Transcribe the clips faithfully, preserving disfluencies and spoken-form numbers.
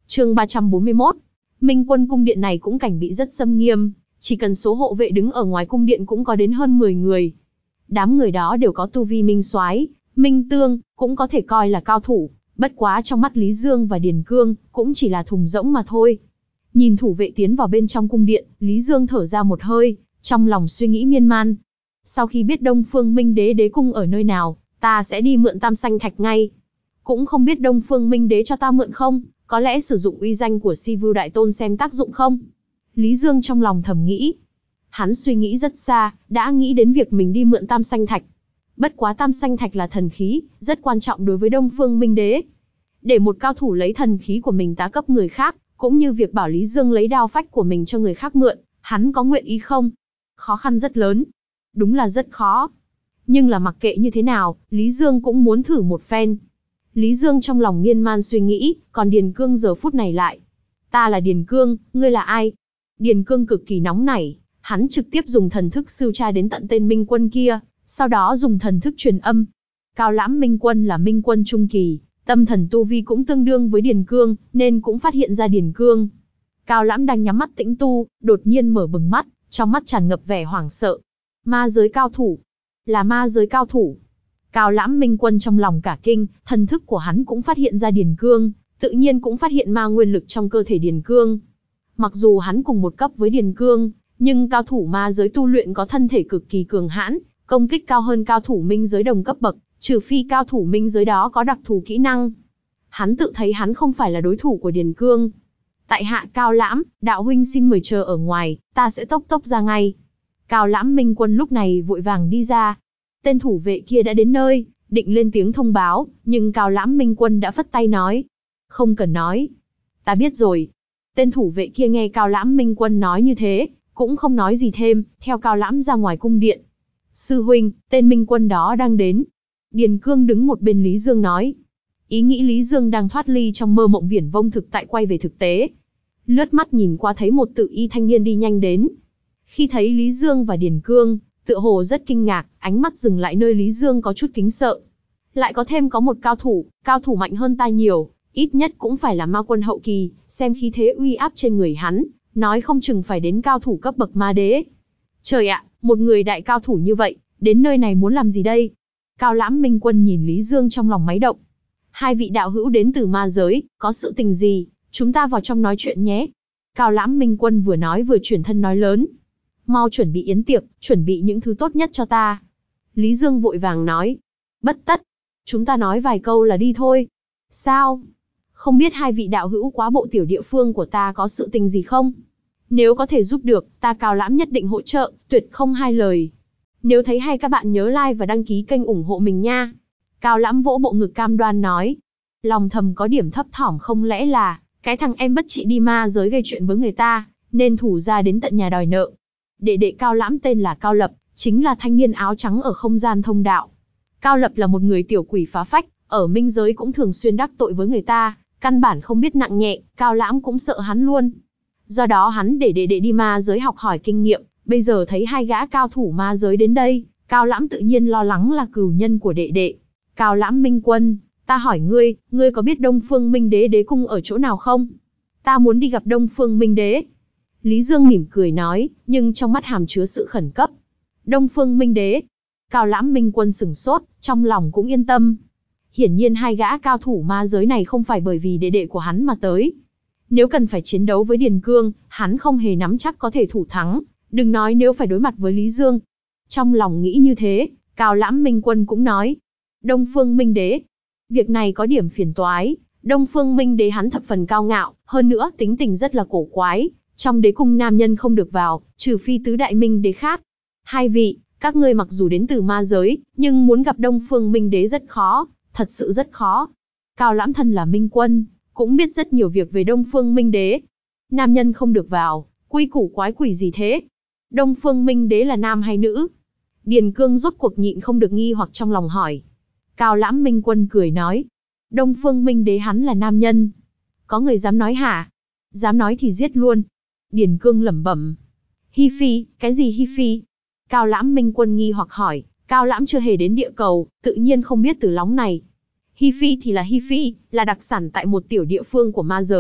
Chương ba trăm bốn mươi mốt. Minh Quân cung điện này cũng cảnh bị rất xâm nghiêm, chỉ cần số hộ vệ đứng ở ngoài cung điện cũng có đến hơn mười người. Đám người đó đều có tu vi minh soái, minh tương, cũng có thể coi là cao thủ, bất quá trong mắt Lý Dương và Điền Cương, cũng chỉ là thùng rỗng mà thôi. Nhìn thủ vệ tiến vào bên trong cung điện, Lý Dương thở ra một hơi, trong lòng suy nghĩ miên man. Sau khi biết Đông Phương Minh Đế đế cung ở nơi nào, ta sẽ đi mượn Tam Sanh Thạch ngay. Cũng không biết Đông Phương Minh Đế cho ta mượn không, có lẽ sử dụng uy danh của Si Vưu Đại Tôn xem tác dụng không. Lý Dương trong lòng thầm nghĩ. Hắn suy nghĩ rất xa, đã nghĩ đến việc mình đi mượn Tam Sanh Thạch. Bất quá Tam Sanh Thạch là thần khí, rất quan trọng đối với Đông Phương Minh Đế. Để một cao thủ lấy thần khí của mình tá cấp người khác, cũng như việc bảo Lý Dương lấy đao phách của mình cho người khác mượn, hắn có nguyện ý không? Khó khăn rất lớn. Đúng là rất khó. Nhưng là mặc kệ như thế nào, Lý Dương cũng muốn thử một phen. Lý Dương trong lòng miên man suy nghĩ, còn Điền Cương giờ phút này lại. Ta là Điền Cương, ngươi là ai? Điền Cương cực kỳ nóng nảy, hắn trực tiếp dùng thần thức sưu tra đến tận tên Minh Quân kia, sau đó dùng thần thức truyền âm. Cao Lãm Minh Quân là Minh Quân trung kỳ, tâm thần tu vi cũng tương đương với Điền Cương, nên cũng phát hiện ra Điền Cương. Cao Lãm đang nhắm mắt tĩnh tu, đột nhiên mở bừng mắt, trong mắt tràn ngập vẻ hoảng sợ. Ma giới cao thủ, là ma giới cao thủ. Cao Lãm Minh Quân trong lòng cả kinh, thần thức của hắn cũng phát hiện ra Điền Cương, tự nhiên cũng phát hiện ma nguyên lực trong cơ thể Điền Cương. Mặc dù hắn cùng một cấp với Điền Cương, nhưng cao thủ ma giới tu luyện có thân thể cực kỳ cường hãn, công kích cao hơn cao thủ minh giới đồng cấp bậc, trừ phi cao thủ minh giới đó có đặc thù kỹ năng. Hắn tự thấy hắn không phải là đối thủ của Điền Cương. Tại hạ Cao Lãm, đạo huynh xin mời chờ ở ngoài, ta sẽ tốc tốc ra ngay. Cao Lãm Minh Quân lúc này vội vàng đi ra. Tên thủ vệ kia đã đến nơi, định lên tiếng thông báo, nhưng Cao Lãm Minh Quân đã phất tay nói. Không cần nói. Ta biết rồi. Tên thủ vệ kia nghe Cao Lãm Minh Quân nói như thế, cũng không nói gì thêm, theo Cao Lãm ra ngoài cung điện. Sư huynh, tên Minh Quân đó đang đến. Điền Cương đứng một bên Lý Dương nói. Ý nghĩ Lý Dương đang thoát ly trong mơ mộng viển vông thực tại quay về thực tế. Lướt mắt nhìn qua thấy một tự y thanh niên đi nhanh đến. Khi thấy Lý Dương và Điền Cương, tựa hồ rất kinh ngạc, ánh mắt dừng lại nơi Lý Dương có chút kính sợ. Lại có thêm có một cao thủ, cao thủ mạnh hơn ta nhiều, ít nhất cũng phải là ma quân hậu kỳ, xem khí thế uy áp trên người hắn, nói không chừng phải đến cao thủ cấp bậc ma đế. Trời ạ, một người đại cao thủ như vậy, đến nơi này muốn làm gì đây? Cao Lãm Minh Quân nhìn Lý Dương trong lòng máy động. Hai vị đạo hữu đến từ ma giới, có sự tình gì, chúng ta vào trong nói chuyện nhé. Cao Lãm Minh Quân vừa nói vừa chuyển thân nói lớn. Mau chuẩn bị yến tiệc, chuẩn bị những thứ tốt nhất cho ta. Lý Dương vội vàng nói. Bất tất, chúng ta nói vài câu là đi thôi. Sao? Không biết hai vị đạo hữu quá bộ tiểu địa phương của ta có sự tình gì không? Nếu có thể giúp được, ta Cao Lãm nhất định hỗ trợ, tuyệt không hai lời. Nếu thấy hay các bạn nhớ like và đăng ký kênh ủng hộ mình nha. Cao Lãm vỗ bộ ngực cam đoan nói. Lòng thầm có điểm thấp thỏm, không lẽ là cái thằng em bất trị đi ma giới gây chuyện với người ta, nên thủ ra đến tận nhà đòi nợ. Đệ đệ Cao Lãm tên là Cao Lập, chính là thanh niên áo trắng ở không gian thông đạo. Cao Lập là một người tiểu quỷ phá phách, ở minh giới cũng thường xuyên đắc tội với người ta, căn bản không biết nặng nhẹ, Cao Lãm cũng sợ hắn luôn. Do đó hắn để đệ đệ đi ma giới học hỏi kinh nghiệm, bây giờ thấy hai gã cao thủ ma giới đến đây, Cao Lãm tự nhiên lo lắng là cừu nhân của đệ đệ. Cao Lãm Minh Quân, ta hỏi ngươi, ngươi có biết Đông Phương Minh Đế đế cung ở chỗ nào không? Ta muốn đi gặp Đông Phương Minh Đế. Lý Dương mỉm cười nói, nhưng trong mắt hàm chứa sự khẩn cấp. Đông Phương Minh Đế. Cao Lãm Minh Quân sửng sốt, trong lòng cũng yên tâm. Hiển nhiên hai gã cao thủ ma giới này không phải bởi vì đệ đệ của hắn mà tới. Nếu cần phải chiến đấu với Điền Cương, hắn không hề nắm chắc có thể thủ thắng, đừng nói nếu phải đối mặt với Lý Dương. Trong lòng nghĩ như thế, Cao Lãm Minh Quân cũng nói. Đông Phương Minh Đế. Việc này có điểm phiền toái. Đông Phương Minh Đế hắn thập phần cao ngạo, hơn nữa tính tình rất là cổ quái. Trong đế cung nam nhân không được vào, trừ phi tứ đại minh đế khác. Hai vị, các ngươi mặc dù đến từ ma giới, nhưng muốn gặp Đông Phương Minh Đế rất khó, thật sự rất khó. Cao Lãm thân là Minh Quân, cũng biết rất nhiều việc về Đông Phương Minh Đế. Nam nhân không được vào, quy củ quái quỷ gì thế? Đông Phương Minh Đế là nam hay nữ? Điền Cương rốt cuộc nhịn không được nghi hoặc trong lòng hỏi. Cao Lãm Minh Quân cười nói. Đông Phương Minh Đế hắn là nam nhân. Có người dám nói hả? Dám nói thì giết luôn. Điền Cương lẩm bẩm. Hi Phi, cái gì Hi Phi? Cao Lãm Minh Quân nghi hoặc hỏi, Cao Lãm chưa hề đến địa cầu, tự nhiên không biết từ lóng này. Hi Phi thì là Hi Phi, là đặc sản tại một tiểu địa phương của ma giới,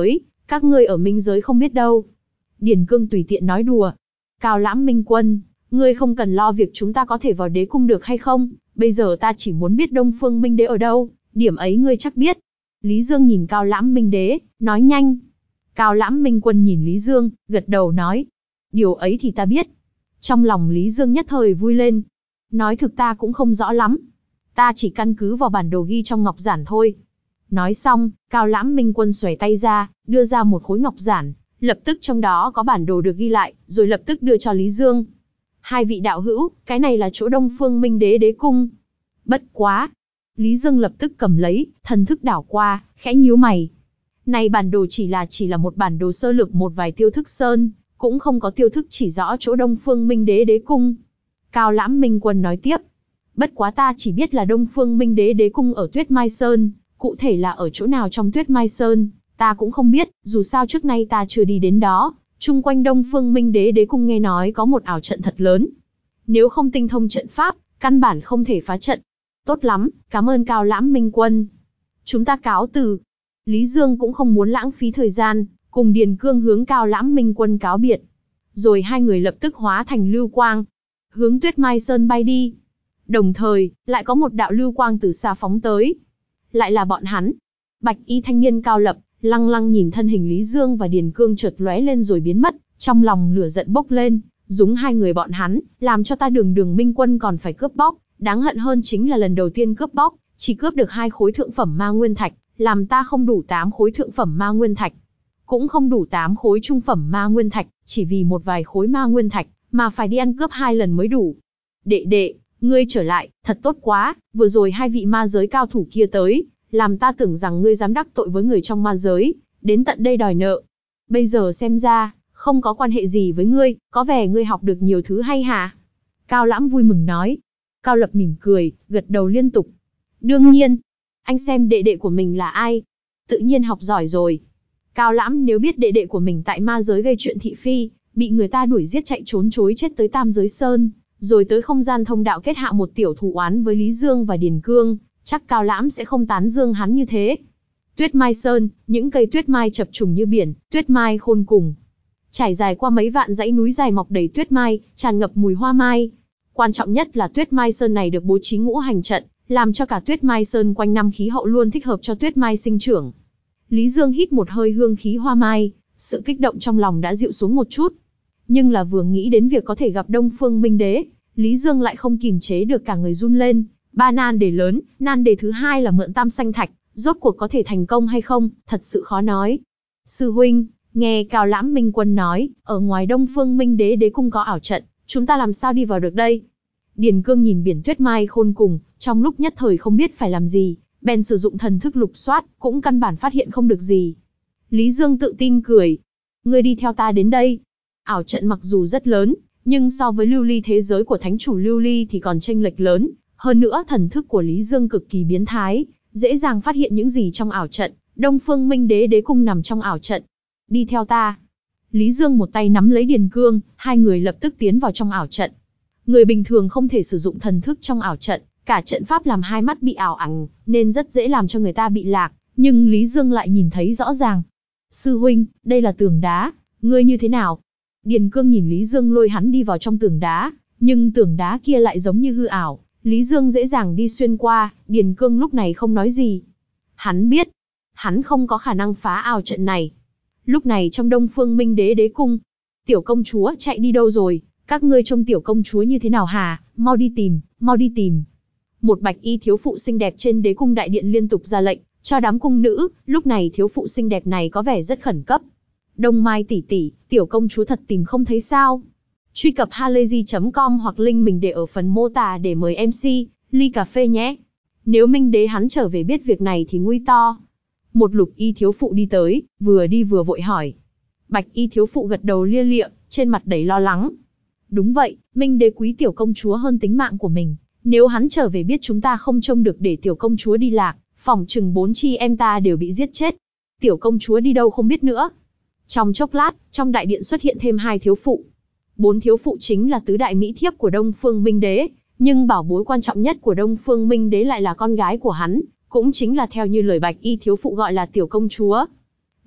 Các ngươi ở minh giới không biết đâu. Điền Cương tùy tiện nói đùa. Cao Lãm Minh Quân, ngươi không cần lo việc chúng ta có thể vào đế cung được hay không, bây giờ ta chỉ muốn biết Đông Phương Minh Đế ở đâu, điểm ấy ngươi chắc biết. Lý Dương nhìn Cao Lãm Minh Đế, nói nhanh. Cao Lãm Minh Quân nhìn Lý Dương, gật đầu nói. Điều ấy thì ta biết. Trong lòng Lý Dương nhất thời vui lên. Nói thực ta cũng không rõ lắm. Ta chỉ căn cứ vào bản đồ ghi trong ngọc giản thôi. Nói xong, Cao Lãm Minh Quân xuề tay ra, đưa ra một khối ngọc giản. Lập tức trong đó có bản đồ được ghi lại, rồi lập tức đưa cho Lý Dương. Hai vị đạo hữu, cái này là chỗ Đông Phương Minh Đế đế cung. Bất quá. Lý Dương lập tức cầm lấy, thần thức đảo qua, khẽ nhíu mày. Này bản đồ chỉ là chỉ là một bản đồ sơ lược một vài tiêu thức sơn, cũng không có tiêu thức chỉ rõ chỗ Đông Phương Minh Đế đế cung. Cao Lãm Minh Quân nói tiếp. Bất quá ta chỉ biết là Đông Phương Minh Đế đế cung ở Tuyết Mai Sơn, cụ thể là ở chỗ nào trong Tuyết Mai Sơn, ta cũng không biết, dù sao trước nay ta chưa đi đến đó. Chung quanh Đông Phương Minh Đế đế cung nghe nói có một ảo trận thật lớn. Nếu không tinh thông trận pháp, căn bản không thể phá trận. Tốt lắm, cảm ơn Cao Lãm Minh Quân. Chúng ta cáo từ. Lý Dương cũng không muốn lãng phí thời gian, cùng Điền Cương hướng Cao Lãm Minh Quân cáo biệt. Rồi hai người lập tức hóa thành lưu quang, hướng Tuyết Mai Sơn bay đi. Đồng thời, lại có một đạo lưu quang từ xa phóng tới. Lại là bọn hắn. Bạch y thanh niên cao lập, lăng lăng nhìn thân hình Lý Dương và Điền Cương chợt lóe lên rồi biến mất, trong lòng lửa giận bốc lên, dúng hai người bọn hắn, làm cho ta Đường Đường Minh Quân còn phải cướp bóc, đáng hận hơn chính là lần đầu tiên cướp bóc, chỉ cướp được hai khối thượng phẩm ma nguyên thạch, làm ta không đủ tám khối thượng phẩm ma nguyên thạch, cũng không đủ tám khối trung phẩm ma nguyên thạch, chỉ vì một vài khối ma nguyên thạch mà phải đi ăn cướp hai lần mới đủ. Đệ đệ, ngươi trở lại, thật tốt quá, vừa rồi hai vị ma giới cao thủ kia tới, làm ta tưởng rằng ngươi dám đắc tội với người trong ma giới, đến tận đây đòi nợ. Bây giờ xem ra, không có quan hệ gì với ngươi, có vẻ ngươi học được nhiều thứ hay hả? Cao Lãm vui mừng nói. Cao Lập mỉm cười, gật đầu liên tục. Đương nhiên, anh xem đệ đệ của mình là ai? Tự nhiên học giỏi rồi. Cao Lãm nếu biết đệ đệ của mình tại ma giới gây chuyện thị phi, bị người ta đuổi giết chạy trốn chối chết tới Tam Giới Sơn, rồi tới không gian thông đạo kết hạ một tiểu thù oán với Lý Dương và Điền Cương, chắc Cao Lãm sẽ không tán dương hắn như thế. Tuyết Mai Sơn, những cây tuyết mai chập trùng như biển, tuyết mai khôn cùng. Trải dài qua mấy vạn dãy núi dài mọc đầy tuyết mai, tràn ngập mùi hoa mai. Quan trọng nhất là Tuyết Mai Sơn này được bố trí ngũ hành trận, làm cho cả Tuyết Mai Sơn quanh năm khí hậu luôn thích hợp cho tuyết mai sinh trưởng. Lý Dương hít một hơi hương khí hoa mai, sự kích động trong lòng đã dịu xuống một chút. Nhưng là vừa nghĩ đến việc có thể gặp Đông Phương Minh Đế, Lý Dương lại không kìm chế được cả người run lên. Ba nan đề lớn, nan đề thứ hai là mượn tam xanh thạch, rốt cuộc có thể thành công hay không, thật sự khó nói. Sư huynh, nghe Cao Lãm Minh Quân nói, ở ngoài Đông Phương Minh Đế đế cung có ảo trận, chúng ta làm sao đi vào được đây? Điền Cương nhìn biển tuyết mai khôn cùng, trong lúc nhất thời không biết phải làm gì, bèn sử dụng thần thức lục soát, cũng căn bản phát hiện không được gì. Lý Dương tự tin cười. Ngươi đi theo ta đến đây. Ảo trận mặc dù rất lớn, nhưng so với lưu ly thế giới của thánh chủ lưu ly thì còn chênh lệch lớn. Hơn nữa thần thức của Lý Dương cực kỳ biến thái, dễ dàng phát hiện những gì trong ảo trận. Đông Phương Minh Đế đế cung nằm trong ảo trận. Đi theo ta. Lý Dương một tay nắm lấy Điền Cương, hai người lập tức tiến vào trong ảo trận. Người bình thường không thể sử dụng thần thức trong ảo trận, cả trận pháp làm hai mắt bị ảo ảnh, nên rất dễ làm cho người ta bị lạc, nhưng Lý Dương lại nhìn thấy rõ ràng. Sư huynh, đây là tường đá, ngươi như thế nào? Điền Cương nhìn Lý Dương lôi hắn đi vào trong tường đá, nhưng tường đá kia lại giống như hư ảo, Lý Dương dễ dàng đi xuyên qua, Điền Cương lúc này không nói gì. Hắn biết, hắn không có khả năng phá ảo trận này. Lúc này trong Đông Phương Minh Đế đế cung, tiểu công chúa chạy đi đâu rồi? Các ngươi trông tiểu công chúa như thế nào hả? Mau đi tìm, mau đi tìm. Một bạch y thiếu phụ xinh đẹp trên đế cung đại điện liên tục ra lệnh cho đám cung nữ. Lúc này thiếu phụ xinh đẹp này có vẻ rất khẩn cấp. Đông Mai tỷ tỷ, tiểu công chúa thật tìm không thấy sao? Truy cập halayzi chấm com hoặc link mình để ở phần mô tả để mời em xê ly cà phê nhé. Nếu Minh Đế hắn trở về biết việc này thì nguy to. Một lục y thiếu phụ đi tới, vừa đi vừa vội hỏi. Bạch y thiếu phụ gật đầu lia lịa, trên mặt đầy lo lắng. Đúng vậy, Minh Đế quý tiểu công chúa hơn tính mạng của mình. Nếu hắn trở về biết chúng ta không trông được để tiểu công chúa đi lạc, phỏng chừng bốn chi em ta đều bị giết chết. Tiểu công chúa đi đâu không biết nữa. Trong chốc lát, trong đại điện xuất hiện thêm hai thiếu phụ. Bốn thiếu phụ chính là tứ đại mỹ thiếp của Đông Phương Minh Đế, nhưng bảo bối quan trọng nhất của Đông Phương Minh Đế lại là con gái của hắn, cũng chính là theo như lời bạch y thiếu phụ gọi là tiểu công chúa.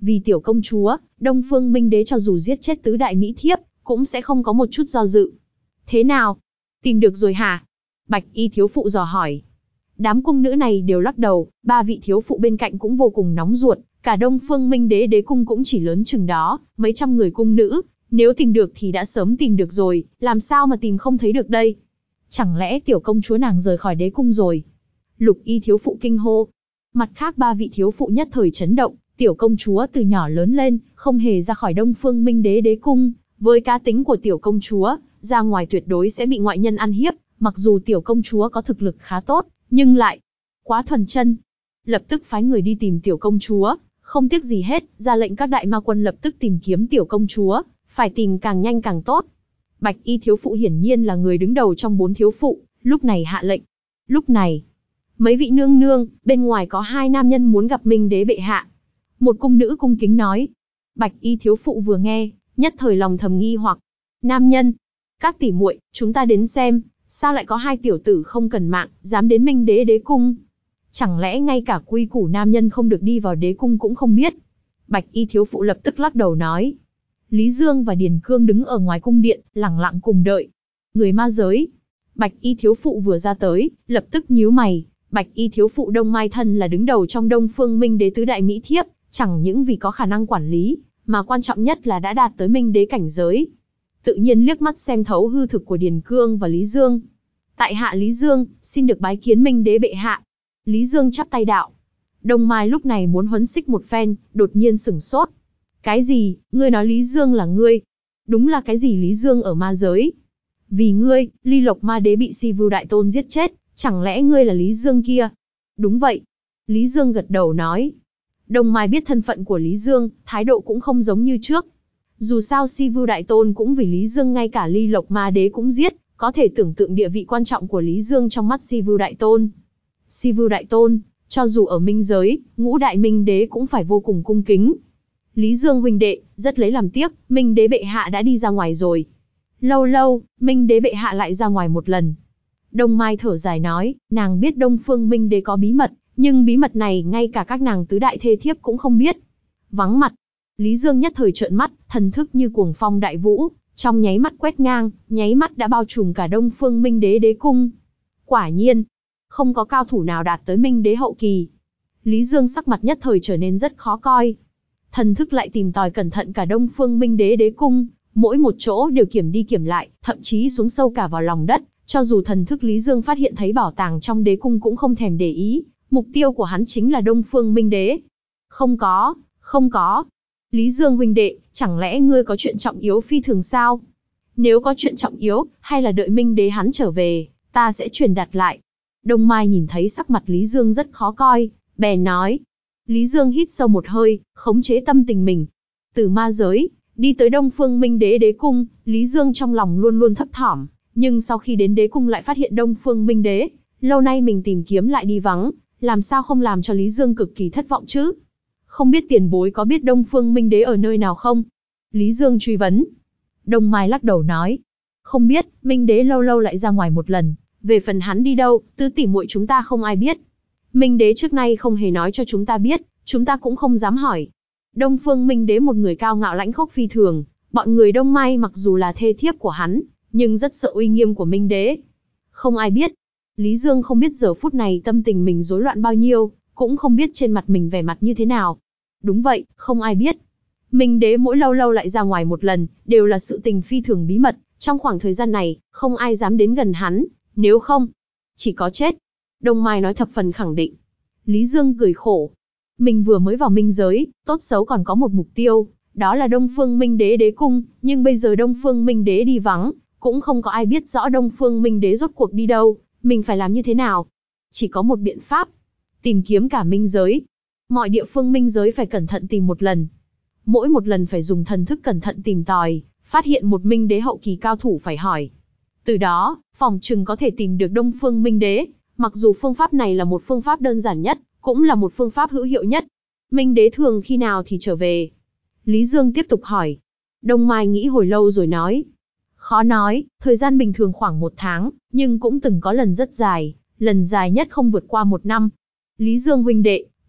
Vì tiểu công chúa, Đông Phương Minh Đế cho dù giết chết tứ đại mỹ thiếp, cũng sẽ không có một chút do dự. Thế nào? Tìm được rồi hả? Bạch y thiếu phụ dò hỏi. Đám cung nữ này đều lắc đầu, ba vị thiếu phụ bên cạnh cũng vô cùng nóng ruột, cả Đông Phương Minh Đế đế cung cũng chỉ lớn chừng đó, mấy trăm người cung nữ, nếu tìm được thì đã sớm tìm được rồi, làm sao mà tìm không thấy được đây? Chẳng lẽ tiểu công chúa nàng rời khỏi đế cung rồi? Lục y thiếu phụ kinh hô. Mặt khác ba vị thiếu phụ nhất thời chấn động, tiểu công chúa từ nhỏ lớn lên, không hề ra khỏi Đông Phương Minh Đế đế cung, với cá tính của tiểu công chúa, ra ngoài tuyệt đối sẽ bị ngoại nhân ăn hiếp, mặc dù tiểu công chúa có thực lực khá tốt, nhưng lại quá thuần chân. Lập tức phái người đi tìm tiểu công chúa, không tiếc gì hết, ra lệnh các đại ma quân lập tức tìm kiếm tiểu công chúa, phải tìm càng nhanh càng tốt. Bạch y thiếu phụ hiển nhiên là người đứng đầu trong bốn thiếu phụ, lúc này hạ lệnh. Lúc này, mấy vị nương nương, bên ngoài có hai nam nhân muốn gặp Minh Đế bệ hạ. Một cung nữ cung kính nói. Bạch y thiếu phụ vừa nghe, nhất thời lòng thầm nghi hoặc. Nam nhân, các tỷ muội, chúng ta đến xem, sao lại có hai tiểu tử không cần mạng, dám đến Minh Đế đế cung? Chẳng lẽ ngay cả quy củ nam nhân không được đi vào đế cung cũng không biết? Bạch y thiếu phụ lập tức lắc đầu nói. Lý Dương và Điền Cương đứng ở ngoài cung điện, lẳng lặng cùng đợi. Người ma giới. Bạch y thiếu phụ vừa ra tới, lập tức nhíu mày. Bạch y thiếu phụ Đông Mai Thân là đứng đầu trong Đông Phương Minh Đế tứ đại mỹ thiếp, chẳng những vì có khả năng quản lý, mà quan trọng nhất là đã đạt tới Minh Đế cảnh giới. Tự nhiên liếc mắt xem thấu hư thực của Điền Cương và Lý Dương. Tại hạ Lý Dương, xin được bái kiến Minh Đế bệ hạ. Lý Dương chắp tay đạo. Đông Mai lúc này muốn huấn xích một phen, đột nhiên sửng sốt. Cái gì, ngươi nói Lý Dương là ngươi? Đúng là cái gì Lý Dương ở ma giới? Vì ngươi, Ly Lộc Ma Đế bị Si Vưu Đại Tôn giết chết, chẳng lẽ ngươi là Lý Dương kia? Đúng vậy. Lý Dương gật đầu nói. Đông Mai biết thân phận của Lý Dương, thái độ cũng không giống như trước. Dù sao Si Vưu Đại Tôn cũng vì Lý Dương ngay cả Ly Lộc Ma Đế cũng giết, có thể tưởng tượng địa vị quan trọng của Lý Dương trong mắt Si Vưu Đại Tôn. Si Vưu Đại Tôn, cho dù ở minh giới, ngũ đại Minh Đế cũng phải vô cùng cung kính. Lý Dương huynh đệ, rất lấy làm tiếc, Minh Đế bệ hạ đã đi ra ngoài rồi. Lâu lâu, Minh Đế bệ hạ lại ra ngoài một lần. Đông Mai thở dài nói, nàng biết Đông Phương Minh Đế có bí mật, nhưng bí mật này ngay cả các nàng tứ đại thê thiếp cũng không biết. Vắng mặt. Lý Dương nhất thời trợn mắt, thần thức như cuồng phong đại vũ, trong nháy mắt quét ngang, nháy mắt đã bao trùm cả Đông Phương Minh Đế đế cung. Quả nhiên, không có cao thủ nào đạt tới Minh Đế hậu kỳ. Lý Dương sắc mặt nhất thời trở nên rất khó coi. Thần thức lại tìm tòi cẩn thận cả Đông Phương Minh Đế đế cung, mỗi một chỗ đều kiểm đi kiểm lại, thậm chí xuống sâu cả vào lòng đất, cho dù thần thức Lý Dương phát hiện thấy bảo tàng trong đế cung cũng không thèm để ý, mục tiêu của hắn chính là Đông Phương Minh Đế. Không có, không có. Lý Dương huynh đệ, chẳng lẽ ngươi có chuyện trọng yếu phi thường sao? Nếu có chuyện trọng yếu, hay là đợi Minh Đế hắn trở về, ta sẽ truyền đạt lại. Đông Mai nhìn thấy sắc mặt Lý Dương rất khó coi, bèn nói. Lý Dương hít sâu một hơi, khống chế tâm tình mình. Từ ma giới, đi tới Đông Phương Minh Đế đế cung, Lý Dương trong lòng luôn luôn thấp thỏm, nhưng sau khi đến đế cung lại phát hiện Đông Phương Minh Đế, lâu nay mình tìm kiếm lại đi vắng, làm sao không làm cho Lý Dương cực kỳ thất vọng chứ? Không biết tiền bối có biết Đông Phương Minh Đế ở nơi nào không? Lý Dương truy vấn. Đông Mai lắc đầu nói. Không biết, Minh Đế lâu lâu lại ra ngoài một lần, về phần hắn đi đâu, tứ tỷ muội chúng ta không ai biết. Minh Đế trước nay không hề nói cho chúng ta biết, chúng ta cũng không dám hỏi. Đông Phương Minh Đế một người cao ngạo lãnh khốc phi thường, bọn người Đông Mai mặc dù là thê thiếp của hắn, nhưng rất sợ uy nghiêm của Minh Đế. Không ai biết. Lý Dương không biết giờ phút này tâm tình mình rối loạn bao nhiêu, cũng không biết trên mặt mình vẻ mặt như thế nào. Đúng vậy, không ai biết. Minh Đế mỗi lâu lâu lại ra ngoài một lần, đều là sự tình phi thường bí mật, trong khoảng thời gian này, không ai dám đến gần hắn, nếu không, chỉ có chết. Đông Mai nói thập phần khẳng định. Lý Dương cười khổ. Mình vừa mới vào minh giới, tốt xấu còn có một mục tiêu, đó là Đông Phương Minh Đế đế cung, nhưng bây giờ Đông Phương Minh Đế đi vắng, cũng không có ai biết rõ Đông Phương Minh Đế rốt cuộc đi đâu, mình phải làm như thế nào? Chỉ có một biện pháp, tìm kiếm cả minh giới. Mọi địa phương minh giới phải cẩn thận tìm một lần. Mỗi một lần phải dùng thần thức cẩn thận tìm tòi, phát hiện một Minh Đế hậu kỳ cao thủ phải hỏi. Từ đó, phòng chừng có thể tìm được Đông Phương Minh Đế, mặc dù phương pháp này là một phương pháp đơn giản nhất, cũng là một phương pháp hữu hiệu nhất. Minh Đế thường khi nào thì trở về? Lý Dương tiếp tục hỏi. Đông Mai nghĩ hồi lâu rồi nói. Khó nói, thời gian bình thường khoảng một tháng, nhưng cũng từng có lần rất dài, lần dài nhất không vượt qua một năm. Lý Dương huynh đệ,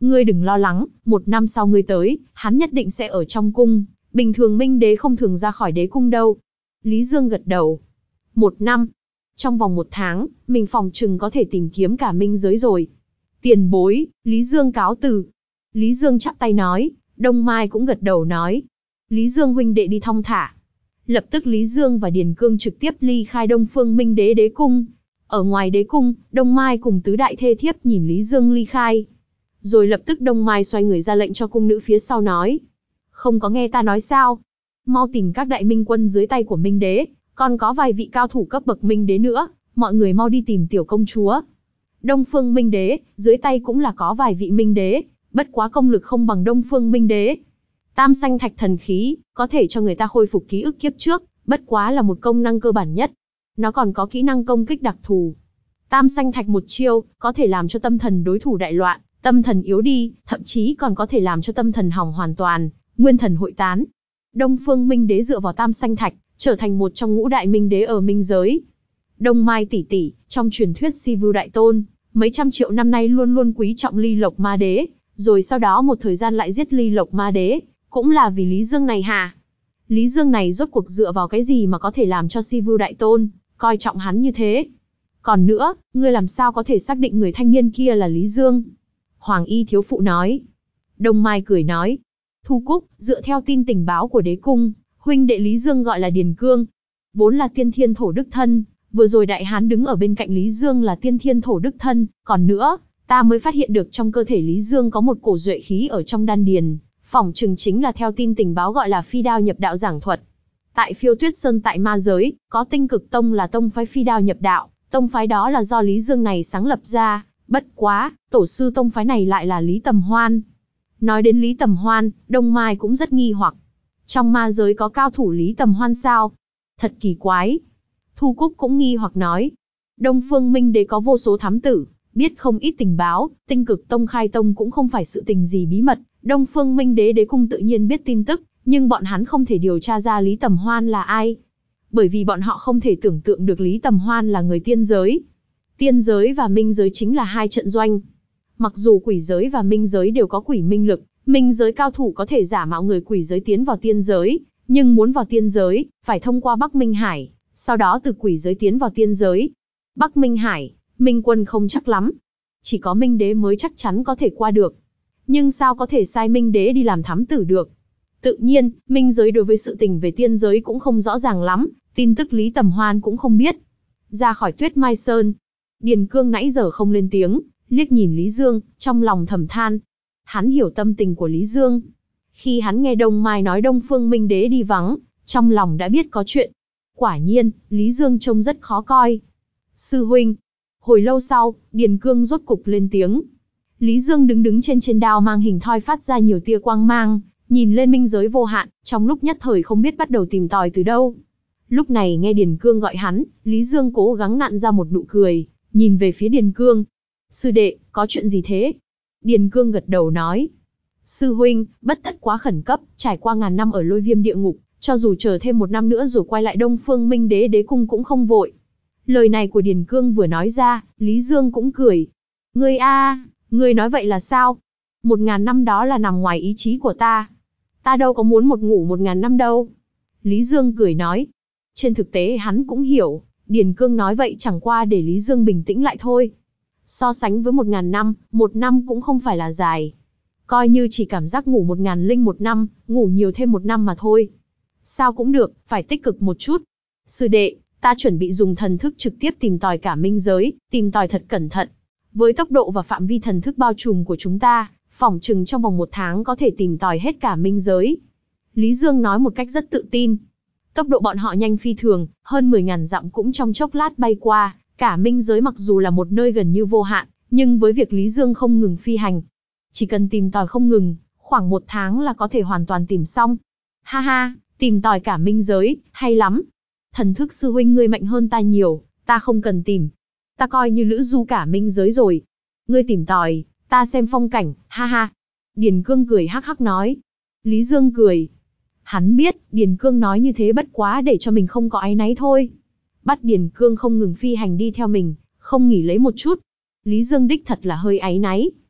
Ngươi đừng lo lắng, một năm sau ngươi tới, hắn nhất định sẽ ở trong cung, bình thường Minh đế không thường ra khỏi đế cung đâu. Lý Dương gật đầu. Một năm. Trong vòng một tháng, mình phòng chừng có thể tìm kiếm cả minh giới rồi. Tiền bối, Lý Dương cáo từ. Lý Dương chắp tay nói, Đông Mai cũng gật đầu nói. Lý Dương huynh đệ đi thong thả. Lập tức Lý Dương và Điền Cương trực tiếp ly khai Đông Phương Minh đế đế cung. Ở ngoài đế cung, Đông Mai cùng tứ đại thê thiếp nhìn Lý Dương ly khai. Rồi lập tức Đông Mai xoay người ra lệnh cho cung nữ phía sau nói. Không có nghe ta nói sao? Mau tìm các đại minh quân dưới tay của Minh đế, còn có vài vị cao thủ cấp bậc Minh đế nữa, mọi người mau đi tìm tiểu công chúa. Đông Phương Minh đế, dưới tay cũng là có vài vị Minh đế, bất quá công lực không bằng Đông Phương Minh đế. Tam sanh thạch thần khí, có thể cho người ta khôi phục ký ức kiếp trước, bất quá là một công năng cơ bản nhất. Nó còn có kỹ năng công kích đặc thù. Tam sanh thạch một chiêu, có thể làm cho tâm thần đối thủ đại loạn, tâm thần yếu đi, thậm chí còn có thể làm cho tâm thần hỏng hoàn toàn, nguyên thần hội tán. Đông Phương Minh đế dựa vào tam sanh thạch, trở thành một trong ngũ đại minh đế ở minh giới. Đông Mai tỷ tỷ, trong truyền thuyết Si Vưu Đại Tôn, mấy trăm triệu năm nay luôn luôn quý trọng Ly Lộc Ma Đế, rồi sau đó một thời gian lại giết Ly Lộc Ma Đế, cũng là vì Lý Dương này hả? Lý Dương này rốt cuộc dựa vào cái gì mà có thể làm cho Si Vưu Đại Tôn coi trọng hắn như thế? Còn nữa, ngươi làm sao có thể xác định người thanh niên kia là Lý Dương? Hoàng Y thiếu phụ nói. Đông Mai cười nói. Thu Cúc, dựa theo tin tình báo của đế cung, huynh đệ Lý Dương gọi là Điền Cương, vốn là tiên thiên thổ đức thân, vừa rồi đại hán đứng ở bên cạnh Lý Dương là tiên thiên thổ đức thân, còn nữa, ta mới phát hiện được trong cơ thể Lý Dương có một cổ duệ khí ở trong đan điền, phỏng chừng chính là theo tin tình báo gọi là phi đao nhập đạo giảng thuật. Tại Phiêu Tuyết Sơn tại ma giới, có Tinh Cực Tông là tông phái phi đao nhập đạo, tông phái đó là do Lý Dương này sáng lập ra, bất quá, tổ sư tông phái này lại là Lý Tầm Hoan. Nói đến Lý Tầm Hoan, Đông Mai cũng rất nghi hoặc. Trong ma giới có cao thủ Lý Tầm Hoan sao? Thật kỳ quái. Thu Cúc cũng nghi hoặc nói. Đông Phương Minh đế có vô số thám tử, biết không ít tình báo, Tinh Cực Tông khai tông cũng không phải sự tình gì bí mật. Đông Phương Minh đế đế cung tự nhiên biết tin tức, nhưng bọn hắn không thể điều tra ra Lý Tầm Hoan là ai. Bởi vì bọn họ không thể tưởng tượng được Lý Tầm Hoan là người tiên giới. Tiên giới và minh giới chính là hai trận doanh. Mặc dù quỷ giới và minh giới đều có quỷ minh lực, minh giới cao thủ có thể giả mạo người quỷ giới tiến vào tiên giới, nhưng muốn vào tiên giới, phải thông qua Bắc Minh Hải, sau đó từ quỷ giới tiến vào tiên giới. Bắc Minh Hải, minh quân không chắc lắm. Chỉ có minh đế mới chắc chắn có thể qua được. Nhưng sao có thể sai minh đế đi làm thám tử được? Tự nhiên, minh giới đối với sự tình về tiên giới cũng không rõ ràng lắm, tin tức Lý Tầm Hoan cũng không biết. Ra khỏi Tuyết Mai Sơn, Điền Cương nãy giờ không lên tiếng, liếc nhìn Lý Dương, trong lòng thầm than. Hắn hiểu tâm tình của Lý Dương. Khi hắn nghe Đông Mai nói Đông Phương Minh đế đi vắng, trong lòng đã biết có chuyện. Quả nhiên, Lý Dương trông rất khó coi. Sư huynh. Hồi lâu sau, Điền Cương rốt cục lên tiếng. Lý Dương đứng đứng trên trên đao mang hình thoi phát ra nhiều tia quang mang, nhìn lên minh giới vô hạn, trong lúc nhất thời không biết bắt đầu tìm tòi từ đâu. Lúc này nghe Điền Cương gọi hắn, Lý Dương cố gắng nặn ra một nụ cười, nhìn về phía Điền Cương. Sư đệ, có chuyện gì thế? Điền Cương gật đầu nói. Sư huynh, bất tất quá khẩn cấp, trải qua ngàn năm ở Lôi Viêm địa ngục, cho dù chờ thêm một năm nữa rồi quay lại Đông Phương Minh đế đế cung cũng không vội. Lời này của Điền Cương vừa nói ra, Lý Dương cũng cười. Ngươi a, ngươi nói vậy là sao? Một ngàn năm đó là nằm ngoài ý chí của ta. Ta đâu có muốn một ngủ một ngàn năm đâu. Lý Dương cười nói. Trên thực tế hắn cũng hiểu, Điền Cương nói vậy chẳng qua để Lý Dương bình tĩnh lại thôi. So sánh với một ngàn năm, một năm cũng không phải là dài. Coi như chỉ cảm giác ngủ một ngàn linh một năm, ngủ nhiều thêm một năm mà thôi. Sao cũng được, phải tích cực một chút. Sư đệ, ta chuẩn bị dùng thần thức trực tiếp tìm tòi cả minh giới, tìm tòi thật cẩn thận. Với tốc độ và phạm vi thần thức bao trùm của chúng ta, phỏng chừng trong vòng một tháng có thể tìm tòi hết cả minh giới. Lý Dương nói một cách rất tự tin. Tốc độ bọn họ nhanh phi thường, hơn mười ngàn dặm cũng trong chốc lát bay qua. Cả minh giới mặc dù là một nơi gần như vô hạn, nhưng với việc Lý Dương không ngừng phi hành, chỉ cần tìm tòi không ngừng, khoảng một tháng là có thể hoàn toàn tìm xong. Ha ha, tìm tòi cả minh giới, hay lắm. Thần thức sư huynh ngươi mạnh hơn ta nhiều, ta không cần tìm. Ta coi như lữ du cả minh giới rồi. Ngươi tìm tòi, ta xem phong cảnh, ha ha. Điền Cương cười hắc hắc nói. Lý Dương cười. Hắn biết, Điền Cương nói như thế bất quá để cho mình không có áy náy thôi. Bắt Điền Cương không ngừng phi hành đi theo mình, không nghỉ lấy một chút. Lý Dương đích thật là hơi áy náy.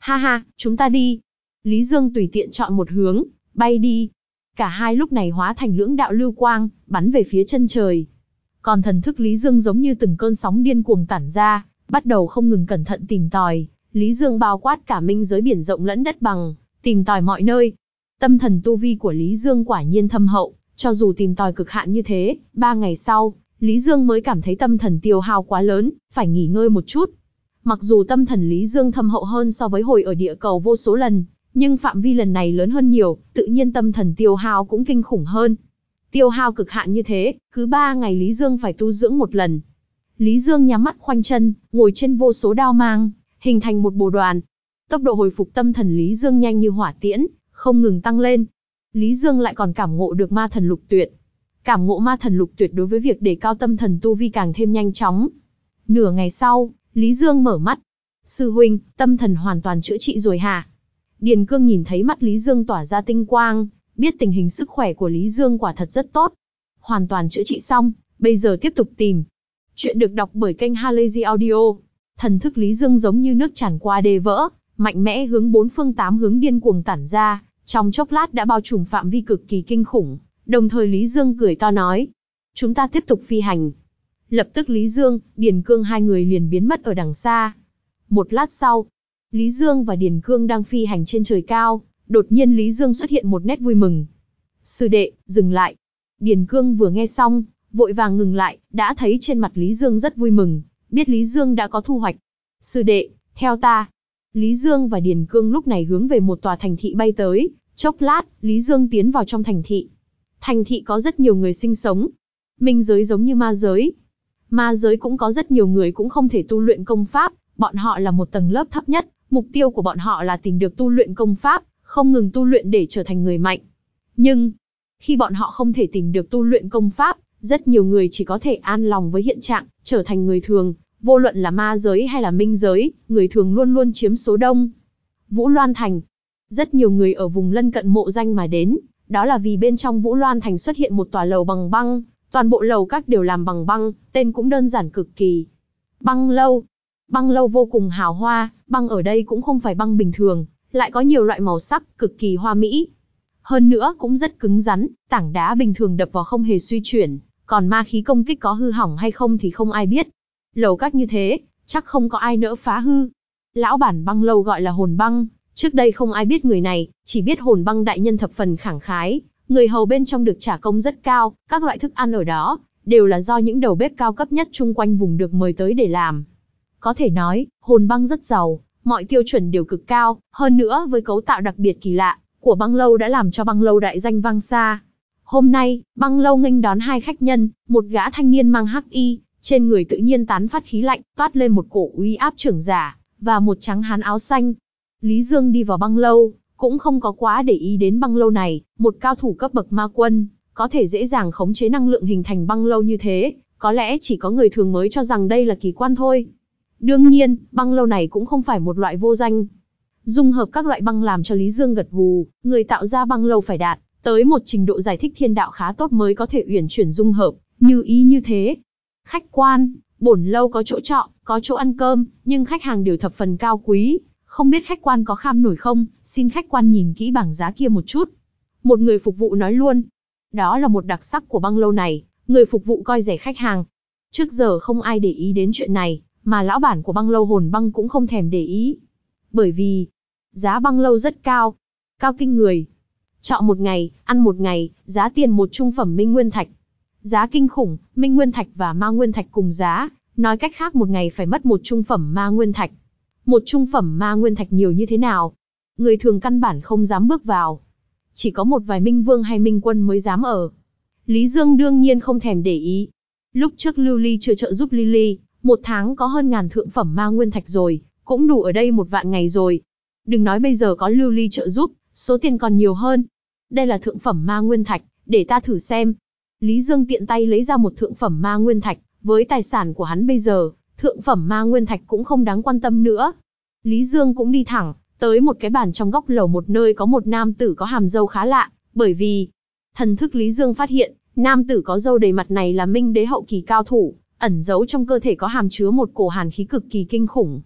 Ha ha, chúng ta đi. Lý Dương tùy tiện chọn một hướng, bay đi. Cả hai lúc này hóa thành lưỡng đạo lưu quang, bắn về phía chân trời. Còn thần thức Lý Dương giống như từng cơn sóng điên cuồng tản ra, bắt đầu không ngừng cẩn thận tìm tòi. Lý Dương bao quát cả minh giới biển rộng lẫn đất bằng, tìm tòi mọi nơi. Tâm thần tu vi của Lý Dương quả nhiên thâm hậu, cho dù tìm tòi cực hạn như thế, ba ngày sau, Lý Dương mới cảm thấy tâm thần tiêu hao quá lớn, phải nghỉ ngơi một chút. Mặc dù tâm thần Lý Dương thâm hậu hơn so với hồi ở địa cầu vô số lần, nhưng phạm vi lần này lớn hơn nhiều, tự nhiên tâm thần tiêu hao cũng kinh khủng hơn. Tiêu hao cực hạn như thế, cứ ba ngày Lý Dương phải tu dưỡng một lần. Lý Dương nhắm mắt khoanh chân, ngồi trên vô số đao mang, hình thành một bồ đoàn. Tốc độ hồi phục tâm thần Lý Dương nhanh như hỏa tiễn, không ngừng tăng lên. Lý Dương lại còn cảm ngộ được ma thần lục tuyệt. Cảm ngộ ma thần lục tuyệt đối với việc đề cao tâm thần tu vi càng thêm nhanh chóng. Nửa ngày sau, Lý Dương mở mắt. Sư huynh, tâm thần hoàn toàn chữa trị rồi hả? Điền Cương nhìn thấy mắt Lý Dương tỏa ra tinh quang, biết tình hình sức khỏe của Lý Dương quả thật rất tốt. Hoàn toàn chữa trị xong, bây giờ tiếp tục tìm. Chuyện được đọc bởi kênh Halazy Audio. Thần thức Lý Dương giống như nước tràn qua đê vỡ, mạnh mẽ hướng bốn phương tám hướng điên cuồng tản ra, trong chốc lát đã bao trùm phạm vi cực kỳ kinh khủng. Đồng thời Lý Dương cười to nói, chúng ta tiếp tục phi hành. Lập tức Lý Dương, Điền Cương hai người liền biến mất ở đằng xa. Một lát sau, Lý Dương và Điền Cương đang phi hành trên trời cao, đột nhiên Lý Dương xuất hiện một nét vui mừng. Sư đệ, dừng lại. Điền Cương vừa nghe xong, vội vàng ngừng lại, đã thấy trên mặt Lý Dương rất vui mừng, biết Lý Dương đã có thu hoạch. Sư đệ, theo ta. Lý Dương và Điền Cương lúc này hướng về một tòa thành thị bay tới, chốc lát, Lý Dương tiến vào trong thành thị. Thành thị có rất nhiều người sinh sống. Minh giới giống như ma giới. Ma giới cũng có rất nhiều người cũng không thể tu luyện công pháp, bọn họ là một tầng lớp thấp nhất, mục tiêu của bọn họ là tìm được tu luyện công pháp, không ngừng tu luyện để trở thành người mạnh. Nhưng, khi bọn họ không thể tìm được tu luyện công pháp, rất nhiều người chỉ có thể an lòng với hiện trạng, trở thành người thường, vô luận là ma giới hay là minh giới, người thường luôn luôn chiếm số đông. Vũ Loan Thành. Rất nhiều người ở vùng lân cận mộ danh mà đến, đó là vì bên trong Vũ Loan Thành xuất hiện một tòa lầu bằng băng, toàn bộ lầu các đều làm bằng băng, tên cũng đơn giản cực kỳ. Băng lâu. Băng lâu vô cùng hào hoa, băng ở đây cũng không phải băng bình thường, lại có nhiều loại màu sắc, cực kỳ hoa mỹ. Hơn nữa cũng rất cứng rắn, tảng đá bình thường đập vào không hề suy chuyển, còn ma khí công kích có hư hỏng hay không thì không ai biết. Lầu các như thế, chắc không có ai nỡ phá hư. Lão bản băng lâu gọi là Hồn Băng, trước đây không ai biết người này, chỉ biết Hồn Băng đại nhân thập phần khẳng khái, người hầu bên trong được trả công rất cao, các loại thức ăn ở đó đều là do những đầu bếp cao cấp nhất chung quanh vùng được mời tới để làm. Có thể nói, Hồn Băng rất giàu, mọi tiêu chuẩn đều cực cao, hơn nữa với cấu tạo đặc biệt kỳ lạ của băng lâu đã làm cho băng lâu đại danh vang xa. Hôm nay, băng lâu nghênh đón hai khách nhân, một gã thanh niên mang hắc y, trên người tự nhiên tán phát khí lạnh, toát lên một cổ uy áp trưởng giả, và một trắng hán áo xanh. Lý Dương đi vào băng lâu, cũng không có quá để ý đến băng lâu này, một cao thủ cấp bậc ma quân, có thể dễ dàng khống chế năng lượng hình thành băng lâu như thế, có lẽ chỉ có người thường mới cho rằng đây là kỳ quan thôi. Đương nhiên, băng lâu này cũng không phải một loại vô danh. Dung hợp các loại băng làm cho Lý Dương gật gù, người tạo ra băng lâu phải đạt tới một trình độ giải thích thiên đạo khá tốt mới có thể uyển chuyển dung hợp, như ý như thế. Khách quan, bổn lâu có chỗ trọ, có chỗ ăn cơm, nhưng khách hàng đều thập phần cao quý, không biết khách quan có kham nổi không, xin khách quan nhìn kỹ bảng giá kia một chút. Một người phục vụ nói luôn. Đó là một đặc sắc của băng lâu này, người phục vụ coi rẻ khách hàng. Trước giờ không ai để ý đến chuyện này, mà lão bản của băng lâu Hồn Băng cũng không thèm để ý. Bởi vì, giá băng lâu rất cao, cao kinh người. Trọ một ngày, ăn một ngày, giá tiền một trung phẩm minh nguyên thạch. Giá kinh khủng, minh nguyên thạch và ma nguyên thạch cùng giá, nói cách khác một ngày phải mất một trung phẩm ma nguyên thạch. Một trung phẩm ma nguyên thạch nhiều như thế nào? Người thường căn bản không dám bước vào. Chỉ có một vài minh vương hay minh quân mới dám ở. Lý Dương đương nhiên không thèm để ý. Lúc trước Lưu Ly chưa trợ giúp Lily, một tháng có hơn ngàn thượng phẩm ma nguyên thạch rồi, cũng đủ ở đây một vạn ngày rồi. Đừng nói bây giờ có Lưu Ly trợ giúp, số tiền còn nhiều hơn. Đây là thượng phẩm ma nguyên thạch, để ta thử xem. Lý Dương tiện tay lấy ra một thượng phẩm ma nguyên thạch, với tài sản của hắn bây giờ, thượng phẩm ma nguyên thạch cũng không đáng quan tâm nữa. Lý Dương cũng đi thẳng tới một cái bàn trong góc lầu một nơi có một nam tử có hàm râu khá lạ, bởi vì thần thức Lý Dương phát hiện, nam tử có râu đầy mặt này là Minh Đế hậu kỳ cao thủ, ẩn giấu trong cơ thể có hàm chứa một cổ hàn khí cực kỳ kinh khủng.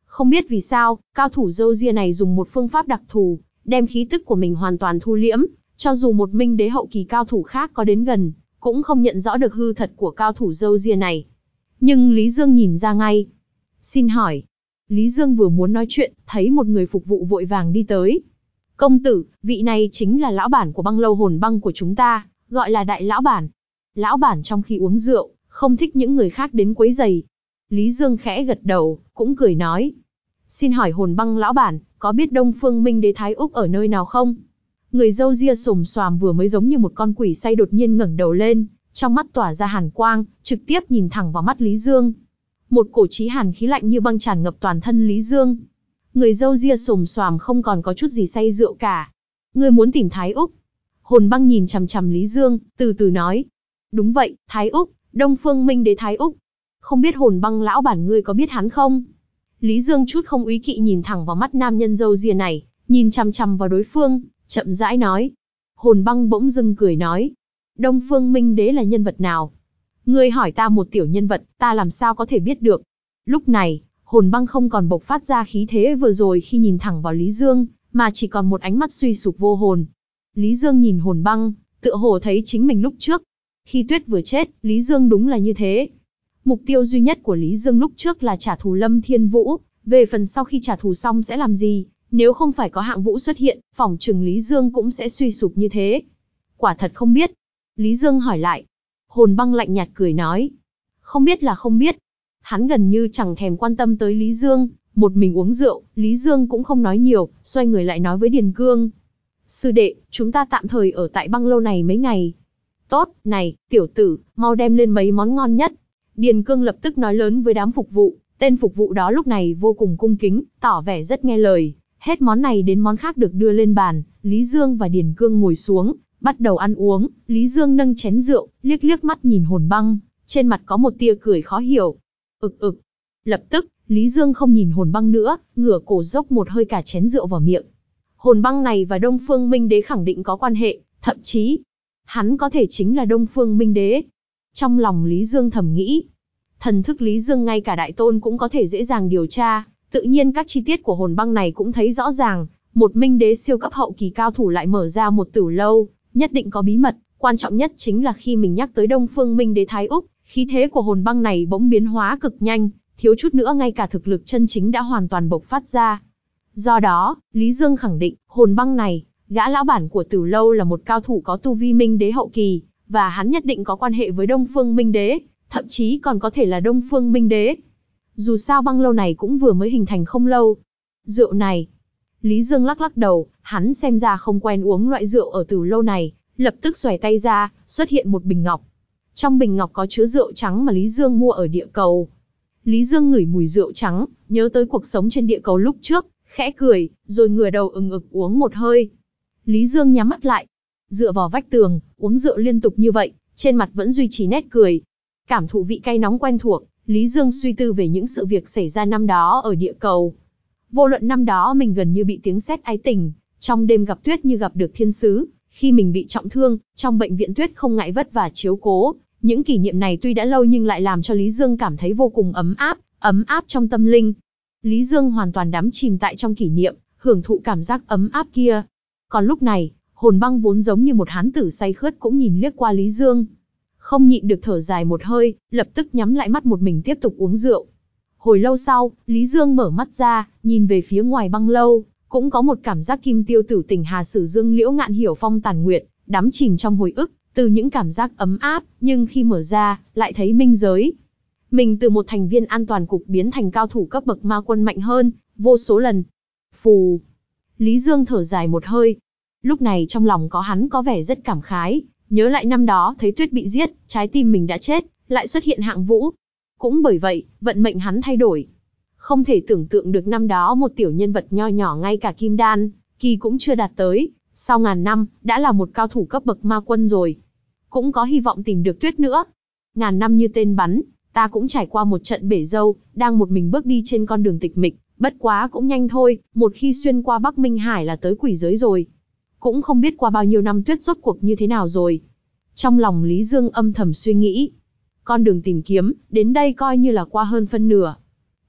Không biết vì sao, cao thủ râu ria này dùng một phương pháp đặc thù, đem khí tức của mình hoàn toàn thu liễm, cho dù một minh đế hậu kỳ cao thủ khác có đến gần, cũng không nhận rõ được hư thật của cao thủ râu ria này. Nhưng Lý Dương nhìn ra ngay. Xin hỏi. Lý Dương vừa muốn nói chuyện, thấy một người phục vụ vội vàng đi tới. Công tử, vị này chính là lão bản của băng lâu hồn băng của chúng ta, gọi là đại lão bản. Lão bản trong khi uống rượu, không thích những người khác đến quấy rầy. Lý Dương khẽ gật đầu, cũng cười nói. Xin hỏi hồn băng lão bản, có biết Đông Phương Minh Đế Thái Úc ở nơi nào không? Người râu ria xồm xoàm vừa mới giống như một con quỷ say đột nhiên ngẩng đầu lên, trong mắt tỏa ra hàn quang, trực tiếp nhìn thẳng vào mắt Lý Dương. Một cổ chí hàn khí lạnh như băng tràn ngập toàn thân Lý Dương. Người râu ria xồm xoàm không còn có chút gì say rượu cả. Ngươi muốn tìm Thái Úc? Hồn băng nhìn chằm chằm Lý Dương, từ từ nói. Đúng vậy, Thái Úc, Đông Phương Minh Đế Thái Úc. Không biết hồn băng lão bản ngươi có biết hắn không? Lý Dương chút không úy kỵ nhìn thẳng vào mắt nam nhân râu ria này, nhìn chằm chằm vào đối phương, chậm rãi nói. Hồn băng bỗng dưng cười nói. Đông Phương Minh Đế là nhân vật nào? Ngươi hỏi ta một tiểu nhân vật, ta làm sao có thể biết được? Lúc này, hồn băng không còn bộc phát ra khí thế vừa rồi khi nhìn thẳng vào Lý Dương, mà chỉ còn một ánh mắt suy sụp vô hồn. Lý Dương nhìn hồn băng, tựa hồ thấy chính mình lúc trước. Khi Tuyết vừa chết, Lý Dương đúng là như thế. Mục tiêu duy nhất của Lý Dương lúc trước là trả thù Lâm Thiên Vũ, về phần sau khi trả thù xong sẽ làm gì, nếu không phải có Hạng Vũ xuất hiện, phỏng chừng Lý Dương cũng sẽ suy sụp như thế. Quả thật không biết. Lý Dương hỏi lại. Hồn băng lạnh nhạt cười nói. Không biết là không biết. Hắn gần như chẳng thèm quan tâm tới Lý Dương, một mình uống rượu, Lý Dương cũng không nói nhiều, xoay người lại nói với Điền Cương. Sư đệ, chúng ta tạm thời ở tại băng lâu này mấy ngày. Tốt, này, tiểu tử, mau đem lên mấy món ngon nhất. Điền Cương lập tức nói lớn với đám phục vụ, tên phục vụ đó lúc này vô cùng cung kính, tỏ vẻ rất nghe lời. Hết món này đến món khác được đưa lên bàn, Lý Dương và Điền Cương ngồi xuống, bắt đầu ăn uống. Lý Dương nâng chén rượu, liếc liếc mắt nhìn hồn băng, trên mặt có một tia cười khó hiểu. Ực ực. Lập tức, Lý Dương không nhìn hồn băng nữa, ngửa cổ dốc một hơi cả chén rượu vào miệng. Hồn băng này và Đông Phương Minh Đế khẳng định có quan hệ, thậm chí, hắn có thể chính là Đông Phương Minh Đế. Trong lòng Lý Dương thầm nghĩ, thần thức Lý Dương ngay cả đại tôn cũng có thể dễ dàng điều tra, tự nhiên các chi tiết của hồn băng này cũng thấy rõ ràng, một Minh Đế siêu cấp hậu kỳ cao thủ lại mở ra một tửu lâu, nhất định có bí mật, quan trọng nhất chính là khi mình nhắc tới Đông Phương Minh Đế Thái Úc, khí thế của hồn băng này bỗng biến hóa cực nhanh, thiếu chút nữa ngay cả thực lực chân chính đã hoàn toàn bộc phát ra. Do đó, Lý Dương khẳng định, hồn băng này, gã lão bản của Tửu Lâu là một cao thủ có tu vi Minh Đế hậu kỳ, và hắn nhất định có quan hệ với Đông Phương Minh Đế, thậm chí còn có thể là Đông Phương Minh Đế. Dù sao băng lâu này cũng vừa mới hình thành không lâu. Rượu này, Lý Dương lắc lắc đầu, hắn xem ra không quen uống loại rượu ở Tửu Lâu này, lập tức xoay tay ra, xuất hiện một bình ngọc. Trong bình ngọc có chứa rượu trắng mà Lý Dương mua ở địa cầu. Lý Dương ngửi mùi rượu trắng, nhớ tới cuộc sống trên địa cầu lúc trước, khẽ cười, rồi ngửa đầu ừng ực uống một hơi. Lý Dương nhắm mắt lại, dựa vào vách tường, uống rượu liên tục như vậy, trên mặt vẫn duy trì nét cười. Cảm thụ vị cay nóng quen thuộc, Lý Dương suy tư về những sự việc xảy ra năm đó ở địa cầu. Vô luận năm đó mình gần như bị tiếng sét ái tình, trong đêm gặp Tuyết như gặp được thiên sứ, khi mình bị trọng thương, trong bệnh viện Tuyết không ngại vất vả chiếu cố. Những kỷ niệm này tuy đã lâu nhưng lại làm cho Lý Dương cảm thấy vô cùng ấm áp, ấm áp trong tâm linh. Lý Dương hoàn toàn đắm chìm tại trong kỷ niệm, hưởng thụ cảm giác ấm áp kia. Còn lúc này, hồn băng vốn giống như một hán tử say khướt cũng nhìn liếc qua Lý Dương. Không nhịn được thở dài một hơi, lập tức nhắm lại mắt một mình tiếp tục uống rượu. Hồi lâu sau, Lý Dương mở mắt ra, nhìn về phía ngoài băng lâu, cũng có một cảm giác kim tiêu tử tình hà sử dương liễu ngạn hiểu phong tàn nguyệt, đắm chìm trong hồi ức, từ những cảm giác ấm áp, nhưng khi mở ra, lại thấy minh giới. Mình từ một thành viên an toàn cục biến thành cao thủ cấp bậc ma quân mạnh hơn, vô số lần. Phù. Lý Dương thở dài một hơi. Lúc này trong lòng có hắn có vẻ rất cảm khái, nhớ lại năm đó thấy Tuyết bị giết, trái tim mình đã chết, lại xuất hiện Hạng Vũ. Cũng bởi vậy, vận mệnh hắn thay đổi. Không thể tưởng tượng được năm đó một tiểu nhân vật nho nhỏ ngay cả kim đan, kỳ cũng chưa đạt tới, sau ngàn năm, đã là một cao thủ cấp bậc ma quân rồi. Cũng có hy vọng tìm được Tuyết nữa. Ngàn năm như tên bắn, ta cũng trải qua một trận bể dâu, đang một mình bước đi trên con đường tịch mịch, bất quá cũng nhanh thôi, một khi xuyên qua Bắc Minh Hải là tới quỷ giới rồi. Cũng không biết qua bao nhiêu năm Tuyết rốt cuộc như thế nào rồi. Trong lòng Lý Dương âm thầm suy nghĩ. Con đường tìm kiếm, đến đây coi như là qua hơn phân nửa.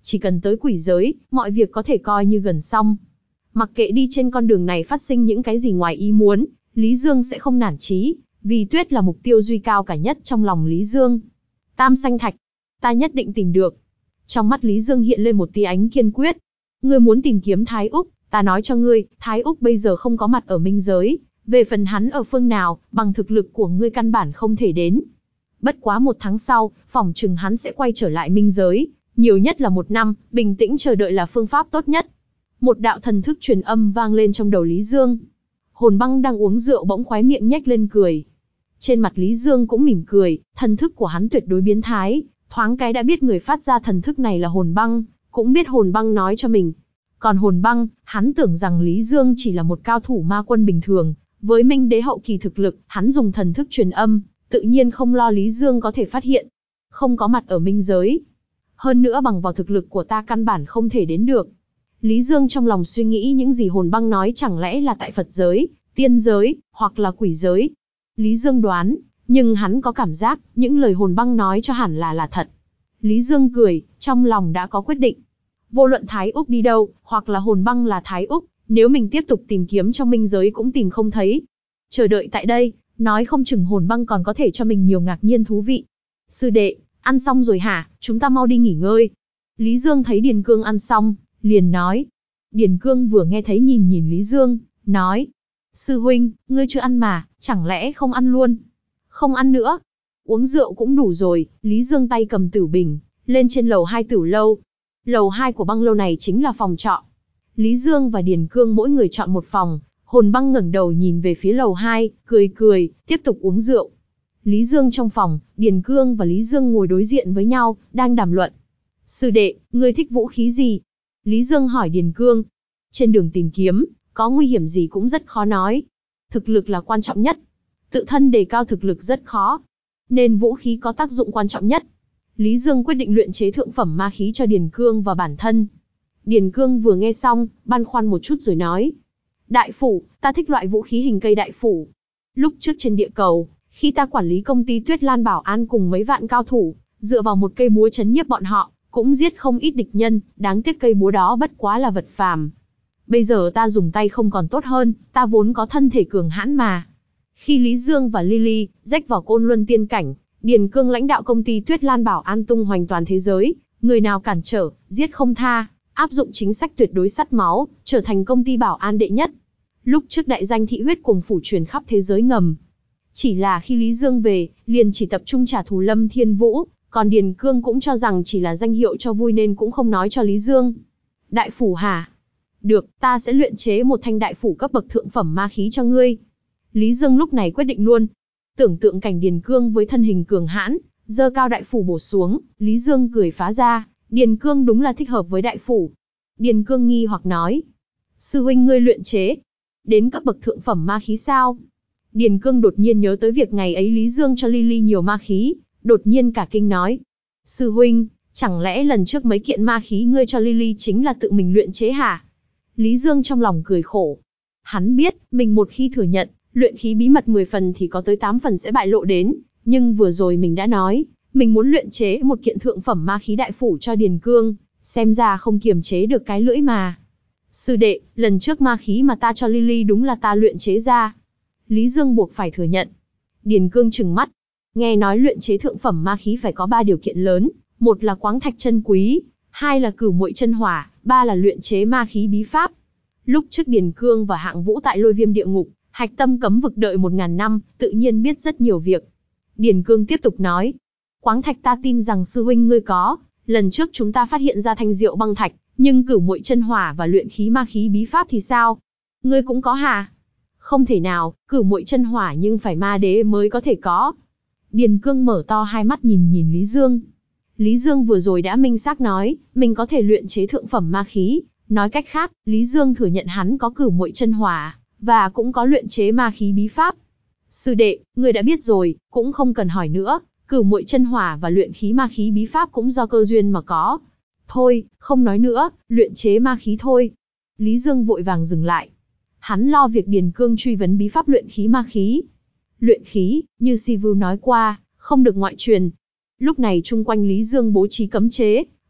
chỉ cần tới quỷ giới, mọi việc có thể coi như gần xong. Mặc kệ đi trên con đường này phát sinh những cái gì ngoài ý muốn, Lý Dương sẽ không nản chí, vì tuyết là mục tiêu duy cao cả nhất trong lòng Lý Dương. Tam Sanh Thạch, ta nhất định tìm được. Trong mắt Lý Dương hiện lên một tia ánh kiên quyết. Ngươi muốn tìm kiếm Thái Úc, ta nói cho ngươi, Thái Úc bây giờ không có mặt ở minh giới. Về phần hắn ở phương nào, bằng thực lực của ngươi căn bản không thể đến. Bất quá một tháng sau, phỏng chừng hắn sẽ quay trở lại minh giới. Nhiều nhất là một năm, bình tĩnh chờ đợi là phương pháp tốt nhất. Một đạo thần thức truyền âm vang lên trong đầu Lý Dương. Hồn Băng đang uống rượu bỗng khóe miệng nhếch lên cười. Trên mặt Lý Dương cũng mỉm cười, thần thức của hắn tuyệt đối biến thái. Thoáng cái đã biết người phát ra thần thức này là Hồn Băng, cũng biết Hồn Băng nói cho mình. Còn Hồn Băng, hắn tưởng rằng Lý Dương chỉ là một cao thủ ma quân bình thường. Với Minh Đế hậu kỳ thực lực, hắn dùng thần thức truyền âm, tự nhiên không lo Lý Dương có thể phát hiện. Không có mặt ở minh giới. Hơn nữa bằng vào thực lực của ta căn bản không thể đến được. Lý Dương trong lòng suy nghĩ những gì Hồn Băng nói chẳng lẽ là tại Phật giới, tiên giới, hoặc là quỷ giới. Lý Dương đoán, nhưng hắn có cảm giác, những lời Hồn Băng nói cho hẳn là là thật. Lý Dương cười, trong lòng đã có quyết định. Vô luận Thái Úc đi đâu, hoặc là Hồn Băng là Thái Úc, nếu mình tiếp tục tìm kiếm trong minh giới cũng tìm không thấy. Chờ đợi tại đây, nói không chừng Hồn Băng còn có thể cho mình nhiều ngạc nhiên thú vị. Sư đệ, ăn xong rồi hả, chúng ta mau đi nghỉ ngơi. Lý Dương thấy Điền Cương ăn xong, liền nói. Điền Cương vừa nghe thấy nhìn nhìn Lý Dương, nói. Sư huynh, ngươi chưa ăn mà, chẳng lẽ không ăn luôn? Không ăn nữa. Uống rượu cũng đủ rồi, Lý Dương tay cầm tửu bình, lên trên lầu hai tửu lâu. Lầu hai của băng lâu này chính là phòng trọ. Lý Dương và Điền Cương mỗi người chọn một phòng, Hồn Băng ngẩng đầu nhìn về phía lầu hai, cười cười, tiếp tục uống rượu. Lý Dương trong phòng, Điền Cương và Lý Dương ngồi đối diện với nhau, đang đàm luận. Sư đệ, ngươi thích vũ khí gì? Lý Dương hỏi Điền Cương. Trên đường tìm kiếm, có nguy hiểm gì cũng rất khó nói. Thực lực là quan trọng nhất. Tự thân đề cao thực lực rất khó. Nên vũ khí có tác dụng quan trọng nhất. Lý Dương quyết định luyện chế thượng phẩm ma khí cho Điền Cương và bản thân. Điền Cương vừa nghe xong, băn khoăn một chút rồi nói. Đại phủ, ta thích loại vũ khí hình cây đại phủ. Lúc trước trên địa cầu, khi ta quản lý công ty Tuyết Lan Bảo An cùng mấy vạn cao thủ, dựa vào một cây búa chấn nhiếp bọn họ, cũng giết không ít địch nhân, đáng tiếc cây búa đó bất quá là vật phàm. Bây giờ ta dùng tay không còn tốt hơn, ta vốn có thân thể cường hãn mà. Khi Lý Dương và Lily rách vào Côn Luân tiên cảnh, Điền Cương lãnh đạo công ty Tuyết Lan Bảo An tung hoành toàn thế giới, người nào cản trở, giết không tha, áp dụng chính sách tuyệt đối sắt máu, trở thành công ty bảo an đệ nhất. Lúc trước đại danh thị huyết cùng phủ truyền khắp thế giới ngầm. Chỉ là khi Lý Dương về, liền chỉ tập trung trả thù Lâm Thiên Vũ, còn Điền Cương cũng cho rằng chỉ là danh hiệu cho vui nên cũng không nói cho Lý Dương. Đại phủ hả? Được, ta sẽ luyện chế một thanh đại phủ cấp bậc thượng phẩm ma khí cho ngươi. Lý Dương lúc này quyết định luôn. Tưởng tượng cảnh Điền Cương với thân hình cường hãn, giơ cao đại phủ bổ xuống, Lý Dương cười phá ra, Điền Cương đúng là thích hợp với đại phủ. Điền Cương nghi hoặc nói. Sư huynh ngươi luyện chế đến cấp bậc thượng phẩm ma khí sao? Điền Cương đột nhiên nhớ tới việc ngày ấy Lý Dương cho Lily nhiều ma khí, đột nhiên cả kinh nói. Sư huynh, chẳng lẽ lần trước mấy kiện ma khí ngươi cho Lily chính là tự mình luyện chế hả? Lý Dương trong lòng cười khổ. Hắn biết, mình một khi thừa nhận, luyện khí bí mật mười phần thì có tới tám phần sẽ bại lộ đến, nhưng vừa rồi mình đã nói, mình muốn luyện chế một kiện thượng phẩm ma khí đại phủ cho Điền Cương, xem ra không kiềm chế được cái lưỡi mà. Sư đệ, lần trước ma khí mà ta cho Lily đúng là ta luyện chế ra. Lý Dương buộc phải thừa nhận. Điền Cương trừng mắt. Nghe nói luyện chế thượng phẩm ma khí phải có ba điều kiện lớn, một là quáng thạch chân quý, hai là cửu muội chân hỏa, ba là luyện chế ma khí bí pháp. Lúc trước Điền Cương và Hạng Vũ tại Lôi Viêm địa ngục, hạch tâm cấm vực đợi một ngàn năm, tự nhiên biết rất nhiều việc. Điền Cương tiếp tục nói. Quáng thạch ta tin rằng sư huynh ngươi có, lần trước chúng ta phát hiện ra thanh diệu băng thạch, nhưng cửu muội chân hỏa và luyện khí ma khí bí pháp thì sao? Ngươi cũng có hả? Không thể nào, cửu muội chân hỏa nhưng phải ma đế mới có thể có. Điền Cương mở to hai mắt nhìn nhìn Lý Dương. Lý Dương vừa rồi đã minh xác nói, mình có thể luyện chế thượng phẩm ma khí. Nói cách khác, Lý Dương thừa nhận hắn có cửu muội chân hỏa, và cũng có luyện chế ma khí bí pháp. Sư đệ, người đã biết rồi, cũng không cần hỏi nữa, cửu muội chân hỏa và luyện khí ma khí bí pháp cũng do cơ duyên mà có. Thôi, không nói nữa, luyện chế ma khí thôi. Lý Dương vội vàng dừng lại. Hắn lo việc Điền Cương truy vấn bí pháp luyện khí ma khí. Luyện khí, như Sivu nói qua, không được ngoại truyền. Lúc này chung quanh Lý Dương bố trí cấm chế,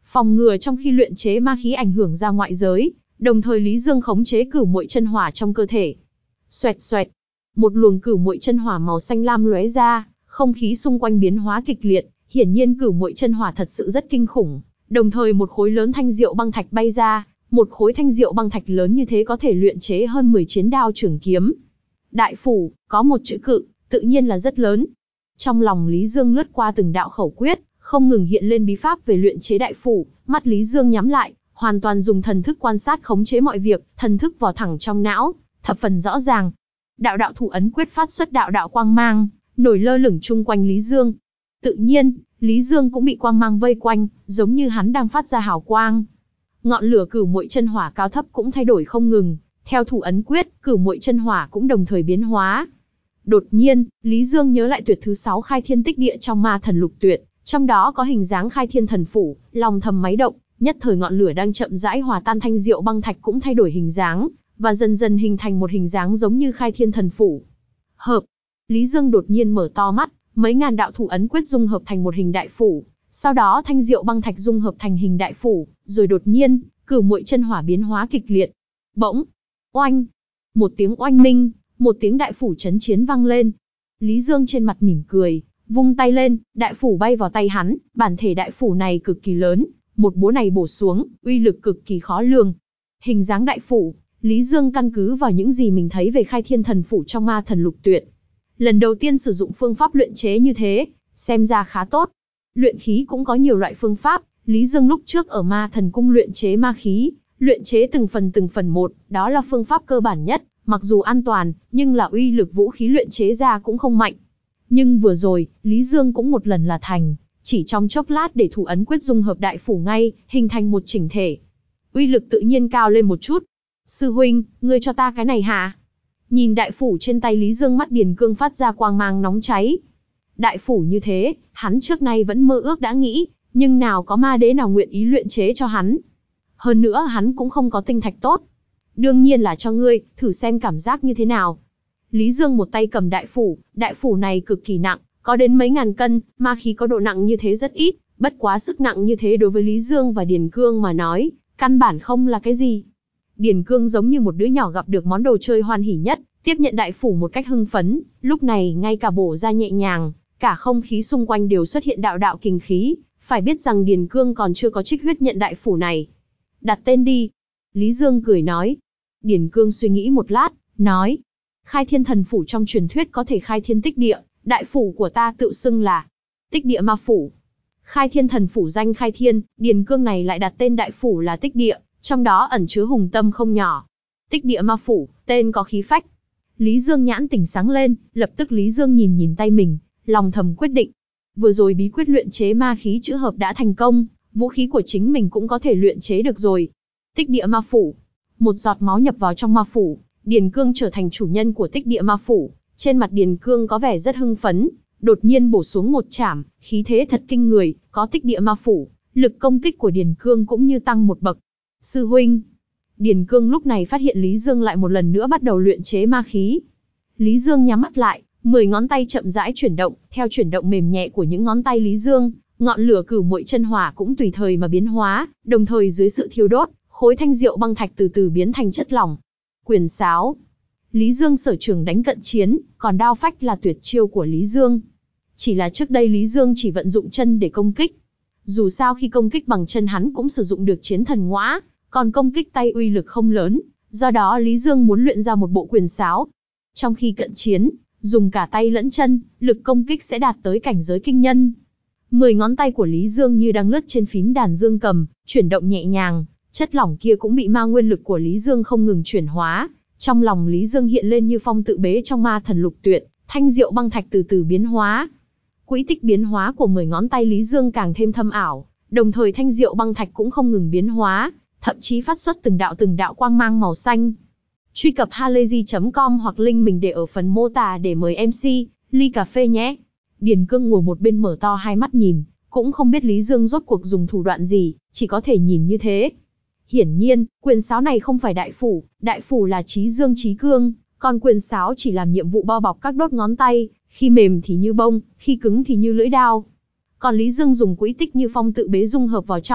phòng ngừa trong khi luyện chế ma khí ảnh hưởng ra ngoại giới, đồng thời Lý Dương khống chế cửu muội chân hỏa trong cơ thể. Xoẹt xoẹt, một luồng cửu muội chân hỏa màu xanh lam lóe ra, không khí xung quanh biến hóa kịch liệt, hiển nhiên cửu muội chân hỏa thật sự rất kinh khủng. Đồng thời một khối lớn thanh diệu băng thạch bay ra, một khối thanh diệu băng thạch lớn như thế có thể luyện chế hơn mười chiến đao trường kiếm. Đại phủ, có một chữ cự, tự nhiên là rất lớn. Trong lòng Lý Dương lướt qua từng đạo khẩu quyết, không ngừng hiện lên bí pháp về luyện chế đại phủ, mắt Lý Dương nhắm lại, hoàn toàn dùng thần thức quan sát khống chế mọi việc, thần thức vào thẳng trong não, thập phần rõ ràng. Đạo đạo thủ ấn quyết phát xuất đạo đạo quang mang, nổi lơ lửng chung quanh Lý Dương. Tự nhiên, Lý Dương cũng bị quang mang vây quanh, giống như hắn đang phát ra hào quang. Ngọn lửa cửu muội chân hỏa cao thấp cũng thay đổi không ngừng, theo thủ ấn quyết, cửu muội chân hỏa cũng đồng thời biến hóa. Đột nhiên, Lý Dương nhớ lại tuyệt thứ sáu khai thiên tích địa trong ma thần lục tuyệt, trong đó có hình dáng khai thiên thần phủ, lòng thầm máy động, nhất thời ngọn lửa đang chậm rãi hòa tan thanh diệu băng thạch cũng thay đổi hình dáng, và dần dần hình thành một hình dáng giống như khai thiên thần phủ. Hợp, Lý Dương đột nhiên mở to mắt, mấy ngàn đạo thủ ấn quyết dung hợp thành một hình đại phủ, sau đó thanh diệu băng thạch dung hợp thành hình đại phủ, rồi đột nhiên, cửu muội chân hỏa biến hóa kịch liệt. Bỗng, oanh, một tiếng oanh minh, một tiếng đại phủ chấn chiến vang lên. Lý Dương trên mặt mỉm cười, vung tay lên, đại phủ bay vào tay hắn, bản thể đại phủ này cực kỳ lớn, một búa này bổ xuống, uy lực cực kỳ khó lường. Hình dáng đại phủ, Lý Dương căn cứ vào những gì mình thấy về khai thiên thần phủ trong ma thần lục tuyệt. Lần đầu tiên sử dụng phương pháp luyện chế như thế, xem ra khá tốt. Luyện khí cũng có nhiều loại phương pháp, Lý Dương lúc trước ở ma thần cung luyện chế ma khí, luyện chế từng phần từng phần một, đó là phương pháp cơ bản nhất, mặc dù an toàn, nhưng là uy lực vũ khí luyện chế ra cũng không mạnh. Nhưng vừa rồi, Lý Dương cũng một lần là thành, chỉ trong chốc lát để thủ ấn quyết dung hợp đại phủ ngay, hình thành một chỉnh thể. Uy lực tự nhiên cao lên một chút. Sư huynh, ngươi cho ta cái này hả? Nhìn đại phủ trên tay Lý Dương, mắt Điền Cương phát ra quang mang nóng cháy. Đại phủ như thế, hắn trước nay vẫn mơ ước đã nghĩ, nhưng nào có ma đế nào nguyện ý luyện chế cho hắn. Hơn nữa hắn cũng không có tinh thạch tốt. Đương nhiên là cho ngươi, thử xem cảm giác như thế nào. Lý Dương một tay cầm đại phủ, đại phủ này cực kỳ nặng, có đến mấy ngàn cân, ma khí có độ nặng như thế rất ít, bất quá sức nặng như thế đối với Lý Dương và Điền Cương mà nói, căn bản không là cái gì. Điền Cương giống như một đứa nhỏ gặp được món đồ chơi hoan hỉ nhất, tiếp nhận đại phủ một cách hưng phấn, lúc này ngay cả bổ ra nhẹ nhàng, cả không khí xung quanh đều xuất hiện đạo đạo kình khí, phải biết rằng Điền Cương còn chưa có trích huyết nhận đại phủ này. Đặt tên đi. Lý Dương cười nói. Điền Cương suy nghĩ một lát, nói. Khai thiên thần phủ trong truyền thuyết có thể khai thiên tích địa, đại phủ của ta tự xưng là tích địa ma phủ. Khai thiên thần phủ danh khai thiên, Điền Cương này lại đặt tên đại phủ là tích địa, trong đó ẩn chứa hùng tâm không nhỏ. Tích địa ma phủ, tên có khí phách. Lý Dương nhãn tỉnh sáng lên, lập tức Lý Dương nhìn nhìn tay mình, lòng thầm quyết định. Vừa rồi bí quyết luyện chế ma khí chữ hợp đã thành công, vũ khí của chính mình cũng có thể luyện chế được rồi. Tích địa ma phủ. Một giọt máu nhập vào trong ma phủ, Điền Cương trở thành chủ nhân của tích địa ma phủ. Trên mặt Điền Cương có vẻ rất hưng phấn, đột nhiên bổ xuống một chảm, khí thế thật kinh người, có tích địa ma phủ, lực công kích của Điền Cương cũng như tăng một bậc. Sư huynh. Điền Cương lúc này phát hiện Lý Dương lại một lần nữa bắt đầu luyện chế ma khí. Lý Dương nhắm mắt lại, mười ngón tay chậm rãi chuyển động, theo chuyển động mềm nhẹ của những ngón tay Lý Dương, ngọn lửa cửu muội chân hỏa cũng tùy thời mà biến hóa, đồng thời dưới sự thiêu đốt, khối thanh diệu băng thạch từ từ biến thành chất lỏng. Quyền sáo. Lý Dương sở trường đánh cận chiến, còn đao phách là tuyệt chiêu của Lý Dương. Chỉ là trước đây Lý Dương chỉ vận dụng chân để công kích. Dù sao khi công kích bằng chân hắn cũng sử dụng được chiến thần ngõa, còn công kích tay uy lực không lớn, do đó Lý Dương muốn luyện ra một bộ quyền sáo. Trong khi cận chiến, dùng cả tay lẫn chân, lực công kích sẽ đạt tới cảnh giới kinh nhân. Mười ngón tay của Lý Dương như đang lướt trên phím đàn dương cầm, chuyển động nhẹ nhàng, chất lỏng kia cũng bị ma nguyên lực của Lý Dương không ngừng chuyển hóa. Trong lòng Lý Dương hiện lên như phong tự bế trong ma thần lục tuyệt, thanh diệu băng thạch từ từ biến hóa. Quỹ tích biến hóa của mười ngón tay Lý Dương càng thêm thâm ảo, đồng thời thanh diệu băng thạch cũng không ngừng biến hóa, thậm chí phát xuất từng đạo từng đạo quang mang màu xanh. Truy cập halayzi chấm com hoặc link mình để ở phần mô tả để mời em xê, ly cà phê nhé. Điền Cương ngồi một bên mở to hai mắt nhìn, cũng không biết Lý Dương rốt cuộc dùng thủ đoạn gì, chỉ có thể nhìn như thế. Hiển nhiên, quyền sáo này không phải đại phủ, đại phủ là trí dương trí cương, còn quyền sáo chỉ làm nhiệm vụ bao bọc các đốt ngón tay, khi mềm thì như bông, khi cứng thì như lưỡi đao. Còn Lý Dương dùng quỹ tích như phong tự bế dung hợp vào trong,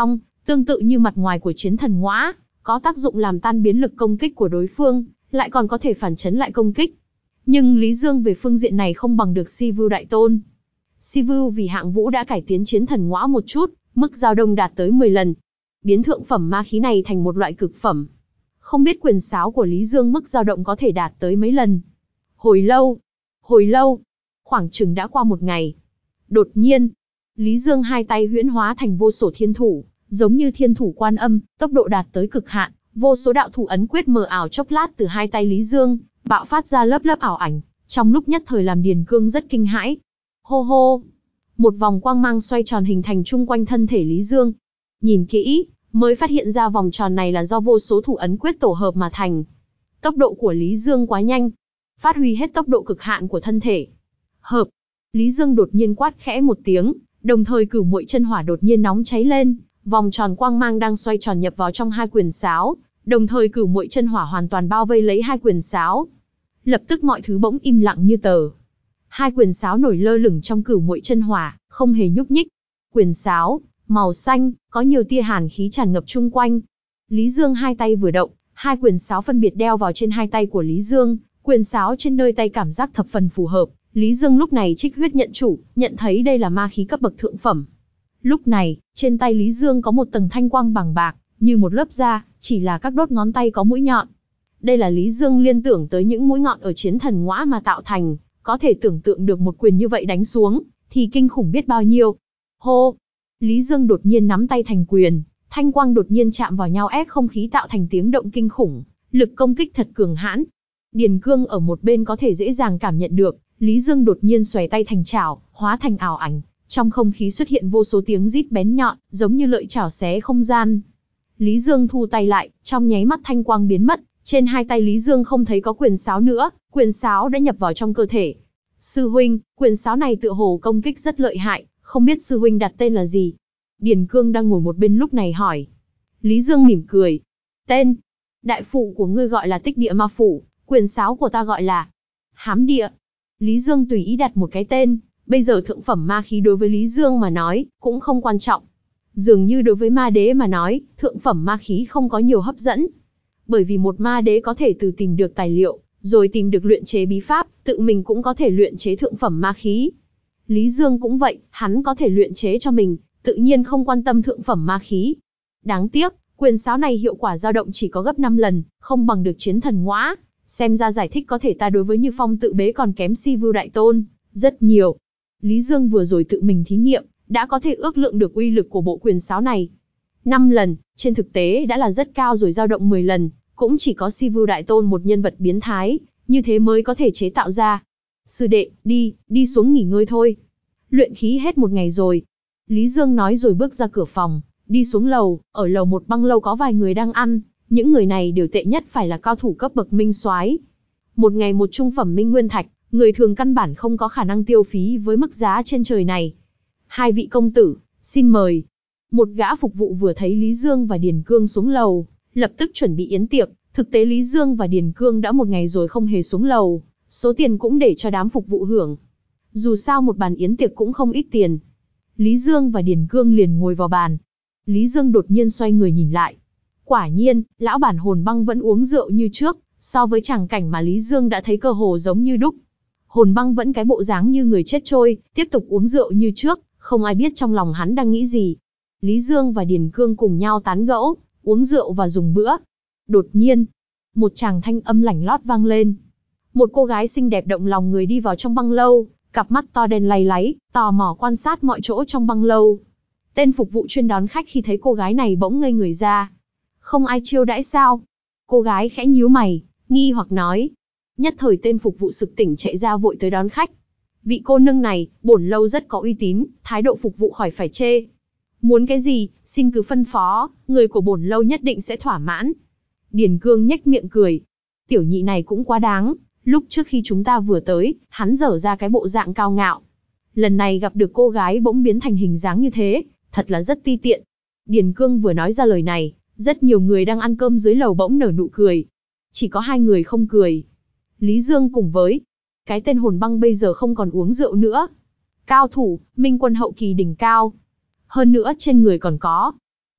Tương tự như mặt ngoài của chiến thần ngõa, có tác dụng làm tan biến lực công kích của đối phương, lại còn có thể phản chấn lại công kích. Nhưng Lý Dương về phương diện này không bằng được Si Vưu Đại Tôn. Si Vưu vì hạng vũ đã cải tiến chiến thần ngõa một chút, mức dao đông đạt tới mười lần. Biến thượng phẩm ma khí này thành một loại cực phẩm. Không biết quyền sáo của Lý Dương mức dao động có thể đạt tới mấy lần. Hồi lâu, hồi lâu, khoảng chừng đã qua một ngày. Đột nhiên, Lý Dương hai tay huyễn hóa thành vô số thiên thủ, giống như thiên thủ Quan Âm, tốc độ đạt tới cực hạn, vô số đạo thủ ấn quyết mờ ảo chốc lát từ hai tay Lý Dương, bạo phát ra lớp lớp ảo ảnh, trong lúc nhất thời làm Điền Cương rất kinh hãi. Hô hô, một vòng quang mang xoay tròn hình thành chung quanh thân thể Lý Dương. Nhìn kỹ, mới phát hiện ra vòng tròn này là do vô số thủ ấn quyết tổ hợp mà thành. Tốc độ của Lý Dương quá nhanh, phát huy hết tốc độ cực hạn của thân thể. Hợp, Lý Dương đột nhiên quát khẽ một tiếng, đồng thời cửu muội chân hỏa đột nhiên nóng cháy lên, vòng tròn quang mang đang xoay tròn nhập vào trong hai quyền sáo, đồng thời cửu muội chân hỏa hoàn toàn bao vây lấy hai quyền sáo. Lập tức mọi thứ bỗng im lặng như tờ. Hai quyền sáo nổi lơ lửng trong cửu muội chân hỏa, không hề nhúc nhích. Quyền sáo màu xanh, có nhiều tia hàn khí tràn ngập chung quanh. Lý Dương hai tay vừa động, hai quyền sáo phân biệt đeo vào trên hai tay của Lý Dương, quyền sáo trên nơi tay cảm giác thập phần phù hợp. Lý Dương lúc này trích huyết nhận chủ, nhận thấy đây là ma khí cấp bậc thượng phẩm. Lúc này, trên tay Lý Dương có một tầng thanh quang bằng bạc, như một lớp da, chỉ là các đốt ngón tay có mũi nhọn. Đây là Lý Dương liên tưởng tới những mũi nhọn ở chiến thần ngõa mà tạo thành, có thể tưởng tượng được một quyền như vậy đánh xuống, thì kinh khủng biết bao nhiêu. Hô! Lý Dương đột nhiên nắm tay thành quyền, thanh quang đột nhiên chạm vào nhau ép không khí tạo thành tiếng động kinh khủng, lực công kích thật cường hãn. Điền Cương ở một bên có thể dễ dàng cảm nhận được, Lý Dương đột nhiên xòe tay thành chảo, hóa thành ảo ảnh, trong không khí xuất hiện vô số tiếng rít bén nhọn, giống như lợi chảo xé không gian. Lý Dương thu tay lại, trong nháy mắt thanh quang biến mất, trên hai tay Lý Dương không thấy có quyền sáo nữa, quyền sáo đã nhập vào trong cơ thể. Sư huynh, quyền sáo này tựa hồ công kích rất lợi hại, không biết sư huynh đặt tên là gì? Điền Cương đang ngồi một bên lúc này hỏi. Lý Dương mỉm cười. Tên? Đại phụ của ngươi gọi là Tích Địa Ma Phủ, quyền sáo của ta gọi là Hám Địa. Lý Dương tùy ý đặt một cái tên, bây giờ thượng phẩm ma khí đối với Lý Dương mà nói, cũng không quan trọng. Dường như đối với ma đế mà nói, thượng phẩm ma khí không có nhiều hấp dẫn. Bởi vì một ma đế có thể từ tìm được tài liệu, rồi tìm được luyện chế bí pháp, tự mình cũng có thể luyện chế thượng phẩm ma khí. Lý Dương cũng vậy, hắn có thể luyện chế cho mình, tự nhiên không quan tâm thượng phẩm ma khí. Đáng tiếc, quyền sáo này hiệu quả dao động chỉ có gấp năm lần, không bằng được chiến thần ngõa. Xem ra giải thích có thể ta đối với Như Phong tự bế còn kém Si Vưu Đại Tôn rất nhiều. Lý Dương vừa rồi tự mình thí nghiệm, đã có thể ước lượng được uy lực của bộ quyền sáo này. năm lần, trên thực tế đã là rất cao rồi, dao động mười lần, cũng chỉ có Si Vưu Đại Tôn một nhân vật biến thái, như thế mới có thể chế tạo ra. Sư đệ, đi, đi xuống nghỉ ngơi thôi. Luyện khí hết một ngày rồi. Lý Dương nói rồi bước ra cửa phòng, đi xuống lầu, ở lầu một băng lâu có vài người đang ăn, những người này đều tệ nhất phải là cao thủ cấp bậc minh soái. Một ngày một trung phẩm minh nguyên thạch, người thường căn bản không có khả năng tiêu phí với mức giá trên trời này. Hai vị công tử, xin mời. Một gã phục vụ vừa thấy Lý Dương và Điền Cương xuống lầu, lập tức chuẩn bị yến tiệc. Thực tế Lý Dương và Điền Cương đã một ngày rồi không hề xuống lầu, số tiền cũng để cho đám phục vụ hưởng. Dù sao một bàn yến tiệc cũng không ít tiền. Lý Dương và Điền Cương liền ngồi vào bàn. Lý Dương đột nhiên xoay người nhìn lại. Quả nhiên, lão bản Hồn Băng vẫn uống rượu như trước, so với tràng cảnh mà Lý Dương đã thấy cơ hồ giống như đúc. Hồn Băng vẫn cái bộ dáng như người chết trôi, tiếp tục uống rượu như trước, không ai biết trong lòng hắn đang nghĩ gì. Lý Dương và Điền Cương cùng nhau tán gẫu, uống rượu và dùng bữa. Đột nhiên, một tràng thanh âm lảnh lót vang lên. Một cô gái xinh đẹp động lòng người đi vào trong băng lâu, cặp mắt to đen lay láy, tò mò quan sát mọi chỗ trong băng lâu. Tên phục vụ chuyên đón khách khi thấy cô gái này bỗng ngây người ra. Không ai chiêu đãi sao? Cô gái khẽ nhíu mày, nghi hoặc nói. Nhất thời tên phục vụ sực tỉnh chạy ra vội tới đón khách. Vị cô nương này, bổn lâu rất có uy tín, thái độ phục vụ khỏi phải chê. Muốn cái gì, xin cứ phân phó, người của bổn lâu nhất định sẽ thỏa mãn. Điền Cương nhếch miệng cười. Tiểu nhị này cũng quá đáng, lúc trước khi chúng ta vừa tới, hắn dở ra cái bộ dạng cao ngạo. Lần này gặp được cô gái bỗng biến thành hình dáng như thế, thật là rất ti tiện. Điền Cương vừa nói ra lời này, rất nhiều người đang ăn cơm dưới lầu bỗng nở nụ cười. Chỉ có hai người không cười. Lý Dương cùng với cái tên Hồn Băng bây giờ không còn uống rượu nữa. Cao thủ, minh quân hậu kỳ đỉnh cao. Hơn nữa trên người còn có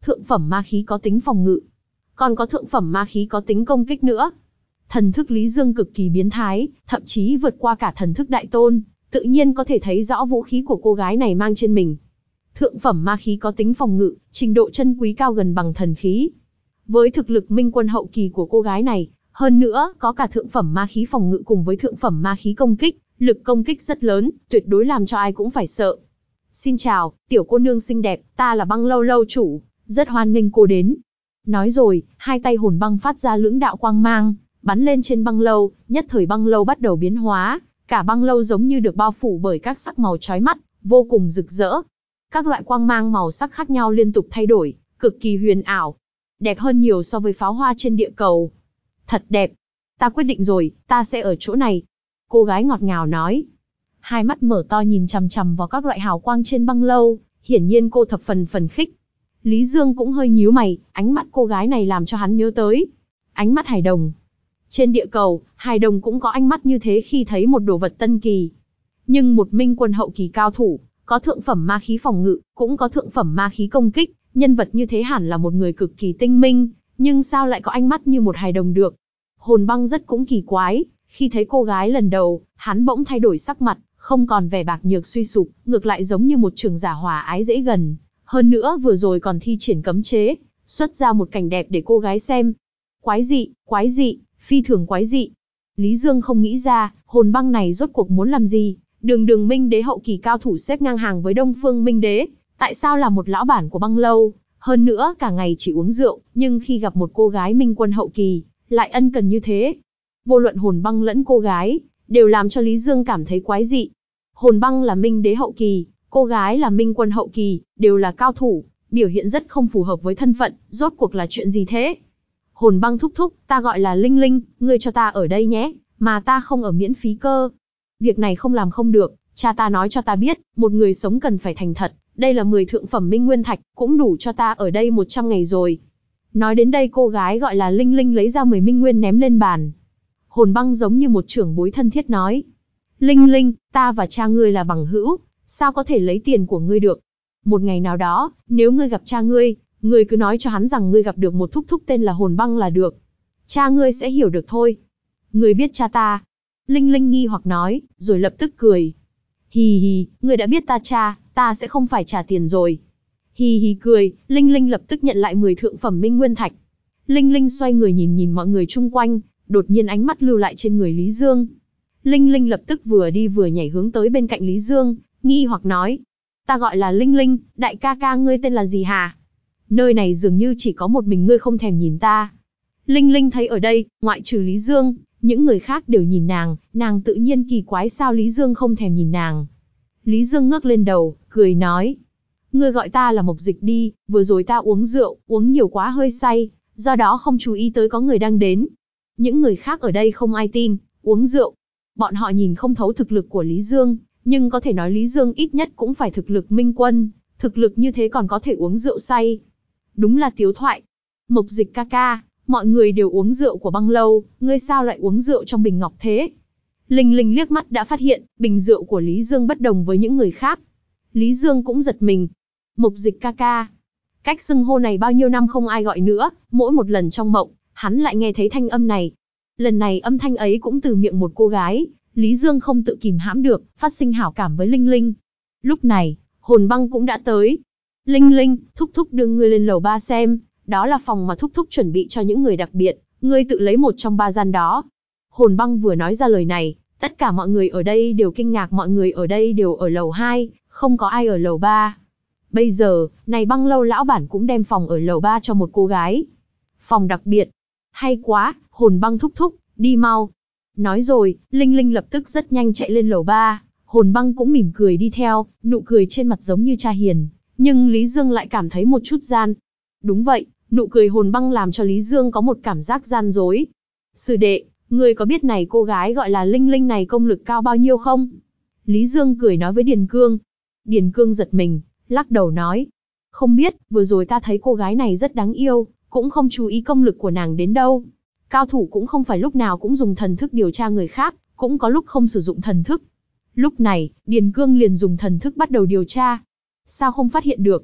thượng phẩm ma khí có tính phòng ngự, còn có thượng phẩm ma khí có tính công kích nữa. Thần thức Lý Dương cực kỳ biến thái, thậm chí vượt qua cả thần thức đại tôn, tự nhiên có thể thấy rõ vũ khí của cô gái này mang trên mình. Thượng phẩm ma khí có tính phòng ngự, trình độ chân quý cao gần bằng thần khí. Với thực lực minh quân hậu kỳ của cô gái này, hơn nữa có cả thượng phẩm ma khí phòng ngự cùng với thượng phẩm ma khí công kích, lực công kích rất lớn, tuyệt đối làm cho ai cũng phải sợ. Xin chào, tiểu cô nương xinh đẹp, ta là Băng Lâu lâu chủ, rất hoan nghênh cô đến. Nói rồi, hai tay hồn băng phát ra lưỡng đạo quang mang, bắn lên trên băng lâu, nhất thời băng lâu bắt đầu biến hóa, cả băng lâu giống như được bao phủ bởi các sắc màu chói mắt, vô cùng rực rỡ. Các loại quang mang màu sắc khác nhau liên tục thay đổi, cực kỳ huyền ảo, đẹp hơn nhiều so với pháo hoa trên địa cầu. Thật đẹp, ta quyết định rồi, ta sẽ ở chỗ này. Cô gái ngọt ngào nói. Hai mắt mở to nhìn chằm chằm vào các loại hào quang trên băng lâu, hiển nhiên cô thập phần phấn khích. Lý Dương cũng hơi nhíu mày, ánh mắt cô gái này làm cho hắn nhớ tới ánh mắt hài đồng. Trên địa cầu, hài đồng cũng có ánh mắt như thế khi thấy một đồ vật tân kỳ. Nhưng một minh quân hậu kỳ cao thủ, có thượng phẩm ma khí phòng ngự, cũng có thượng phẩm ma khí công kích, nhân vật như thế hẳn là một người cực kỳ tinh minh, nhưng sao lại có ánh mắt như một hài đồng được? Hồn băng rất cũng kỳ quái, khi thấy cô gái lần đầu, hắn bỗng thay đổi sắc mặt, không còn vẻ bạc nhược suy sụp, ngược lại giống như một trưởng giả hòa ái dễ gần. Hơn nữa vừa rồi còn thi triển cấm chế, xuất ra một cảnh đẹp để cô gái xem. Quái dị, quái dị, phi thường quái dị. Lý Dương không nghĩ ra, hồn băng này rốt cuộc muốn làm gì? Đường đường minh đế hậu kỳ cao thủ xếp ngang hàng với Đông Phương Minh đế, tại sao là một lão bản của băng lâu? Hơn nữa cả ngày chỉ uống rượu, nhưng khi gặp một cô gái minh quân hậu kỳ, lại ân cần như thế. Vô luận hồn băng lẫn cô gái, đều làm cho Lý Dương cảm thấy quái dị. Hồn băng là minh đế hậu kỳ, cô gái là minh quân hậu kỳ, đều là cao thủ, biểu hiện rất không phù hợp với thân phận, rốt cuộc là chuyện gì thế? Hồn băng thúc thúc, ta gọi là Linh Linh, ngươi cho ta ở đây nhé, mà ta không ở miễn phí cơ. Việc này không làm không được, cha ta nói cho ta biết, một người sống cần phải thành thật, đây là mười thượng phẩm minh nguyên thạch, cũng đủ cho ta ở đây một trăm ngày rồi. Nói đến đây cô gái gọi là Linh Linh lấy ra mười minh nguyên ném lên bàn. Hồn băng giống như một trưởng bối thân thiết nói. Linh Linh, ta và cha ngươi là bằng hữu, sao có thể lấy tiền của ngươi được? Một ngày nào đó, nếu ngươi gặp cha ngươi, ngươi cứ nói cho hắn rằng ngươi gặp được một thúc thúc tên là Hồn băng là được. Cha ngươi sẽ hiểu được thôi. Ngươi biết cha ta? Linh Linh nghi hoặc nói, rồi lập tức cười. Hì hì, ngươi đã biết ta cha, ta sẽ không phải trả tiền rồi. Hì hì cười, Linh Linh lập tức nhận lại mười thượng phẩm minh nguyên thạch. Linh Linh xoay người nhìn nhìn mọi người chung quanh, đột nhiên ánh mắt lưu lại trên người Lý Dương. Linh Linh lập tức vừa đi vừa nhảy hướng tới bên cạnh Lý Dương, nghi hoặc nói. Ta gọi là Linh Linh, đại ca ca ngươi tên là gì hả? Nơi này dường như chỉ có một mình ngươi không thèm nhìn ta. Linh Linh thấy ở đây, ngoại trừ Lý Dương, những người khác đều nhìn nàng, nàng tự nhiên kỳ quái sao Lý Dương không thèm nhìn nàng. Lý Dương ngước lên đầu, cười nói. Ngươi gọi ta là Mộc Dịch đi, vừa rồi ta uống rượu, uống nhiều quá hơi say, do đó không chú ý tới có người đang đến. Những người khác ở đây không ai tin, uống rượu. Bọn họ nhìn không thấu thực lực của Lý Dương, nhưng có thể nói Lý Dương ít nhất cũng phải thực lực minh quân, thực lực như thế còn có thể uống rượu say. Đúng là tiếu thoại. Mộc Dịch ca ca, mọi người đều uống rượu của băng lâu, ngươi sao lại uống rượu trong bình ngọc thế? Linh Linh liếc mắt đã phát hiện, bình rượu của Lý Dương bất đồng với những người khác. Lý Dương cũng giật mình. Mộc Dịch ca ca. Cách xưng hô này bao nhiêu năm không ai gọi nữa, mỗi một lần trong mộng, hắn lại nghe thấy thanh âm này. Lần này âm thanh ấy cũng từ miệng một cô gái, Lý Dương không tự kìm hãm được, phát sinh hảo cảm với Linh Linh. Lúc này, Hồn băng cũng đã tới. Linh Linh, thúc thúc đưa ngươi lên lầu ba xem, đó là phòng mà thúc thúc chuẩn bị cho những người đặc biệt, ngươi tự lấy một trong ba gian đó. Hồn băng vừa nói ra lời này, tất cả mọi người ở đây đều kinh ngạc, mọi người ở đây đều ở lầu hai, không có ai ở lầu ba. Bây giờ, này băng lâu lão bản cũng đem phòng ở lầu ba cho một cô gái. Phòng đặc biệt. Hay quá, Hồn băng thúc thúc, đi mau. Nói rồi, Linh Linh lập tức rất nhanh chạy lên lầu ba, Hồn băng cũng mỉm cười đi theo, nụ cười trên mặt giống như cha hiền, nhưng Lý Dương lại cảm thấy một chút gian. Đúng vậy, nụ cười Hồn băng làm cho Lý Dương có một cảm giác gian dối. Sư đệ, ngươi có biết này cô gái gọi là Linh Linh này công lực cao bao nhiêu không? Lý Dương cười nói với Điền Cương. Điền Cương giật mình, lắc đầu nói. Không biết, vừa rồi ta thấy cô gái này rất đáng yêu, cũng không chú ý công lực của nàng đến đâu. Cao thủ cũng không phải lúc nào cũng dùng thần thức điều tra người khác, cũng có lúc không sử dụng thần thức. Lúc này, Điền Cương liền dùng thần thức bắt đầu điều tra. Sao không phát hiện được?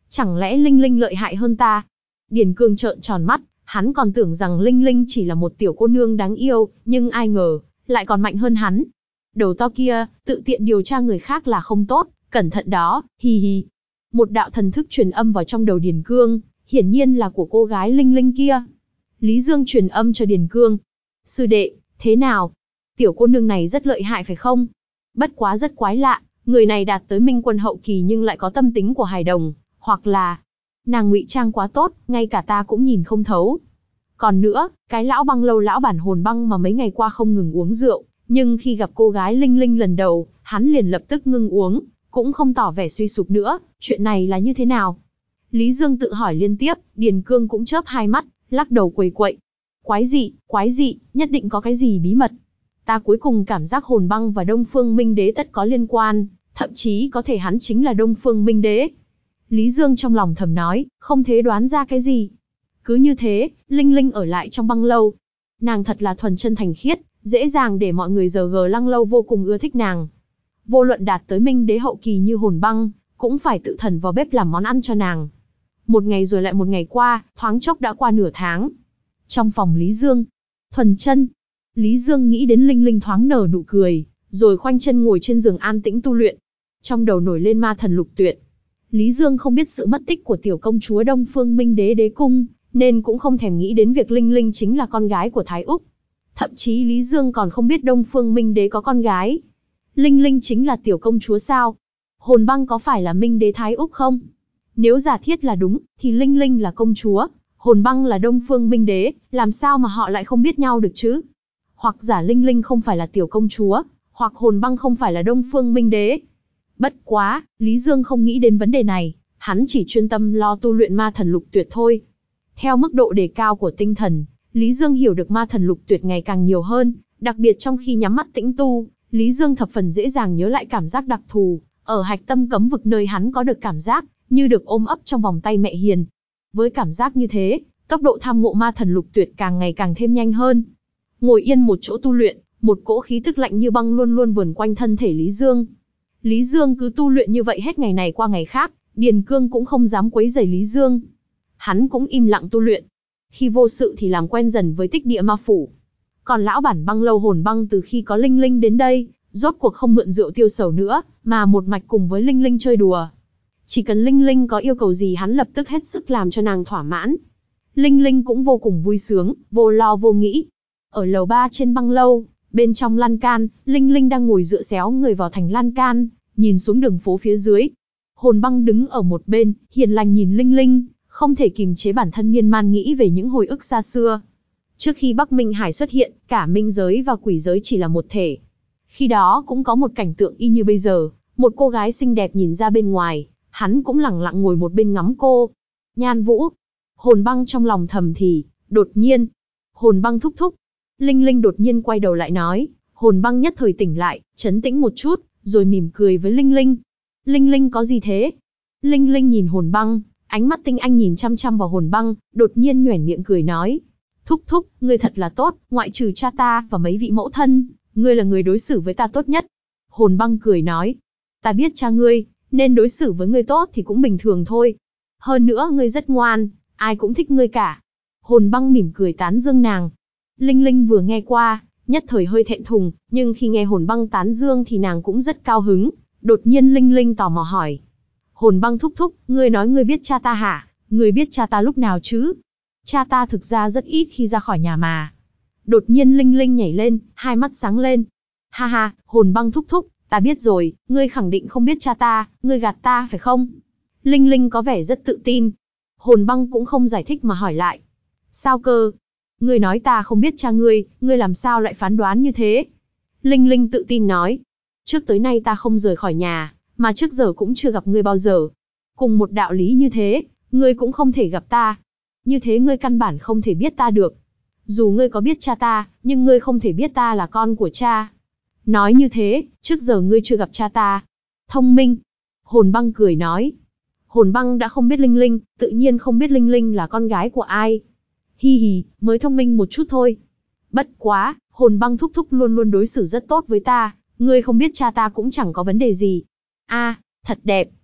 Chẳng lẽ Linh Linh lợi hại hơn ta? Điền Cương trợn tròn mắt, hắn còn tưởng rằng Linh Linh chỉ là một tiểu cô nương đáng yêu, nhưng ai ngờ, lại còn mạnh hơn hắn. Đầu to kia, tự tiện điều tra người khác là không tốt, cẩn thận đó, hi hi. Một đạo thần thức truyền âm vào trong đầu Điền Cương, hiển nhiên là của cô gái Linh Linh kia. Lý Dương truyền âm cho Điền Cương. Sư đệ, thế nào? Tiểu cô nương này rất lợi hại phải không? Bất quá rất quái lạ, người này đạt tới minh quân hậu kỳ nhưng lại có tâm tính của hài đồng, hoặc là nàng ngụy trang quá tốt, ngay cả ta cũng nhìn không thấu. Còn nữa, cái lão băng lâu lão bản hồn băng mà mấy ngày qua không ngừng uống rượu, nhưng khi gặp cô gái Linh Linh lần đầu, hắn liền lập tức ngưng uống, cũng không tỏ vẻ suy sụp nữa, chuyện này là như thế nào? Lý Dương tự hỏi liên tiếp, Điền Cương cũng chớp hai mắt, lắc đầu quầy quậy. Quái dị, quái dị, nhất định có cái gì bí mật. Ta cuối cùng cảm giác hồn băng và Đông Phương Minh Đế tất có liên quan, thậm chí có thể hắn chính là Đông Phương Minh Đế. Lý Dương trong lòng thầm nói, không thể đoán ra cái gì. Cứ như thế, Linh Linh ở lại trong băng lâu. Nàng thật là thuần chân thành khiết, dễ dàng để mọi người giờ gờ lăng lâu vô cùng ưa thích nàng. Vô luận đạt tới Minh Đế hậu kỳ như hồn băng, cũng phải tự thần vào bếp làm món ăn cho nàng. Một ngày rồi lại một ngày qua, thoáng chốc đã qua nửa tháng. Trong phòng Lý Dương, thuần chân, Lý Dương nghĩ đến Linh Linh thoáng nở nụ cười, rồi khoanh chân ngồi trên giường an tĩnh tu luyện. Trong đầu nổi lên ma thần lục tuyệt. Lý Dương không biết sự mất tích của tiểu công chúa Đông Phương Minh Đế đế cung, nên cũng không thèm nghĩ đến việc Linh Linh chính là con gái của Thái Úc. Thậm chí Lý Dương còn không biết Đông Phương Minh Đế có con gái. Linh Linh chính là tiểu công chúa sao? Hồn băng có phải là Minh Đế Thái Úc không? Nếu giả thiết là đúng, thì Linh Linh là công chúa, hồn băng là Đông Phương Minh Đế, làm sao mà họ lại không biết nhau được chứ? Hoặc giả Linh Linh không phải là tiểu công chúa, hoặc hồn băng không phải là Đông Phương Minh Đế. Bất quá, Lý Dương không nghĩ đến vấn đề này, hắn chỉ chuyên tâm lo tu luyện ma thần lục tuyệt thôi. Theo mức độ đề cao của tinh thần, Lý Dương hiểu được ma thần lục tuyệt ngày càng nhiều hơn, đặc biệt trong khi nhắm mắt tĩnh tu, Lý Dương thập phần dễ dàng nhớ lại cảm giác đặc thù, ở hạch tâm cấm vực nơi hắn có được cảm giác, như được ôm ấp trong vòng tay mẹ hiền. Với cảm giác như thế, tốc độ tham ngộ ma thần lục tuyệt càng ngày càng thêm nhanh hơn. Ngồi yên một chỗ tu luyện, một cỗ khí tức lạnh như băng luôn luôn vờn quanh thân thể Lý Dương. Lý Dương cứ tu luyện như vậy hết ngày này qua ngày khác, Điền Cương cũng không dám quấy rầy Lý Dương. Hắn cũng im lặng tu luyện. Khi vô sự thì làm quen dần với tích địa ma phủ. Còn lão bản băng lâu hồn băng từ khi có Linh Linh đến đây, rốt cuộc không mượn rượu tiêu sầu nữa, mà một mạch cùng với Linh Linh chơi đùa. Chỉ cần Linh Linh có yêu cầu gì hắn lập tức hết sức làm cho nàng thỏa mãn. Linh Linh cũng vô cùng vui sướng, vô lo vô nghĩ. Ở lầu ba trên băng lâu, bên trong lan can, Linh Linh đang ngồi dựa xéo người vào thành lan can, nhìn xuống đường phố phía dưới. Hồn băng đứng ở một bên, hiền lành nhìn Linh Linh, không thể kìm chế bản thân miên man nghĩ về những hồi ức xa xưa. Trước khi Bắc Minh Hải xuất hiện, cả minh giới và quỷ giới chỉ là một thể. Khi đó cũng có một cảnh tượng y như bây giờ, một cô gái xinh đẹp nhìn ra bên ngoài, hắn cũng lặng lặng ngồi một bên ngắm cô. Nhan Vũ. Hồn băng trong lòng thầm thì, đột nhiên. Hồn băng thúc thúc. Linh Linh đột nhiên quay đầu lại nói, hồn băng nhất thời tỉnh lại, trấn tĩnh một chút, rồi mỉm cười với Linh Linh. Linh Linh có gì thế? Linh Linh nhìn hồn băng, ánh mắt tinh anh nhìn chăm chăm vào hồn băng, đột nhiên nhoẻn miệng cười nói. Thúc thúc, ngươi thật là tốt, ngoại trừ cha ta và mấy vị mẫu thân, ngươi là người đối xử với ta tốt nhất. Hồn băng cười nói, ta biết cha ngươi, nên đối xử với ngươi tốt thì cũng bình thường thôi. Hơn nữa ngươi rất ngoan, ai cũng thích ngươi cả. Hồn băng mỉm cười tán dương nàng. Linh Linh vừa nghe qua, nhất thời hơi thẹn thùng, nhưng khi nghe hồn băng tán dương thì nàng cũng rất cao hứng. Đột nhiên Linh Linh tò mò hỏi. Hồn băng thúc thúc, ngươi nói ngươi biết cha ta hả? Ngươi biết cha ta lúc nào chứ? Cha ta thực ra rất ít khi ra khỏi nhà mà. Đột nhiên Linh Linh nhảy lên, hai mắt sáng lên. Ha ha, hồn băng thúc thúc, ta biết rồi, ngươi khẳng định không biết cha ta, ngươi gạt ta phải không? Linh Linh có vẻ rất tự tin. Hồn băng cũng không giải thích mà hỏi lại. Sao cơ? Ngươi nói ta không biết cha ngươi, ngươi làm sao lại phán đoán như thế? Linh Linh tự tin nói. Trước tới nay ta không rời khỏi nhà, mà trước giờ cũng chưa gặp ngươi bao giờ. Cùng một đạo lý như thế, ngươi cũng không thể gặp ta. Như thế ngươi căn bản không thể biết ta được. Dù ngươi có biết cha ta, nhưng ngươi không thể biết ta là con của cha. Nói như thế, trước giờ ngươi chưa gặp cha ta. Thông minh. Hồn băng cười nói. Hồn băng đã không biết Linh Linh, tự nhiên không biết Linh Linh là con gái của ai. Hi hi, mới thông minh một chút thôi. Bất quá, hồn băng thúc thúc luôn luôn đối xử rất tốt với ta, ngươi không biết cha ta cũng chẳng có vấn đề gì. A, thật đẹp.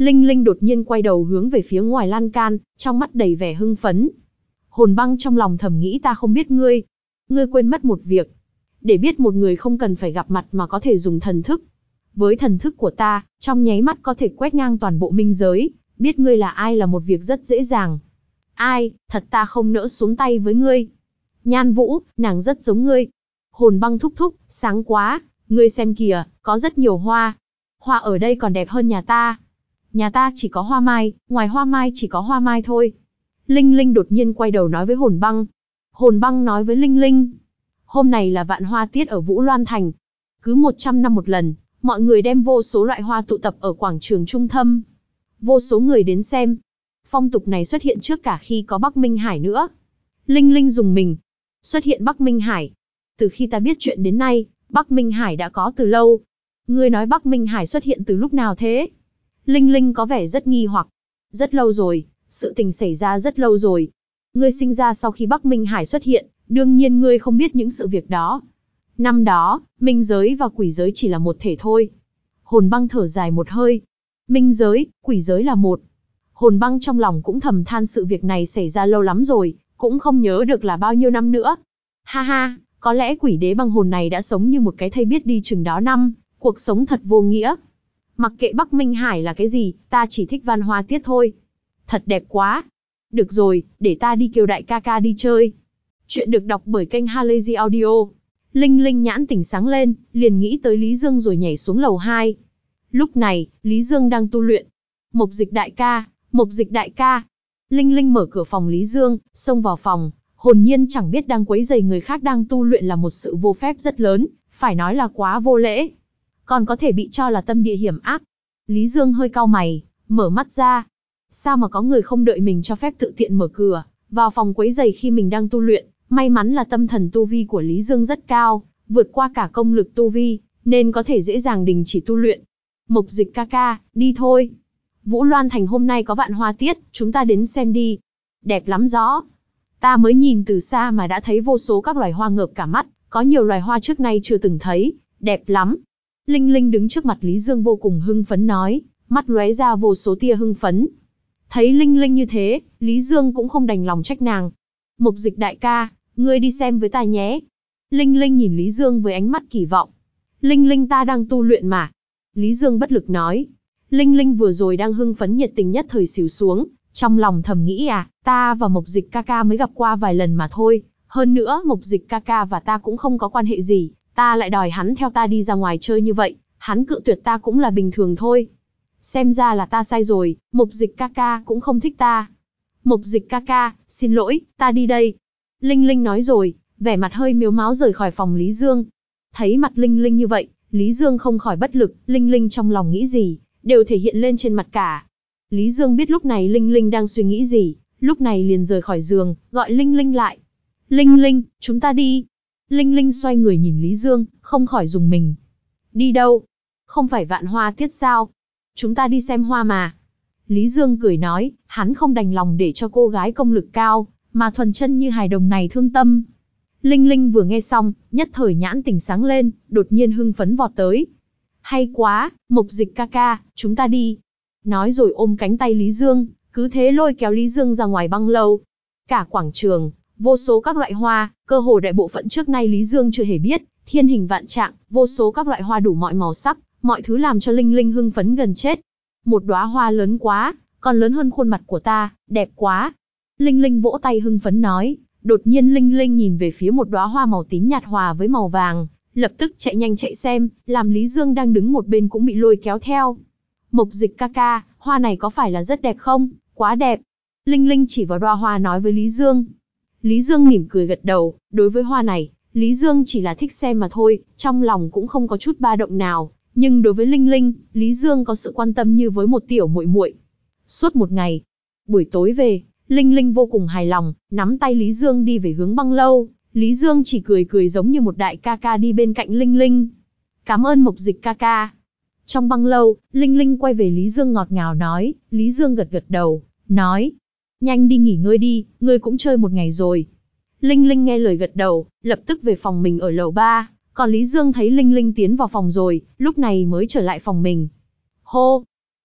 Linh Linh đột nhiên quay đầu hướng về phía ngoài lan can, trong mắt đầy vẻ hưng phấn. Hồn Băng trong lòng thầm nghĩ ta không biết ngươi. Ngươi quên mất một việc. Để biết một người không cần phải gặp mặt mà có thể dùng thần thức. Với thần thức của ta, trong nháy mắt có thể quét ngang toàn bộ minh giới, biết ngươi là ai là một việc rất dễ dàng. Ai, thật ta không nỡ xuống tay với ngươi. Nhan Vũ, nàng rất giống ngươi. Hồn Băng thúc thúc, sáng quá, ngươi xem kìa, có rất nhiều hoa. Hoa ở đây còn đẹp hơn nhà ta. Nhà ta chỉ có hoa mai, ngoài hoa mai chỉ có hoa mai thôi. Linh Linh đột nhiên quay đầu nói với Hồn Băng. Hồn Băng nói với Linh Linh. Hôm này là vạn hoa tiết ở Vũ Loan Thành. Cứ một trăm năm một lần, mọi người đem vô số loại hoa tụ tập ở quảng trường trung tâm. Vô số người đến xem. Phong tục này xuất hiện trước cả khi có Bắc Minh Hải nữa. Linh Linh dùng mình. Xuất hiện Bắc Minh Hải. Từ khi ta biết chuyện đến nay, Bắc Minh Hải đã có từ lâu. Ngươi nói Bắc Minh Hải xuất hiện từ lúc nào thế? Linh Linh có vẻ rất nghi hoặc. Rất lâu rồi, sự tình xảy ra rất lâu rồi. Ngươi sinh ra sau khi Bắc Minh Hải xuất hiện, đương nhiên ngươi không biết những sự việc đó. Năm đó, minh giới và quỷ giới chỉ là một thể thôi. Hồn Băng thở dài một hơi. Minh giới, quỷ giới là một. Hồn Băng trong lòng cũng thầm than sự việc này xảy ra lâu lắm rồi, cũng không nhớ được là bao nhiêu năm nữa. Ha ha, có lẽ quỷ đế băng hồn này đã sống như một cái thây biết đi chừng đó năm, cuộc sống thật vô nghĩa. Mặc kệ Bắc Minh Hải là cái gì, ta chỉ thích văn hoa tiết thôi. Thật đẹp quá. Được rồi, để ta đi kêu đại ca ca đi chơi. Chuyện được đọc bởi kênh Halazy Audio. Linh Linh nhãn tỉnh sáng lên, liền nghĩ tới Lý Dương rồi nhảy xuống lầu hai. Lúc này, Lý Dương đang tu luyện. Mộc Dịch đại ca, Mộc Dịch đại ca. Linh Linh mở cửa phòng Lý Dương, xông vào phòng, hồn nhiên chẳng biết đang quấy rầy người khác đang tu luyện là một sự vô phép rất lớn, phải nói là quá vô lễ. Còn có thể bị cho là tâm địa hiểm ác. Lý Dương hơi cau mày, mở mắt ra. Sao mà có người không đợi mình cho phép tự tiện mở cửa, vào phòng quấy rầy khi mình đang tu luyện. May mắn là tâm thần tu vi của Lý Dương rất cao, vượt qua cả công lực tu vi, nên có thể dễ dàng đình chỉ tu luyện. Mộc Dịch ca ca, đi thôi. Vũ Loan Thành hôm nay có vạn hoa tiết, chúng ta đến xem đi. Đẹp lắm rõ. Ta mới nhìn từ xa mà đã thấy vô số các loài hoa ngợp cả mắt, có nhiều loài hoa trước nay chưa từng thấy, đẹp lắm. Linh Linh đứng trước mặt Lý Dương vô cùng hưng phấn nói, mắt lóe ra vô số tia hưng phấn. Thấy Linh Linh như thế, Lý Dương cũng không đành lòng trách nàng. Mộc Dịch đại ca, ngươi đi xem với ta nhé. Linh Linh nhìn Lý Dương với ánh mắt kỳ vọng. Linh Linh ta đang tu luyện mà. Lý Dương bất lực nói. Linh Linh vừa rồi đang hưng phấn nhiệt tình nhất thời xỉu xuống, trong lòng thầm nghĩ à, ta và Mộc Dịch ca ca mới gặp qua vài lần mà thôi. Hơn nữa Mộc Dịch ca ca và ta cũng không có quan hệ gì, ta lại đòi hắn theo ta đi ra ngoài chơi như vậy, hắn cự tuyệt ta cũng là bình thường thôi. Xem ra là ta sai rồi, Mộc Dịch ca ca cũng không thích ta. Mộc Dịch ca ca, xin lỗi, ta đi đây. Linh Linh nói rồi, vẻ mặt hơi miếu máu rời khỏi phòng Lý Dương. Thấy mặt Linh Linh như vậy, Lý Dương không khỏi bất lực, Linh Linh trong lòng nghĩ gì, đều thể hiện lên trên mặt cả. Lý Dương biết lúc này Linh Linh đang suy nghĩ gì, lúc này liền rời khỏi giường, gọi Linh Linh lại. Linh Linh, chúng ta đi. Linh Linh xoay người nhìn Lý Dương, không khỏi rùng mình. Đi đâu? Không phải vạn hoa tiết sao? Chúng ta đi xem hoa mà. Lý Dương cười nói, hắn không đành lòng để cho cô gái công lực cao, mà thuần chân như hài đồng này thương tâm. Linh Linh vừa nghe xong, nhất thời nhãn tỉnh sáng lên, đột nhiên hưng phấn vọt tới. Hay quá, Mộc Dịch ca ca, chúng ta đi. Nói rồi ôm cánh tay Lý Dương, cứ thế lôi kéo Lý Dương ra ngoài băng lâu. Cả quảng trường, vô số các loại hoa, cơ hồ đại bộ phận trước nay Lý Dương chưa hề biết, thiên hình vạn trạng, vô số các loại hoa đủ mọi màu sắc, mọi thứ làm cho Linh Linh hưng phấn gần chết. Một đóa hoa lớn quá, còn lớn hơn khuôn mặt của ta, đẹp quá. Linh Linh vỗ tay hưng phấn nói, đột nhiên Linh Linh nhìn về phía một đóa hoa màu tím nhạt hòa với màu vàng, lập tức chạy nhanh chạy xem, làm Lý Dương đang đứng một bên cũng bị lôi kéo theo. Mộc Dịch ca ca, hoa này có phải là rất đẹp không? Quá đẹp. Linh Linh chỉ vào đóa hoa nói với Lý Dương. Lý Dương mỉm cười gật đầu, đối với hoa này, Lý Dương chỉ là thích xem mà thôi, trong lòng cũng không có chút ba động nào, nhưng đối với Linh Linh, Lý Dương có sự quan tâm như với một tiểu muội muội. Suốt một ngày, buổi tối về, Linh Linh vô cùng hài lòng, nắm tay Lý Dương đi về hướng băng lâu, Lý Dương chỉ cười cười giống như một đại ca ca đi bên cạnh Linh Linh. Cảm ơn Mộc Dịch ca ca. Trong băng lâu, Linh Linh quay về Lý Dương ngọt ngào nói, Lý Dương gật gật đầu, nói, nhanh đi nghỉ ngơi đi, ngươi cũng chơi một ngày rồi. Linh Linh nghe lời gật đầu, lập tức về phòng mình ở lầu ba, còn Lý Dương thấy Linh Linh tiến vào phòng rồi, lúc này mới trở lại phòng mình. Hô!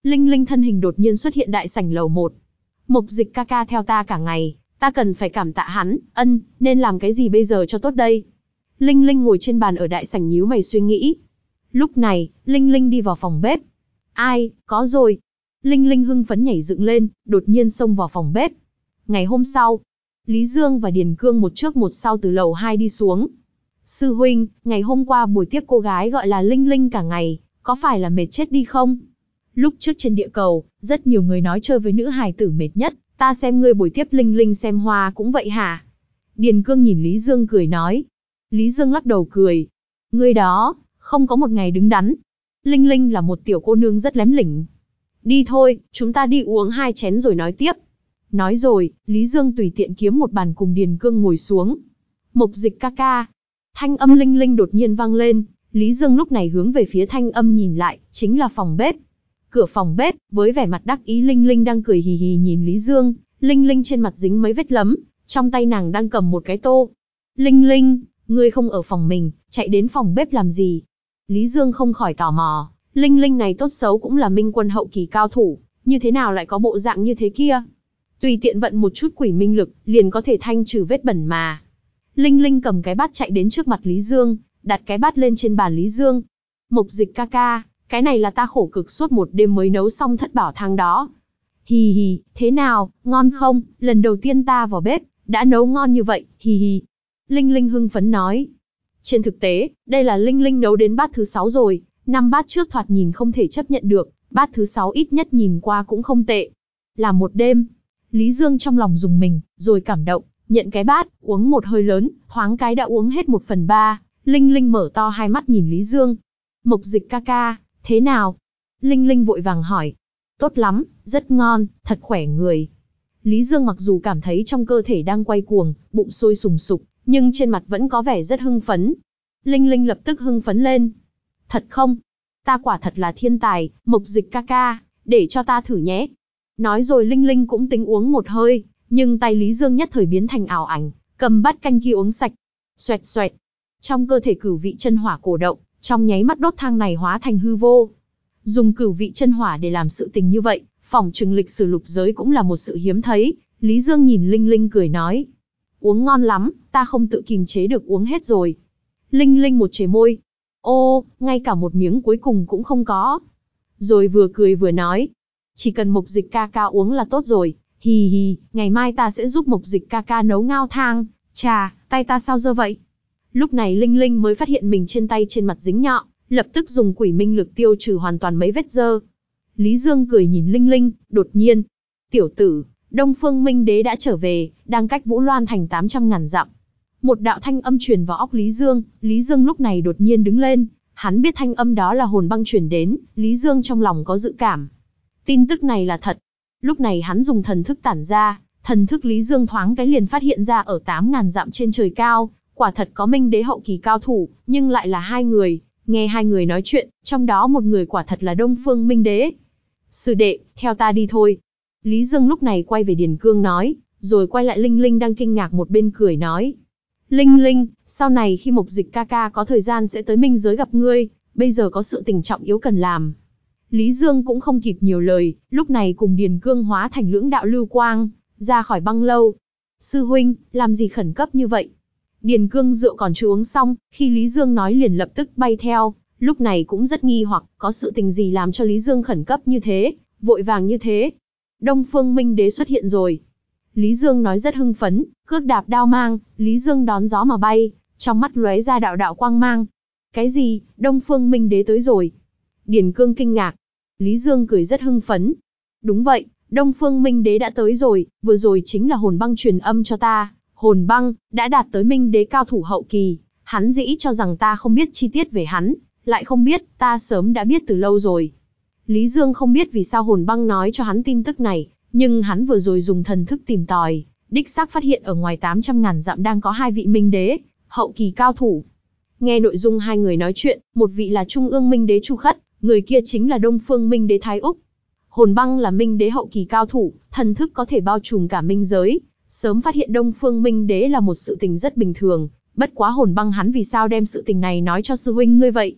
Linh Linh thân hình đột nhiên xuất hiện đại sảnh lầu một. Mộc Dịch ca ca theo ta cả ngày, ta cần phải cảm tạ hắn, ân, nên làm cái gì bây giờ cho tốt đây? Linh Linh ngồi trên bàn ở đại sảnh nhíu mày suy nghĩ. Lúc này, Linh Linh đi vào phòng bếp. Ai, có rồi. Linh Linh hưng phấn nhảy dựng lên, đột nhiên xông vào phòng bếp. Ngày hôm sau, Lý Dương và Điền Cương một trước một sau từ lầu hai đi xuống. Sư huynh, ngày hôm qua buổi tiếp cô gái gọi là Linh Linh cả ngày, có phải là mệt chết đi không? Lúc trước trên địa cầu, rất nhiều người nói chơi với nữ hài tử mệt nhất, ta xem ngươi buổi tiếp Linh Linh xem hoa cũng vậy hả? Điền Cương nhìn Lý Dương cười nói. Lý Dương lắc đầu cười. Ngươi đó, không có một ngày đứng đắn. Linh Linh là một tiểu cô nương rất lém lỉnh. Đi thôi, chúng ta đi uống hai chén rồi nói tiếp. Nói rồi, Lý Dương tùy tiện kiếm một bàn cùng Điền Cương ngồi xuống. Mộc Dịch ca ca. Thanh âm Linh Linh đột nhiên vang lên. Lý Dương lúc này hướng về phía thanh âm nhìn lại, chính là phòng bếp. Cửa phòng bếp, với vẻ mặt đắc ý Linh Linh đang cười hì hì nhìn Lý Dương. Linh Linh trên mặt dính mấy vết lấm, trong tay nàng đang cầm một cái tô. Linh Linh, ngươi không ở phòng mình, chạy đến phòng bếp làm gì? Lý Dương không khỏi tò mò. Linh Linh này tốt xấu cũng là minh quân hậu kỳ cao thủ, như thế nào lại có bộ dạng như thế kia? Tùy tiện vận một chút quỷ minh lực, liền có thể thanh trừ vết bẩn mà. Linh Linh cầm cái bát chạy đến trước mặt Lý Dương, đặt cái bát lên trên bàn Lý Dương. Mộc Dịch ca ca, cái này là ta khổ cực suốt một đêm mới nấu xong thất bảo thang đó. Hì hì, thế nào, ngon không? Lần đầu tiên ta vào bếp, đã nấu ngon như vậy, hì hì. Linh Linh hưng phấn nói. Trên thực tế, đây là Linh Linh nấu đến bát thứ sáu rồi, năm bát trước thoạt nhìn không thể chấp nhận được, bát thứ sáu ít nhất nhìn qua cũng không tệ. Là một đêm, Lý Dương trong lòng rùng mình, rồi cảm động, nhận cái bát, uống một hơi lớn, thoáng cái đã uống hết một phần ba. Linh Linh mở to hai mắt nhìn Lý Dương. Mộc Dịch ca ca, thế nào? Linh Linh vội vàng hỏi. Tốt lắm, rất ngon, thật khỏe người. Lý Dương mặc dù cảm thấy trong cơ thể đang quay cuồng, bụng sôi sùng sục, nhưng trên mặt vẫn có vẻ rất hưng phấn. Linh Linh lập tức hưng phấn lên. Thật không? Ta quả thật là thiên tài, Mộc Dịch ca ca, để cho ta thử nhé. Nói rồi Linh Linh cũng tính uống một hơi, nhưng tay Lý Dương nhất thời biến thành ảo ảnh, cầm bát canh kia uống sạch. Xoẹt xoẹt. Trong cơ thể cửu vị chân hỏa cổ động, trong nháy mắt đốt thang này hóa thành hư vô. Dùng cửu vị chân hỏa để làm sự tình như vậy, phỏng chừng lịch sử lục giới cũng là một sự hiếm thấy. Lý Dương nhìn Linh Linh cười nói. Uống ngon lắm, ta không tự kìm chế được uống hết rồi. Linh Linh một chề môi. Ô, ngay cả một miếng cuối cùng cũng không có. Rồi vừa cười vừa nói. Chỉ cần Mộc Dịch ca ca uống là tốt rồi. Hì hì, ngày mai ta sẽ giúp Mộc Dịch ca ca nấu ngao thang. Chà, tay ta sao dơ vậy? Lúc này Linh Linh mới phát hiện mình trên tay trên mặt dính nhọ, lập tức dùng quỷ minh lực tiêu trừ hoàn toàn mấy vết dơ. Lý Dương cười nhìn Linh Linh, đột nhiên. Tiểu tử, Đông Phương Minh Đế đã trở về, đang cách Vũ Loan thành tám trăm ngàn dặm. Một đạo thanh âm truyền vào óc Lý Dương, Lý Dương lúc này đột nhiên đứng lên, hắn biết thanh âm đó là hồn băng truyền đến, Lý Dương trong lòng có dự cảm. Tin tức này là thật. Lúc này hắn dùng thần thức tản ra, thần thức Lý Dương thoáng cái liền phát hiện ra ở tám ngàn dặm trên trời cao, quả thật có Minh Đế hậu kỳ cao thủ, nhưng lại là hai người, nghe hai người nói chuyện, trong đó một người quả thật là Đông Phương Minh Đế. Sư đệ, theo ta đi thôi. Lý Dương lúc này quay về Điền Cương nói, rồi quay lại Linh Linh đang kinh ngạc một bên cười nói. Linh Linh, sau này khi Mộc Dịch ca ca có thời gian sẽ tới Minh giới gặp ngươi, bây giờ có sự tình trọng yếu cần làm. Lý Dương cũng không kịp nhiều lời, lúc này cùng Điền Cương hóa thành lưỡng đạo lưu quang, ra khỏi băng lâu. Sư huynh, làm gì khẩn cấp như vậy? Điền Cương rượu còn chưa uống xong, khi Lý Dương nói liền lập tức bay theo, lúc này cũng rất nghi hoặc, có sự tình gì làm cho Lý Dương khẩn cấp như thế, vội vàng như thế. Đông Phương Minh Đế xuất hiện rồi. Lý Dương nói rất hưng phấn, cước đạp đao mang, Lý Dương đón gió mà bay, trong mắt lóe ra đạo đạo quang mang. Cái gì, Đông Phương Minh Đế tới rồi? Điền Cương kinh ngạc. Lý Dương cười rất hưng phấn. Đúng vậy, Đông Phương Minh Đế đã tới rồi, vừa rồi chính là hồn băng truyền âm cho ta. Hồn băng, đã đạt tới Minh Đế cao thủ hậu kỳ, hắn dĩ cho rằng ta không biết chi tiết về hắn, lại không biết, ta sớm đã biết từ lâu rồi. Lý Dương không biết vì sao hồn băng nói cho hắn tin tức này, nhưng hắn vừa rồi dùng thần thức tìm tòi, đích xác phát hiện ở ngoài tám trăm ngàn dặm đang có hai vị Minh Đế, hậu kỳ cao thủ. Nghe nội dung hai người nói chuyện, một vị là Trung ương Minh Đế Chu Khất, người kia chính là Đông Phương Minh Đế Thái Úc. Hồn băng là Minh Đế hậu kỳ cao thủ, thần thức có thể bao trùm cả minh giới, sớm phát hiện Đông Phương Minh Đế là một sự tình rất bình thường, bất quá hồn băng hắn vì sao đem sự tình này nói cho sư huynh ngươi vậy?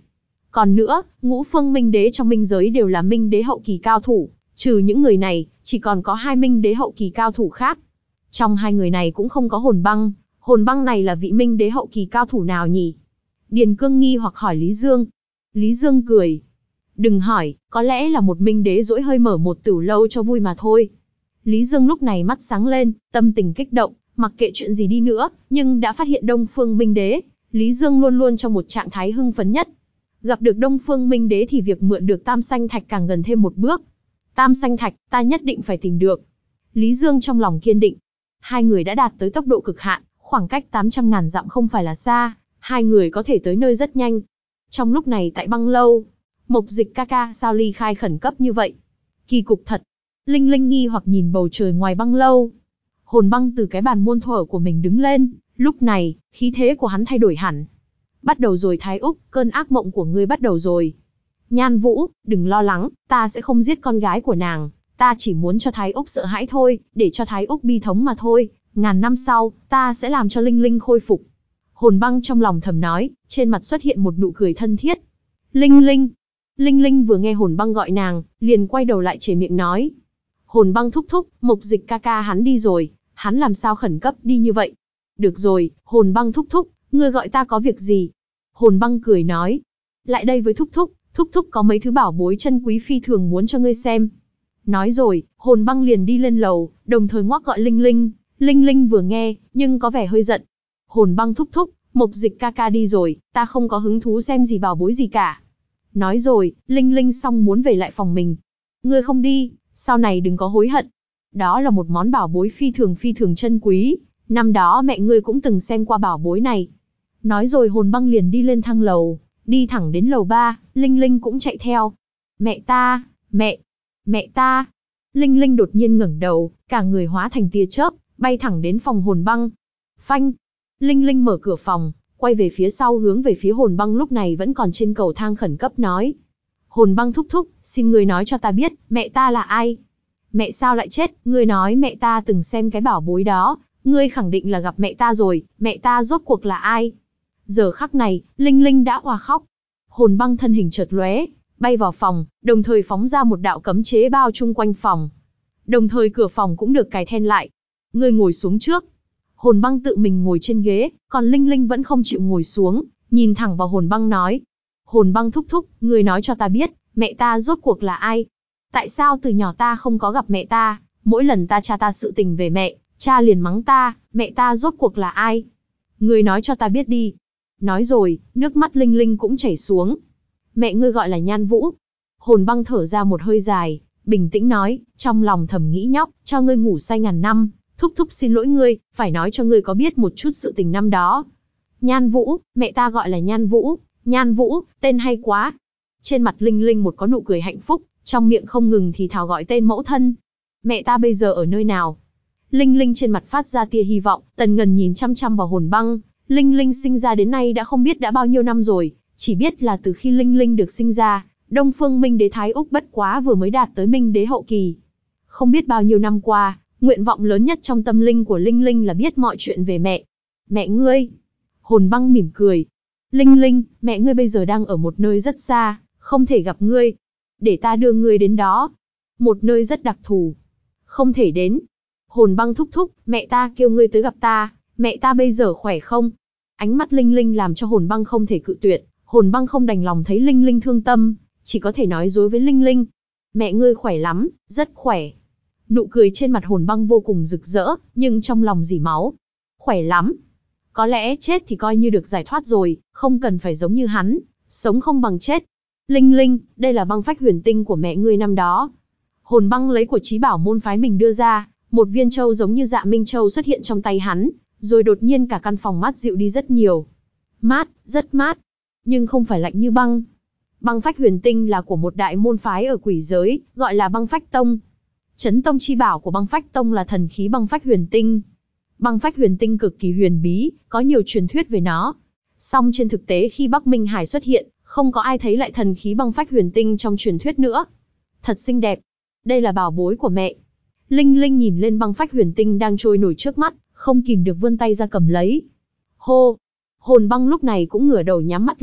Còn nữa, ngũ phương minh đế trong minh giới đều là minh đế hậu kỳ cao thủ, trừ những người này, chỉ còn có hai minh đế hậu kỳ cao thủ khác. Trong hai người này cũng không có hồn băng, hồn băng này là vị minh đế hậu kỳ cao thủ nào nhỉ? Điền Cương nghi hoặc hỏi Lý Dương. Lý Dương cười. Đừng hỏi, có lẽ là một minh đế dỗi hơi mở một tửu lâu cho vui mà thôi. Lý Dương lúc này mắt sáng lên, tâm tình kích động, mặc kệ chuyện gì đi nữa, nhưng đã phát hiện Đông Phương Minh Đế, Lý Dương luôn luôn trong một trạng thái hưng phấn nhất. Gặp được Đông Phương Minh Đế thì việc mượn được Tam Sanh Thạch càng gần thêm một bước. Tam Sanh Thạch, ta nhất định phải tìm được. Lý Dương trong lòng kiên định. Hai người đã đạt tới tốc độ cực hạn, khoảng cách tám trăm ngàn dặm không phải là xa, hai người có thể tới nơi rất nhanh. Trong lúc này tại băng lâu, Mộc Dịch ca ca sao ly khai khẩn cấp như vậy? Kỳ cục thật. Linh Linh nghi hoặc nhìn bầu trời ngoài băng lâu. Hồn băng từ cái bàn muôn thuở của mình đứng lên, lúc này, khí thế của hắn thay đổi hẳn. Bắt đầu rồi Thái Úc, cơn ác mộng của ngươi bắt đầu rồi. Nhan Vũ, đừng lo lắng, ta sẽ không giết con gái của nàng, ta chỉ muốn cho Thái Úc sợ hãi thôi, để cho Thái Úc bi thống mà thôi, ngàn năm sau, ta sẽ làm cho Linh Linh khôi phục. Hồn băng trong lòng thầm nói, trên mặt xuất hiện một nụ cười thân thiết. Linh Linh. Linh Linh vừa nghe hồn băng gọi nàng, liền quay đầu lại chề miệng nói. Hồn băng thúc thúc, Mộc Dịch ca ca hắn đi rồi, hắn làm sao khẩn cấp đi như vậy? Được rồi, hồn băng thúc thúc, ngươi gọi ta có việc gì? Hồn băng cười nói. Lại đây với thúc thúc, thúc thúc có mấy thứ bảo bối chân quý phi thường muốn cho ngươi xem. Nói rồi, hồn băng liền đi lên lầu, đồng thời ngoắc gọi Linh Linh. Linh Linh vừa nghe, nhưng có vẻ hơi giận. Hồn băng thúc thúc, Mộc Dịch ca ca đi rồi, ta không có hứng thú xem gì bảo bối gì cả. Nói rồi, Linh Linh xong muốn về lại phòng mình. Ngươi không đi, sau này đừng có hối hận. Đó là một món bảo bối phi thường phi thường chân quý, năm đó mẹ ngươi cũng từng xem qua bảo bối này. Nói rồi hồn băng liền đi lên thang lầu, đi thẳng đến lầu ba, Linh Linh cũng chạy theo. Mẹ ta, mẹ, mẹ ta. Linh Linh đột nhiên ngẩng đầu, cả người hóa thành tia chớp, bay thẳng đến phòng hồn băng. Phanh. Linh Linh mở cửa phòng, quay về phía sau hướng về phía hồn băng lúc này vẫn còn trên cầu thang khẩn cấp nói. Hồn băng thúc thúc, xin ngươi nói cho ta biết, mẹ ta là ai? Mẹ sao lại chết? Ngươi nói mẹ ta từng xem cái bảo bối đó, ngươi khẳng định là gặp mẹ ta rồi, mẹ ta rốt cuộc là ai? Giờ khắc này, Linh Linh đã òa khóc. Hồn băng thân hình chợt lóe, bay vào phòng, đồng thời phóng ra một đạo cấm chế bao chung quanh phòng. Đồng thời cửa phòng cũng được cài then lại. Ngươi ngồi xuống trước. Hồn băng tự mình ngồi trên ghế, còn Linh Linh vẫn không chịu ngồi xuống, nhìn thẳng vào hồn băng nói. Hồn băng thúc thúc, ngươi nói cho ta biết, mẹ ta rốt cuộc là ai? Tại sao từ nhỏ ta không có gặp mẹ ta, mỗi lần ta tra ta sự tình về mẹ, cha liền mắng ta, mẹ ta rốt cuộc là ai? Ngươi nói cho ta biết đi. Nói rồi, nước mắt Linh Linh cũng chảy xuống. Mẹ ngươi gọi là Nhan Vũ. Hồn băng thở ra một hơi dài, bình tĩnh nói, trong lòng thầm nghĩ nhóc, cho ngươi ngủ say ngàn năm, thúc thúc xin lỗi ngươi, phải nói cho ngươi có biết một chút sự tình năm đó. Nhan Vũ, mẹ ta gọi là Nhan Vũ, Nhan Vũ, tên hay quá. Trên mặt Linh Linh một có nụ cười hạnh phúc, trong miệng không ngừng thì thào gọi tên mẫu thân. Mẹ ta bây giờ ở nơi nào? Linh Linh trên mặt phát ra tia hy vọng, Tần Ngần nhìn chăm chăm vào hồn băng. Linh Linh sinh ra đến nay đã không biết đã bao nhiêu năm rồi, chỉ biết là từ khi Linh Linh được sinh ra, Đông Phương Minh Đế Thái Úc bất quá vừa mới đạt tới Minh Đế hậu kỳ. Không biết bao nhiêu năm qua, nguyện vọng lớn nhất trong tâm linh của Linh Linh là biết mọi chuyện về mẹ. Mẹ ngươi. Hồn băng mỉm cười. Linh Linh, mẹ ngươi bây giờ đang ở một nơi rất xa, không thể gặp ngươi. Để ta đưa ngươi đến đó. Một nơi rất đặc thù. Không thể đến. Hồn băng thúc thúc, mẹ ta kêu ngươi tới gặp ta, mẹ ta bây giờ khỏe không? Ánh mắt Linh Linh làm cho hồn băng không thể cự tuyệt, hồn băng không đành lòng thấy Linh Linh thương tâm, chỉ có thể nói dối với Linh Linh. Mẹ ngươi khỏe lắm, rất khỏe. Nụ cười trên mặt hồn băng vô cùng rực rỡ, nhưng trong lòng dỉ máu. Khỏe lắm. Có lẽ chết thì coi như được giải thoát rồi, không cần phải giống như hắn, sống không bằng chết. Linh Linh, đây là băng phách huyền tinh của mẹ ngươi năm đó. Hồn băng lấy của trí bảo môn phái mình đưa ra, một viên châu giống như Dạ Minh Châu xuất hiện trong tay hắn, rồi đột nhiên cả căn phòng mát dịu đi rất nhiều. Mát, rất mát, nhưng không phải lạnh như băng. Băng phách huyền tinh là của một đại môn phái ở quỷ giới, gọi là băng phách tông. Chấn tông chi bảo của băng phách tông là thần khí băng phách huyền tinh. Băng phách huyền tinh cực kỳ huyền bí, có nhiều truyền thuyết về nó. Song trên thực tế khi Bắc Minh Hải xuất hiện, không có ai thấy lại thần khí băng phách huyền tinh trong truyền thuyết nữa. Thật xinh đẹp. Đây là bảo bối của mẹ. Linh Linh nhìn lên băng phách huyền tinh đang trôi nổi trước mắt, không kìm được vươn tay ra cầm lấy. Hô! Hồn băng lúc này cũng ngửa đầu nhắm mắt lại,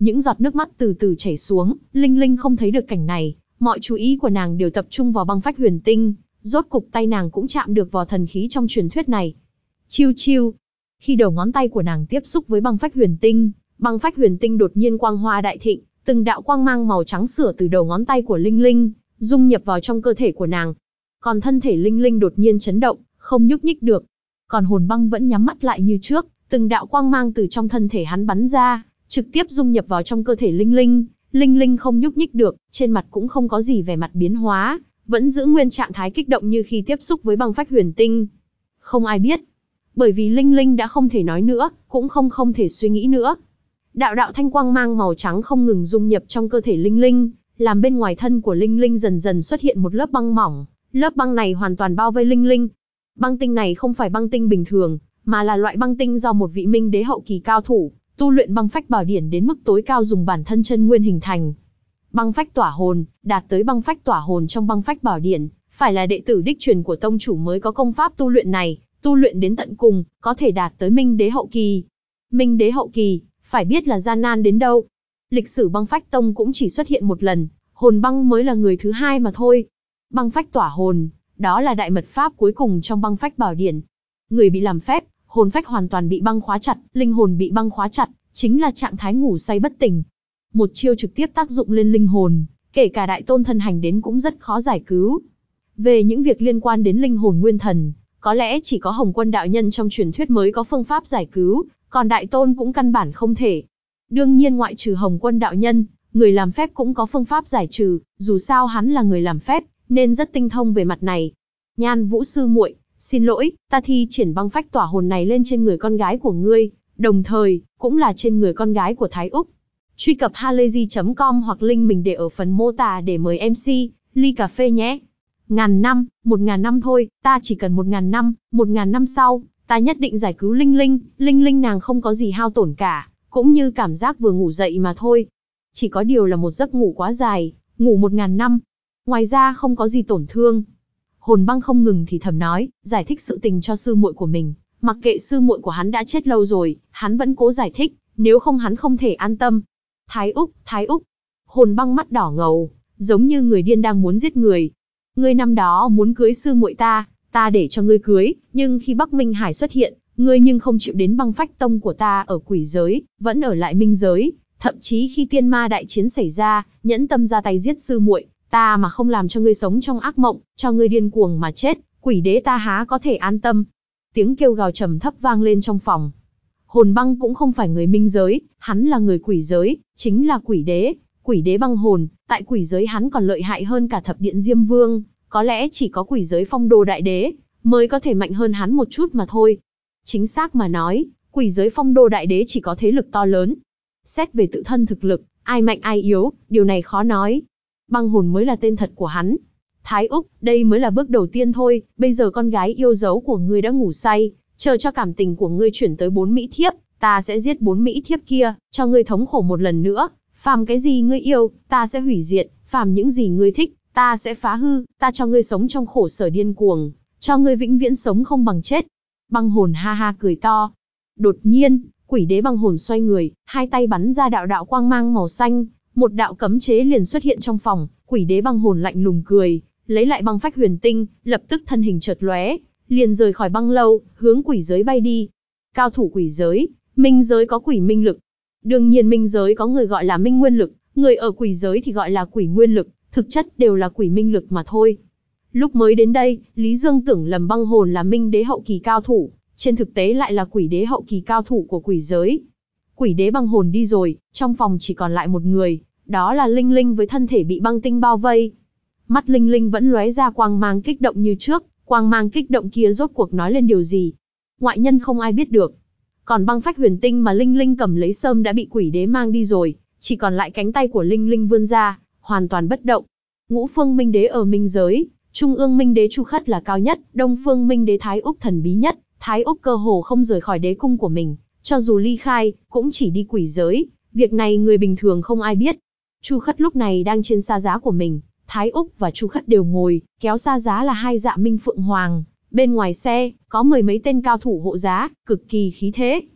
Những giọt nước mắt từ từ chảy xuống, Linh Linh không thấy được cảnh này, mọi chú ý của nàng đều tập trung vào băng phách huyền tinh, rốt cục tay nàng cũng chạm được vào thần khí trong truyền thuyết này. Chiêu chiêu. Khi đầu ngón tay của nàng tiếp xúc với băng phách huyền tinh, băng phách huyền tinh đột nhiên quang hoa đại thịnh, từng đạo quang mang màu trắng sửa từ đầu ngón tay của Linh Linh, dung nhập vào trong cơ thể của nàng. Còn thân thể Linh Linh đột nhiên chấn động, không nhúc nhích được. Còn Hồn Băng vẫn nhắm mắt lại như trước, từng đạo quang mang từ trong thân thể hắn bắn ra, trực tiếp dung nhập vào trong cơ thể Linh Linh. Linh Linh không nhúc nhích được, trên mặt cũng không có gì vẻ mặt biến hóa, vẫn giữ nguyên trạng thái kích động như khi tiếp xúc với băng phách huyền tinh. Không ai biết, bởi vì Linh Linh đã không thể nói nữa, cũng không không thể suy nghĩ nữa. Đạo đạo thanh quang mang màu trắng không ngừng dung nhập trong cơ thể Linh Linh, làm bên ngoài thân của Linh Linh dần dần xuất hiện một lớp băng mỏng, lớp băng này hoàn toàn bao vây Linh Linh. Băng tinh này không phải băng tinh bình thường, mà là loại băng tinh do một vị minh đế hậu kỳ cao thủ tu luyện băng phách bảo điển đến mức tối cao dùng bản thân chân nguyên hình thành. Băng phách tỏa hồn, đạt tới băng phách tỏa hồn trong băng phách bảo điển, phải là đệ tử đích truyền của tông chủ mới có công pháp tu luyện này, tu luyện đến tận cùng, có thể đạt tới minh đế hậu kỳ. Minh đế hậu kỳ, phải biết là gian nan đến đâu. Lịch sử băng phách tông cũng chỉ xuất hiện một lần, Hồn Băng mới là người thứ hai mà thôi. Băng phách tỏa hồn, đó là đại mật pháp cuối cùng trong băng phách bảo điển. Người bị làm phép, hồn phách hoàn toàn bị băng khóa chặt, linh hồn bị băng khóa chặt, chính là trạng thái ngủ say bất tỉnh. Một chiêu trực tiếp tác dụng lên linh hồn, kể cả đại tôn thân hành đến cũng rất khó giải cứu. Về những việc liên quan đến linh hồn nguyên thần, có lẽ chỉ có Hồng Quân đạo nhân trong truyền thuyết mới có phương pháp giải cứu, còn đại tôn cũng căn bản không thể. Đương nhiên ngoại trừ Hồng Quân đạo nhân, người làm phép cũng có phương pháp giải trừ, dù sao hắn là người làm phép, nên rất tinh thông về mặt này. Nhan Vũ sư muội, xin lỗi, ta thi triển băng phách tỏa hồn này lên trên người con gái của ngươi, đồng thời, cũng là trên người con gái của Thái Úc. Truy cập halayzi chấm com hoặc link mình để ở phần mô tả để mời em xê, ly cà phê nhé. Ngàn năm, một ngàn năm thôi, ta chỉ cần một ngàn năm, một ngàn năm sau, ta nhất định giải cứu Linh Linh, Linh Linh nàng không có gì hao tổn cả, cũng như cảm giác vừa ngủ dậy mà thôi. Chỉ có điều là một giấc ngủ quá dài, ngủ một ngàn năm. Ngoài ra không có gì tổn thương. Hồn Băng không ngừng thì thầm nói, giải thích sự tình cho sư muội của mình. Mặc kệ sư muội của hắn đã chết lâu rồi, hắn vẫn cố giải thích, nếu không hắn không thể an tâm. Thái Úc, Thái Úc. Hồn Băng mắt đỏ ngầu, giống như người điên đang muốn giết người. Ngươi năm đó muốn cưới sư muội ta, ta để cho ngươi cưới, nhưng khi Bắc Minh Hải xuất hiện, ngươi nhưng không chịu đến băng phách tông của ta ở quỷ giới, vẫn ở lại minh giới. Thậm chí khi tiên ma đại chiến xảy ra, nhẫn tâm ra tay giết sư muội, ta mà không làm cho ngươi sống trong ác mộng, cho ngươi điên cuồng mà chết, quỷ đế ta há có thể an tâm. Tiếng kêu gào trầm thấp vang lên trong phòng. Hồn Băng cũng không phải người minh giới, hắn là người quỷ giới, chính là quỷ đế, quỷ đế băng hồn, tại quỷ giới hắn còn lợi hại hơn cả thập điện Diêm Vương, có lẽ chỉ có quỷ giới Phong Đô đại đế mới có thể mạnh hơn hắn một chút mà thôi. Chính xác mà nói, quỷ giới Phong Đô đại đế chỉ có thế lực to lớn. Xét về tự thân thực lực, ai mạnh ai yếu, điều này khó nói. Băng hồn mới là tên thật của hắn. Thái Úc, đây mới là bước đầu tiên thôi, bây giờ con gái yêu dấu của ngươi đã ngủ say, chờ cho cảm tình của ngươi chuyển tới bốn mỹ thiếp, ta sẽ giết bốn mỹ thiếp kia, cho ngươi thống khổ một lần nữa. Phàm cái gì ngươi yêu, ta sẽ hủy diệt, phàm những gì ngươi thích, ta sẽ phá hư, ta cho ngươi sống trong khổ sở điên cuồng, cho ngươi vĩnh viễn sống không bằng chết. Băng hồn ha ha cười to. Đột nhiên, quỷ đế băng hồn xoay người, hai tay bắn ra đạo đạo quang mang màu xanh, một đạo cấm chế liền xuất hiện trong phòng, quỷ đế băng hồn lạnh lùng cười, lấy lại băng phách huyền tinh, lập tức thân hình chợt lóe, liền rời khỏi băng lâu, hướng quỷ giới bay đi. Cao thủ quỷ giới, minh giới có quỷ minh lực. Đương nhiên minh giới có người gọi là minh nguyên lực, người ở quỷ giới thì gọi là quỷ nguyên lực, thực chất đều là quỷ minh lực mà thôi. Lúc mới đến đây, Lý Dương tưởng lầm băng hồn là minh đế hậu kỳ cao thủ, trên thực tế lại là quỷ đế hậu kỳ cao thủ của quỷ giới. Quỷ đế băng hồn đi rồi, trong phòng chỉ còn lại một người, đó là Linh Linh với thân thể bị băng tinh bao vây. Mắt Linh Linh vẫn lóe ra quang mang kích động như trước, quang mang kích động kia rốt cuộc nói lên điều gì? Ngoại nhân không ai biết được. Còn băng phách huyền tinh mà Linh Linh cầm lấy sớm đã bị quỷ đế mang đi rồi, chỉ còn lại cánh tay của Linh Linh vươn ra, hoàn toàn bất động. Ngũ phương minh đế ở minh giới, trung ương minh đế Chu Khất là cao nhất, đông phương minh đế Thái Úc thần bí nhất, Thái Úc cơ hồ không rời khỏi đế cung của mình, cho dù ly khai, cũng chỉ đi quỷ giới, việc này người bình thường không ai biết. Chu Khất lúc này đang trên sa giá của mình, Thái Úc và Chu Khất đều ngồi, kéo sa giá là hai dạ minh phượng hoàng, bên ngoài xe, có mười mấy tên cao thủ hộ giá, cực kỳ khí thế.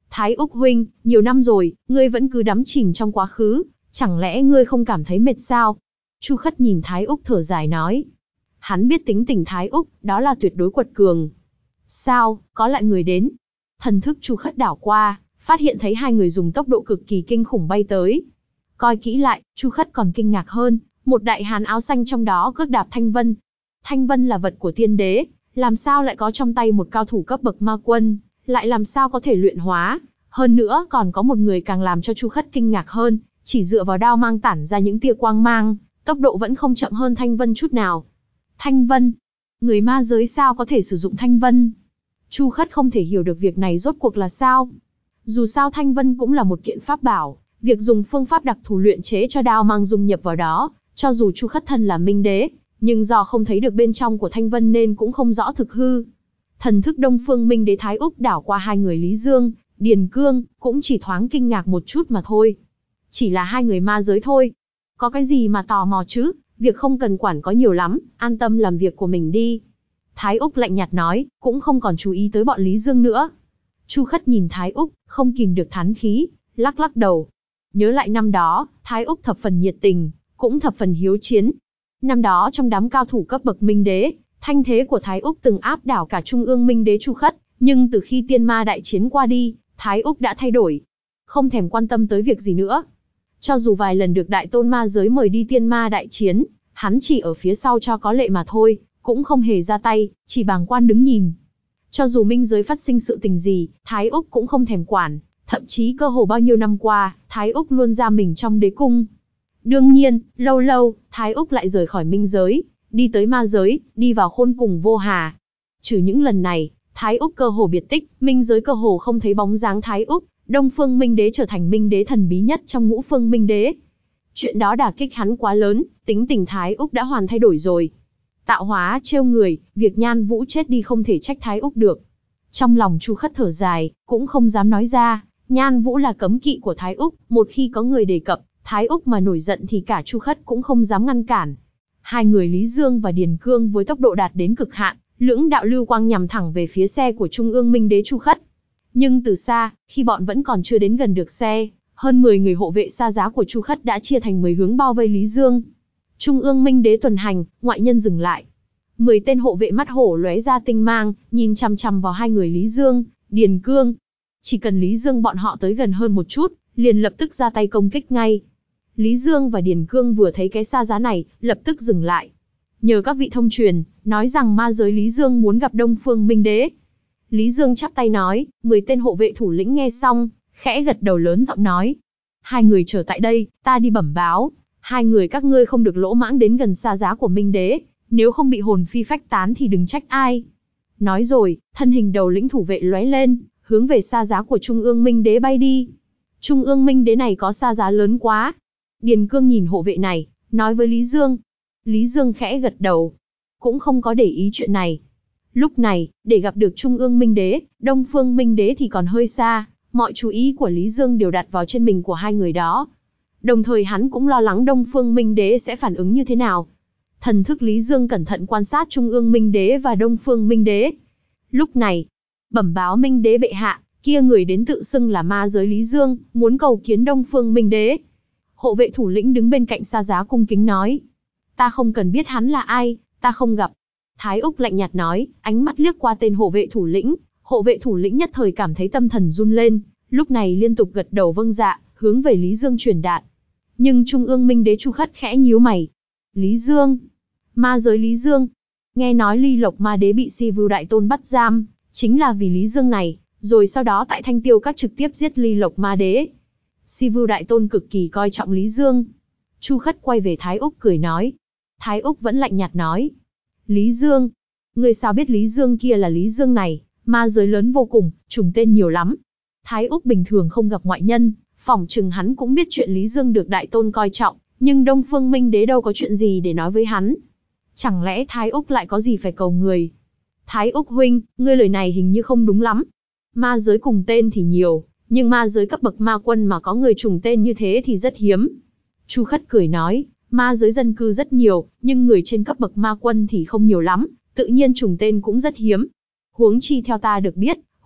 Thái Úc huynh, nhiều năm rồi, ngươi vẫn cứ đắm chìm trong quá khứ, chẳng lẽ ngươi không cảm thấy mệt sao? Chu Khất nhìn Thái Úc thở dài nói. Hắn biết tính tình Thái Úc, đó là tuyệt đối quật cường. Sao, có lại người đến? Thần thức Chu Khất đảo qua, phát hiện thấy hai người dùng tốc độ cực kỳ kinh khủng bay tới. Coi kỹ lại, Chu Khất còn kinh ngạc hơn, một đại hán áo xanh trong đó cước đạp Thanh Vân. Thanh Vân là vật của tiên đế, làm sao lại có trong tay một cao thủ cấp bậc ma quân, lại làm sao có thể luyện hóa? Hơn nữa còn có một người càng làm cho Chu Khất kinh ngạc hơn, chỉ dựa vào đao mang tản ra những tia quang mang, tốc độ vẫn không chậm hơn Thanh Vân chút nào. Thanh Vân? Người ma giới sao có thể sử dụng Thanh Vân? Chu Khất không thể hiểu được việc này rốt cuộc là sao. Dù sao Thanh Vân cũng là một kiện pháp bảo, việc dùng phương pháp đặc thù luyện chế cho đao mang dung nhập vào đó, cho dù Chu Khất thân là minh đế, nhưng do không thấy được bên trong của Thanh Vân nên cũng không rõ thực hư. Thần thức Đông Phương Minh Đế Thái Úc đảo qua hai người Lý Dương, Điền Cương, cũng chỉ thoáng kinh ngạc một chút mà thôi. Chỉ là hai người ma giới thôi. Có cái gì mà tò mò chứ, việc không cần quản có nhiều lắm, an tâm làm việc của mình đi. Thái Úc lạnh nhạt nói, cũng không còn chú ý tới bọn Lý Dương nữa. Chu Khất nhìn Thái Úc, không kìm được thán khí, lắc lắc đầu. Nhớ lại năm đó, Thái Úc thập phần nhiệt tình, cũng thập phần hiếu chiến. Năm đó trong đám cao thủ cấp bậc minh đế, thanh thế của Thái Úc từng áp đảo cả Trung ương Minh Đế Chu Khất, nhưng từ khi tiên ma đại chiến qua đi, Thái Úc đã thay đổi, không thèm quan tâm tới việc gì nữa. Cho dù vài lần được Đại Tôn Ma giới mời đi tiên ma đại chiến, hắn chỉ ở phía sau cho có lệ mà thôi, cũng không hề ra tay, chỉ bàng quan đứng nhìn. Cho dù minh giới phát sinh sự tình gì, Thái Úc cũng không thèm quản, thậm chí cơ hồ bao nhiêu năm qua, Thái Úc luôn ra mình trong đế cung. Đương nhiên, lâu lâu, Thái Úc lại rời khỏi minh giới, đi tới ma giới, đi vào khôn cùng vô hà. Trừ những lần này, Thái Úc cơ hồ biệt tích, minh giới cơ hồ không thấy bóng dáng Thái Úc, Đông Phương Minh Đế trở thành minh đế thần bí nhất trong ngũ phương minh đế. Chuyện đó đả kích hắn quá lớn, tính tình Thái Úc đã hoàn thay đổi rồi. Tạo hóa trêu người, việc Nhan Vũ chết đi không thể trách Thái Úc được. Trong lòng Chu Khất thở dài, cũng không dám nói ra, Nhan Vũ là cấm kỵ của Thái Úc, một khi có người đề cập, Thái Úc mà nổi giận thì cả Chu Khất cũng không dám ngăn cản. Hai người Lý Dương và Điền Cương với tốc độ đạt đến cực hạn, lưỡng đạo lưu quang nhằm thẳng về phía xe của Trung ương Minh Đế Chu Khất. Nhưng từ xa, khi bọn vẫn còn chưa đến gần được xe, hơn mười người hộ vệ xa giá của Chu Khất đã chia thành mười hướng bao vây Lý Dương. Trung ương Minh Đế tuần hành, ngoại nhân dừng lại. mười tên hộ vệ mắt hổ lóe ra tinh mang, nhìn chằm chằm vào hai người Lý Dương, Điền Cương. Chỉ cần Lý Dương bọn họ tới gần hơn một chút, liền lập tức ra tay công kích ngay. Lý Dương và Điền Cương vừa thấy cái xa giá này, lập tức dừng lại. Nhờ các vị thông truyền, nói rằng ma giới Lý Dương muốn gặp Đông Phương Minh Đế. Lý Dương chắp tay nói, mười tên hộ vệ thủ lĩnh nghe xong, khẽ gật đầu lớn giọng nói. Hai người chờ tại đây, ta đi bẩm báo. Hai người các ngươi không được lỗ mãng đến gần xa giá của Minh Đế, nếu không bị hồn phi phách tán thì đừng trách ai. Nói rồi, thân hình đầu lĩnh thủ vệ lóe lên, hướng về xa giá của Trung ương Minh Đế bay đi. Trung ương Minh Đế này có xa giá lớn quá. Điền Cương nhìn hộ vệ này, nói với Lý Dương. Lý Dương khẽ gật đầu, cũng không có để ý chuyện này. Lúc này, để gặp được Trung ương Minh Đế, Đông Phương Minh Đế thì còn hơi xa, mọi chú ý của Lý Dương đều đặt vào trên mình của hai người đó. Đồng thời hắn cũng lo lắng Đông Phương Minh Đế sẽ phản ứng như thế nào. Thần thức Lý Dương cẩn thận quan sát Trung ương Minh Đế và Đông Phương Minh Đế. Lúc này, bẩm báo Minh Đế bệ hạ, kia người đến tự xưng là ma giới Lý Dương, muốn cầu kiến Đông Phương Minh Đế. Hộ vệ thủ lĩnh đứng bên cạnh xa giá cung kính nói. Ta không cần biết hắn là ai, ta không gặp. Thái Úc lạnh nhạt nói, ánh mắt liếc qua tên hộ vệ thủ lĩnh. Hộ vệ thủ lĩnh nhất thời cảm thấy tâm thần run lên, lúc này liên tục gật đầu vâng dạ, hướng về Lý Dương truyền đạt. Nhưng Trung ương Minh Đế Chu Khất khẽ nhíu mày. Lý Dương? Ma giới Lý Dương? Nghe nói Ly Lộc Ma Đế bị Si Vưu Đại Tôn bắt giam, chính là vì Lý Dương này, rồi sau đó tại Thanh Tiêu Các trực tiếp giết Ly Lộc Ma Đế. Si Vưu Đại Tôn cực kỳ coi trọng Lý Dương. Chu Khất quay về Thái Úc cười nói. Thái Úc vẫn lạnh nhạt nói. Lý Dương? Ngươi sao biết Lý Dương kia là Lý Dương này, ma giới lớn vô cùng, trùng tên nhiều lắm. Thái Úc bình thường không gặp ngoại nhân, phỏng chừng hắn cũng biết chuyện Lý Dương được Đại Tôn coi trọng, nhưng Đông Phương Minh Đế đâu có chuyện gì để nói với hắn. Chẳng lẽ Thái Úc lại có gì phải cầu người? Thái Úc huynh, ngươi lời này hình như không đúng lắm. Ma giới cùng tên thì nhiều, nhưng ma giới cấp bậc ma quân mà có người trùng tên như thế thì rất hiếm. Chu Khất cười nói, ma giới dân cư rất nhiều, nhưng người trên cấp bậc ma quân thì không nhiều lắm, tự nhiên trùng tên cũng rất hiếm. Huống chi theo ta được biết,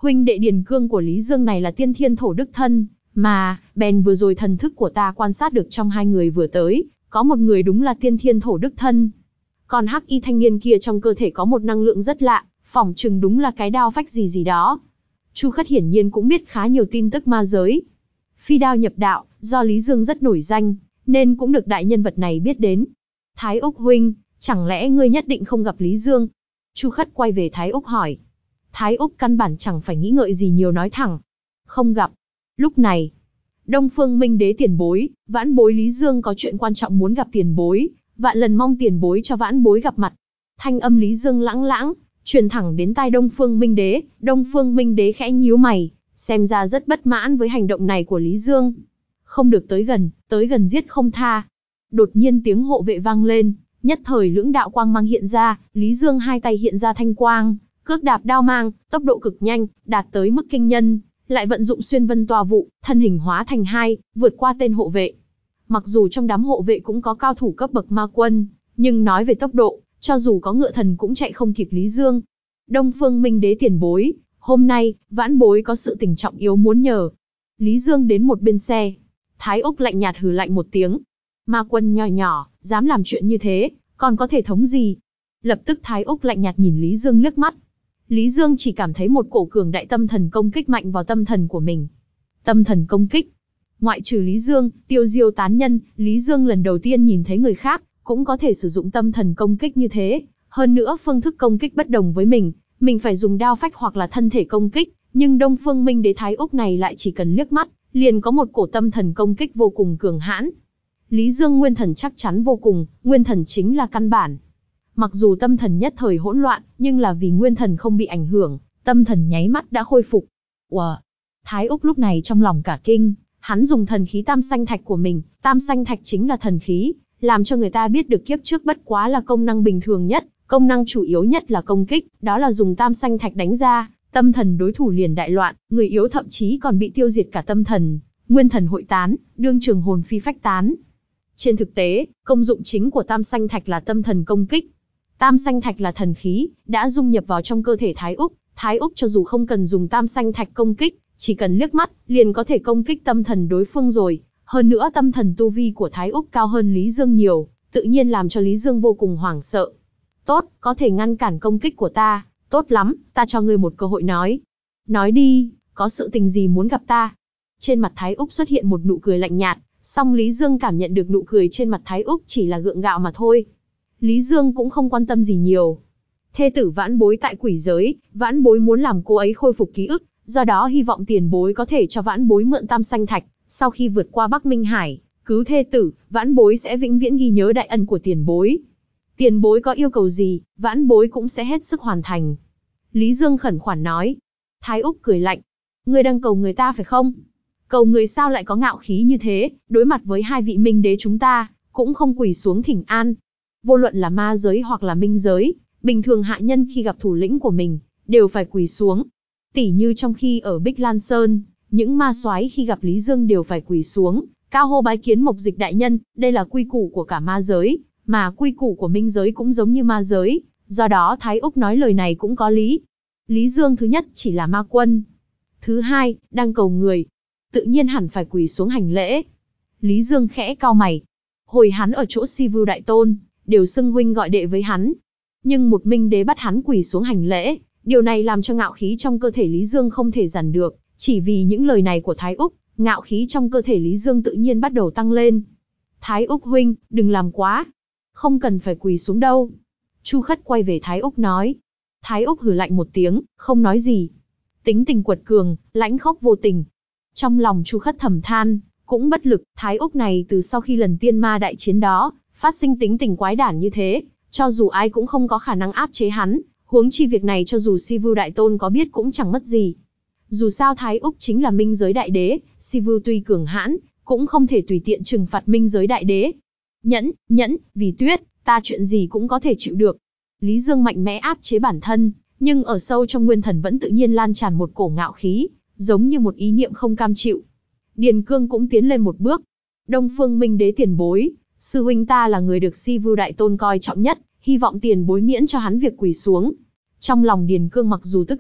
Huynh đệ Điền Cương của Lý Dương này là tiên thiên thổ đức thân, mà, bèn vừa rồi thần thức của ta quan sát được trong hai người vừa tới, có một người đúng là tiên thiên thổ đức thân. Còn hắc y thanh niên kia trong cơ thể có một năng lượng rất lạ, phỏng chừng đúng là cái đao phách gì gì đó. Chu Khất hiển nhiên cũng biết khá nhiều tin tức ma giới. Phi đao nhập đạo, do Lý Dương rất nổi danh, nên cũng được đại nhân vật này biết đến. Thái Úc huynh, chẳng lẽ ngươi nhất định không gặp Lý Dương? Chu Khất quay về Thái Úc hỏi. Thái Úc căn bản chẳng phải nghĩ ngợi gì nhiều nói thẳng. Không gặp. Lúc này, Đông Phương Minh Đế tiền bối, vãn bối Lý Dương có chuyện quan trọng muốn gặp tiền bối, vạn lần mong tiền bối cho vãn bối gặp mặt. Thanh âm Lý Dương lãng lãng, truyền thẳng đến tai Đông Phương Minh Đế. Đông Phương Minh Đế khẽ nhíu mày, xem ra rất bất mãn với hành động này của Lý Dương. Không được tới gần, tới gần giết không tha. Đột nhiên tiếng hộ vệ vang lên, nhất thời lưỡng đạo quang mang hiện ra, Lý Dương hai tay hiện ra thanh quang, cước đạp đao mang, tốc độ cực nhanh, đạt tới mức kinh nhân, lại vận dụng xuyên vân tòa vụ, thân hình hóa thành hai, vượt qua tên hộ vệ. Mặc dù trong đám hộ vệ cũng có cao thủ cấp bậc ma quân, nhưng nói về tốc độ, cho dù có ngựa thần cũng chạy không kịp Lý Dương. Đông Phương Minh Đế tiền bối, hôm nay, vãn bối có sự tình trọng yếu muốn nhờ. Lý Dương đến một bên xe. Thái Úc lạnh nhạt hừ lạnh một tiếng. Ma quân nho nhỏ, dám làm chuyện như thế, còn có thể thống gì? Lập tức Thái Úc lạnh nhạt nhìn Lý Dương liếc mắt. Lý Dương chỉ cảm thấy một cổ cường đại tâm thần công kích mạnh vào tâm thần của mình. Tâm thần công kích. Ngoại trừ Lý Dương, tiêu diêu tán nhân, Lý Dương lần đầu tiên nhìn thấy người khác, cũng có thể sử dụng tâm thần công kích như thế. Hơn nữa phương thức công kích bất đồng với mình, mình phải dùng đao phách hoặc là thân thể công kích, nhưng Đông Phương Minh Đế Thái Úc này lại chỉ cần liếc mắt, liền có một cổ tâm thần công kích vô cùng cường hãn. Lý Dương nguyên thần chắc chắn vô cùng, nguyên thần chính là căn bản. Mặc dù tâm thần nhất thời hỗn loạn, nhưng là vì nguyên thần không bị ảnh hưởng, tâm thần nháy mắt đã khôi phục. Wow! Thái Úc lúc này trong lòng cả kinh, hắn dùng thần khí tam sanh thạch của mình, tam sanh thạch chính là thần khí, làm cho người ta biết được kiếp trước bất quá là công năng bình thường nhất, công năng chủ yếu nhất là công kích, đó là dùng tam sanh thạch đánh ra, tâm thần đối thủ liền đại loạn, người yếu thậm chí còn bị tiêu diệt cả tâm thần, nguyên thần hội tán, đương trường hồn phi phách tán. Trên thực tế, công dụng chính của tam sanh thạch là tâm thần công kích. Tam sanh thạch là thần khí, đã dung nhập vào trong cơ thể Thái Úc, Thái Úc cho dù không cần dùng tam sanh thạch công kích, chỉ cần liếc mắt, liền có thể công kích tâm thần đối phương rồi. Hơn nữa tâm thần tu vi của Thái Úc cao hơn Lý Dương nhiều, tự nhiên làm cho Lý Dương vô cùng hoảng sợ. Tốt, có thể ngăn cản công kích của ta, tốt lắm, ta cho ngươi một cơ hội nói. Nói đi, có sự tình gì muốn gặp ta? Trên mặt Thái Úc xuất hiện một nụ cười lạnh nhạt, song Lý Dương cảm nhận được nụ cười trên mặt Thái Úc chỉ là gượng gạo mà thôi. Lý Dương cũng không quan tâm gì nhiều. Thê tử vãn bối tại quỷ giới, vãn bối muốn làm cô ấy khôi phục ký ức, do đó hy vọng tiền bối có thể cho vãn bối mượn tam sanh thạch, sau khi vượt qua Bắc Minh Hải, cứu thê tử, vãn bối sẽ vĩnh viễn ghi nhớ đại ân của tiền bối. Tiền bối có yêu cầu gì, vãn bối cũng sẽ hết sức hoàn thành. Lý Dương khẩn khoản nói. Thái Úc cười lạnh. Ngươi đang cầu người ta phải không? Cầu người sao lại có ngạo khí như thế, đối mặt với hai vị minh đế chúng ta, cũng không quỳ xuống thỉnh an. Vô luận là ma giới hoặc là minh giới, bình thường hạ nhân khi gặp thủ lĩnh của mình, đều phải quỳ xuống. Tỉ như trong khi ở Bích Lan Sơn, những ma soái khi gặp Lý Dương đều phải quỳ xuống, cao hô bái kiến Mộc Dịch đại nhân, đây là quy củ của cả ma giới, mà quy củ của minh giới cũng giống như ma giới, do đó Thái Úc nói lời này cũng có lý. Lý Dương thứ nhất chỉ là ma quân, thứ hai, đang cầu người, tự nhiên hẳn phải quỳ xuống hành lễ. Lý Dương khẽ cau mày, hồi hắn ở chỗ Si Vưu Đại Tôn, đều xưng huynh gọi đệ với hắn, nhưng một minh đế bắt hắn quỳ xuống hành lễ, điều này làm cho ngạo khí trong cơ thể Lý Dương không thể dằn được. Chỉ vì những lời này của Thái Úc, ngạo khí trong cơ thể Lý Dương tự nhiên bắt đầu tăng lên. Thái Úc huynh, đừng làm quá. Không cần phải quỳ xuống đâu. Chu Khất quay về Thái Úc nói. Thái Úc hừ lạnh một tiếng, không nói gì. Tính tình quật cường, lãnh khốc vô tình. Trong lòng Chu Khất thầm than, cũng bất lực. Thái Úc này từ sau khi lần tiên ma đại chiến đó, phát sinh tính tình quái đản như thế, cho dù ai cũng không có khả năng áp chế hắn. Huống chi việc này cho dù Si Vưu Đại Tôn có biết cũng chẳng mất gì. Dù sao Thái Úc chính là minh giới đại đế, Si Vưu tuy cường hãn, cũng không thể tùy tiện trừng phạt minh giới đại đế. Nhẫn, nhẫn, vì tuyết, ta chuyện gì cũng có thể chịu được. Lý Dương mạnh mẽ áp chế bản thân, nhưng ở sâu trong nguyên thần vẫn tự nhiên lan tràn một cổ ngạo khí, giống như một ý niệm không cam chịu. Điền Cương cũng tiến lên một bước. Đông Phương Minh Đế tiền bối, sư huynh ta là người được Si Vưu Đại Tôn coi trọng nhất, hy vọng tiền bối miễn cho hắn việc quỳ xuống. Trong lòng Điền Cương mặc dù tức giận,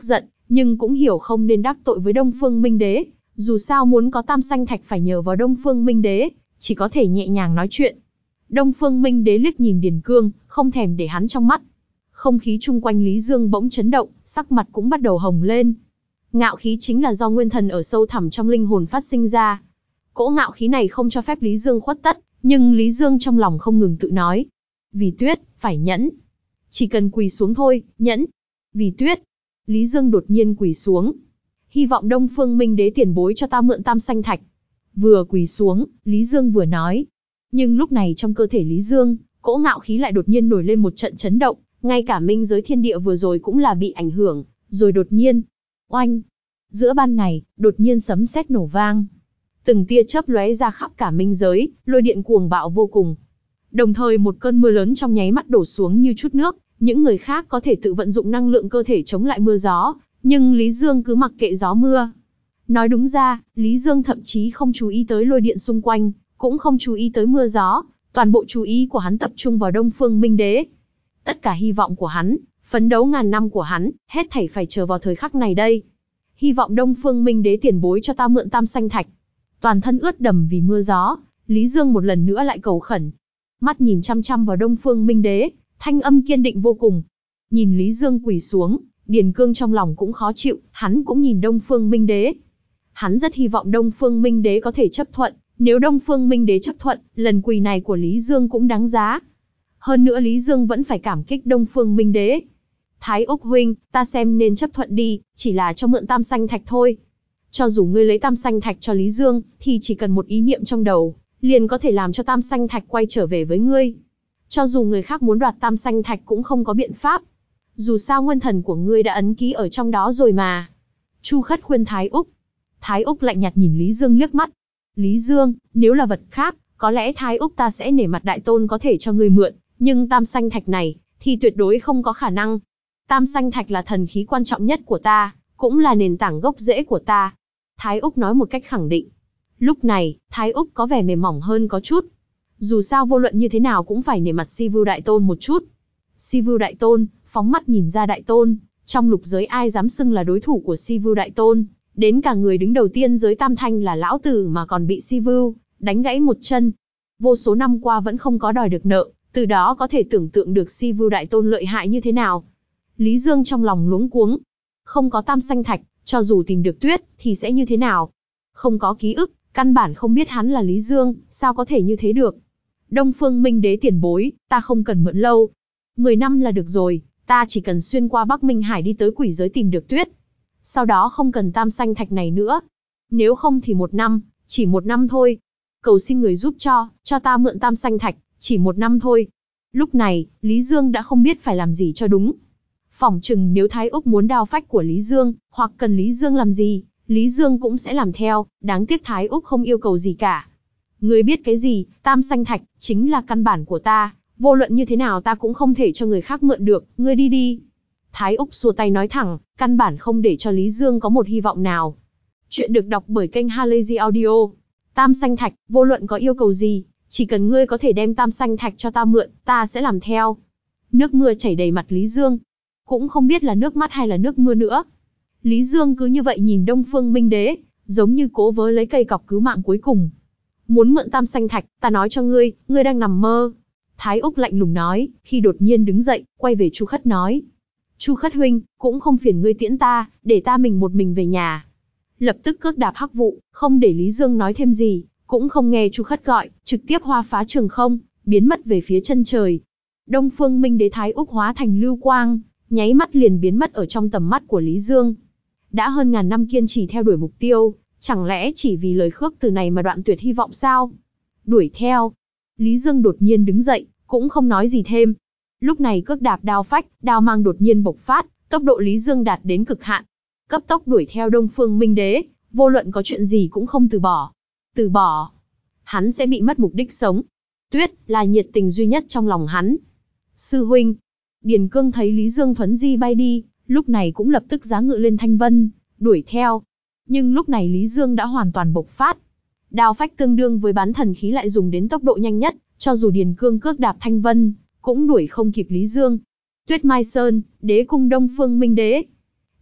nhưng cũng hiểu không nên đắc tội với Đông Phương Minh Đế, dù sao muốn có tam xanh thạch phải nhờ vào Đông Phương Minh Đế, chỉ có thể nhẹ nhàng nói chuyện. Đông Phương Minh Đế liếc nhìn Điền Cương, không thèm để hắn trong mắt. Không khí chung quanh Lý Dương bỗng chấn động, sắc mặt cũng bắt đầu hồng lên. Ngạo khí chính là do nguyên thần ở sâu thẳm trong linh hồn phát sinh ra. Cỗ ngạo khí này không cho phép Lý Dương khuất tất, nhưng Lý Dương trong lòng không ngừng tự nói. Vì Tuyết, phải nhẫn. Chỉ cần quỳ xuống thôi, nhẫn. Vì Tuyết. Lý Dương đột nhiên quỳ xuống. Hy vọng Đông Phương Minh Đế tiền bối cho ta mượn tam xanh thạch. Vừa quỳ xuống, Lý Dương vừa nói. Nhưng lúc này trong cơ thể Lý Dương, cỗ ngạo khí lại đột nhiên nổi lên một trận chấn động, ngay cả minh giới thiên địa vừa rồi cũng là bị ảnh hưởng, rồi đột nhiên, oanh, giữa ban ngày, đột nhiên sấm sét nổ vang. Từng tia chớp lóe ra khắp cả minh giới, lôi điện cuồng bạo vô cùng. Đồng thời một cơn mưa lớn trong nháy mắt đổ xuống như chút nước, những người khác có thể tự vận dụng năng lượng cơ thể chống lại mưa gió, nhưng Lý Dương cứ mặc kệ gió mưa. Nói đúng ra, Lý Dương thậm chí không chú ý tới lôi điện xung quanh, cũng không chú ý tới mưa gió, toàn bộ chú ý của hắn tập trung vào Đông Phương Minh Đế. Tất cả hy vọng của hắn, phấn đấu ngàn năm của hắn, hết thảy phải chờ vào thời khắc này đây. Hy vọng Đông Phương Minh Đế tiền bối cho ta mượn tam xanh thạch. Toàn thân ướt đầm vì mưa gió, Lý Dương một lần nữa lại cầu khẩn. Mắt nhìn chăm chăm vào Đông Phương Minh Đế, thanh âm kiên định vô cùng. Nhìn Lý Dương quỳ xuống, Điền Cương trong lòng cũng khó chịu, hắn cũng nhìn Đông Phương Minh Đế. Hắn rất hy vọng Đông Phương Minh Đế có thể chấp thuận, nếu Đông Phương Minh Đế chấp thuận, lần quỳ này của Lý Dương cũng đáng giá. Hơn nữa Lý Dương vẫn phải cảm kích Đông Phương Minh Đế. Thái Úc huynh, ta xem nên chấp thuận đi, chỉ là cho mượn tam xanh thạch thôi. Cho dù ngươi lấy tam xanh thạch cho Lý Dương, thì chỉ cần một ý niệm trong đầu, liền có thể làm cho tam xanh thạch quay trở về với ngươi. Cho dù người khác muốn đoạt tam xanh thạch cũng không có biện pháp. Dù sao nguyên thần của ngươi đã ấn ký ở trong đó rồi mà. Chu Khất khuyên Thái Úc. Thái Úc lạnh nhạt nhìn Lý Dương liếc mắt. Lý Dương, nếu là vật khác, có lẽ Thái Úc ta sẽ nể mặt đại tôn có thể cho ngươi mượn, nhưng tam xanh thạch này, thì tuyệt đối không có khả năng. Tam xanh thạch là thần khí quan trọng nhất của ta, cũng là nền tảng gốc rễ của ta. Thái Úc nói một cách khẳng định. Lúc này, Thái Úc có vẻ mềm mỏng hơn có chút. Dù sao vô luận như thế nào cũng phải nể mặt Si Vưu Đại Tôn một chút. Si Vưu Đại Tôn, phóng mắt nhìn ra Đại Tôn, trong lục giới ai dám xưng là đối thủ của Si Vưu Đại Tôn. Đến cả người đứng đầu tiên giới Tam Thanh là lão tử mà còn bị Si Vưu đánh gãy một chân. Vô số năm qua vẫn không có đòi được nợ, từ đó có thể tưởng tượng được Si Vưu Đại Tôn lợi hại như thế nào. Lý Dương trong lòng luống cuống. Không có tam xanh thạch, cho dù tìm được Tuyết, thì sẽ như thế nào? Không có ký ức, căn bản không biết hắn là Lý Dương, sao có thể như thế được? Đông Phương Minh Đế tiền bối, ta không cần mượn lâu. Mười năm là được rồi, ta chỉ cần xuyên qua Bắc Minh Hải đi tới quỷ giới tìm được Tuyết. Sau đó không cần tam xanh thạch này nữa. Nếu không thì một năm, chỉ một năm thôi. Cầu xin người giúp cho, cho ta mượn tam xanh thạch, chỉ một năm thôi. Lúc này, Lý Dương đã không biết phải làm gì cho đúng. Phỏng chừng nếu Thái Úc muốn đao phách của Lý Dương, hoặc cần Lý Dương làm gì, Lý Dương cũng sẽ làm theo, đáng tiếc Thái Úc không yêu cầu gì cả. Ngươi biết cái gì, tam xanh thạch, chính là căn bản của ta, vô luận như thế nào ta cũng không thể cho người khác mượn được, ngươi đi đi. Thái Úc xua tay nói thẳng, căn bản không để cho Lý Dương có một hy vọng nào. Chuyện được đọc bởi kênh Halazy Audio. Tam xanh thạch, vô luận có yêu cầu gì, chỉ cần ngươi có thể đem tam xanh thạch cho ta mượn, ta sẽ làm theo. Nước mưa chảy đầy mặt Lý Dương. Cũng không biết là nước mắt hay là nước mưa nữa. Lý Dương cứ như vậy nhìn Đông Phương Minh Đế, giống như cố vớ lấy cây cọc cứu mạng cuối cùng. Muốn mượn tam xanh thạch, ta nói cho ngươi, ngươi đang nằm mơ. Thái Úc lạnh lùng nói, khi đột nhiên đứng dậy, quay về Chu Khất nói. Chu Khất huynh, cũng không phiền ngươi tiễn ta, để ta mình một mình về nhà. Lập tức cước đạp hắc vụ, không để Lý Dương nói thêm gì, cũng không nghe Chu Khất gọi, trực tiếp hoa phá trường không, biến mất về phía chân trời. Đông Phương Minh Đế Thái Úc hóa thành lưu quang, nháy mắt liền biến mất ở trong tầm mắt của Lý Dương. Đã hơn ngàn năm kiên trì theo đuổi mục tiêu, chẳng lẽ chỉ vì lời khước từ này mà đoạn tuyệt hy vọng sao? Đuổi theo. Lý Dương đột nhiên đứng dậy, cũng không nói gì thêm. Lúc này cước đạp đao phách, đao mang đột nhiên bộc phát, tốc độ Lý Dương đạt đến cực hạn. Cấp tốc đuổi theo Đông Phương Minh Đế, vô luận có chuyện gì cũng không từ bỏ. Từ bỏ, hắn sẽ bị mất mục đích sống. Tuyết là nhiệt tình duy nhất trong lòng hắn. Sư huynh. Điền Cương thấy Lý Dương thuấn di bay đi, lúc này cũng lập tức giá ngự lên thanh vân, đuổi theo. Nhưng lúc này Lý Dương đã hoàn toàn bộc phát. Đao phách tương đương với bán thần khí lại dùng đến tốc độ nhanh nhất, cho dù Điền Cương cước đạp thanh vân, cũng đuổi không kịp Lý Dương. Tuyết Mai Sơn, Đế cung Đông Phương Minh Đế.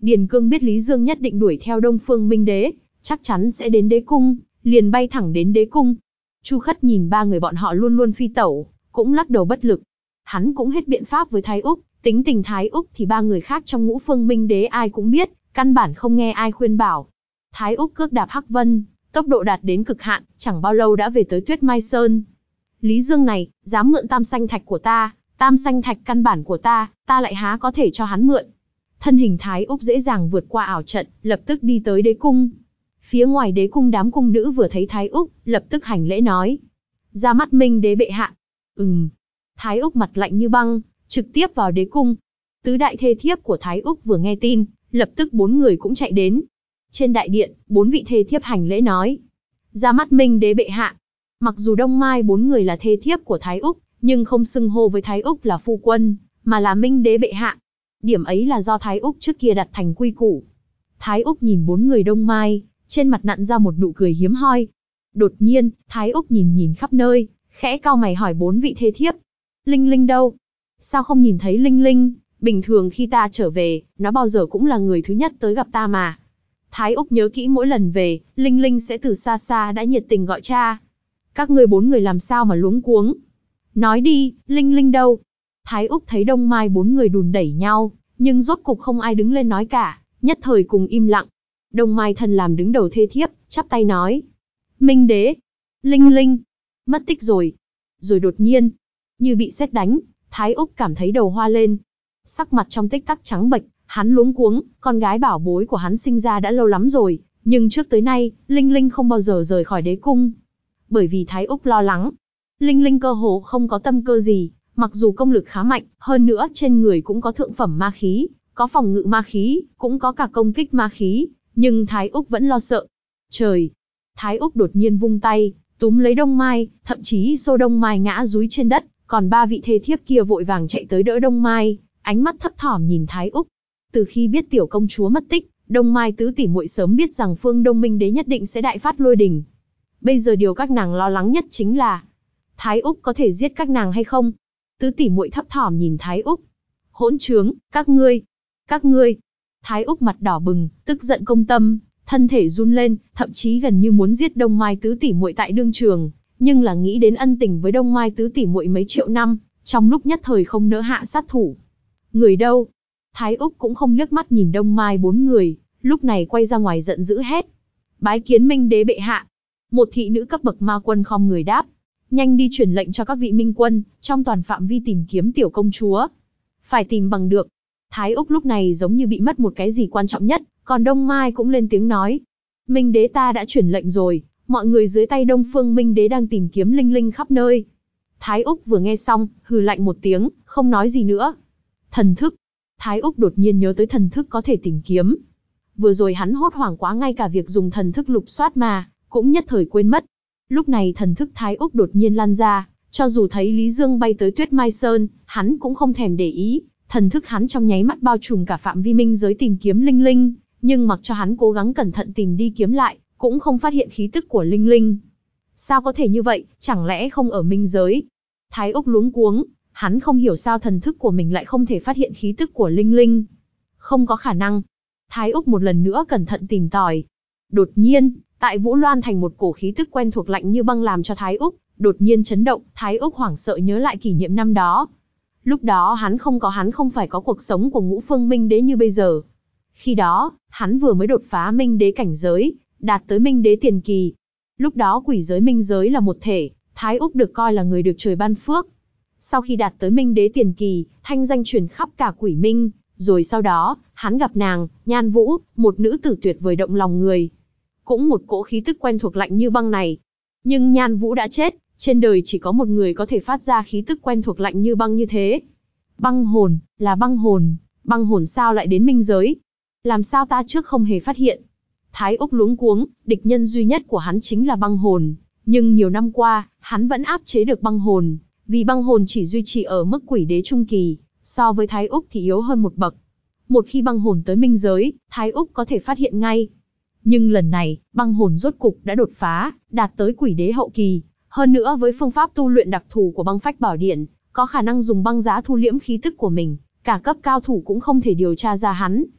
Điền Cương biết Lý Dương nhất định đuổi theo Đông Phương Minh Đế, chắc chắn sẽ đến đế cung, liền bay thẳng đến đế cung. Chu Khất nhìn ba người bọn họ luôn luôn phi tẩu, cũng lắc đầu bất lực. Hắn cũng hết biện pháp với Thái Úc, tính tình Thái Úc thì ba người khác trong Ngũ Phương Minh Đế ai cũng biết, căn bản không nghe ai khuyên bảo. Thái Úc cước đạp hắc vân, tốc độ đạt đến cực hạn, chẳng bao lâu đã về tới Tuyết Mai Sơn. Lý Dương này, dám mượn tam sanh thạch của ta, tam sanh thạch căn bản của ta, ta lại há có thể cho hắn mượn. Thân hình Thái Úc dễ dàng vượt qua ảo trận, lập tức đi tới đế cung. Phía ngoài đế cung đám cung nữ vừa thấy Thái Úc, lập tức hành lễ nói. Ra mắt Minh Đế bệ hạ. Ừm. Thái Úc mặt lạnh như băng, trực tiếp vào đế cung. Tứ đại thê thiếp của Thái Úc vừa nghe tin, lập tức bốn người cũng chạy đến. Trên đại điện, bốn vị thê thiếp hành lễ nói. Ra mắt Minh Đế bệ hạ. Mặc dù Đông Mai bốn người là thê thiếp của Thái Úc, nhưng không xưng hô với Thái Úc là phu quân, mà là Minh Đế bệ hạ. Điểm ấy là do Thái Úc trước kia đặt thành quy củ. Thái Úc nhìn bốn người Đông Mai, trên mặt nặn ra một nụ cười hiếm hoi. Đột nhiên, Thái Úc nhìn nhìn khắp nơi, khẽ cau mày hỏi bốn vị thê thiếp. Linh Linh đâu? Sao không nhìn thấy Linh Linh? Bình thường khi ta trở về, nó bao giờ cũng là người thứ nhất tới gặp ta mà. Thái Úc nhớ kỹ mỗi lần về, Linh Linh sẽ từ xa xa đã nhiệt tình gọi cha. Các ngươi bốn người làm sao mà luống cuống? Nói đi, Linh Linh đâu? Thái Úc thấy Đông Mai bốn người đùn đẩy nhau, nhưng rốt cục không ai đứng lên nói cả, nhất thời cùng im lặng. Đông Mai thân làm đứng đầu thê thiếp, chắp tay nói. Minh Đế, Linh Linh, mất tích rồi. Rồi đột nhiên, như bị sét đánh, Thái Úc cảm thấy đầu hoa lên. Sắc mặt trong tích tắc trắng bệch, hắn luống cuống, con gái bảo bối của hắn sinh ra đã lâu lắm rồi, nhưng trước tới nay, Linh Linh không bao giờ rời khỏi đế cung. Bởi vì Thái Úc lo lắng, Linh Linh cơ hồ không có tâm cơ gì, mặc dù công lực khá mạnh, hơn nữa trên người cũng có thượng phẩm ma khí, có phòng ngự ma khí, cũng có cả công kích ma khí, nhưng Thái Úc vẫn lo sợ. Trời! Thái Úc đột nhiên vung tay, túm lấy Đông Mai, thậm chí xô Đông Mai ngã rúi trên đất, còn ba vị thê thiếp kia vội vàng chạy tới đỡ Đông Mai, ánh mắt thấp thỏm nhìn Thái Úc. Từ khi biết tiểu công chúa mất tích, Đông Mai tứ tỷ muội sớm biết rằng Phương Đông Minh Đế nhất định sẽ đại phát lôi đình. Bây giờ điều các nàng lo lắng nhất chính là Thái Úc có thể giết các nàng hay không? Tứ tỷ muội thấp thỏm nhìn Thái Úc. Hỗn trướng, các ngươi, các ngươi. Thái Úc mặt đỏ bừng, tức giận công tâm, thân thể run lên, thậm chí gần như muốn giết Đông Mai tứ tỷ muội tại đương trường, nhưng là nghĩ đến ân tình với Đông Mai tứ tỷ muội mấy triệu năm, trong lúc nhất thời không nỡ hạ sát thủ. Người đâu? Thái Úc cũng không liếc mắt nhìn Đông Mai bốn người, lúc này quay ra ngoài giận dữ hét. Bái kiến Minh Đế bệ hạ. Một thị nữ cấp bậc ma quân khom người đáp. Nhanh đi truyền lệnh cho các vị minh quân, trong toàn phạm vi tìm kiếm tiểu công chúa. Phải tìm bằng được. Thái Úc lúc này giống như bị mất một cái gì quan trọng nhất, còn Đông Mai cũng lên tiếng nói. Minh Đế ta đã truyền lệnh rồi, mọi người dưới tay Đông Phương Minh Đế đang tìm kiếm Linh Linh khắp nơi. Thái Úc vừa nghe xong, hừ lạnh một tiếng, không nói gì nữa. Thần thức. Thái Úc đột nhiên nhớ tới thần thức có thể tìm kiếm. Vừa rồi hắn hốt hoảng quá, ngay cả việc dùng thần thức lục soát mà, cũng nhất thời quên mất. Lúc này thần thức Thái Úc đột nhiên lan ra, cho dù thấy Lý Dương bay tới Tuyết Mai Sơn, hắn cũng không thèm để ý. Thần thức hắn trong nháy mắt bao trùm cả phạm vi minh giới tìm kiếm Linh Linh, nhưng mặc cho hắn cố gắng cẩn thận tìm đi kiếm lại, cũng không phát hiện khí tức của Linh Linh. Sao có thể như vậy, chẳng lẽ không ở minh giới? Thái Úc luống cuống, hắn không hiểu sao thần thức của mình lại không thể phát hiện khí tức của Linh Linh. Không có khả năng. Thái Úc một lần nữa cẩn thận tìm tòi. Đột nhiên, tại Vũ Loan Thành một cổ khí tức quen thuộc lạnh như băng làm cho Thái Úc đột nhiên chấn động. Thái Úc hoảng sợ nhớ lại kỷ niệm năm đó. Lúc đó hắn không có hắn không phải có cuộc sống của Ngũ Phương Minh Đế như bây giờ. Khi đó, hắn vừa mới đột phá Minh Đế cảnh giới, đạt tới Minh Đế tiền kỳ. Lúc đó quỷ giới minh giới là một thể, Thái Úc được coi là người được trời ban phước. Sau khi đạt tới Minh Đế tiền kỳ, thanh danh truyền khắp cả quỷ minh, rồi sau đó, hắn gặp nàng, Nhan Vũ, một nữ tử tuyệt vời động lòng người. Cũng một cỗ khí tức quen thuộc lạnh như băng này. Nhưng Nhan Vũ đã chết, trên đời chỉ có một người có thể phát ra khí tức quen thuộc lạnh như băng như thế. Băng hồn, là băng hồn, băng hồn sao lại đến minh giới? Làm sao ta trước không hề phát hiện? Thái Úc luống cuống, địch nhân duy nhất của hắn chính là băng hồn, nhưng nhiều năm qua, hắn vẫn áp chế được băng hồn, vì băng hồn chỉ duy trì ở mức quỷ đế trung kỳ, so với Thái Úc thì yếu hơn một bậc. Một khi băng hồn tới minh giới, Thái Úc có thể phát hiện ngay. Nhưng lần này, băng hồn rốt cục đã đột phá, đạt tới quỷ đế hậu kỳ, hơn nữa với phương pháp tu luyện đặc thù của băng phách bảo điển, có khả năng dùng băng giá thu liễm khí tức của mình, cả cấp cao thủ cũng không thể điều tra ra hắn.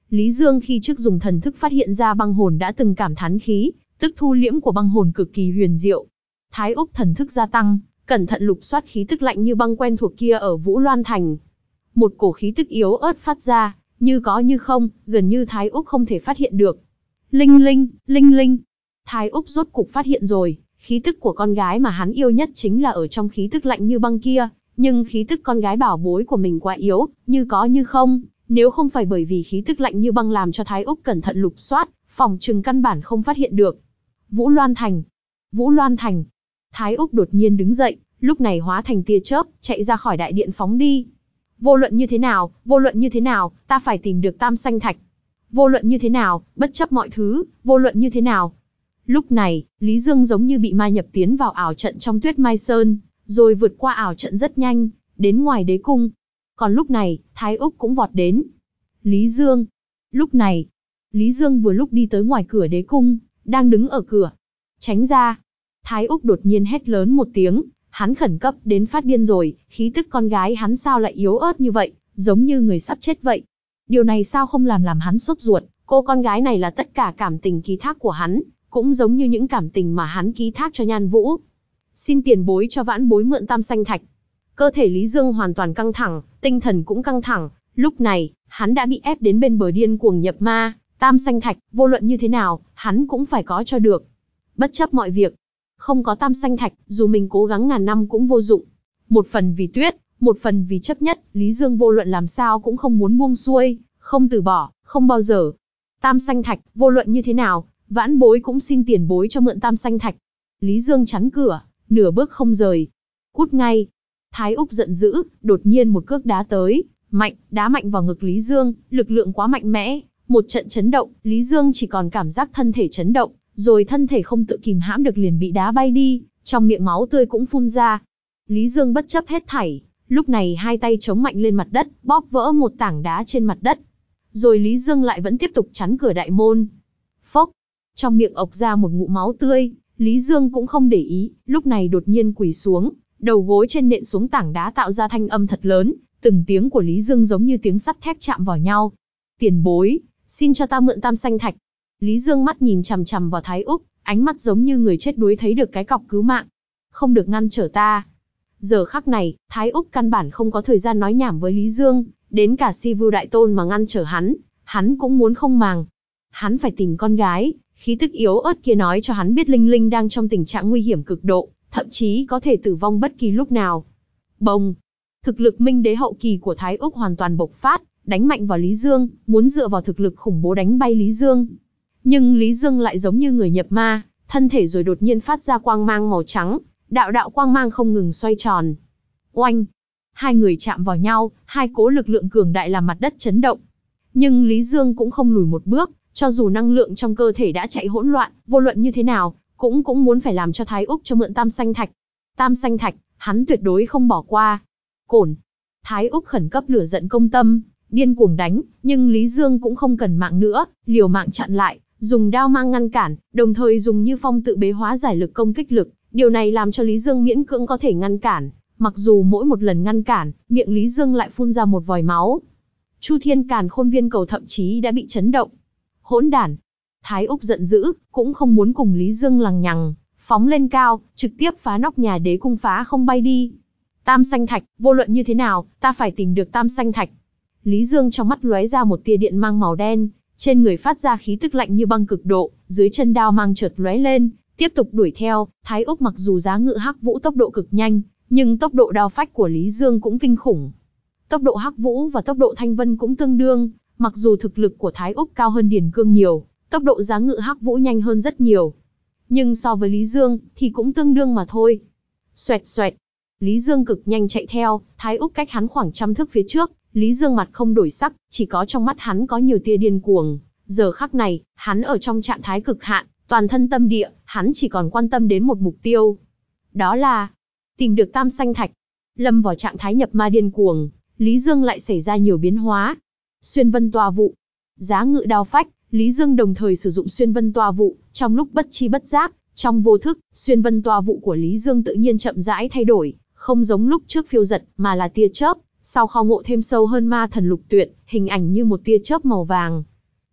Lý Dương khi trước dùng thần thức phát hiện ra băng hồn đã từng cảm thán khí, tức thu liễm của băng hồn cực kỳ huyền diệu. Thái Úc thần thức gia tăng, cẩn thận lục soát khí tức lạnh như băng quen thuộc kia ở Vũ Loan Thành. Một cổ khí tức yếu ớt phát ra, như có như không, gần như Thái Úc không thể phát hiện được. Linh linh, linh linh. Thái Úc rốt cục phát hiện rồi, khí tức của con gái mà hắn yêu nhất chính là ở trong khí tức lạnh như băng kia, nhưng khí tức con gái bảo bối của mình quá yếu, như có như không, nếu không phải bởi vì khí tức lạnh như băng làm cho Thái Úc cẩn thận lục soát, phòng trừng căn bản không phát hiện được. Vũ Loan Thành, Vũ Loan Thành. Thái Úc đột nhiên đứng dậy, lúc này hóa thành tia chớp, chạy ra khỏi đại điện phóng đi. Vô luận như thế nào, vô luận như thế nào, ta phải tìm được Tam Xanh Thạch. Vô luận như thế nào, bất chấp mọi thứ, vô luận như thế nào. Lúc này, Lý Dương giống như bị ma nhập tiến vào ảo trận trong Tuyết Mai Sơn, rồi vượt qua ảo trận rất nhanh, đến ngoài đế cung. Còn lúc này, Thái Úc cũng vọt đến. Lý Dương. Lúc này, Lý Dương vừa lúc đi tới ngoài cửa đế cung, đang đứng ở cửa. Tránh ra. Thái Úc đột nhiên hét lớn một tiếng, hắn khẩn cấp đến phát điên rồi, khí tức con gái hắn sao lại yếu ớt như vậy, giống như người sắp chết vậy. Điều này sao không làm làm hắn sốt ruột, cô con gái này là tất cả cảm tình ký thác của hắn, cũng giống như những cảm tình mà hắn ký thác cho Nhan Vũ. Xin tiền bối cho vãn bối mượn Tam Xanh Thạch. Cơ thể Lý Dương hoàn toàn căng thẳng, tinh thần cũng căng thẳng, lúc này, hắn đã bị ép đến bên bờ điên cuồng nhập ma, Tam Xanh Thạch, vô luận như thế nào, hắn cũng phải có cho được. Bất chấp mọi việc, không có Tam Xanh Thạch, dù mình cố gắng ngàn năm cũng vô dụng. Một phần vì Tuyết, một phần vì chấp nhất, Lý Dương vô luận làm sao cũng không muốn buông xuôi, không từ bỏ, không bao giờ. Tam Xanh Thạch, vô luận như thế nào, vãn bối cũng xin tiền bối cho mượn Tam Xanh Thạch. Lý Dương chắn cửa, nửa bước không rời. Cút ngay. Thái Úc giận dữ, đột nhiên một cước đá tới, mạnh, đá mạnh vào ngực Lý Dương, lực lượng quá mạnh mẽ, một trận chấn động, Lý Dương chỉ còn cảm giác thân thể chấn động, rồi thân thể không tự kìm hãm được liền bị đá bay đi, trong miệng máu tươi cũng phun ra. Lý Dương bất chấp hết thảy, lúc này hai tay chống mạnh lên mặt đất, bóp vỡ một tảng đá trên mặt đất. Rồi Lý Dương lại vẫn tiếp tục chắn cửa đại môn. Phốc, trong miệng ộc ra một ngụm máu tươi, Lý Dương cũng không để ý, lúc này đột nhiên quỳ xuống, đầu gối trên nện xuống tảng đá tạo ra thanh âm thật lớn, từng tiếng của Lý Dương giống như tiếng sắt thép chạm vào nhau. Tiền bối, xin cho ta mượn Tam Xanh Thạch. Lý Dương mắt nhìn chằm chằm vào Thái Úc, ánh mắt giống như người chết đuối thấy được cái cọc cứu mạng. Không được ngăn trở ta. Giờ khắc này, Thái Úc căn bản không có thời gian nói nhảm với Lý Dương, đến cả Si Vưu Đại Tôn mà ngăn trở hắn, hắn cũng muốn không màng. Hắn phải tìm con gái, khí tức yếu ớt kia nói cho hắn biết Linh Linh đang trong tình trạng nguy hiểm cực độ, thậm chí có thể tử vong bất kỳ lúc nào. Bồng! Thực lực Minh Đế hậu kỳ của Thái Úc hoàn toàn bộc phát, đánh mạnh vào Lý Dương, muốn dựa vào thực lực khủng bố đánh bay Lý Dương. Nhưng Lý Dương lại giống như người nhập ma, thân thể rồi đột nhiên phát ra quang mang màu trắng, đạo đạo quang mang không ngừng xoay tròn. Oanh! Hai người chạm vào nhau, hai cỗ lực lượng cường đại làm mặt đất chấn động. Nhưng Lý Dương cũng không lùi một bước, cho dù năng lượng trong cơ thể đã chạy hỗn loạn, vô luận như thế nào, cũng cũng muốn phải làm cho Thái Úc cho mượn Tam Xanh Thạch. Tam Xanh Thạch, hắn tuyệt đối không bỏ qua. Cổn! Thái Úc khẩn cấp lửa giận công tâm, điên cuồng đánh, nhưng Lý Dương cũng không cần mạng nữa, liều mạng chặn lại, dùng đao mang ngăn cản, đồng thời dùng Như Phong tự bế hóa giải lực công kích lực, điều này làm cho Lý Dương miễn cưỡng có thể ngăn cản, mặc dù mỗi một lần ngăn cản, miệng Lý Dương lại phun ra một vòi máu. Chu Thiên Càn Khôn Viên cầu thậm chí đã bị chấn động. Hỗn đản! Thái Úc giận dữ, cũng không muốn cùng Lý Dương lằng nhằng, phóng lên cao, trực tiếp phá nóc nhà đế cung phá không bay đi. Tam Xanh Thạch, vô luận như thế nào, ta phải tìm được Tam Xanh Thạch. Lý Dương trong mắt lóe ra một tia điện mang màu đen, trên người phát ra khí tức lạnh như băng cực độ, dưới chân đao mang chợt lóe lên, tiếp tục đuổi theo. Thái Úc mặc dù giá ngự Hắc Vũ tốc độ cực nhanh, nhưng tốc độ đao phách của Lý Dương cũng kinh khủng. Tốc độ Hắc Vũ và tốc độ Thanh Vân cũng tương đương, mặc dù thực lực của Thái Úc cao hơn Điền Cương nhiều, tốc độ giá ngự Hắc Vũ nhanh hơn rất nhiều. Nhưng so với Lý Dương, thì cũng tương đương mà thôi. Xoẹt xoẹt. Lý Dương cực nhanh chạy theo, Thái Úc cách hắn khoảng trăm thước phía trước, Lý Dương mặt không đổi sắc, chỉ có trong mắt hắn có nhiều tia điên cuồng. Giờ khắc này, hắn ở trong trạng thái cực hạn, toàn thân tâm địa, hắn chỉ còn quan tâm đến một mục tiêu. Đó là tìm được Tam Xanh Thạch. Lâm vào trạng thái nhập ma điên cuồng, Lý Dương lại xảy ra nhiều biến hóa. Xuyên Vân Toa Vụ, giá ngự đao phách, Lý Dương đồng thời sử dụng Xuyên Vân Toa Vụ, trong lúc bất chi bất giác, trong vô thức, Xuyên Vân Toa Vụ của Lý Dương tự nhiên chậm rãi thay đổi, không giống lúc trước phiêu giật, mà là tia chớp, sau khao ngộ thêm sâu hơn ma thần lục tuyệt, hình ảnh như một tia chớp màu vàng.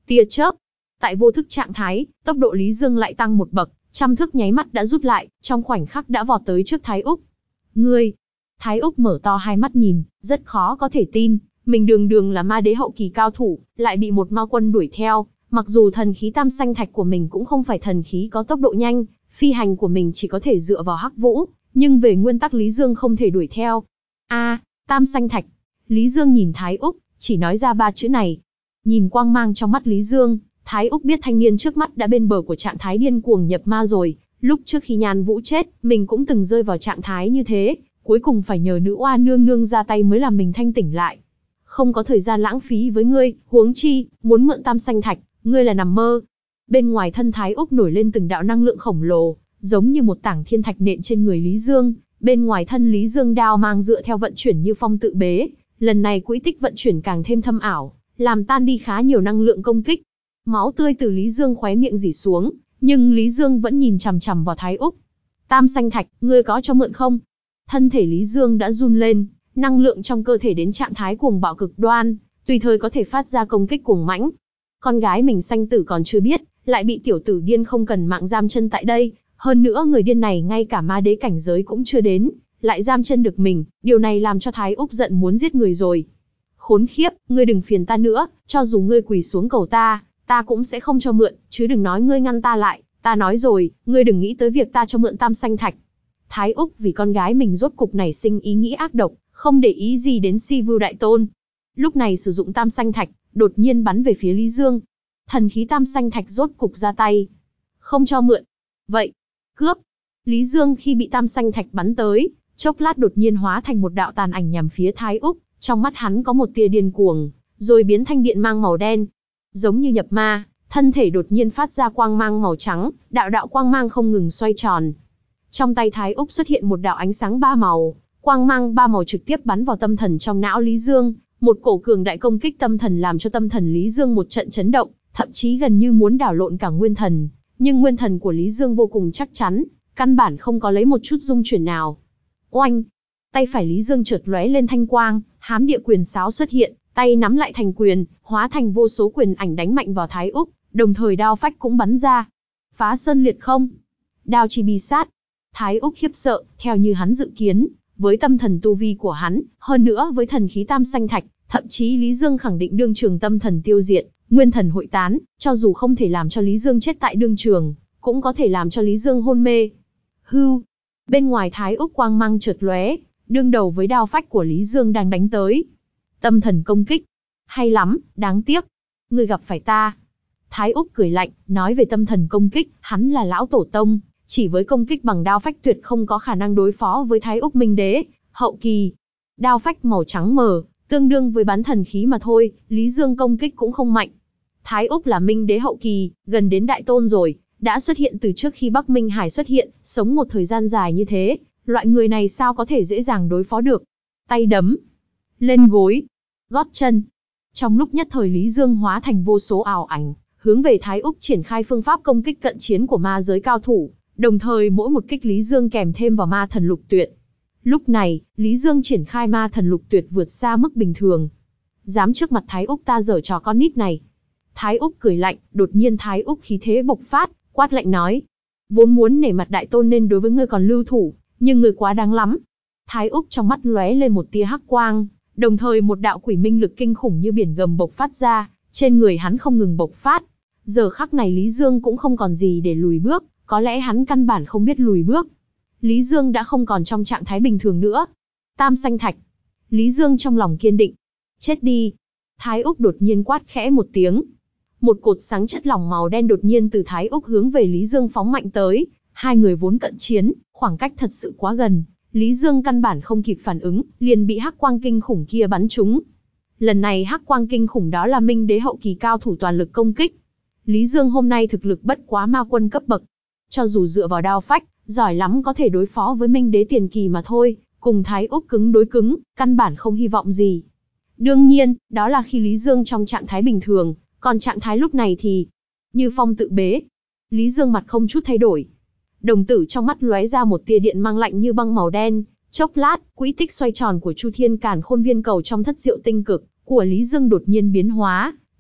Tia chớp. Tại vô thức trạng thái, tốc độ Lý Dương lại tăng một bậc, trăm thước nháy mắt đã rút lại, trong khoảnh khắc đã vọt tới trước Thái Úc. Ngươi! Thái Úc mở to hai mắt nhìn, rất khó có thể tin, mình đường đường là ma đế hậu kỳ cao thủ, lại bị một ma quân đuổi theo, mặc dù thần khí tam xanh thạch của mình cũng không phải thần khí có tốc độ nhanh, phi hành của mình chỉ có thể dựa vào hắc vũ, nhưng về nguyên tắc Lý Dương không thể đuổi theo. A, tam xanh thạch. Lý Dương nhìn Thái Úc, chỉ nói ra ba chữ này. Nhìn quang mang trong mắt Lý Dương, Thái Úc biết thanh niên trước mắt đã bên bờ của trạng thái điên cuồng nhập ma rồi. Lúc trước khi Nhan Vũ chết, mình cũng từng rơi vào trạng thái như thế, cuối cùng phải nhờ nữ oa nương nương ra tay mới làm mình thanh tỉnh lại. Không có thời gian lãng phí với ngươi, huống chi, muốn mượn tam xanh thạch, ngươi là nằm mơ. Bên ngoài thân Thái Úc nổi lên từng đạo năng lượng khổng lồ, giống như một tảng thiên thạch nện trên người Lý Dương. Bên ngoài thân Lý Dương đao mang dựa theo vận chuyển như phong tự bế, lần này quỹ tích vận chuyển càng thêm thâm ảo, làm tan đi khá nhiều năng lượng công kích. Máu tươi từ Lý Dương khóe miệng rỉ xuống, nhưng Lý Dương vẫn nhìn chằm chằm vào Thái Úc. Tam xanh thạch, ngươi có cho mượn không? Thân thể Lý Dương đã run lên, năng lượng trong cơ thể đến trạng thái cuồng bạo cực đoan, tùy thời có thể phát ra công kích cuồng mãnh. Con gái mình sanh tử còn chưa biết, lại bị tiểu tử điên không cần mạng giam chân tại đây. Hơn nữa người điên này ngay cả ma đế cảnh giới cũng chưa đến, lại giam chân được mình, điều này làm cho Thái Úc giận muốn giết người rồi. Khốn khiếp, ngươi đừng phiền ta nữa, cho dù ngươi quỳ xuống cầu ta, ta cũng sẽ không cho mượn, chứ đừng nói ngươi ngăn ta lại, ta nói rồi, ngươi đừng nghĩ tới việc ta cho mượn tam xanh thạch. Thái Úc vì con gái mình rốt cục nảy sinh ý nghĩ ác độc, không để ý gì đến Si Vưu Đại Tôn. Lúc này sử dụng tam xanh thạch, đột nhiên bắn về phía Lý Dương. Thần khí tam xanh thạch rốt cục ra tay. Không cho mượn. Vậy, cướp. Lý Dương khi bị tam xanh thạch bắn tới, chốc lát đột nhiên hóa thành một đạo tàn ảnh nhằm phía Thái Úc, trong mắt hắn có một tia điên cuồng, rồi biến thanh điện mang màu đen. Giống như nhập ma, thân thể đột nhiên phát ra quang mang màu trắng, đạo đạo quang mang không ngừng xoay tròn. Trong tay Thái Úc xuất hiện một đạo ánh sáng ba màu, quang mang ba màu trực tiếp bắn vào tâm thần trong não Lý Dương, một cổ cường đại công kích tâm thần làm cho tâm thần Lý Dương một trận chấn động, thậm chí gần như muốn đảo lộn cả nguyên thần, nhưng nguyên thần của Lý Dương vô cùng chắc chắn, căn bản không có lấy một chút rung chuyển nào. Oanh! Tay phải Lý Dương chợt lóe lên thanh quang, hám địa quyền sáo xuất hiện, tay nắm lại thành quyền, hóa thành vô số quyền ảnh đánh mạnh vào Thái Úc, đồng thời đao phách cũng bắn ra. Phá sơn liệt không! Đao chi bi sát! Thái Úc khiếp sợ, theo như hắn dự kiến, với tâm thần tu vi của hắn, hơn nữa với thần khí tam xanh thạch, thậm chí Lý Dương khẳng định đương trường tâm thần tiêu diệt, nguyên thần hội tán, cho dù không thể làm cho Lý Dương chết tại đương trường, cũng có thể làm cho Lý Dương hôn mê. Hưu! Bên ngoài Thái Úc quang mang chợt lóe, đương đầu với đao phách của Lý Dương đang đánh tới. Tâm thần công kích. Hay lắm, đáng tiếc. Ngươi gặp phải ta. Thái Úc cười lạnh, nói về tâm thần công kích, hắn là lão tổ tông, chỉ với công kích bằng đao phách tuyệt không có khả năng đối phó với Thái Úc Minh Đế, hậu kỳ. Đao phách màu trắng mờ, tương đương với bán thần khí mà thôi, Lý Dương công kích cũng không mạnh. Thái Úc là Minh Đế hậu kỳ, gần đến Đại Tôn rồi, đã xuất hiện từ trước khi Bắc Minh Hải xuất hiện, sống một thời gian dài như thế, loại người này sao có thể dễ dàng đối phó được. Tay đấm, lên gối, gót chân. Trong lúc nhất thời Lý Dương hóa thành vô số ảo ảnh, hướng về Thái Úc triển khai phương pháp công kích cận chiến của ma giới cao thủ, đồng thời mỗi một kích Lý Dương kèm thêm vào ma thần lục tuyệt. Lúc này, Lý Dương triển khai ma thần lục tuyệt vượt xa mức bình thường. Dám trước mặt Thái Úc ta giở trò con nít này. Thái Úc cười lạnh, đột nhiên Thái Úc khí thế bộc phát, quát lạnh nói. Vốn muốn nể mặt Đại Tôn nên đối với ngươi còn lưu thủ, nhưng ngươi quá đáng lắm. Thái Úc trong mắt lóe lên một tia hắc quang, đồng thời một đạo quỷ minh lực kinh khủng như biển gầm bộc phát ra, trên người hắn không ngừng bộc phát. Giờ khắc này Lý Dương cũng không còn gì để lùi bước, có lẽ hắn căn bản không biết lùi bước. Lý Dương đã không còn trong trạng thái bình thường nữa. Tam xanh thạch. Lý Dương trong lòng kiên định. Chết đi. Thái Úc đột nhiên quát khẽ một tiếng. Một cột sáng chất lỏng màu đen đột nhiên từ Thái Úc hướng về Lý Dương phóng mạnh tới. Hai người vốn cận chiến, khoảng cách thật sự quá gần. Lý Dương căn bản không kịp phản ứng, liền bị hắc quang kinh khủng kia bắn trúng. Lần này hắc quang kinh khủng đó là Minh Đế hậu kỳ cao thủ toàn lực công kích. Lý Dương hôm nay thực lực bất quá ma quân cấp bậc. Cho dù dựa vào đao phách, giỏi lắm có thể đối phó với Minh Đế tiền kỳ mà thôi, cùng Thái Úc cứng đối cứng, căn bản không hy vọng gì. Đương nhiên, đó là khi Lý Dương trong trạng thái bình thường, còn trạng thái lúc này thì như phong tự bế. Lý Dương mặt không chút thay đổi. Đồng tử trong mắt lóe ra một tia điện mang lạnh như băng màu đen, chốc lát, quỹ tích xoay tròn của Chu Thiên Càn Khôn Viên cầu trong thất diệu tinh cực của Lý Dương đột nhiên biến hóa,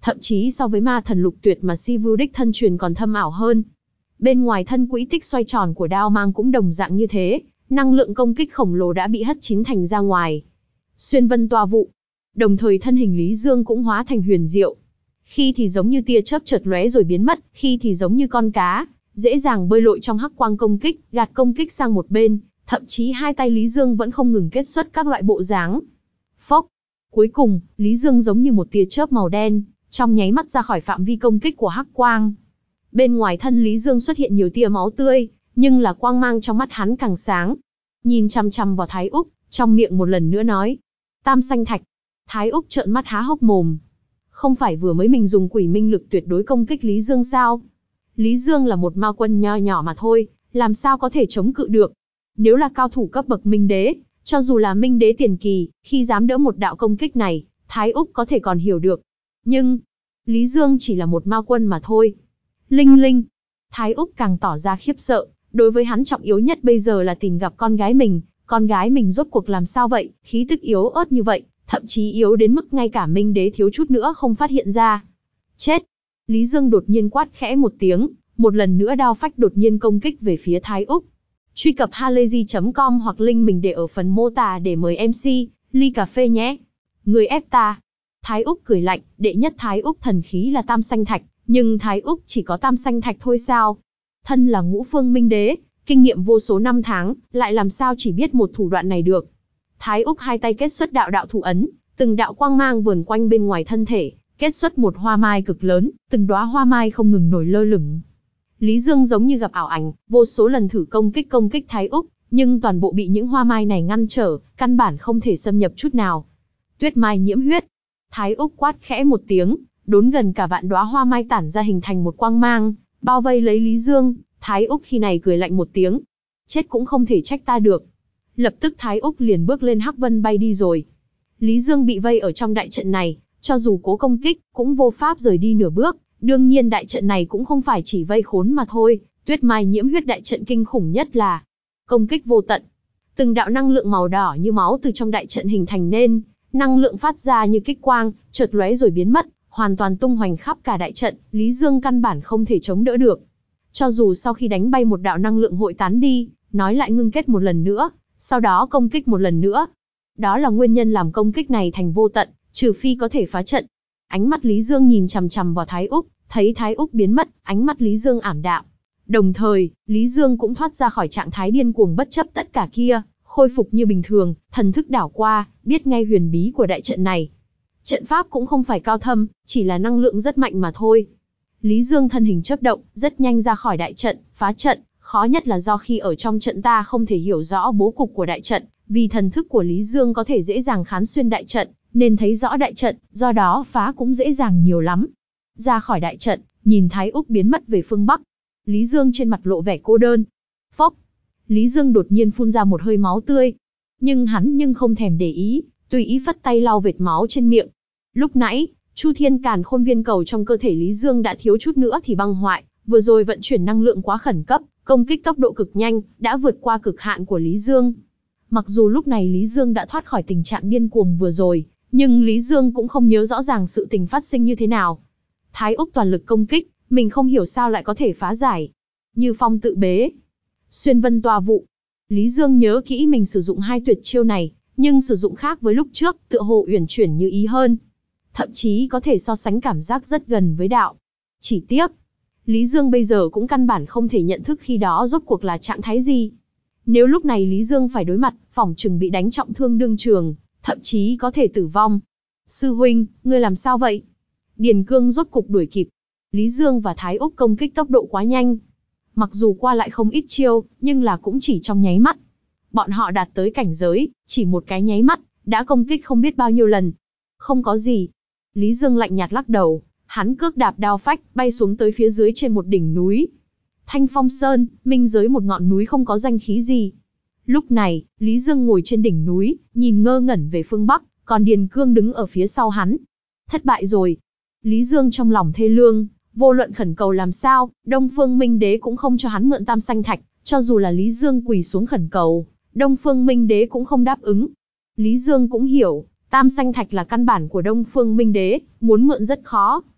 thậm chí so với ma thần lục tuyệt mà Si Vu đích thân truyền còn thâm ảo hơn. Bên ngoài thân quỹ tích xoay tròn của đao mang cũng đồng dạng như thế, năng lượng công kích khổng lồ đã bị hất chín thành ra ngoài. Xuyên vân toa vụ. Đồng thời thân hình Lý Dương cũng hóa thành huyền diệu. Khi thì giống như tia chớp chợt lóe rồi biến mất, khi thì giống như con cá, dễ dàng bơi lội trong hắc quang công kích, gạt công kích sang một bên, thậm chí hai tay Lý Dương vẫn không ngừng kết xuất các loại bộ dáng. Phốc. Cuối cùng, Lý Dương giống như một tia chớp màu đen, trong nháy mắt ra khỏi phạm vi công kích của hắc quang. Bên ngoài thân Lý Dương xuất hiện nhiều tia máu tươi, nhưng là quang mang trong mắt hắn càng sáng. Nhìn chằm chằm vào Thái Úc, trong miệng một lần nữa nói: Tam Sanh Thạch. Thái Úc trợn mắt há hốc mồm. Không phải vừa mới mình dùng quỷ minh lực tuyệt đối công kích Lý Dương sao? Lý Dương là một ma quân nho nhỏ mà thôi, làm sao có thể chống cự được? Nếu là cao thủ cấp bậc Minh Đế, cho dù là Minh Đế tiền kỳ, khi dám đỡ một đạo công kích này, Thái Úc có thể còn hiểu được. Nhưng, Lý Dương chỉ là một ma quân mà thôi. Linh linh. Thái Úc càng tỏ ra khiếp sợ, đối với hắn trọng yếu nhất bây giờ là tìm gặp con gái mình, con gái mình rốt cuộc làm sao vậy, khí tức yếu ớt như vậy, thậm chí yếu đến mức ngay cả Minh Đế thiếu chút nữa không phát hiện ra. Chết! Lý Dương đột nhiên quát khẽ một tiếng, một lần nữa đao phách đột nhiên công kích về phía Thái Úc. Truy cập halayzi chấm com hoặc link mình để ở phần mô tả để mời em xê, ly cà phê nhé. Người ép ta. Thái Úc cười lạnh, đệ nhất Thái Úc thần khí là Tam Sanh Thạch, nhưng Thái Úc chỉ có Tam Sanh Thạch thôi sao? Thân là ngũ phương Minh Đế, kinh nghiệm vô số năm tháng, lại làm sao chỉ biết một thủ đoạn này được. Thái Úc hai tay kết xuất đạo đạo thủ ấn, từng đạo quang mang vờn quanh bên ngoài thân thể, kết xuất một hoa mai cực lớn, từng đóa hoa mai không ngừng nổi lơ lửng. Lý Dương giống như gặp ảo ảnh, vô số lần thử công kích công kích Thái Úc, nhưng toàn bộ bị những hoa mai này ngăn trở, căn bản không thể xâm nhập chút nào. Tuyết mai nhiễm huyết. Thái Úc quát khẽ một tiếng, đốn gần cả vạn đóa hoa mai tản ra hình thành một quang mang, bao vây lấy Lý Dương. Thái Úc khi này cười lạnh một tiếng. Chết cũng không thể trách ta được. Lập tức Thái Úc liền bước lên hắc vân bay đi rồi. Lý Dương bị vây ở trong đại trận này, cho dù cố công kích, cũng vô pháp rời đi nửa bước. Đương nhiên đại trận này cũng không phải chỉ vây khốn mà thôi, tuyết mai nhiễm huyết đại trận kinh khủng nhất là công kích vô tận. Từng đạo năng lượng màu đỏ như máu từ trong đại trận hình thành nên, năng lượng phát ra như kích quang, chợt lóe rồi biến mất, hoàn toàn tung hoành khắp cả đại trận, Lý Dương căn bản không thể chống đỡ được. Cho dù sau khi đánh bay một đạo năng lượng hội tán đi, nói lại ngưng kết một lần nữa, sau đó công kích một lần nữa. Đó là nguyên nhân làm công kích này thành vô tận, trừ phi có thể phá trận. Ánh mắt Lý Dương nhìn chằm chằm vào Thái Úc, thấy Thái Úc biến mất, ánh mắt Lý Dương ảm đạm. Đồng thời, Lý Dương cũng thoát ra khỏi trạng thái điên cuồng bất chấp tất cả kia, khôi phục như bình thường, thần thức đảo qua, biết ngay huyền bí của đại trận này. Trận pháp cũng không phải cao thâm, chỉ là năng lượng rất mạnh mà thôi. Lý Dương thân hình chớp động, rất nhanh ra khỏi đại trận, phá trận, khó nhất là do khi ở trong trận ta không thể hiểu rõ bố cục của đại trận, vì thần thức của Lý Dương có thể dễ dàng khán xuyên đại trận, nên thấy rõ đại trận, do đó phá cũng dễ dàng nhiều lắm. Ra khỏi đại trận, nhìn Thái Úc biến mất về phương Bắc. Lý Dương trên mặt lộ vẻ cô đơn. Phốc. Lý Dương đột nhiên phun ra một hơi máu tươi. Nhưng hắn nhưng không thèm để ý, tùy ý phất tay lau vệt máu trên miệng. Lúc nãy, Chu Thiên Càn Khôn viên cầu trong cơ thể Lý Dương đã thiếu chút nữa thì băng hoại, vừa rồi vận chuyển năng lượng quá khẩn cấp, công kích tốc độ cực nhanh, đã vượt qua cực hạn của Lý Dương. Mặc dù lúc này Lý Dương đã thoát khỏi tình trạng điên cuồng vừa rồi, nhưng Lý Dương cũng không nhớ rõ ràng sự tình phát sinh như thế nào. Thái Úc toàn lực công kích, mình không hiểu sao lại có thể phá giải. Như phong tự bế, xuyên vân tòa vụ. Lý Dương nhớ kỹ mình sử dụng hai tuyệt chiêu này, nhưng sử dụng khác với lúc trước, tựa hồ uyển chuyển như ý hơn. Thậm chí có thể so sánh cảm giác rất gần với đạo. Chỉ tiếc, Lý Dương bây giờ cũng căn bản không thể nhận thức khi đó rốt cuộc là trạng thái gì. Nếu lúc này Lý Dương phải đối mặt, phỏng chừng bị đánh trọng thương đương trường, thậm chí có thể tử vong. Sư huynh, ngươi làm sao vậy? Điền Cương rốt cục đuổi kịp. Lý Dương và Thái Úc công kích tốc độ quá nhanh. Mặc dù qua lại không ít chiêu, nhưng là cũng chỉ trong nháy mắt. Bọn họ đạt tới cảnh giới, chỉ một cái nháy mắt, đã công kích không biết bao nhiêu lần. Không có gì. Lý Dương lạnh nhạt lắc đầu, hắn cước đạp đao phách, bay xuống tới phía dưới trên một đỉnh núi. Thanh Phong Sơn, minh giới một ngọn núi không có danh khí gì. Lúc này, Lý Dương ngồi trên đỉnh núi, nhìn ngơ ngẩn về phương Bắc, còn Điền Cương đứng ở phía sau hắn. Thất bại rồi. Lý Dương trong lòng thê lương, vô luận khẩn cầu làm sao, Đông Phương Minh Đế cũng không cho hắn mượn Tam Sanh Thạch, cho dù là Lý Dương quỳ xuống khẩn cầu, Đông Phương Minh Đế cũng không đáp ứng. Lý Dương cũng hiểu, Tam Sanh Thạch là căn bản của Đông Phương Minh Đế, muốn mượn rất khó.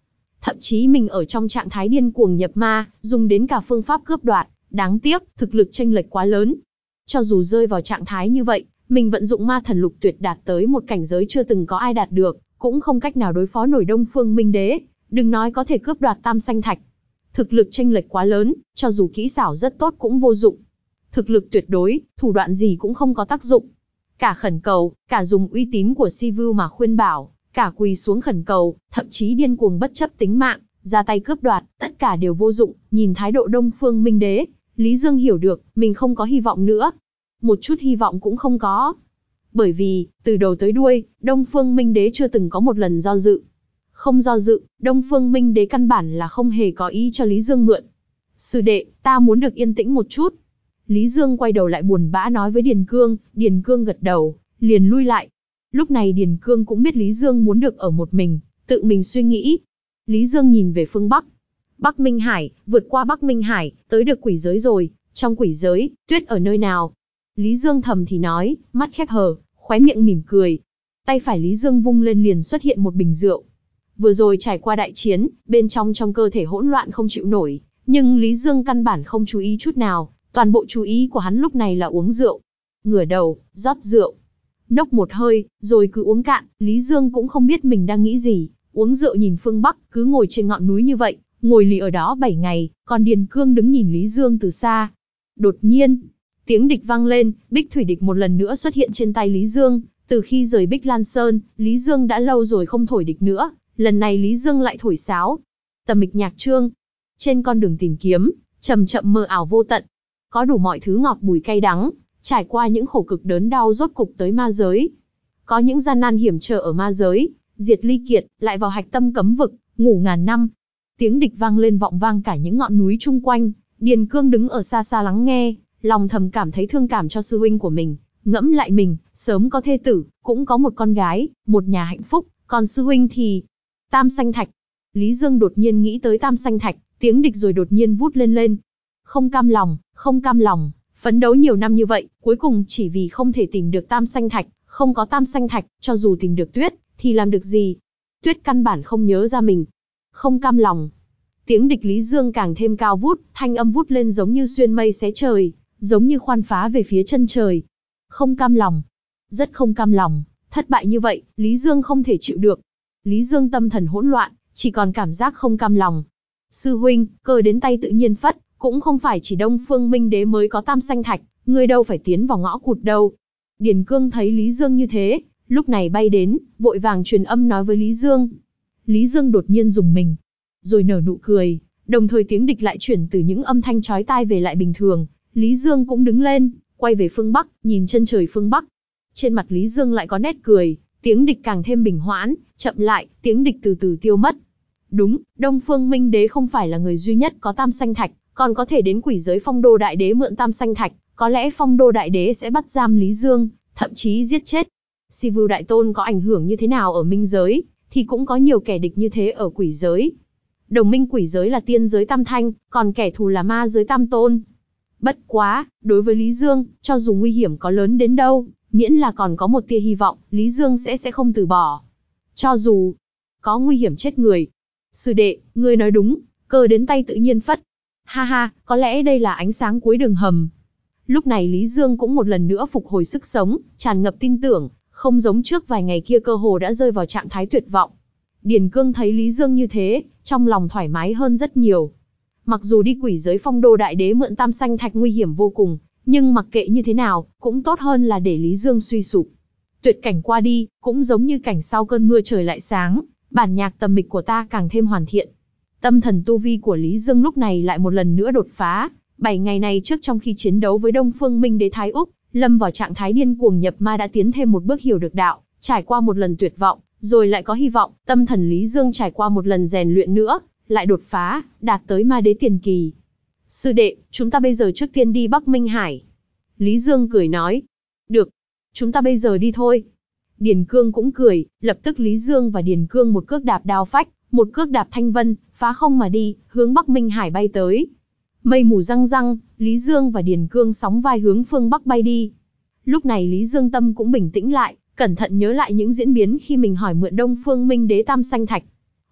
thậm chí mình ở trong trạng thái điên cuồng nhập ma, dùng đến cả phương pháp cướp đoạt, đáng tiếc, thực lực chênh lệch quá lớn. Cho dù rơi vào trạng thái như vậy, mình vận dụng ma thần lục tuyệt đạt tới một cảnh giới chưa từng có ai đạt được, cũng không cách nào đối phó nổi Đông Phương Minh Đế, đừng nói có thể cướp đoạt tam sanh thạch. Thực lực chênh lệch quá lớn, cho dù kỹ xảo rất tốt cũng vô dụng. Thực lực tuyệt đối, thủ đoạn gì cũng không có tác dụng. Cả khẩn cầu, cả dùng uy tín của Sivu mà khuyên bảo, cả quỳ xuống khẩn cầu, thậm chí điên cuồng bất chấp tính mạng, ra tay cướp đoạt, tất cả đều vô dụng. Nhìn thái độ Đông Phương Minh Đế, Lý Dương hiểu được, mình không có hy vọng nữa. Một chút hy vọng cũng không có. Bởi vì, từ đầu tới đuôi, Đông Phương Minh Đế chưa từng có một lần do dự. Không do dự, Đông Phương Minh Đế căn bản là không hề có ý cho Lý Dương mượn. Sư đệ, ta muốn được yên tĩnh một chút. Lý Dương quay đầu lại buồn bã nói với Điền Cương, Điền Cương gật đầu, liền lui lại. Lúc này Điền Cương cũng biết Lý Dương muốn được ở một mình, tự mình suy nghĩ. Lý Dương nhìn về phương Bắc. Bắc Minh Hải, vượt qua Bắc Minh Hải, tới được quỷ giới rồi, trong quỷ giới, tuyết ở nơi nào? Lý Dương thầm thì nói, mắt khép hờ, khóe miệng mỉm cười. Tay phải Lý Dương vung lên liền xuất hiện một bình rượu. Vừa rồi trải qua đại chiến, bên trong trong cơ thể hỗn loạn không chịu nổi, nhưng Lý Dương căn bản không chú ý chút nào, toàn bộ chú ý của hắn lúc này là uống rượu. Ngửa đầu, rót rượu. Nốc một hơi, rồi cứ uống cạn, Lý Dương cũng không biết mình đang nghĩ gì, uống rượu nhìn phương Bắc, cứ ngồi trên ngọn núi như vậy, ngồi lì ở đó bảy ngày, còn Điền Cương đứng nhìn Lý Dương từ xa. Đột nhiên, tiếng địch vang lên, Bích Thủy Địch một lần nữa xuất hiện trên tay Lý Dương. Từ khi rời Bích Lan Sơn, Lý Dương đã lâu rồi không thổi địch nữa, lần này Lý Dương lại thổi sáo. Tầm mịch nhạc chương. Trên con đường tìm kiếm, chậm chậm mờ ảo vô tận. Có đủ mọi thứ ngọt bùi cay đắng, trải qua những khổ cực đớn đau rốt cục tới ma giới. Có những gian nan hiểm trở ở ma giới, diệt ly kiệt, lại vào hạch tâm cấm vực, ngủ ngàn năm. Tiếng địch vang lên vọng vang cả những ngọn núi chung quanh, Điền Cương đứng ở xa xa lắng nghe, lòng thầm cảm thấy thương cảm cho sư huynh của mình, ngẫm lại mình, sớm có thê tử, cũng có một con gái, một nhà hạnh phúc, còn sư huynh thì... Tam sanh thạch. Lý Dương đột nhiên nghĩ tới tam sanh thạch, tiếng địch rồi đột nhiên vút lên lên. Không cam lòng, không cam lòng, phấn đấu nhiều năm như vậy, cuối cùng chỉ vì không thể tìm được tam sanh thạch, không có tam sanh thạch, cho dù tìm được tuyết, thì làm được gì? Tuyết căn bản không nhớ ra mình. Không cam lòng. Tiếng địch Lý Dương càng thêm cao vút, thanh âm vút lên giống như xuyên mây xé trời, giống như khoan phá về phía chân trời. Không cam lòng. Rất không cam lòng, thất bại như vậy, Lý Dương không thể chịu được. Lý Dương tâm thần hỗn loạn, chỉ còn cảm giác không cam lòng. Sư huynh, cơ đến tay tự nhiên phất, cũng không phải chỉ Đông Phương Minh Đế mới có tam sanh thạch, ngươi đâu phải tiến vào ngõ cụt đâu. Điền Cương thấy Lý Dương như thế, lúc này bay đến, vội vàng truyền âm nói với Lý Dương. Lý Dương đột nhiên rùng mình, rồi nở nụ cười, đồng thời tiếng địch lại chuyển từ những âm thanh chói tai về lại bình thường. Lý Dương cũng đứng lên, quay về phương Bắc, nhìn chân trời phương Bắc. Trên mặt Lý Dương lại có nét cười, tiếng địch càng thêm bình hoãn, chậm lại, tiếng địch từ từ tiêu mất. Đúng, Đông Phương Minh Đế không phải là người duy nhất có tam sanh thạch, còn có thể đến quỷ giới Phong Đô Đại Đế mượn tam sanh thạch, có lẽ Phong Đô Đại Đế sẽ bắt giam Lý Dương, thậm chí giết chết. Sivu Đại Tôn có ảnh hưởng như thế nào ở minh giới, thì cũng có nhiều kẻ địch như thế ở quỷ giới. Đồng minh quỷ giới là tiên giới Tam Thanh, còn kẻ thù là ma giới Tam Tôn. Bất quá, đối với Lý Dương, cho dù nguy hiểm có lớn đến đâu, miễn là còn có một tia hy vọng, Lý Dương sẽ sẽ không từ bỏ. Cho dù có nguy hiểm chết người. Sư đệ, ngươi nói đúng, cơ đến tay tự nhiên phất. Ha ha, có lẽ đây là ánh sáng cuối đường hầm. Lúc này Lý Dương cũng một lần nữa phục hồi sức sống, tràn ngập tin tưởng, không giống trước vài ngày kia cơ hồ đã rơi vào trạng thái tuyệt vọng. Điền Cương thấy Lý Dương như thế, trong lòng thoải mái hơn rất nhiều. Mặc dù đi quỷ giới Phong Đô Đại Đế mượn tam sanh thạch nguy hiểm vô cùng, nhưng mặc kệ như thế nào, cũng tốt hơn là để Lý Dương suy sụp. Tuyệt cảnh qua đi, cũng giống như cảnh sau cơn mưa trời lại sáng, bản nhạc tầm mịch của ta càng thêm hoàn thiện. Tâm thần tu vi của Lý Dương lúc này lại một lần nữa đột phá. Bảy ngày này trước trong khi chiến đấu với Đông Phương Minh Đế Thái Úc, lâm vào trạng thái điên cuồng nhập ma đã tiến thêm một bước hiểu được đạo, trải qua một lần tuyệt vọng, rồi lại có hy vọng. Tâm thần Lý Dương trải qua một lần rèn luyện nữa, lại đột phá, đạt tới ma đế tiền kỳ. Sư đệ, chúng ta bây giờ trước tiên đi Bắc Minh Hải. Lý Dương cười nói. Được, chúng ta bây giờ đi thôi. Điền Cương cũng cười, lập tức Lý Dương và Điền Cương một cước đạp đao phách, một cước đạp thanh vân, phá không mà đi, hướng Bắc Minh Hải bay tới. Mây mù răng răng, Lý Dương và Điền Cương sóng vai hướng phương Bắc bay đi. Lúc này Lý Dương tâm cũng bình tĩnh lại, cẩn thận nhớ lại những diễn biến khi mình hỏi mượn Đông Phương Minh Đế tam sanh thạch.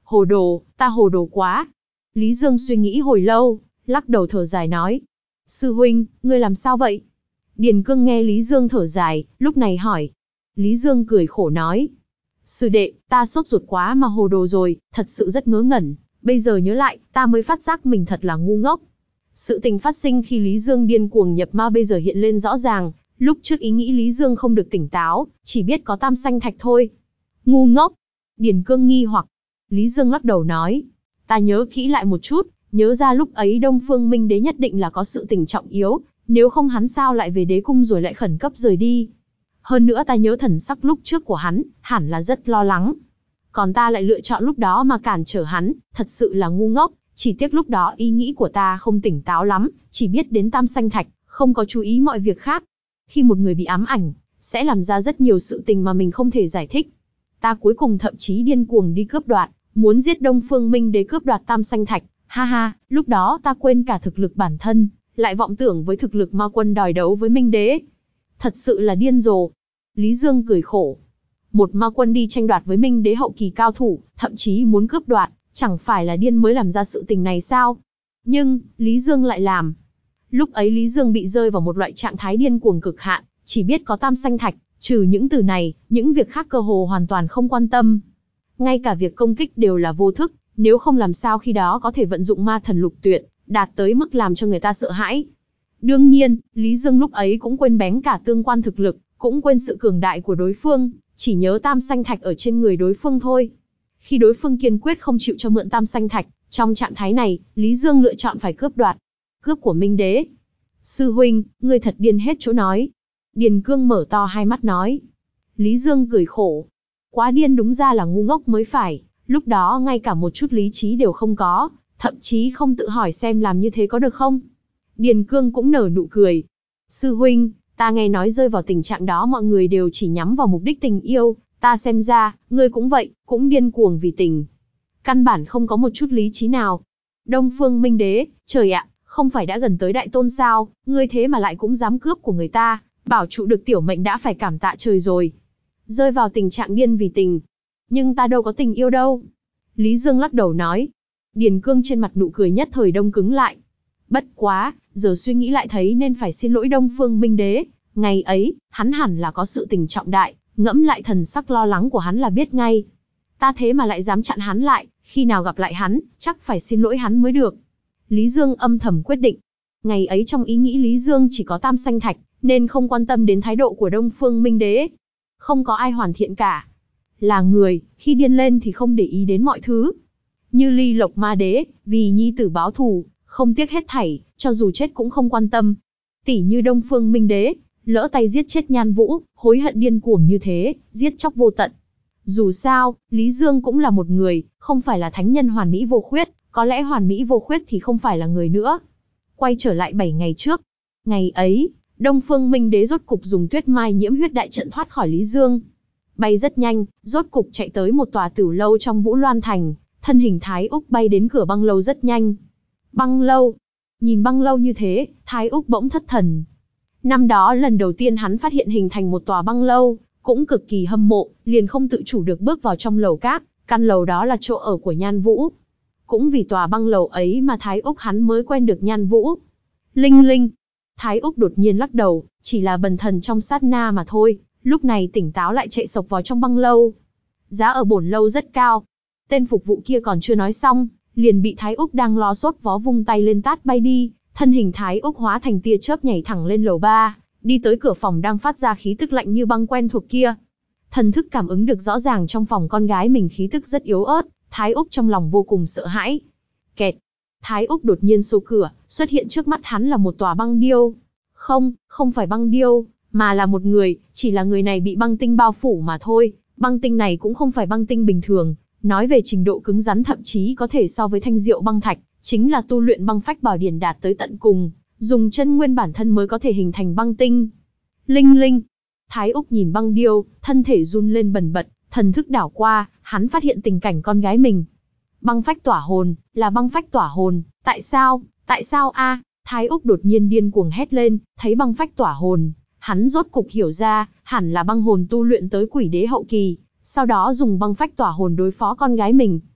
Hồ đồ, ta hồ đồ quá. Lý Dương suy nghĩ hồi lâu, lắc đầu thở dài nói. Sư huynh, ngươi làm sao vậy? Điền Cương nghe Lý Dương thở dài, lúc này hỏi. Lý Dương cười khổ nói. Sư đệ, ta sốt ruột quá mà hồ đồ rồi, thật sự rất ngớ ngẩn. Bây giờ nhớ lại, ta mới phát giác mình thật là ngu ngốc. Sự tình phát sinh khi Lý Dương điên cuồng nhập ma bây giờ hiện lên rõ ràng. Lúc trước ý nghĩ Lý Dương không được tỉnh táo, chỉ biết có tam sanh thạch thôi. Ngu ngốc. Điền Cương nghi hoặc. Lý Dương lắc đầu nói. Ta nhớ kỹ lại một chút, nhớ ra lúc ấy Đông Phương Minh Đế nhất định là có sự tình trọng yếu, nếu không hắn sao lại về đế cung rồi lại khẩn cấp rời đi. Hơn nữa ta nhớ thần sắc lúc trước của hắn, hẳn là rất lo lắng. Còn ta lại lựa chọn lúc đó mà cản trở hắn, thật sự là ngu ngốc, chỉ tiếc lúc đó ý nghĩ của ta không tỉnh táo lắm, chỉ biết đến tam sanh thạch, không có chú ý mọi việc khác. Khi một người bị ám ảnh, sẽ làm ra rất nhiều sự tình mà mình không thể giải thích. Ta cuối cùng thậm chí điên cuồng đi cướp đoạt, muốn giết Đông Phương Minh Đế cướp đoạt tam sanh thạch, ha ha, lúc đó ta quên cả thực lực bản thân, lại vọng tưởng với thực lực ma quân đòi đấu với Minh Đế. Thật sự là điên rồ. Lý Dương cười khổ. Một ma quân đi tranh đoạt với Minh Đế hậu kỳ cao thủ, thậm chí muốn cướp đoạt, chẳng phải là điên mới làm ra sự tình này sao? Nhưng, Lý Dương lại làm. Lúc ấy Lý Dương bị rơi vào một loại trạng thái điên cuồng cực hạn, chỉ biết có tam sanh thạch, trừ những từ này, những việc khác cơ hồ hoàn toàn không quan tâm. Ngay cả việc công kích đều là vô thức, nếu không làm sao khi đó có thể vận dụng ma thần lục tuyệt, đạt tới mức làm cho người ta sợ hãi. Đương nhiên, Lý Dương lúc ấy cũng quên bén cả tương quan thực lực, cũng quên sự cường đại của đối phương, chỉ nhớ tam sanh thạch ở trên người đối phương thôi. Khi đối phương kiên quyết không chịu cho mượn tam sanh thạch, trong trạng thái này, Lý Dương lựa chọn phải cướp đoạt. Cướp của Minh Đế. Sư huynh, ngươi thật điên hết chỗ nói. Điền Cương mở to hai mắt nói. Lý Dương cười khổ. Quá điên đúng ra là ngu ngốc mới phải, lúc đó ngay cả một chút lý trí đều không có, thậm chí không tự hỏi xem làm như thế có được không. Điền Cương cũng nở nụ cười. Sư huynh, ta nghe nói rơi vào tình trạng đó mọi người đều chỉ nhắm vào mục đích tình yêu, ta xem ra, ngươi cũng vậy, cũng điên cuồng vì tình. Căn bản không có một chút lý trí nào. Đông Phương Minh Đế, trời ạ, không phải đã gần tới đại tôn sao, ngươi thế mà lại cũng dám cướp của người ta, bảo trụ được tiểu mệnh đã phải cảm tạ trời rồi. Rơi vào tình trạng điên vì tình. Nhưng ta đâu có tình yêu đâu. Lý Dương lắc đầu nói. Điền Cương trên mặt nụ cười nhất thời đông cứng lại. Bất quá, giờ suy nghĩ lại thấy nên phải xin lỗi Đông Phương Minh Đế. Ngày ấy, hắn hẳn là có sự tình trọng đại, ngẫm lại thần sắc lo lắng của hắn là biết ngay. Ta thế mà lại dám chặn hắn lại, khi nào gặp lại hắn, chắc phải xin lỗi hắn mới được. Lý Dương âm thầm quyết định. Ngày ấy trong ý nghĩ Lý Dương chỉ có tam sanh thạch, nên không quan tâm đến thái độ của Đông Phương Minh Đế. Không có ai hoàn thiện cả. Là người, khi điên lên thì không để ý đến mọi thứ. Như Ly Lộc Ma Đế, vì nhi tử báo thù, không tiếc hết thảy, cho dù chết cũng không quan tâm. Tỷ như Đông Phương Minh Đế, lỡ tay giết chết Nhan Vũ, hối hận điên cuồng như thế, giết chóc vô tận. Dù sao, Lý Dương cũng là một người, không phải là thánh nhân hoàn mỹ vô khuyết, có lẽ hoàn mỹ vô khuyết thì không phải là người nữa. Quay trở lại bảy ngày trước. Ngày ấy, Đông Phương Minh Đế rốt cục dùng Tuyết Mai nhiễm huyết đại trận thoát khỏi Lý Dương. Bay rất nhanh, rốt cục chạy tới một tòa tửu lâu trong Vũ Loan Thành, thân hình Thái Úc bay đến cửa băng lâu rất nhanh. Băng lâu. Nhìn băng lâu như thế, Thái Úc bỗng thất thần. Năm đó lần đầu tiên hắn phát hiện hình thành một tòa băng lâu, cũng cực kỳ hâm mộ, liền không tự chủ được bước vào trong lầu các, căn lầu đó là chỗ ở của Nhan Vũ. Cũng vì tòa băng lầu ấy mà Thái Úc hắn mới quen được Nhan Vũ. Linh linh. Thái Úc đột nhiên lắc đầu, chỉ là bần thần trong sát na mà thôi, lúc này tỉnh táo lại chạy sộc vào trong băng lâu. Giá ở bổn lâu rất cao. Tên phục vụ kia còn chưa nói xong, liền bị Thái Úc đang lo sốt vó vung tay lên tát bay đi, thân hình Thái Úc hóa thành tia chớp nhảy thẳng lên lầu ba, đi tới cửa phòng đang phát ra khí tức lạnh như băng quen thuộc kia. Thần thức cảm ứng được rõ ràng trong phòng con gái mình khí tức rất yếu ớt, Thái Úc trong lòng vô cùng sợ hãi. Kẹt. Thái Úc đột nhiên xô cửa, xuất hiện trước mắt hắn là một tòa băng điêu. Không, không phải băng điêu, mà là một người, chỉ là người này bị băng tinh bao phủ mà thôi. Băng tinh này cũng không phải băng tinh bình thường, nói về trình độ cứng rắn thậm chí có thể so với thanh diệu băng thạch, chính là tu luyện băng phách bảo điển đạt tới tận cùng, dùng chân nguyên bản thân mới có thể hình thành băng tinh. Linh linh. Thái Úc nhìn băng điêu, thân thể run lên bần bật, thần thức đảo qua, hắn phát hiện tình cảnh con gái mình. Băng phách tỏa hồn, là băng phách tỏa hồn, tại sao, tại sao a? Thái Úc đột nhiên điên cuồng hét lên, thấy băng phách tỏa hồn, hắn rốt cục hiểu ra, hẳn là băng hồn tu luyện tới quỷ đế hậu kỳ, sau đó dùng băng phách tỏa hồn đối phó con gái mình.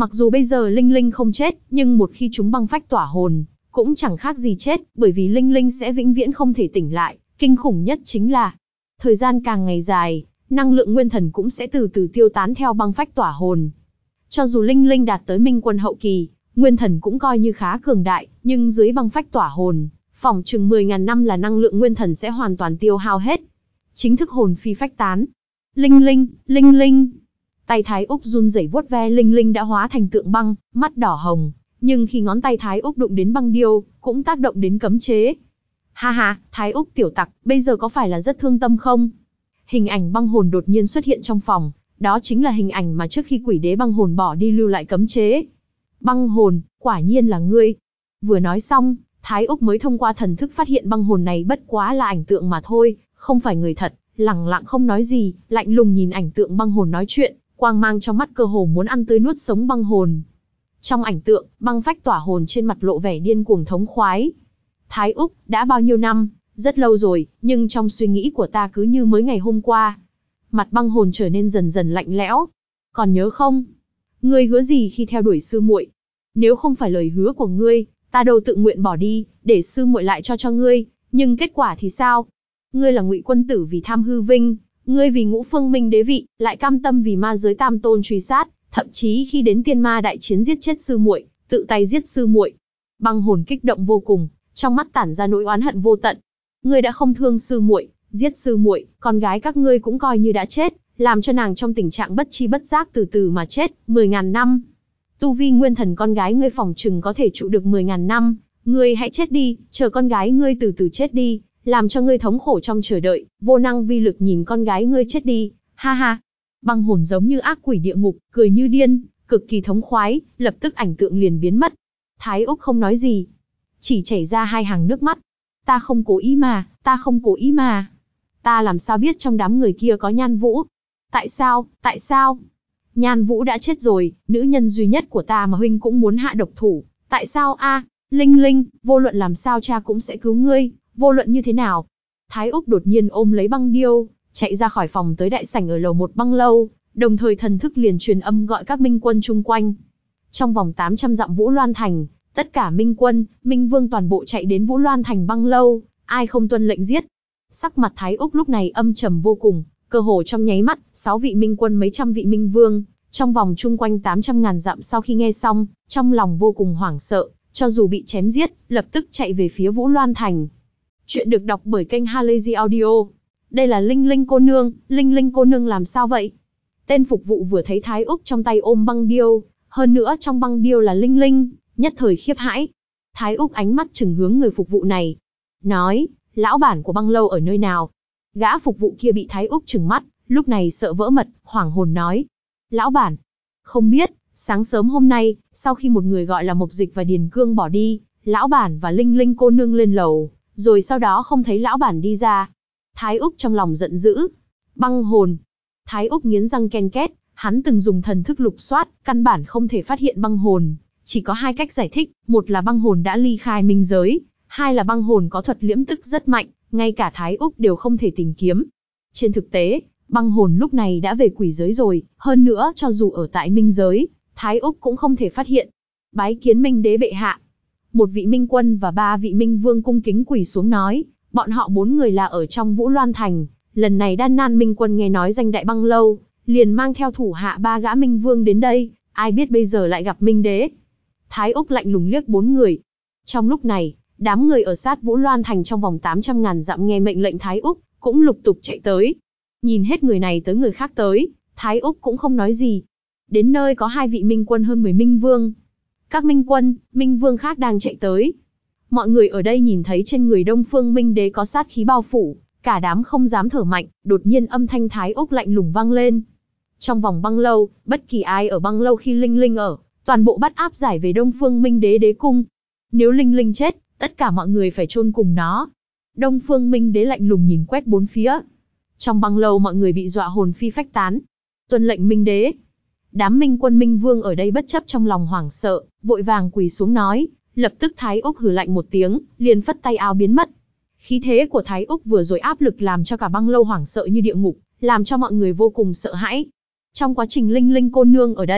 Mặc dù bây giờ Linh Linh không chết, nhưng một khi chúng băng phách tỏa hồn, cũng chẳng khác gì chết, bởi vì Linh Linh sẽ vĩnh viễn không thể tỉnh lại. Kinh khủng nhất chính là, thời gian càng ngày dài, năng lượng nguyên thần cũng sẽ từ từ tiêu tán theo băng phách tỏa hồn. Cho dù Linh Linh đạt tới minh quân hậu kỳ, nguyên thần cũng coi như khá cường đại, nhưng dưới băng phách tỏa hồn, phỏng chừng mười ngàn năm là năng lượng nguyên thần sẽ hoàn toàn tiêu hao hết. Chính thức hồn phi phách tán. Linh Linh, Linh Linh. Tay Thái Úc run rẩy vuốt ve Linh Linh đã hóa thành tượng băng, mắt đỏ hồng, nhưng khi ngón tay Thái Úc đụng đến băng điêu, cũng tác động đến cấm chế. Ha ha, Thái Úc tiểu tặc, bây giờ có phải là rất thương tâm không? Hình ảnh băng hồn đột nhiên xuất hiện trong phòng, đó chính là hình ảnh mà trước khi quỷ đế băng hồn bỏ đi lưu lại cấm chế. Băng hồn, quả nhiên là ngươi. Vừa nói xong, Thái Úc mới thông qua thần thức phát hiện băng hồn này bất quá là ảnh tượng mà thôi, không phải người thật, lẳng lặng không nói gì, lạnh lùng nhìn ảnh tượng băng hồn nói chuyện, quang mang trong mắt cơ hồ muốn ăn tươi nuốt sống băng hồn. Trong ảnh tượng, băng phách tỏa hồn trên mặt lộ vẻ điên cuồng thống khoái. Thái Úc, đã bao nhiêu năm, rất lâu rồi, nhưng trong suy nghĩ của ta cứ như mới ngày hôm qua. Mặt băng hồn trở nên dần dần lạnh lẽo. Còn nhớ không? Ngươi hứa gì khi theo đuổi sư muội? Nếu không phải lời hứa của ngươi, ta đâu tự nguyện bỏ đi, để sư muội lại cho cho ngươi, nhưng kết quả thì sao? Ngươi là Ngụy quân tử vì tham hư vinh, ngươi vì ngũ phương minh đế vị, lại cam tâm vì ma giới tam tôn truy sát, thậm chí khi đến tiên ma đại chiến giết chết sư muội, tự tay giết sư muội. Băng hồn kích động vô cùng, trong mắt tản ra nỗi oán hận vô tận. Ngươi đã không thương sư muội, giết sư muội, con gái các ngươi cũng coi như đã chết, làm cho nàng trong tình trạng bất chi bất giác từ từ mà chết, mười ngàn năm. Tu vi nguyên thần con gái ngươi phỏng chừng có thể trụ được mười ngàn năm, ngươi hãy chết đi, chờ con gái ngươi từ từ chết đi, làm cho ngươi thống khổ trong chờ đợi, vô năng vi lực nhìn con gái ngươi chết đi, ha ha. Băng hồn giống như ác quỷ địa ngục, cười như điên, cực kỳ thống khoái, lập tức ảnh tượng liền biến mất. Thái Úc không nói gì, chỉ chảy ra hai hàng nước mắt. Ta không cố ý mà, ta không cố ý mà. Ta làm sao biết trong đám người kia có Nhan Vũ? Tại sao, tại sao? Nhan Vũ đã chết rồi, nữ nhân duy nhất của ta mà huynh cũng muốn hạ độc thủ. Tại sao a? Linh Linh, vô luận làm sao cha cũng sẽ cứu ngươi, vô luận như thế nào. Thái Úc đột nhiên ôm lấy băng điêu, chạy ra khỏi phòng tới đại sảnh ở lầu một băng lâu, đồng thời thần thức liền truyền âm gọi các minh quân chung quanh. Trong vòng tám trăm dặm Vũ Loan Thành, tất cả minh quân, minh vương toàn bộ chạy đến Vũ Loan Thành băng lâu, ai không tuân lệnh giết. Sắc mặt Thái Úc lúc này âm trầm vô cùng, cơ hồ trong nháy mắt, sáu vị minh quân mấy trăm vị minh vương, trong vòng chung quanh tám trăm ngàn dặm sau khi nghe xong, trong lòng vô cùng hoảng sợ, cho dù bị chém giết, lập tức chạy về phía Vũ Loan Thành. Chuyện được đọc bởi kênh Halazy Audio. Đây là Linh Linh cô nương, Linh Linh cô nương làm sao vậy? Tên phục vụ vừa thấy Thái Úc trong tay ôm băng điêu, hơn nữa trong băng điêu là Linh Linh, nhất thời khiếp hãi. Thái Úc ánh mắt chừng hướng người phục vụ này, nói, lão bản của băng lâu ở nơi nào? Gã phục vụ kia bị Thái Úc trừng mắt, lúc này sợ vỡ mật, hoảng hồn nói, lão bản, không biết, sáng sớm hôm nay, sau khi một người gọi là Mộc Dịch và Điền Cương bỏ đi, lão bản và Linh Linh cô nương lên lầu, rồi sau đó không thấy lão bản đi ra. Thái Úc trong lòng giận dữ. Băng hồn. Thái Úc nghiến răng ken két, hắn từng dùng thần thức lục soát, căn bản không thể phát hiện băng hồn. Chỉ có hai cách giải thích, một là băng hồn đã ly khai minh giới, hai là băng hồn có thuật liễm tức rất mạnh, ngay cả Thái Úc đều không thể tìm kiếm. Trên thực tế, băng hồn lúc này đã về quỷ giới rồi, hơn nữa cho dù ở tại minh giới, Thái Úc cũng không thể phát hiện. Bái kiến Minh đế bệ hạ. Một vị minh quân và ba vị minh vương cung kính quỳ xuống nói, bọn họ bốn người là ở trong Vũ Loan Thành, lần này Đan Nan minh quân nghe nói danh đại băng lâu, liền mang theo thủ hạ ba gã minh vương đến đây, ai biết bây giờ lại gặp Minh đế. Thái Úc lạnh lùng liếc bốn người. Trong lúc này, đám người ở sát Vũ Loan Thành trong vòng tám trăm ngàn dặm nghe mệnh lệnh Thái Úc, cũng lục tục chạy tới. Nhìn hết người này tới người khác tới, Thái Úc cũng không nói gì. Đến nơi có hai vị minh quân hơn mười minh vương. Các minh quân, minh vương khác đang chạy tới. Mọi người ở đây nhìn thấy trên người Đông Phương Minh đế có sát khí bao phủ, cả đám không dám thở mạnh, đột nhiên âm thanh Thái Úc lạnh lùng vang lên. Trong vòng băng lâu, bất kỳ ai ở băng lâu khi Linh Linh ở, toàn bộ bắt áp giải về Đông Phương Minh đế đế cung. Nếu Linh Linh chết, tất cả mọi người phải chôn cùng nó. Đông Phương Minh đế lạnh lùng nhìn quét bốn phía. Trong băng lâu mọi người bị dọa hồn phi phách tán. Tuân lệnh Minh đế. Đám minh quân minh vương ở đây bất chấp trong lòng hoảng sợ, vội vàng quỳ xuống nói. Lập tức Thái Úc hừ lạnh một tiếng, liền phất tay áo biến mất. Khí thế của Thái Úc vừa rồi áp lực làm cho cả băng lâu hoảng sợ như địa ngục, làm cho mọi người vô cùng sợ hãi. Trong quá trình Linh Linh cô nương ở đây,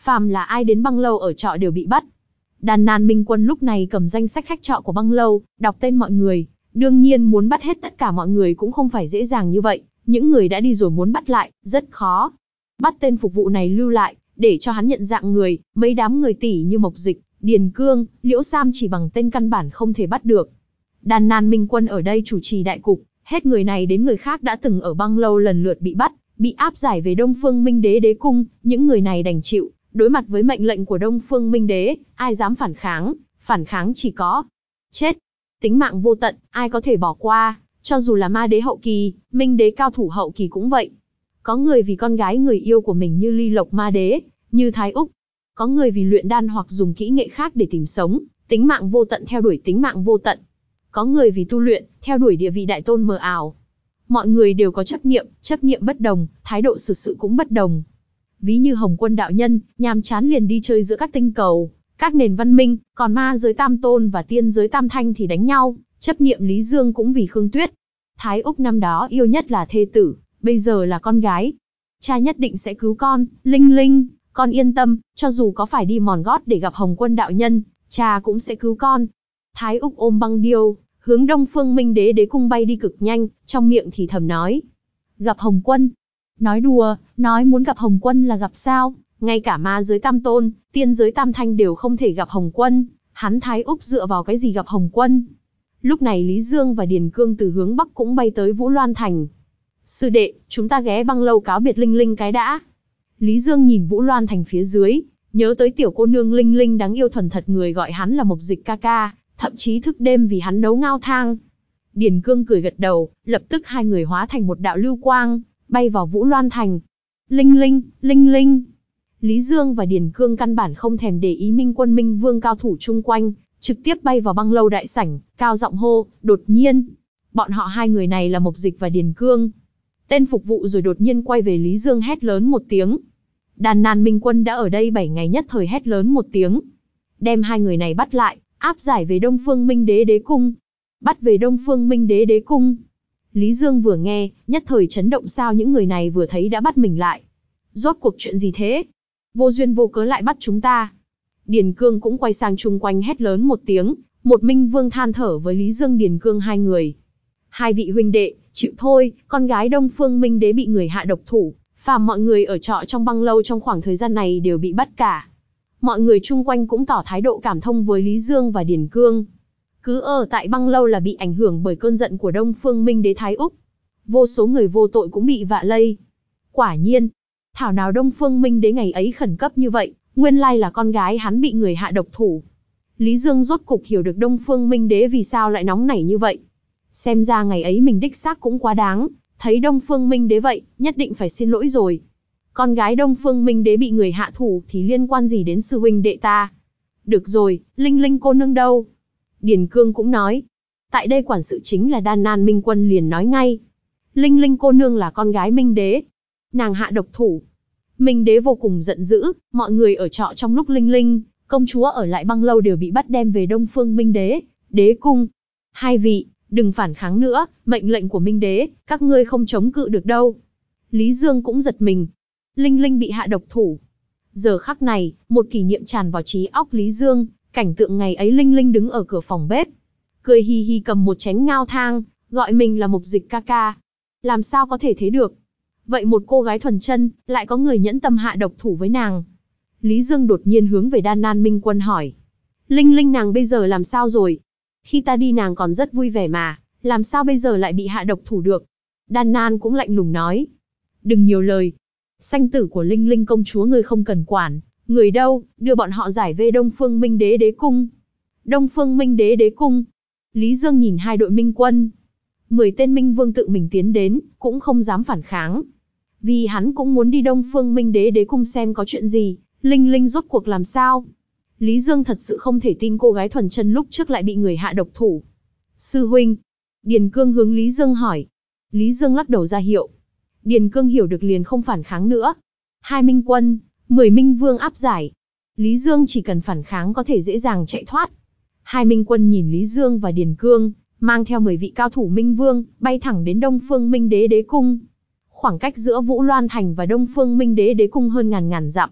phàm là ai đến băng lâu ở trọ đều bị bắt. Đan Nan Minh Quân lúc này cầm danh sách khách trọ của băng lâu, đọc tên mọi người. Đương nhiên muốn bắt hết tất cả mọi người cũng không phải dễ dàng như vậy, những người đã đi rồi muốn bắt lại, rất khó. Bắt tên phục vụ này lưu lại, để cho hắn nhận dạng người, mấy đám người tỷ như Mộc Dịch, Điền Cương, Liễu Sam chỉ bằng tên căn bản không thể bắt được. Đan Nan Minh Quân ở đây chủ trì đại cục, hết người này đến người khác đã từng ở băng lâu lần lượt bị bắt, bị áp giải về Đông Phương Minh Đế đế cung, những người này đành chịu, đối mặt với mệnh lệnh của Đông Phương Minh Đế, ai dám phản kháng, phản kháng chỉ có chết. Tính mạng vô tận, ai có thể bỏ qua, cho dù là ma đế hậu kỳ, Minh Đế cao thủ hậu kỳ cũng vậy. Có người vì con gái người yêu của mình như Ly Lộc ma đế, như Thái Úc. Có người vì luyện đan hoặc dùng kỹ nghệ khác để tìm sống, tính mạng vô tận theo đuổi tính mạng vô tận. Có người vì tu luyện, theo đuổi địa vị đại tôn mờ ảo. Mọi người đều có chấp niệm, chấp niệm bất đồng, thái độ xử sự cũng bất đồng. Ví như Hồng Quân đạo nhân, nhàm chán liền đi chơi giữa các tinh cầu, các nền văn minh, còn ma giới Tam Tôn và tiên giới Tam Thanh thì đánh nhau, chấp niệm Lý Dương cũng vì Khương Tuyết. Thái Úc năm đó yêu nhất là thê tử, bây giờ là con gái. Cha nhất định sẽ cứu con, Linh Linh, con yên tâm, cho dù có phải đi mòn gót để gặp Hồng Quân đạo nhân, cha cũng sẽ cứu con. Thái Úc ôm băng điêu, hướng Đông Phương Minh Đế đế cung bay đi cực nhanh, trong miệng thì thầm nói. Gặp Hồng Quân. Nói đùa, nói muốn gặp Hồng Quân là gặp sao, ngay cả ma giới Tam Tôn, tiên giới Tam Thanh đều không thể gặp Hồng Quân, hắn Thái Úc dựa vào cái gì gặp Hồng Quân. Lúc này Lý Dương và Điền Cương từ hướng Bắc cũng bay tới Vũ Loan Thành. Sư đệ, chúng ta ghé băng lâu cáo biệt Linh Linh cái đã. Lý Dương nhìn Vũ Loan Thành phía dưới, nhớ tới tiểu cô nương Linh Linh đáng yêu thuần thật, người gọi hắn là Mộc Dịch ca ca, thậm chí thức đêm vì hắn nấu ngao thang. Điền Cương cười gật đầu, lập tức hai người hóa thành một đạo lưu quang, bay vào Vũ Loan Thành. Linh Linh, Linh Linh. Lý Dương và Điền Cương căn bản không thèm để ý Minh Quân Minh Vương cao thủ chung quanh, trực tiếp bay vào băng lâu đại sảnh, cao giọng hô, đột nhiên. Bọn họ hai người này là Mộc Dịch và Điền Cương. Tên phục vụ rồi đột nhiên quay về Lý Dương hét lớn một tiếng. Đan Nan Minh Quân đã ở đây bảy ngày nhất thời hét lớn một tiếng. Đem hai người này bắt lại, áp giải về Đông Phương Minh Đế đế cung. Bắt về Đông Phương Minh Đế đế cung. Lý Dương vừa nghe, nhất thời chấn động, sao những người này vừa thấy đã bắt mình lại. Rốt cuộc chuyện gì thế? Vô duyên vô cớ lại bắt chúng ta. Điền Cương cũng quay sang chung quanh hét lớn một tiếng, một Minh Vương than thở với Lý Dương Điền Cương hai người. Hai vị huynh đệ, chịu thôi, con gái Đông Phương Minh Đế bị người hạ độc thủ, phàm mọi người ở trọ trong băng lâu trong khoảng thời gian này đều bị bắt cả. Mọi người chung quanh cũng tỏ thái độ cảm thông với Lý Dương và Điền Cương. Cứ ở tại băng lâu là bị ảnh hưởng bởi cơn giận của Đông Phương Minh Đế Thái Úc. Vô số người vô tội cũng bị vạ lây. Quả nhiên, thảo nào Đông Phương Minh Đế ngày ấy khẩn cấp như vậy, nguyên lai là con gái hắn bị người hạ độc thủ. Lý Dương rốt cục hiểu được Đông Phương Minh Đế vì sao lại nóng nảy như vậy. Xem ra ngày ấy mình đích xác cũng quá đáng, thấy Đông Phương Minh Đế vậy, nhất định phải xin lỗi rồi. Con gái Đông Phương Minh Đế bị người hạ thủ thì liên quan gì đến sư huynh đệ ta? Được rồi, Linh Linh cô nương đâu? Điền Cương cũng nói. Tại đây quản sự chính là Đan Nan Minh Quân liền nói ngay. Linh Linh cô nương là con gái Minh Đế. Nàng hạ độc thủ. Minh Đế vô cùng giận dữ, mọi người ở trọ trong lúc Linh Linh, công chúa ở lại băng lâu đều bị bắt đem về Đông Phương Minh Đế, đế cung. Hai vị, đừng phản kháng nữa, mệnh lệnh của Minh Đế, các ngươi không chống cự được đâu. Lý Dương cũng giật mình. Linh Linh bị hạ độc thủ. Giờ khắc này, một kỷ niệm tràn vào trí óc Lý Dương, cảnh tượng ngày ấy Linh Linh đứng ở cửa phòng bếp. Cười hì hì cầm một chén ngao thang, gọi mình là Mộc Dịch ca ca. Làm sao có thể thế được? Vậy một cô gái thuần chân, lại có người nhẫn tâm hạ độc thủ với nàng. Lý Dương đột nhiên hướng về Đan Nan Minh Quân hỏi. Linh Linh nàng bây giờ làm sao rồi? Khi ta đi nàng còn rất vui vẻ mà, làm sao bây giờ lại bị hạ độc thủ được? Đan Nan cũng lạnh lùng nói. Đừng nhiều lời. Sanh tử của Linh Linh công chúa ngươi không cần quản. Người đâu, đưa bọn họ giải về Đông Phương Minh Đế đế cung. Đông Phương Minh Đế đế cung. Lý Dương nhìn hai đội minh quân. Mười tên minh vương tự mình tiến đến, cũng không dám phản kháng. Vì hắn cũng muốn đi Đông Phương Minh Đế đế cung xem có chuyện gì, Linh Linh rốt cuộc làm sao. Lý Dương thật sự không thể tin cô gái thuần chân lúc trước lại bị người hạ độc thủ. Sư huynh. Điền Cương hướng Lý Dương hỏi. Lý Dương lắc đầu ra hiệu. Điền Cương hiểu được liền không phản kháng nữa. Hai minh quân, mười minh vương áp giải. Lý Dương chỉ cần phản kháng có thể dễ dàng chạy thoát. Hai minh quân nhìn Lý Dương và Điền Cương, mang theo mười vị cao thủ minh vương, bay thẳng đến Đông Phương Minh Đế đế cung. Khoảng cách giữa Vũ Loan Thành và Đông Phương Minh Đế đế cung hơn ngàn ngàn dặm.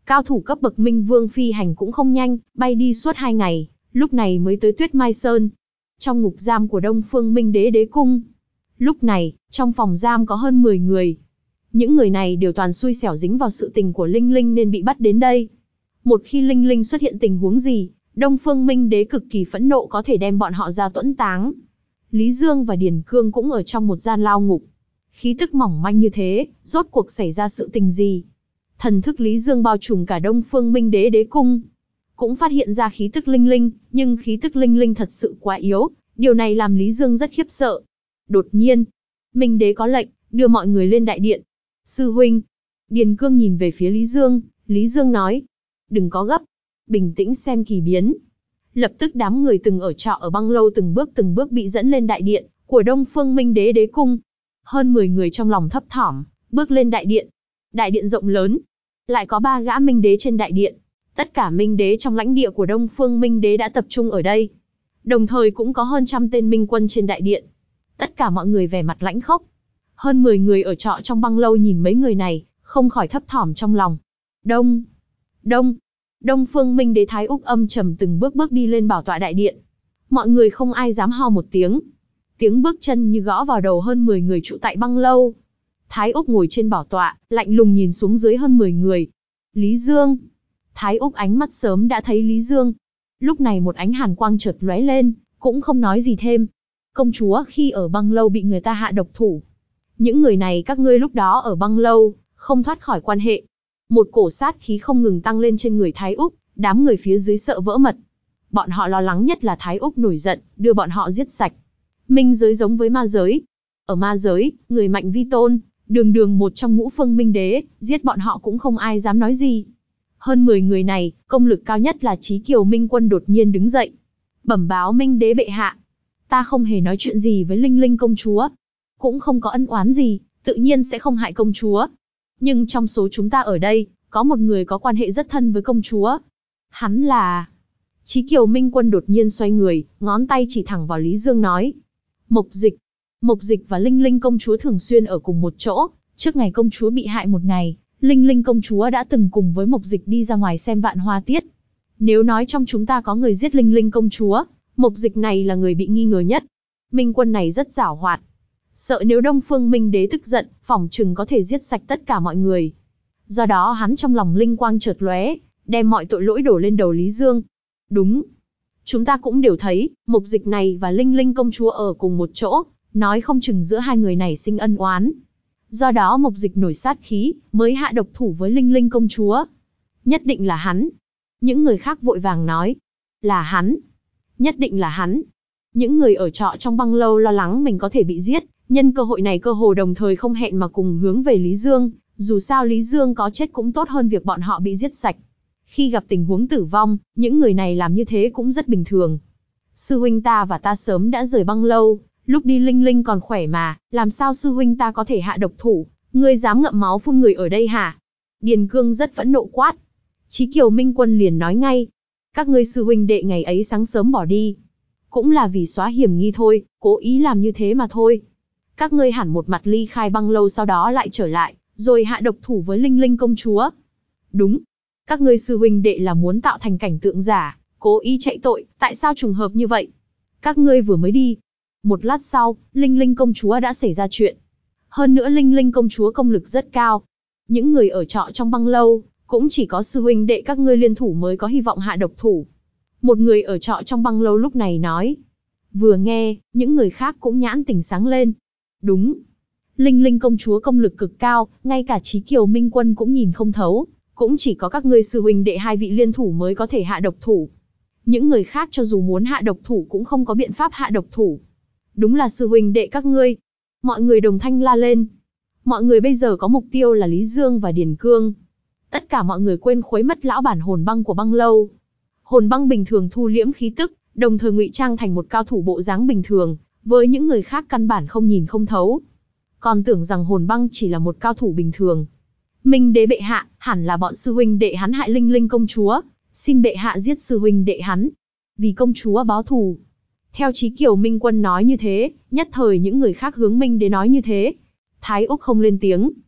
Cao thủ cấp bậc Minh Vương phi hành cũng không nhanh, bay đi suốt hai ngày, lúc này mới tới Tuyết Mai Sơn. Trong ngục giam của Đông Phương Minh Đế đế cung. Lúc này, trong phòng giam có hơn mười người. Những người này đều toàn xui xẻo dính vào sự tình của Linh Linh nên bị bắt đến đây. Một khi Linh Linh xuất hiện tình huống gì, Đông Phương Minh Đế cực kỳ phẫn nộ có thể đem bọn họ ra tuẫn táng. Lý Dương và Điền Cương cũng ở trong một gian lao ngục. Khí tức mỏng manh như thế, rốt cuộc xảy ra sự tình gì? Thần thức Lý Dương bao trùm cả Đông Phương Minh Đế đế cung. Cũng phát hiện ra khí tức Linh Linh, nhưng khí tức Linh Linh thật sự quá yếu, điều này làm Lý Dương rất khiếp sợ. Đột nhiên, Minh Đế có lệnh, đưa mọi người lên đại điện. Sư huynh. Điền Cương nhìn về phía Lý Dương, Lý Dương nói. Đừng có gấp, bình tĩnh xem kỳ biến. Lập tức đám người từng ở trọ ở băng lâu từng bước từng bước bị dẫn lên đại điện của Đông Phương Minh Đế đế cung. Hơn mười người trong lòng thấp thỏm, bước lên đại điện. Đại điện rộng lớn, lại có ba gã Minh Đế trên đại điện. Tất cả Minh Đế trong lãnh địa của Đông Phương Minh Đế đã tập trung ở đây. Đồng thời cũng có hơn trăm tên Minh quân trên đại điện. Tất cả mọi người vẻ mặt lãnh khốc. Hơn mười người ở trọ trong băng lâu nhìn mấy người này, không khỏi thấp thỏm trong lòng. Đông, Đông, Đông Phương Minh Đế Thái Úc âm trầm từng bước bước đi lên bảo tọa đại điện. Mọi người không ai dám ho một tiếng. Tiếng bước chân như gõ vào đầu hơn mười người trụ tại băng lâu. Thái Úc ngồi trên bảo tọa, lạnh lùng nhìn xuống dưới hơn mười người. Lý Dương. Thái Úc ánh mắt sớm đã thấy Lý Dương. Lúc này một ánh hàn quang chợt lóe lên, cũng không nói gì thêm. Công chúa khi ở băng lâu bị người ta hạ độc thủ. Những người này các ngươi lúc đó ở băng lâu, không thoát khỏi quan hệ. Một cổ sát khí không ngừng tăng lên trên người Thái Úc, đám người phía dưới sợ vỡ mật. Bọn họ lo lắng nhất là Thái Úc nổi giận, đưa bọn họ giết sạch. Minh giới giống với ma giới. Ở ma giới, người mạnh vi tôn, đường đường một trong ngũ phương Minh Đế, giết bọn họ cũng không ai dám nói gì. Hơn mười người này, công lực cao nhất là Chí Kiều Minh Quân đột nhiên đứng dậy. Bẩm báo Minh Đế bệ hạ. Ta không hề nói chuyện gì với Linh Linh công chúa. Cũng không có ân oán gì, tự nhiên sẽ không hại công chúa. Nhưng trong số chúng ta ở đây, có một người có quan hệ rất thân với công chúa. Hắn là... Chí Kiều Minh Quân đột nhiên xoay người, ngón tay chỉ thẳng vào Lý Dương nói. Mộc Dịch. Mộc Dịch và Linh Linh công chúa thường xuyên ở cùng một chỗ. Trước ngày công chúa bị hại một ngày, Linh Linh công chúa đã từng cùng với Mộc Dịch đi ra ngoài xem vạn hoa tiết. Nếu nói trong chúng ta có người giết Linh Linh công chúa, Mộc Dịch này là người bị nghi ngờ nhất. Minh Quân này rất giảo hoạt. Sợ nếu Đông Phương Minh Đế tức giận, phỏng chừng có thể giết sạch tất cả mọi người. Do đó hắn trong lòng linh quang chợt lóe, đem mọi tội lỗi đổ lên đầu Lý Dương. Đúng. Chúng ta cũng đều thấy, Mộc Dịch này và Linh Linh công chúa ở cùng một chỗ, nói không chừng giữa hai người này sinh ân oán. Do đó Mộc Dịch nổi sát khí, mới hạ độc thủ với Linh Linh công chúa. Nhất định là hắn. Những người khác vội vàng nói. Là hắn. Nhất định là hắn. Những người ở trọ trong băng lâu lo lắng mình có thể bị giết, nhân cơ hội này cơ hồ đồng thời không hẹn mà cùng hướng về Lý Dương, dù sao Lý Dương có chết cũng tốt hơn việc bọn họ bị giết sạch. Khi gặp tình huống tử vong, những người này làm như thế cũng rất bình thường. Sư huynh ta và ta sớm đã rời băng lâu, lúc đi Linh Linh còn khỏe mà, làm sao sư huynh ta có thể hạ độc thủ, ngươi dám ngậm máu phun người ở đây hả? Điền Cương rất phẫn nộ quát. Chí Kiều Minh Quân liền nói ngay, các ngươi sư huynh đệ ngày ấy sáng sớm bỏ đi, cũng là vì xóa hiểm nghi thôi, cố ý làm như thế mà thôi. Các ngươi hẳn một mặt ly khai băng lâu sau đó lại trở lại, rồi hạ độc thủ với Linh Linh công chúa. Đúng, các ngươi sư huynh đệ là muốn tạo thành cảnh tượng giả, cố ý chạy tội, tại sao trùng hợp như vậy? Các ngươi vừa mới đi. Một lát sau, Linh Linh công chúa đã xảy ra chuyện. Hơn nữa Linh Linh công chúa công lực rất cao. Những người ở trọ trong băng lâu, cũng chỉ có sư huynh đệ các ngươi liên thủ mới có hy vọng hạ độc thủ. Một người ở trọ trong băng lâu lúc này nói. Vừa nghe, những người khác cũng nhãn tỉnh sáng lên. Đúng. Linh Linh công chúa công lực cực cao, ngay cả Chí Kiều Minh Quân cũng nhìn không thấu. Cũng chỉ có các ngươi sư huynh đệ hai vị liên thủ mới có thể hạ độc thủ. Những người khác cho dù muốn hạ độc thủ cũng không có biện pháp hạ độc thủ. Đúng là sư huynh đệ các ngươi. Mọi người đồng thanh la lên. Mọi người bây giờ có mục tiêu là Lý Dương và Điền Cương. Tất cả mọi người quên khuấy mất lão bản hồn băng của băng lâu. Hồn băng bình thường thu liễm khí tức, đồng thời ngụy trang thành một cao thủ bộ dáng bình thường, với những người khác căn bản không nhìn không thấu. Còn tưởng rằng hồn băng chỉ là một cao thủ bình thường. Minh Đế bệ hạ, hẳn là bọn sư huynh đệ hắn hại Linh Linh công chúa, xin bệ hạ giết sư huynh đệ hắn, vì công chúa báo thù. Theo Chí Kiều Minh Quân nói như thế, nhất thời những người khác hướng Minh Đế nói như thế. Thái Úc không lên tiếng.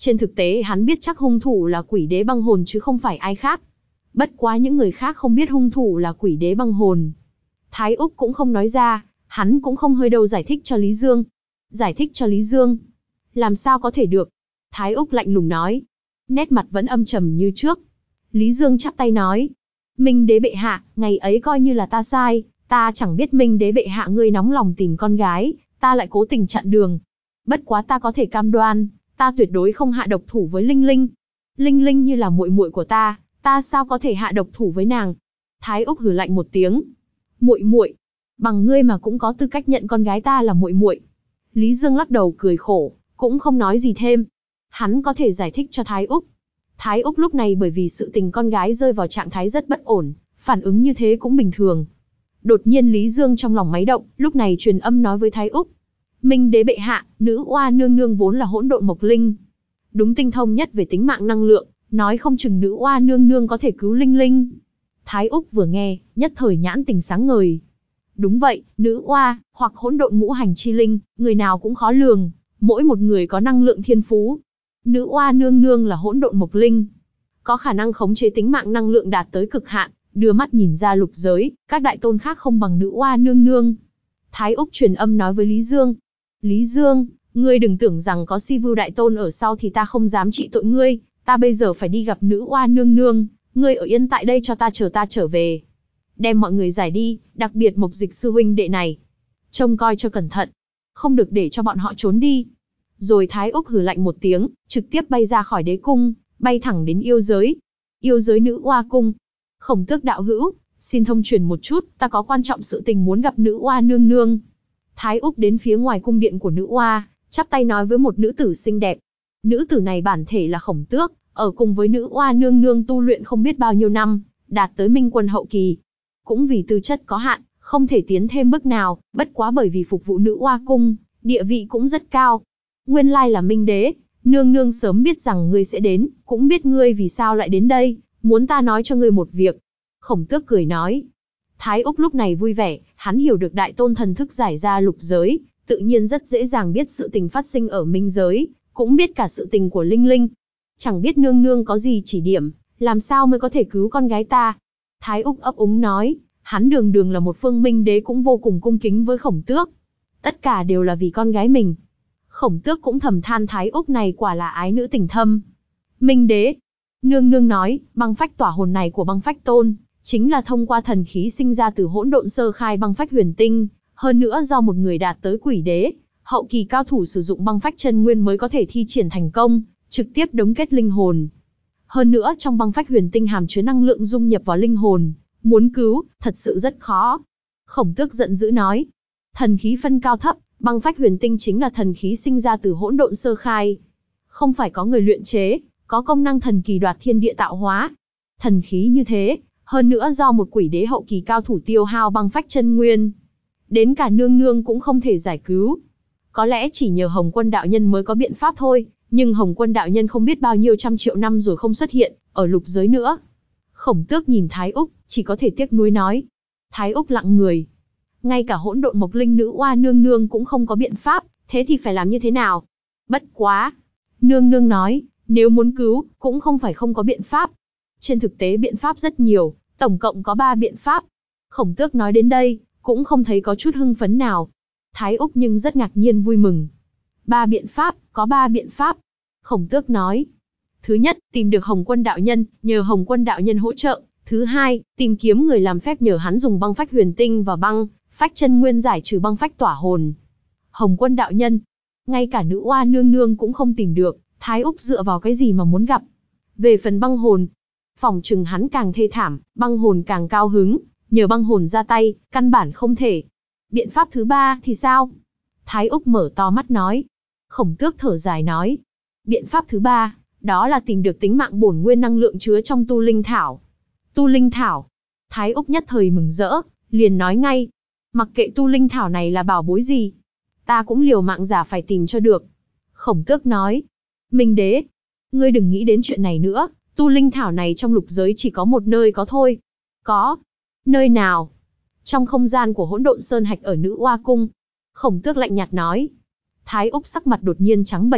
Trên thực tế hắn biết chắc hung thủ là quỷ đế băng hồn chứ không phải ai khác. Bất quá những người khác không biết hung thủ là quỷ đế băng hồn. Thái Úc cũng không nói ra, hắn cũng không hơi đâu giải thích cho Lý Dương. Giải thích cho Lý Dương? Làm sao có thể được? Thái Úc lạnh lùng nói. Nét mặt vẫn âm trầm như trước. Lý Dương chắp tay nói. Minh đế bệ hạ, ngày ấy coi như là ta sai, ta chẳng biết Minh đế bệ hạ ngươi nóng lòng tìm con gái, ta lại cố tình chặn đường. Bất quá ta có thể cam đoan, ta tuyệt đối không hạ độc thủ với Linh Linh. Linh Linh như là muội muội của ta, ta sao có thể hạ độc thủ với nàng? Thái Úc hừ lạnh một tiếng. Muội muội? Bằng ngươi mà cũng có tư cách nhận con gái ta là muội muội? Lý Dương lắc đầu cười khổ, cũng không nói gì thêm. Hắn có thể giải thích cho Thái Úc. Thái Úc lúc này bởi vì sự tình con gái rơi vào trạng thái rất bất ổn, phản ứng như thế cũng bình thường. Đột nhiên Lý Dương trong lòng máy động, lúc này truyền âm nói với Thái Úc. Minh đế bệ hạ, nữ oa nương nương vốn là hỗn độn mộc linh. Đúng tinh thông nhất về tính mạng năng lượng, nói không chừng nữ oa nương nương có thể cứu Linh Linh. Thái Úc vừa nghe, nhất thời nhãn tình sáng ngời. Đúng vậy, nữ oa, hoặc hỗn độn ngũ hành chi linh, người nào cũng khó lường, mỗi một người có năng lượng thiên phú. Nữ oa nương nương là hỗn độn mộc linh, có khả năng khống chế tính mạng năng lượng đạt tới cực hạn, đưa mắt nhìn ra lục giới, các đại tôn khác không bằng nữ oa nương nương. Thái Úc truyền âm nói với Lý Dương. Lý Dương, ngươi đừng tưởng rằng có Si Vưu đại tôn ở sau thì ta không dám trị tội ngươi, ta bây giờ phải đi gặp nữ oa nương nương, ngươi ở yên tại đây cho ta chờ ta trở về. Đem mọi người giải đi, đặc biệt Mộc Dịch sư huynh đệ này. Trông coi cho cẩn thận, không được để cho bọn họ trốn đi. Rồi Thái Úc hừ lạnh một tiếng, trực tiếp bay ra khỏi đế cung, bay thẳng đến yêu giới. Yêu giới nữ oa cung. Khổng Tước đạo hữu, xin thông truyền một chút, ta có quan trọng sự tình muốn gặp nữ oa nương nương. Thái Úc đến phía ngoài cung điện của nữ oa, chắp tay nói với một nữ tử xinh đẹp. Nữ tử này bản thể là Khổng Tước, ở cùng với nữ oa nương nương tu luyện không biết bao nhiêu năm, đạt tới minh quân hậu kỳ. Cũng vì tư chất có hạn, không thể tiến thêm bước nào, bất quá bởi vì phục vụ nữ oa cung, địa vị cũng rất cao. Nguyên lai là Minh đế, nương nương sớm biết rằng ngươi sẽ đến, cũng biết ngươi vì sao lại đến đây, muốn ta nói cho ngươi một việc. Khổng Tước cười nói. Thái Úc lúc này vui vẻ, hắn hiểu được đại tôn thần thức giải ra lục giới, tự nhiên rất dễ dàng biết sự tình phát sinh ở minh giới, cũng biết cả sự tình của Linh Linh. Chẳng biết nương nương có gì chỉ điểm, làm sao mới có thể cứu con gái ta? Thái Úc ấp úng nói, hắn đường đường là một phương Minh đế cũng vô cùng cung kính với Khổng Tước. Tất cả đều là vì con gái mình. Khổng Tước cũng thầm than Thái Úc này quả là ái nữ tình thâm. Minh đế, nương nương nói, băng phách tỏa hồn này của băng phách tôn, chính là thông qua thần khí sinh ra từ hỗn độn sơ khai băng phách huyền tinh, hơn nữa do một người đạt tới quỷ đế, hậu kỳ cao thủ sử dụng băng phách chân nguyên mới có thể thi triển thành công, trực tiếp đống kết linh hồn. Hơn nữa trong băng phách huyền tinh hàm chứa năng lượng dung nhập vào linh hồn, muốn cứu, thật sự rất khó. Khổng Tước giận dữ nói, thần khí phân cao thấp, băng phách huyền tinh chính là thần khí sinh ra từ hỗn độn sơ khai. Không phải có người luyện chế, có công năng thần kỳ đoạt thiên địa tạo hóa. Thần khí như thế, hơn nữa do một quỷ đế hậu kỳ cao thủ tiêu hao băng phách chân nguyên. Đến cả nương nương cũng không thể giải cứu. Có lẽ chỉ nhờ Hồng Quân đạo nhân mới có biện pháp thôi, nhưng Hồng Quân đạo nhân không biết bao nhiêu trăm triệu năm rồi không xuất hiện, ở lục giới nữa. Khổng Tước nhìn Thái Úc, chỉ có thể tiếc nuối nói. Thái Úc lặng người. Ngay cả hỗn độn mộc linh nữ oa nương nương cũng không có biện pháp, thế thì phải làm như thế nào? Bất quá. Nương nương nói, nếu muốn cứu, cũng không phải không có biện pháp. Trên thực tế biện pháp rất nhiều, tổng cộng có ba biện pháp. Khổng Tước nói đến đây, cũng không thấy có chút hưng phấn nào. Thái Úc nhưng rất ngạc nhiên vui mừng. Ba biện pháp, có ba biện pháp. Khổng Tước nói. Thứ nhất, tìm được Hồng Quân đạo nhân, nhờ Hồng Quân đạo nhân hỗ trợ. Thứ hai, tìm kiếm người làm phép nhờ hắn dùng băng phách huyền tinh và băng phách chân nguyên giải trừ băng phách tỏa hồn. Hồng Quân đạo nhân, ngay cả nữ oa nương nương cũng không tìm được, Thái Úc dựa vào cái gì mà muốn gặp? Về phần băng hồn, phỏng chừng hắn càng thê thảm, băng hồn càng cao hứng, nhờ băng hồn ra tay, căn bản không thể. Biện pháp thứ ba thì sao? Thái Úc mở to mắt nói. Khổng Tước thở dài nói. Biện pháp thứ ba, đó là tìm được tính mạng bổn nguyên năng lượng chứa trong tu linh thảo. Tu linh thảo. Thái Úc nhất thời mừng rỡ, liền nói ngay. Mặc kệ tu linh thảo này là bảo bối gì, ta cũng liều mạng giả phải tìm cho được. Khổng Tước nói. Minh đế, ngươi đừng nghĩ đến chuyện này nữa, tu linh thảo này trong lục giới chỉ có một nơi có thôi. Có. Nơi nào? Trong không gian của hỗn độn sơn hạch ở nữ oa cung. Khổng Tước lạnh nhạt nói. Thái Úc sắc mặt đột nhiên trắng bệch.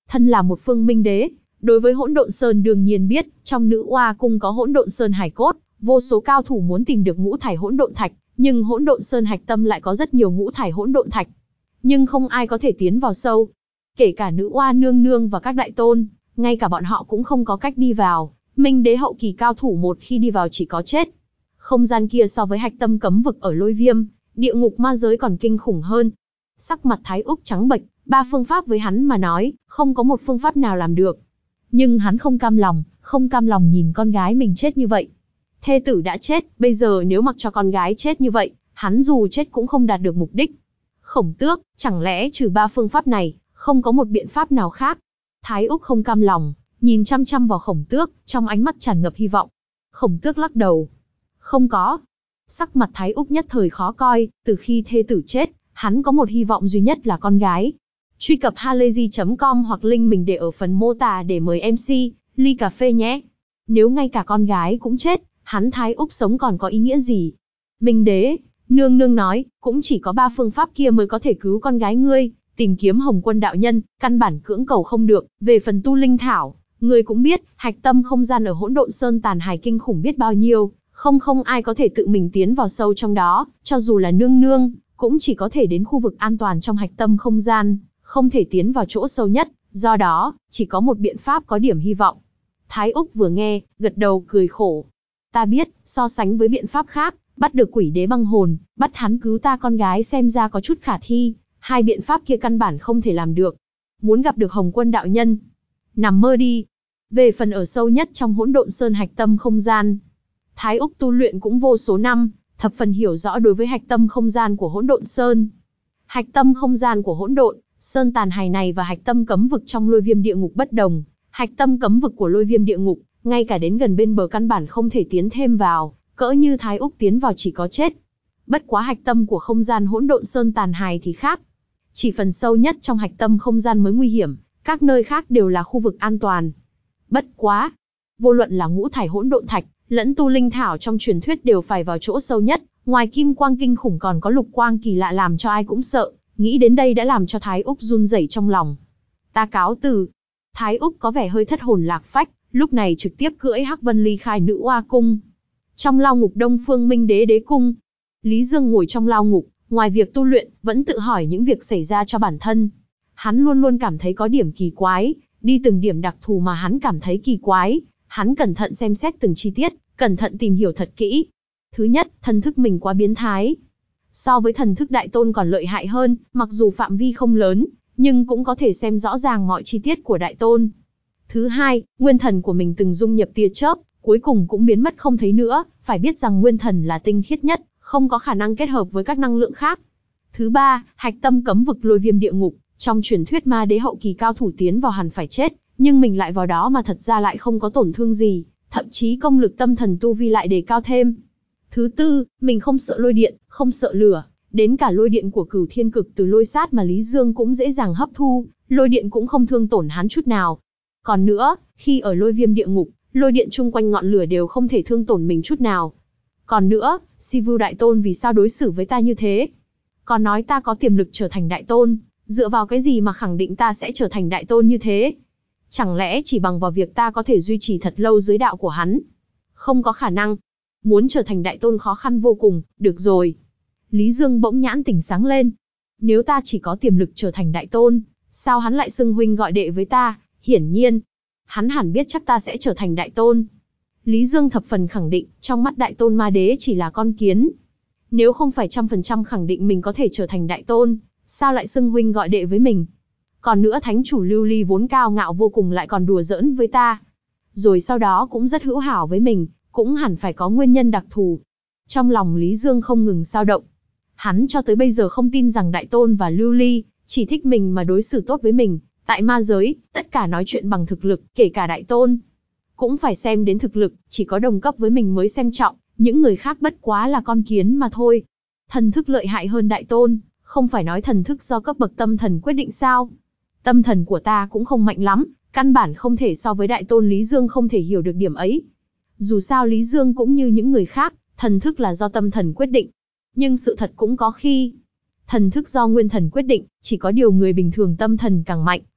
Thân là một phương minh đế, đối với Hỗn Độn Sơn đương nhiên biết, trong Nữ Oa cung có Hỗn Độn Sơn hải cốt, vô số cao thủ muốn tìm được ngũ thải hỗn độn thạch, nhưng Hỗn Độn Sơn hạch tâm lại có rất nhiều ngũ thải hỗn độn thạch, nhưng không ai có thể tiến vào sâu. Kể cả Nữ Oa nương nương và các đại tôn, ngay cả bọn họ cũng không có cách đi vào. Minh đế hậu kỳ cao thủ một khi đi vào chỉ có chết. Không gian kia so với hạch tâm cấm vực ở Lôi Viêm, địa ngục ma giới còn kinh khủng hơn. Sắc mặt Thái Úc trắng bệch, ba phương pháp với hắn mà nói, không có một phương pháp nào làm được. Nhưng hắn không cam lòng, không cam lòng nhìn con gái mình chết như vậy. Thê tử đã chết, bây giờ nếu mặc cho con gái chết như vậy, hắn dù chết cũng không đạt được mục đích. Khổng Tước, chẳng lẽ trừ ba phương pháp này, không có một biện pháp nào khác? Thái Úc không cam lòng, nhìn chăm chăm vào Khổng Tước, trong ánh mắt tràn ngập hy vọng. Khổng Tước lắc đầu. Không có. Sắc mặt Thái Úc nhất thời khó coi, từ khi thê tử chết, hắn có một hy vọng duy nhất là con gái. Truy cập halayzi chấm com hoặc link mình để ở phần mô tả để mời em xê, ly cà phê nhé. Nếu ngay cả con gái cũng chết, hắn Thái Úc sống còn có ý nghĩa gì? Minh đế, nương nương nói, cũng chỉ có ba phương pháp kia mới có thể cứu con gái ngươi. Tìm kiếm Hồng Quân đạo nhân, căn bản cưỡng cầu không được. Về phần tu linh thảo, ngươi cũng biết, hạch tâm không gian ở Hỗn Độn Sơn tàn hài kinh khủng biết bao nhiêu, không không ai có thể tự mình tiến vào sâu trong đó, cho dù là nương nương, cũng chỉ có thể đến khu vực an toàn trong hạch tâm không gian, không thể tiến vào chỗ sâu nhất, do đó, chỉ có một biện pháp có điểm hy vọng. Thái Úc vừa nghe, gật đầu cười khổ. Ta biết, so sánh với biện pháp khác, bắt được quỷ đế băng hồn, bắt hắn cứu ta con gái xem ra có chút khả thi. Hai biện pháp kia căn bản không thể làm được. Muốn gặp được Hồng Quân đạo nhân, nằm mơ đi. Về phần ở sâu nhất trong Hỗn Độn Sơn hạch tâm không gian, Thái Úc tu luyện cũng vô số năm, thập phần hiểu rõ đối với hạch tâm không gian của Hỗn Độn Sơn. Hạch tâm không gian của Hỗn Độn Sơn tàn hài này và hạch tâm cấm vực trong Lôi Viêm địa ngục bất đồng. Hạch tâm cấm vực của Lôi Viêm địa ngục, ngay cả đến gần bên bờ căn bản không thể tiến thêm vào, cỡ như Thái Úc tiến vào chỉ có chết. Bất quá hạch tâm của không gian Hỗn Độn Sơn tàn hài thì khác. Chỉ phần sâu nhất trong hạch tâm không gian mới nguy hiểm, các nơi khác đều là khu vực an toàn. Bất quá, vô luận là ngũ thải hỗn độn thạch, lẫn tu linh thảo trong truyền thuyết đều phải vào chỗ sâu nhất, ngoài kim quang kinh khủng còn có lục quang kỳ lạ làm cho ai cũng sợ, nghĩ đến đây đã làm cho Thái Úc run rẩy trong lòng. Ta cáo từ. Thái Úc có vẻ hơi thất hồn lạc phách, lúc này trực tiếp cưỡi Hắc Vân ly khai Nữ Oa cung. Trong lao ngục Đông Phương Minh Đế đế cung, Lý Dương ngồi trong lao ngục, ngoài việc tu luyện, vẫn tự hỏi những việc xảy ra cho bản thân. Hắn luôn luôn cảm thấy có điểm kỳ quái, đi từng điểm đặc thù mà hắn cảm thấy kỳ quái, hắn cẩn thận xem xét từng chi tiết, cẩn thận tìm hiểu thật kỹ. Thứ nhất, thần thức mình quá biến thái. So với thần thức đại tôn còn lợi hại hơn, mặc dù phạm vi không lớn, nhưng cũng có thể xem rõ ràng mọi chi tiết của đại tôn. Thứ hai, nguyên thần của mình từng dung nhập tia chớp, cuối cùng cũng biến mất không thấy nữa, phải biết rằng nguyên thần là tinh khiết nhất, không có khả năng kết hợp với các năng lượng khác. Thứ ba, hạch tâm cấm vực Lôi Viêm địa ngục, trong truyền thuyết ma đế hậu kỳ cao thủ tiến vào hẳn phải chết, nhưng mình lại vào đó mà thật ra lại không có tổn thương gì, thậm chí công lực tâm thần tu vi lại đề cao thêm. Thứ tư, mình không sợ lôi điện, không sợ lửa, đến cả lôi điện của Cửu Thiên Cực từ lôi sát mà Lý Dương cũng dễ dàng hấp thu, lôi điện cũng không thương tổn hắn chút nào. Còn nữa, khi ở Lôi Viêm địa ngục, lôi điện chung quanh ngọn lửa đều không thể thương tổn mình chút nào. Còn nữa, Sivu Đại Tôn vì sao đối xử với ta như thế? Còn nói ta có tiềm lực trở thành Đại Tôn, dựa vào cái gì mà khẳng định ta sẽ trở thành Đại Tôn như thế? Chẳng lẽ chỉ bằng vào việc ta có thể duy trì thật lâu dưới đạo của hắn? Không có khả năng. Muốn trở thành Đại Tôn khó khăn vô cùng, được rồi. Lý Dương bỗng nhãn tỉnh sáng lên. Nếu ta chỉ có tiềm lực trở thành Đại Tôn, sao hắn lại xưng huynh gọi đệ với ta? Hiển nhiên, hắn hẳn biết chắc ta sẽ trở thành Đại Tôn. Lý Dương thập phần khẳng định, trong mắt Đại Tôn ma đế chỉ là con kiến. Nếu không phải trăm phần trăm khẳng định mình có thể trở thành Đại Tôn, sao lại xưng huynh gọi đệ với mình? Còn nữa thánh chủ Lưu Ly vốn cao ngạo vô cùng lại còn đùa giỡn với ta. Rồi sau đó cũng rất hữu hảo với mình, cũng hẳn phải có nguyên nhân đặc thù. Trong lòng Lý Dương không ngừng dao động. Hắn cho tới bây giờ không tin rằng Đại Tôn và Lưu Ly chỉ thích mình mà đối xử tốt với mình. Tại ma giới, tất cả nói chuyện bằng thực lực, kể cả Đại Tôn. Cũng phải xem đến thực lực, chỉ có đồng cấp với mình mới xem trọng, những người khác bất quá là con kiến mà thôi. Thần thức lợi hại hơn Đại Tôn, không phải nói thần thức do cấp bậc tâm thần quyết định sao? Tâm thần của ta cũng không mạnh lắm, căn bản không thể so với Đại Tôn. Lý Dương không thể hiểu được điểm ấy. Dù sao Lý Dương cũng như những người khác, thần thức là do tâm thần quyết định. Nhưng sự thật cũng có khi, thần thức do nguyên thần quyết định, chỉ có điều người bình thường tâm thần càng mạnh,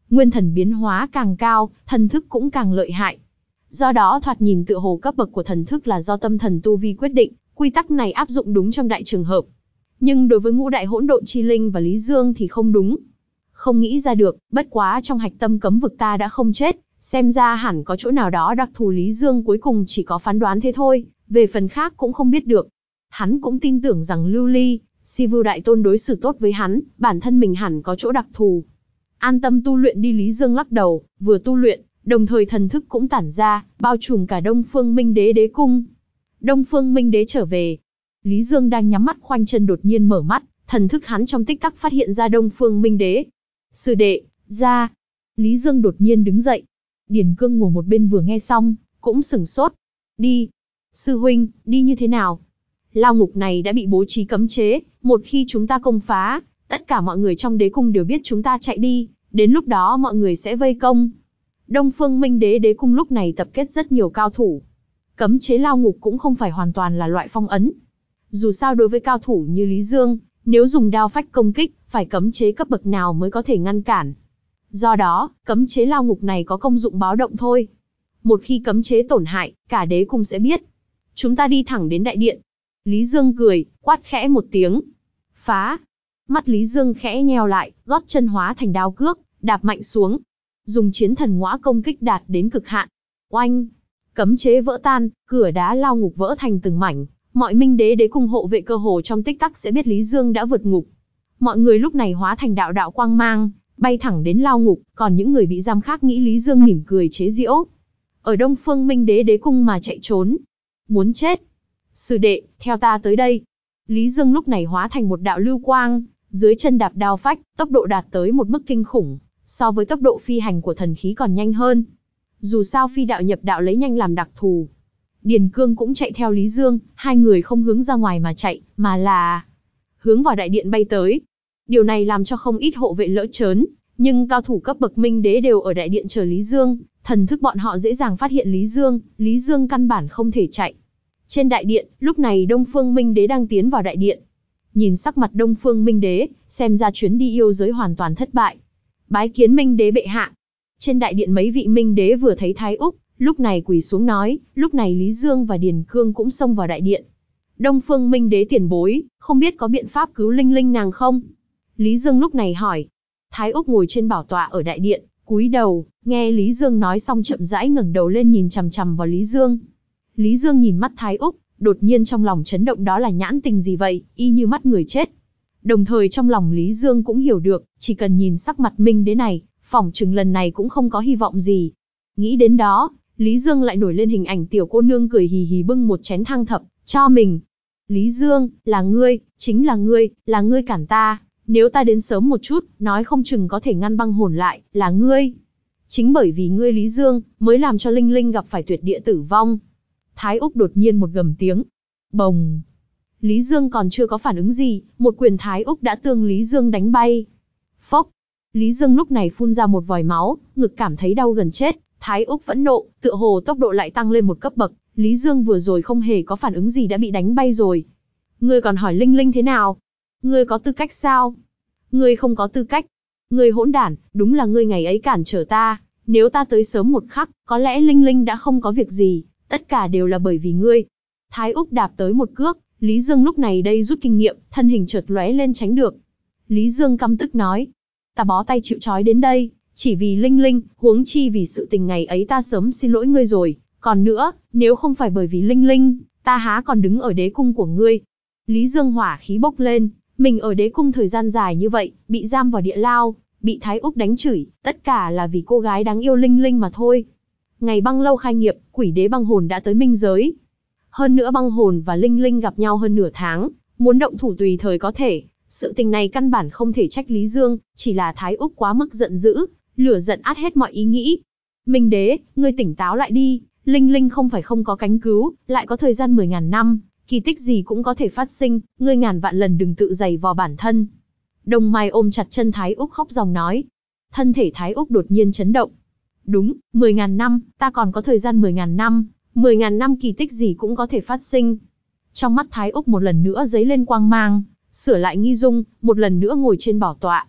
Nguyên thần biến hóa càng cao, thần thức cũng càng lợi hại. Do đó thoạt nhìn tựa hồ cấp bậc của thần thức là do tâm thần tu vi quyết định, quy tắc này áp dụng đúng trong đại trường hợp. Nhưng đối với ngũ đại hỗn độn chi linh và Lý Dương thì không đúng. Không nghĩ ra được, bất quá trong hạch tâm cấm vực ta đã không chết, xem ra hẳn có chỗ nào đó đặc thù. Lý Dương cuối cùng chỉ có phán đoán thế thôi, về phần khác cũng không biết được. Hắn cũng tin tưởng rằng Lưu Ly, Si Vưu Đại Tôn đối xử tốt với hắn, bản thân mình hẳn có chỗ đặc thù. An tâm tu luyện đi. Lý Dương lắc đầu, vừa tu luyện, đồng thời thần thức cũng tản ra, bao trùm cả Đông Phương Minh Đế đế cung. Đông Phương Minh Đế trở về. Lý Dương đang nhắm mắt khoanh chân đột nhiên mở mắt, thần thức hắn trong tích tắc phát hiện ra Đông Phương Minh Đế. Sư đệ, ra. Lý Dương đột nhiên đứng dậy. Điền Cương ngồi một bên vừa nghe xong, cũng sửng sốt. Đi. Sư huynh, đi như thế nào? Lao ngục này đã bị bố trí cấm chế, một khi chúng ta công phá, tất cả mọi người trong đế cung đều biết chúng ta chạy đi, đến lúc đó mọi người sẽ vây công. Đông Phương Minh Đế đế cung lúc này tập kết rất nhiều cao thủ. Cấm chế lao ngục cũng không phải hoàn toàn là loại phong ấn. Dù sao đối với cao thủ như Lý Dương, nếu dùng đao phách công kích, phải cấm chế cấp bậc nào mới có thể ngăn cản. Do đó, cấm chế lao ngục này có công dụng báo động thôi. Một khi cấm chế tổn hại, cả đế cung sẽ biết. Chúng ta đi thẳng đến đại điện. Lý Dương cười, quát khẽ một tiếng. Phá. Mắt Lý Dương khẽ nheo lại, gót chân hóa thành đao cước, đạp mạnh xuống. Dùng chiến thần ngõa công kích đạt đến cực hạn. Oanh. Cấm chế vỡ tan, cửa đá lao ngục vỡ thành từng mảnh. Mọi Minh Đế đế cung hộ vệ cơ hồ trong tích tắc sẽ biết Lý Dương đã vượt ngục. Mọi người lúc này hóa thành đạo đạo quang mang, bay thẳng đến lao ngục, còn những người bị giam khác nghĩ Lý Dương mỉm cười chế giễu. Ở Đông Phương Minh Đế đế cung mà chạy trốn. Muốn chết. Sư đệ, theo ta tới đây. Lý Dương lúc này hóa thành một đạo lưu quang, dưới chân đạp đao phách, tốc độ đạt tới một mức kinh khủng, so với tốc độ phi hành của thần khí còn nhanh hơn. Dù sao phi đạo nhập đạo lấy nhanh làm đặc thù. Điền Cương cũng chạy theo Lý Dương, hai người không hướng ra ngoài mà chạy, mà là hướng vào đại điện bay tới. Điều này làm cho không ít hộ vệ lỡ chớn, nhưng cao thủ cấp bậc Minh Đế đều ở đại điện chờ Lý Dương, thần thức bọn họ dễ dàng phát hiện Lý Dương, Lý Dương căn bản không thể chạy. Trên đại điện, lúc này Đông Phương Minh Đế đang tiến vào đại điện. Nhìn sắc mặt Đông Phương Minh Đế, xem ra chuyến đi yêu giới hoàn toàn thất bại. Bái kiến Minh Đế bệ hạ. Trên đại điện mấy vị Minh Đế vừa thấy Thái Úc, lúc này quỳ xuống nói, lúc này Lý Dương và Điền Cương cũng xông vào đại điện. Đông Phương Minh Đế tiền bối, không biết có biện pháp cứu Linh Linh nàng không? Lý Dương lúc này hỏi. Thái Úc ngồi trên bảo tọa ở đại điện, cúi đầu, nghe Lý Dương nói xong chậm rãi ngẩng đầu lên nhìn chằm chằm vào Lý Dương. Lý Dương nhìn mắt Thái Úc, đột nhiên trong lòng chấn động, đó là nhãn tình gì vậy, y như mắt người chết. Đồng thời trong lòng Lý Dương cũng hiểu được, chỉ cần nhìn sắc mặt Minh Đế này, phỏng chừng lần này cũng không có hy vọng gì. Nghĩ đến đó, Lý Dương lại nổi lên hình ảnh tiểu cô nương cười hì hì bưng một chén thang thập cho mình. Lý Dương, là ngươi, chính là ngươi, là ngươi cản ta, nếu ta đến sớm một chút, nói không chừng có thể ngăn băng hồn lại, là ngươi. Chính bởi vì ngươi Lý Dương, mới làm cho Linh Linh gặp phải tuyệt địa tử vong. Thái Úc đột nhiên một gầm tiếng. Bồng. Lý Dương còn chưa có phản ứng gì, một quyền Thái Úc đã tương Lý Dương đánh bay. Phốc. Lý Dương lúc này phun ra một vòi máu, ngực cảm thấy đau gần chết. Thái Úc phẫn nộ, tựa hồ tốc độ lại tăng lên một cấp bậc. Lý Dương vừa rồi không hề có phản ứng gì đã bị đánh bay rồi. Ngươi còn hỏi Linh Linh thế nào? Ngươi có tư cách sao? Ngươi không có tư cách. Ngươi hỗn đản, đúng là ngươi ngày ấy cản trở ta. Nếu ta tới sớm một khắc, có lẽ Linh Linh đã không có việc gì. Tất cả đều là bởi vì ngươi. Thái Úc đạp tới một cước, Lý Dương lúc này đây rút kinh nghiệm, thân hình chợt lóe lên tránh được. Lý Dương căm tức nói, ta bó tay chịu trói đến đây, chỉ vì Linh Linh, huống chi vì sự tình ngày ấy ta sớm xin lỗi ngươi rồi. Còn nữa, nếu không phải bởi vì Linh Linh, ta há còn đứng ở đế cung của ngươi. Lý Dương hỏa khí bốc lên, mình ở đế cung thời gian dài như vậy, bị giam vào địa lao, bị Thái Úc đánh chửi, tất cả là vì cô gái đáng yêu Linh Linh mà thôi. Ngày băng lâu khai nghiệp, quỷ đế băng hồn đã tới minh giới. Hơn nữa băng hồn và Linh Linh gặp nhau hơn nửa tháng, muốn động thủ tùy thời có thể. Sự tình này căn bản không thể trách Lý Dương, chỉ là Thái Úc quá mức giận dữ, lửa giận át hết mọi ý nghĩ. Minh Đế, ngươi tỉnh táo lại đi, Linh Linh không phải không có cánh cứu, lại có thời gian mười ngàn năm, kỳ tích gì cũng có thể phát sinh, ngươi ngàn vạn lần đừng tự giày vò bản thân. Đồng Mai ôm chặt chân Thái Úc khóc ròng nói. Thân thể Thái Úc đột nhiên chấn động. Đúng, mười ngàn năm, ta còn có thời gian mười ngàn năm, mười ngàn năm kỳ tích gì cũng có thể phát sinh. Trong mắt Thái Úc một lần nữa giấy lên quang mang, sửa lại nghi dung, một lần nữa ngồi trên bảo tọa.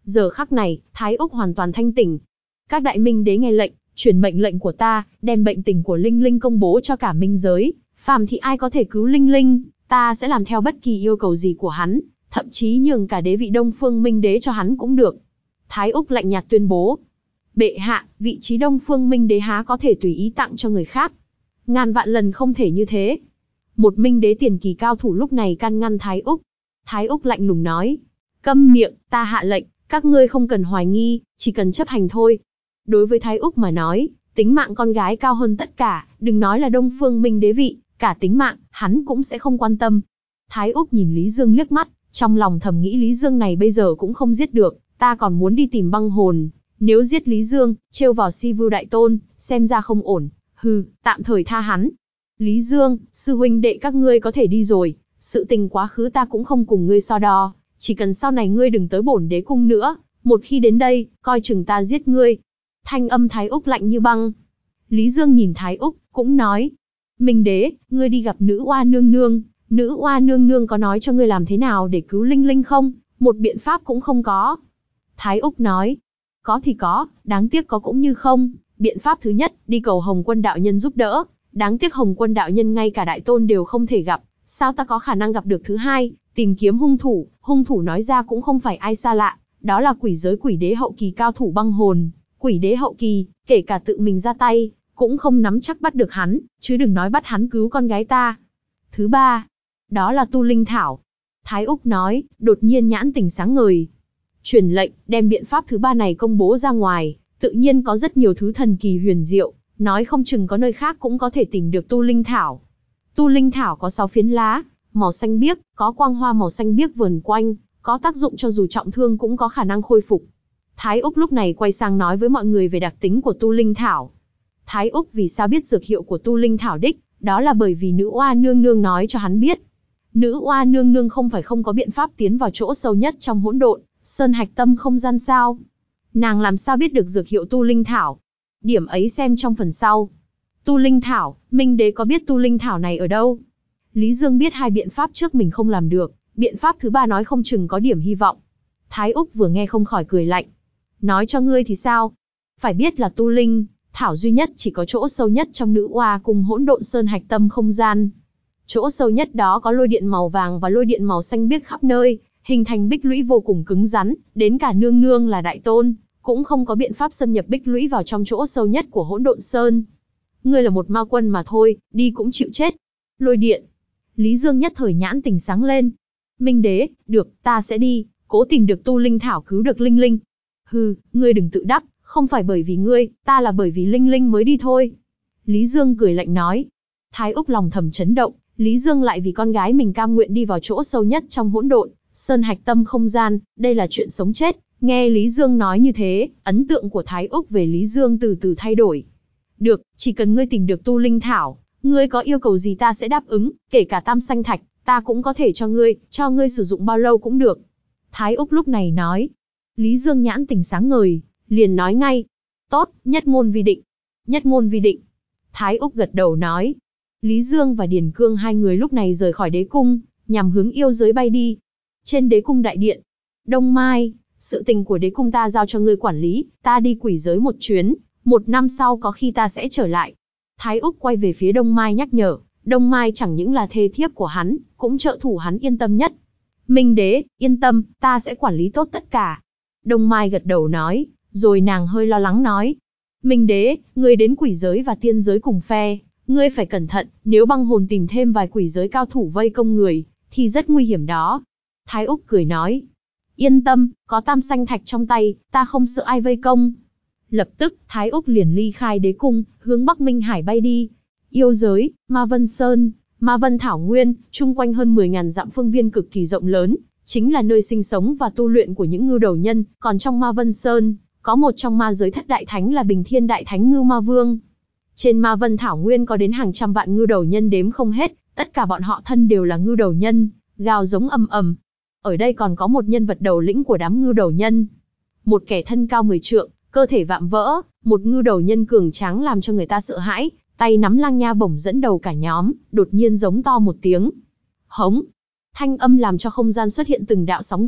Giờ khắc này, Thái Úc hoàn toàn thanh tỉnh. Các đại minh đế nghe lệnh, truyền mệnh lệnh của ta, đem bệnh tình của Linh Linh công bố cho cả minh giới. Phàm thì ai có thể cứu Linh Linh, ta sẽ làm theo bất kỳ yêu cầu gì của hắn, thậm chí nhường cả đế vị Đông Phương Minh Đế cho hắn cũng được. Thái Úc lạnh nhạt tuyên bố. Bệ hạ, vị trí Đông Phương Minh Đế há có thể tùy ý tặng cho người khác. Ngàn vạn lần không thể như thế. Một Minh Đế tiền kỳ cao thủ lúc này can ngăn Thái Úc. Thái Úc lạnh lùng nói. Câm miệng, ta hạ lệnh, các ngươi không cần hoài nghi, chỉ cần chấp hành thôi. Đối với Thái Úc mà nói, tính mạng con gái cao hơn tất cả, đừng nói là Đông Phương Minh Đế vị, cả tính mạng, hắn cũng sẽ không quan tâm. Thái Úc nhìn Lý Dương liếc mắt, trong lòng thầm nghĩ Lý Dương này bây giờ cũng không giết được, ta còn muốn đi tìm băng hồn. Nếu giết Lý Dương, trêu vào Si Vưu Đại Tôn, xem ra không ổn, hừ, tạm thời tha hắn. Lý Dương, sư huynh đệ các ngươi có thể đi rồi, sự tình quá khứ ta cũng không cùng ngươi so đo, chỉ cần sau này ngươi đừng tới bổn đế cung nữa, một khi đến đây, coi chừng ta giết ngươi. Thanh âm Thái Úc lạnh như băng. Lý Dương nhìn Thái Úc, cũng nói. Minh Đế, ngươi đi gặp nữ oa nương nương, nữ oa nương nương có nói cho ngươi làm thế nào để cứu Linh Linh không? Một biện pháp cũng không có. Thái Úc nói. Có thì có, đáng tiếc có cũng như không. Biện pháp thứ nhất, đi cầu Hồng Quân đạo nhân giúp đỡ. Đáng tiếc Hồng Quân đạo nhân ngay cả đại tôn đều không thể gặp. Sao ta có khả năng gặp được thứ hai, tìm kiếm hung thủ. Hung thủ nói ra cũng không phải ai xa lạ. Đó là quỷ giới quỷ đế hậu kỳ cao thủ băng hồn. Quỷ đế hậu kỳ, kể cả tự mình ra tay, cũng không nắm chắc bắt được hắn, chứ đừng nói bắt hắn cứu con gái ta. Thứ ba, đó là tu linh thảo. Thái Úc nói, đột nhiên nhãn tỉnh sáng ngời. Truyền lệnh, đem biện pháp thứ ba này công bố ra ngoài, tự nhiên có rất nhiều thứ thần kỳ huyền diệu, nói không chừng có nơi khác cũng có thể tìm được tu linh thảo. Tu linh thảo có sáu phiến lá, màu xanh biếc, có quang hoa màu xanh biếc vờn quanh, có tác dụng cho dù trọng thương cũng có khả năng khôi phục. Thái Úc lúc này quay sang nói với mọi người về đặc tính của tu linh thảo. Thái Úc vì sao biết dược hiệu của tu linh thảo đích, đó là bởi vì nữ oa nương nương nói cho hắn biết. Nữ oa nương nương không phải không có biện pháp tiến vào chỗ sâu nhất trong hỗn độn, sơn hạch tâm không gian sao? Nàng làm sao biết được dược hiệu tu linh thảo? Điểm ấy xem trong phần sau. Tu linh thảo, Minh Đế có biết tu linh thảo này ở đâu? Lý Dương biết hai biện pháp trước mình không làm được, biện pháp thứ ba nói không chừng có điểm hy vọng. Thái Úc vừa nghe không khỏi cười lạnh. Nói cho ngươi thì sao? Phải biết là tu linh thảo duy nhất chỉ có chỗ sâu nhất trong nữ oa cùng hỗn độn sơn hạch tâm không gian. Chỗ sâu nhất đó có lôi điện màu vàng và lôi điện màu xanh biếc khắp nơi, hình thành bích lũy vô cùng cứng rắn, đến cả nương nương là đại tôn, cũng không có biện pháp xâm nhập bích lũy vào trong chỗ sâu nhất của hỗn độn sơn. Ngươi là một ma quân mà thôi, đi cũng chịu chết. Lôi điện. Lý Dương nhất thời nhãn tỉnh sáng lên. Minh Đế, được, ta sẽ đi, cố tìm được tu linh thảo cứu được Linh Linh. Hừ, ngươi đừng tự đắc, không phải bởi vì ngươi, ta là bởi vì Linh Linh mới đi thôi. Lý Dương cười lạnh nói. Thái Úc lòng thầm chấn động, Lý Dương lại vì con gái mình cam nguyện đi vào chỗ sâu nhất trong hỗn độn, sơn hạch tâm không gian, đây là chuyện sống chết. Nghe Lý Dương nói như thế, ấn tượng của Thái Úc về Lý Dương từ từ thay đổi. Được, chỉ cần ngươi tìm được tu linh thảo, ngươi có yêu cầu gì ta sẽ đáp ứng, kể cả tam sanh thạch, ta cũng có thể cho ngươi, cho ngươi sử dụng bao lâu cũng được. Thái Úc lúc này nói. Lý Dương nhãn tỉnh sáng ngời, liền nói ngay. Tốt, nhất ngôn vi định. Nhất ngôn vi định. Thái Úc gật đầu nói. Lý Dương và Điền Cương hai người lúc này rời khỏi đế cung, nhằm hướng yêu giới bay đi. Trên đế cung đại điện, Đông Mai, sự tình của đế cung ta giao cho ngươi quản lý, ta đi quỷ giới một chuyến, một năm sau có khi ta sẽ trở lại. Thái Úc quay về phía Đông Mai nhắc nhở, Đông Mai chẳng những là thê thiếp của hắn, cũng trợ thủ hắn yên tâm nhất. Minh Đế, yên tâm, ta sẽ quản lý tốt tất cả. Đông Mai gật đầu nói, rồi nàng hơi lo lắng nói. Minh Đế, ngươi đến quỷ giới và tiên giới cùng phe, ngươi phải cẩn thận, nếu băng hồn tìm thêm vài quỷ giới cao thủ vây công người, thì rất nguy hiểm đó. Thái Úc cười nói, yên tâm, có tam sanh thạch trong tay, ta không sợ ai vây công. Lập tức, Thái Úc liền ly khai đế cung, hướng Bắc Minh Hải bay đi. Yêu giới, Ma Vân Sơn, Ma Vân Thảo Nguyên, chung quanh hơn mười nghìn dặm phương viên cực kỳ rộng lớn, chính là nơi sinh sống và tu luyện của những ngưu đầu nhân. Còn trong Ma Vân Sơn, có một trong ma giới thất đại thánh là Bình Thiên Đại Thánh Ngưu Ma Vương. Trên Ma Vân Thảo Nguyên có đến hàng trăm vạn ngưu đầu nhân đếm không hết, tất cả bọn họ thân đều là ngưu đầu nhân, gào giống ầm ầm. Ở đây còn có một nhân vật đầu lĩnh của đám ngưu đầu nhân. Một kẻ thân cao mười trượng, cơ thể vạm vỡ, một ngưu đầu nhân cường tráng làm cho người ta sợ hãi, tay nắm lang nha bổng dẫn đầu cả nhóm, đột nhiên giống to một tiếng. Hống! Thanh âm làm cho không gian xuất hiện từng đạo sóng gợn,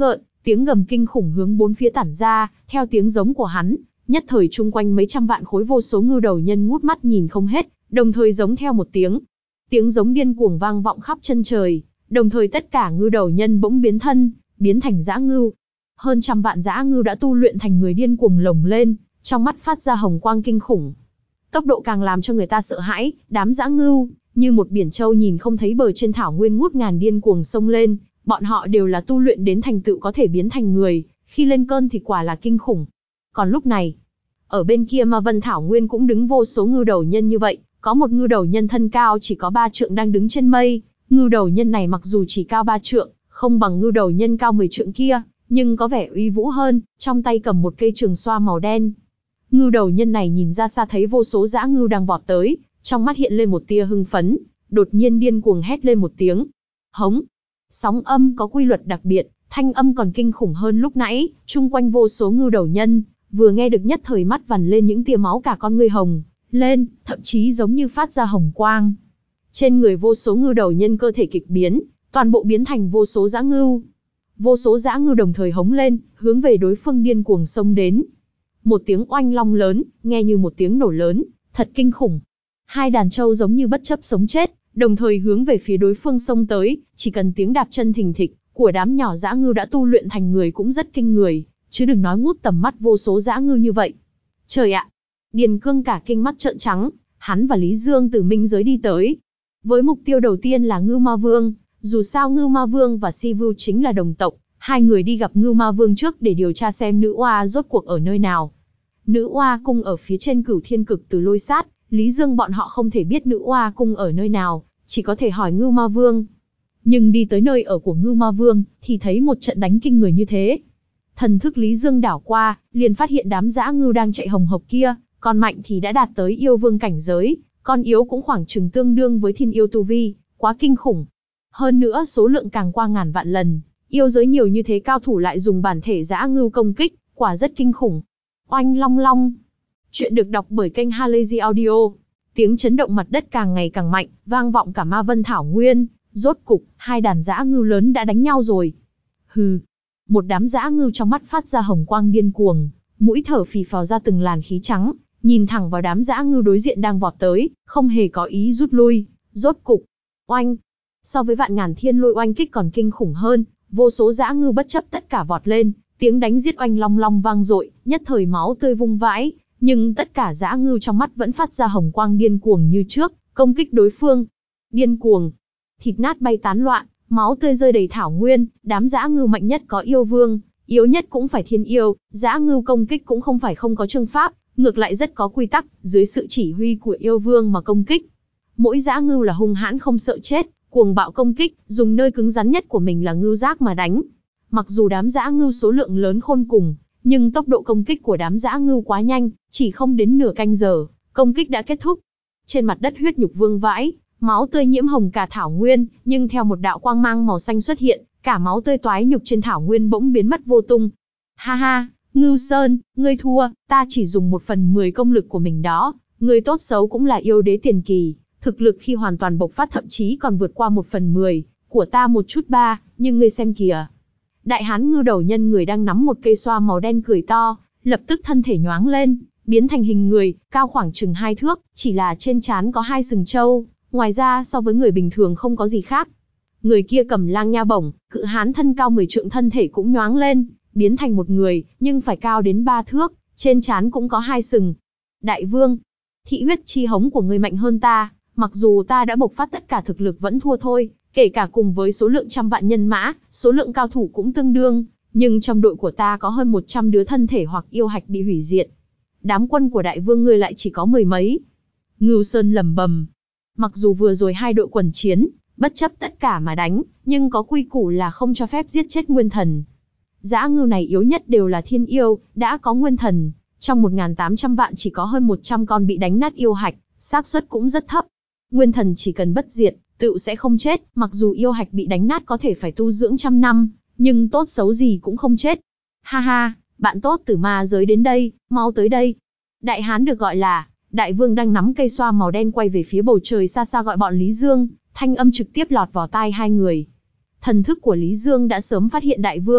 Tiếng gầm kinh khủng hướng bốn phía tản ra, theo tiếng giống của hắn, nhất thời chung quanh mấy trăm vạn khối vô số ngưu đầu nhân ngút mắt nhìn không hết, đồng thời giống theo một tiếng. Tiếng giống điên cuồng vang vọng khắp chân trời, đồng thời tất cả ngưu đầu nhân bỗng biến thân, biến thành dã ngưu. Hơn trăm vạn dã ngưu đã tu luyện thành người điên cuồng lồng lên, trong mắt phát ra hồng quang kinh khủng. Tốc độ càng làm cho người ta sợ hãi, đám dã ngưu, như một biển trâu nhìn không thấy bờ trên thảo nguyên ngút ngàn điên cuồng xông lên, bọn họ đều là tu luyện đến thành tựu có thể biến thành người, khi lên cơn thì quả là kinh khủng. Còn lúc này, ở bên kia Ma Vân Thảo Nguyên cũng đứng vô số ngưu đầu nhân như vậy, có một ngưu đầu nhân thân cao chỉ có ba trượng đang đứng trên mây, ngưu đầu nhân này mặc dù chỉ cao ba trượng, không bằng ngưu đầu nhân cao mười trượng kia, nhưng có vẻ uy vũ hơn, trong tay cầm một cây trường xoa màu đen. Ngưu đầu nhân này nhìn ra xa thấy vô số dã ngưu đang vọt tới, trong mắt hiện lên một tia hưng phấn, đột nhiên điên cuồng hét lên một tiếng. Hống! Sóng âm có quy luật đặc biệt, thanh âm còn kinh khủng hơn lúc nãy, chung quanh vô số ngưu đầu nhân, vừa nghe được nhất thời mắt vằn lên những tia máu cả con ngươi hồng lên, thậm chí giống như phát ra hồng quang. Trên người vô số ngưu đầu nhân cơ thể kịch biến, toàn bộ biến thành vô số dã ngưu. Vô số dã ngưu đồng thời hống lên, hướng về đối phương điên cuồng xông đến. Một tiếng oanh long lớn, nghe như một tiếng nổ lớn, thật kinh khủng. Hai đàn trâu giống như bất chấp sống chết, đồng thời hướng về phía đối phương xông tới, chỉ cần tiếng đạp chân thình thịch của đám nhỏ dã ngưu đã tu luyện thành người cũng rất kinh người, chứ đừng nói ngút tầm mắt vô số dã ngưu như vậy. Trời ạ! Điền Cương cả kinh mắt trợn trắng, hắn và Lý Dương từ minh giới đi tới. Với mục tiêu đầu tiên là Ngưu Ma Vương, dù sao Ngưu Ma Vương và Si Vu chính là đồng tộc, hai người đi gặp Ngưu Ma Vương trước để điều tra xem nữ oa rốt cuộc ở nơi nào. Nữ oa cung ở phía trên Cửu Thiên Cực Từ Lôi Sát, Lý Dương bọn họ không thể biết nữ oa cung ở nơi nào, chỉ có thể hỏi Ngưu Ma Vương. Nhưng đi tới nơi ở của Ngưu Ma Vương, thì thấy một trận đánh kinh người như thế. Thần thức Lý Dương đảo qua, liền phát hiện đám dã ngưu đang chạy hồng hộc kia, còn mạnh thì đã đạt tới yêu vương cảnh giới, còn yếu cũng khoảng chừng tương đương với thiên yêu tu vi, quá kinh khủng. Hơn nữa số lượng càng qua ngàn vạn lần, yêu giới nhiều như thế cao thủ lại dùng bản thể dã ngưu công kích, quả rất kinh khủng. Oanh long long. Chuyện được đọc bởi kênh Halazy Audio. Tiếng chấn động mặt đất càng ngày càng mạnh, vang vọng cả Ma Vân Thảo Nguyên. Rốt cục, hai đàn dã ngưu lớn đã đánh nhau rồi. Hừ. Một đám dã ngưu trong mắt phát ra hồng quang điên cuồng, mũi thở phì phào ra từng làn khí trắng, nhìn thẳng vào đám dã ngưu đối diện đang vọt tới, không hề có ý rút lui. Rốt cục, oanh. So với vạn ngàn thiên lôi oanh kích còn kinh khủng hơn, vô số dã ngưu bất chấp tất cả vọt lên, tiếng đánh giết oanh long long vang dội, nhất thời máu tươi vung vãi, nhưng tất cả dã ngưu trong mắt vẫn phát ra hồng quang điên cuồng như trước, công kích đối phương. Điên cuồng, thịt nát bay tán loạn, máu tươi rơi đầy thảo nguyên, đám dã ngưu mạnh nhất có yêu vương, yếu nhất cũng phải thiên yêu, dã ngưu công kích cũng không phải không có chương pháp, ngược lại rất có quy tắc, dưới sự chỉ huy của yêu vương mà công kích. Mỗi dã ngưu là hung hãn không sợ chết, cuồng bạo công kích, dùng nơi cứng rắn nhất của mình là ngưu giác mà đánh. Mặc dù đám dã ngưu số lượng lớn khôn cùng, nhưng tốc độ công kích của đám dã ngưu quá nhanh, chỉ không đến nửa canh giờ, công kích đã kết thúc. Trên mặt đất huyết nhục vương vãi, máu tươi nhiễm hồng cả thảo nguyên, nhưng theo một đạo quang mang màu xanh xuất hiện, cả máu tươi toái nhục trên thảo nguyên bỗng biến mất vô tung. Ha ha, Ngưu Sơn, ngươi thua, ta chỉ dùng một phần mười công lực của mình đó, ngươi tốt xấu cũng là yêu đế tiền kỳ, thực lực khi hoàn toàn bộc phát thậm chí còn vượt qua một phần mười của ta một chút ba, nhưng ngươi xem kìa. Đại hán ngưu đầu nhân người đang nắm một cây xoa màu đen cười to, lập tức thân thể nhoáng lên, biến thành hình người, cao khoảng chừng hai thước, chỉ là trên trán có hai sừng trâu, ngoài ra so với người bình thường không có gì khác. Người kia cầm lang nha bổng, cự hán thân cao mười trượng thân thể cũng nhoáng lên, biến thành một người, nhưng phải cao đến ba thước, trên trán cũng có hai sừng. Đại vương, thị huyết chi hống của ngươi mạnh hơn ta, mặc dù ta đã bộc phát tất cả thực lực vẫn thua thôi, kể cả cùng với số lượng trăm vạn nhân mã, số lượng cao thủ cũng tương đương, nhưng trong đội của ta có hơn một trăm đứa thân thể hoặc yêu hạch bị hủy diệt. Đám quân của đại vương ngươi lại chỉ có mười mấy. Ngưu Sơn lẩm bẩm. Mặc dù vừa rồi hai đội quần chiến, bất chấp tất cả mà đánh, nhưng có quy củ là không cho phép giết chết nguyên thần. Dã ngưu này yếu nhất đều là thiên yêu, đã có nguyên thần, trong một nghìn tám trăm vạn chỉ có hơn một trăm con bị đánh nát yêu hạch, xác suất cũng rất thấp. Nguyên thần chỉ cần bất diệt, tựu sẽ không chết, mặc dù yêu hạch bị đánh nát có thể phải tu dưỡng trăm năm, nhưng tốt xấu gì cũng không chết. Ha ha, bạn tốt từ ma giới đến đây, mau tới đây. Đại hán được gọi là Đại vương đang nắm cây xoa màu đen quay về phía bầu trời xa xa gọi bọn Lý Dương, thanh âm trực tiếp lọt vào tai hai người. Thần thức của Lý Dương đã sớm phát hiện đại vương,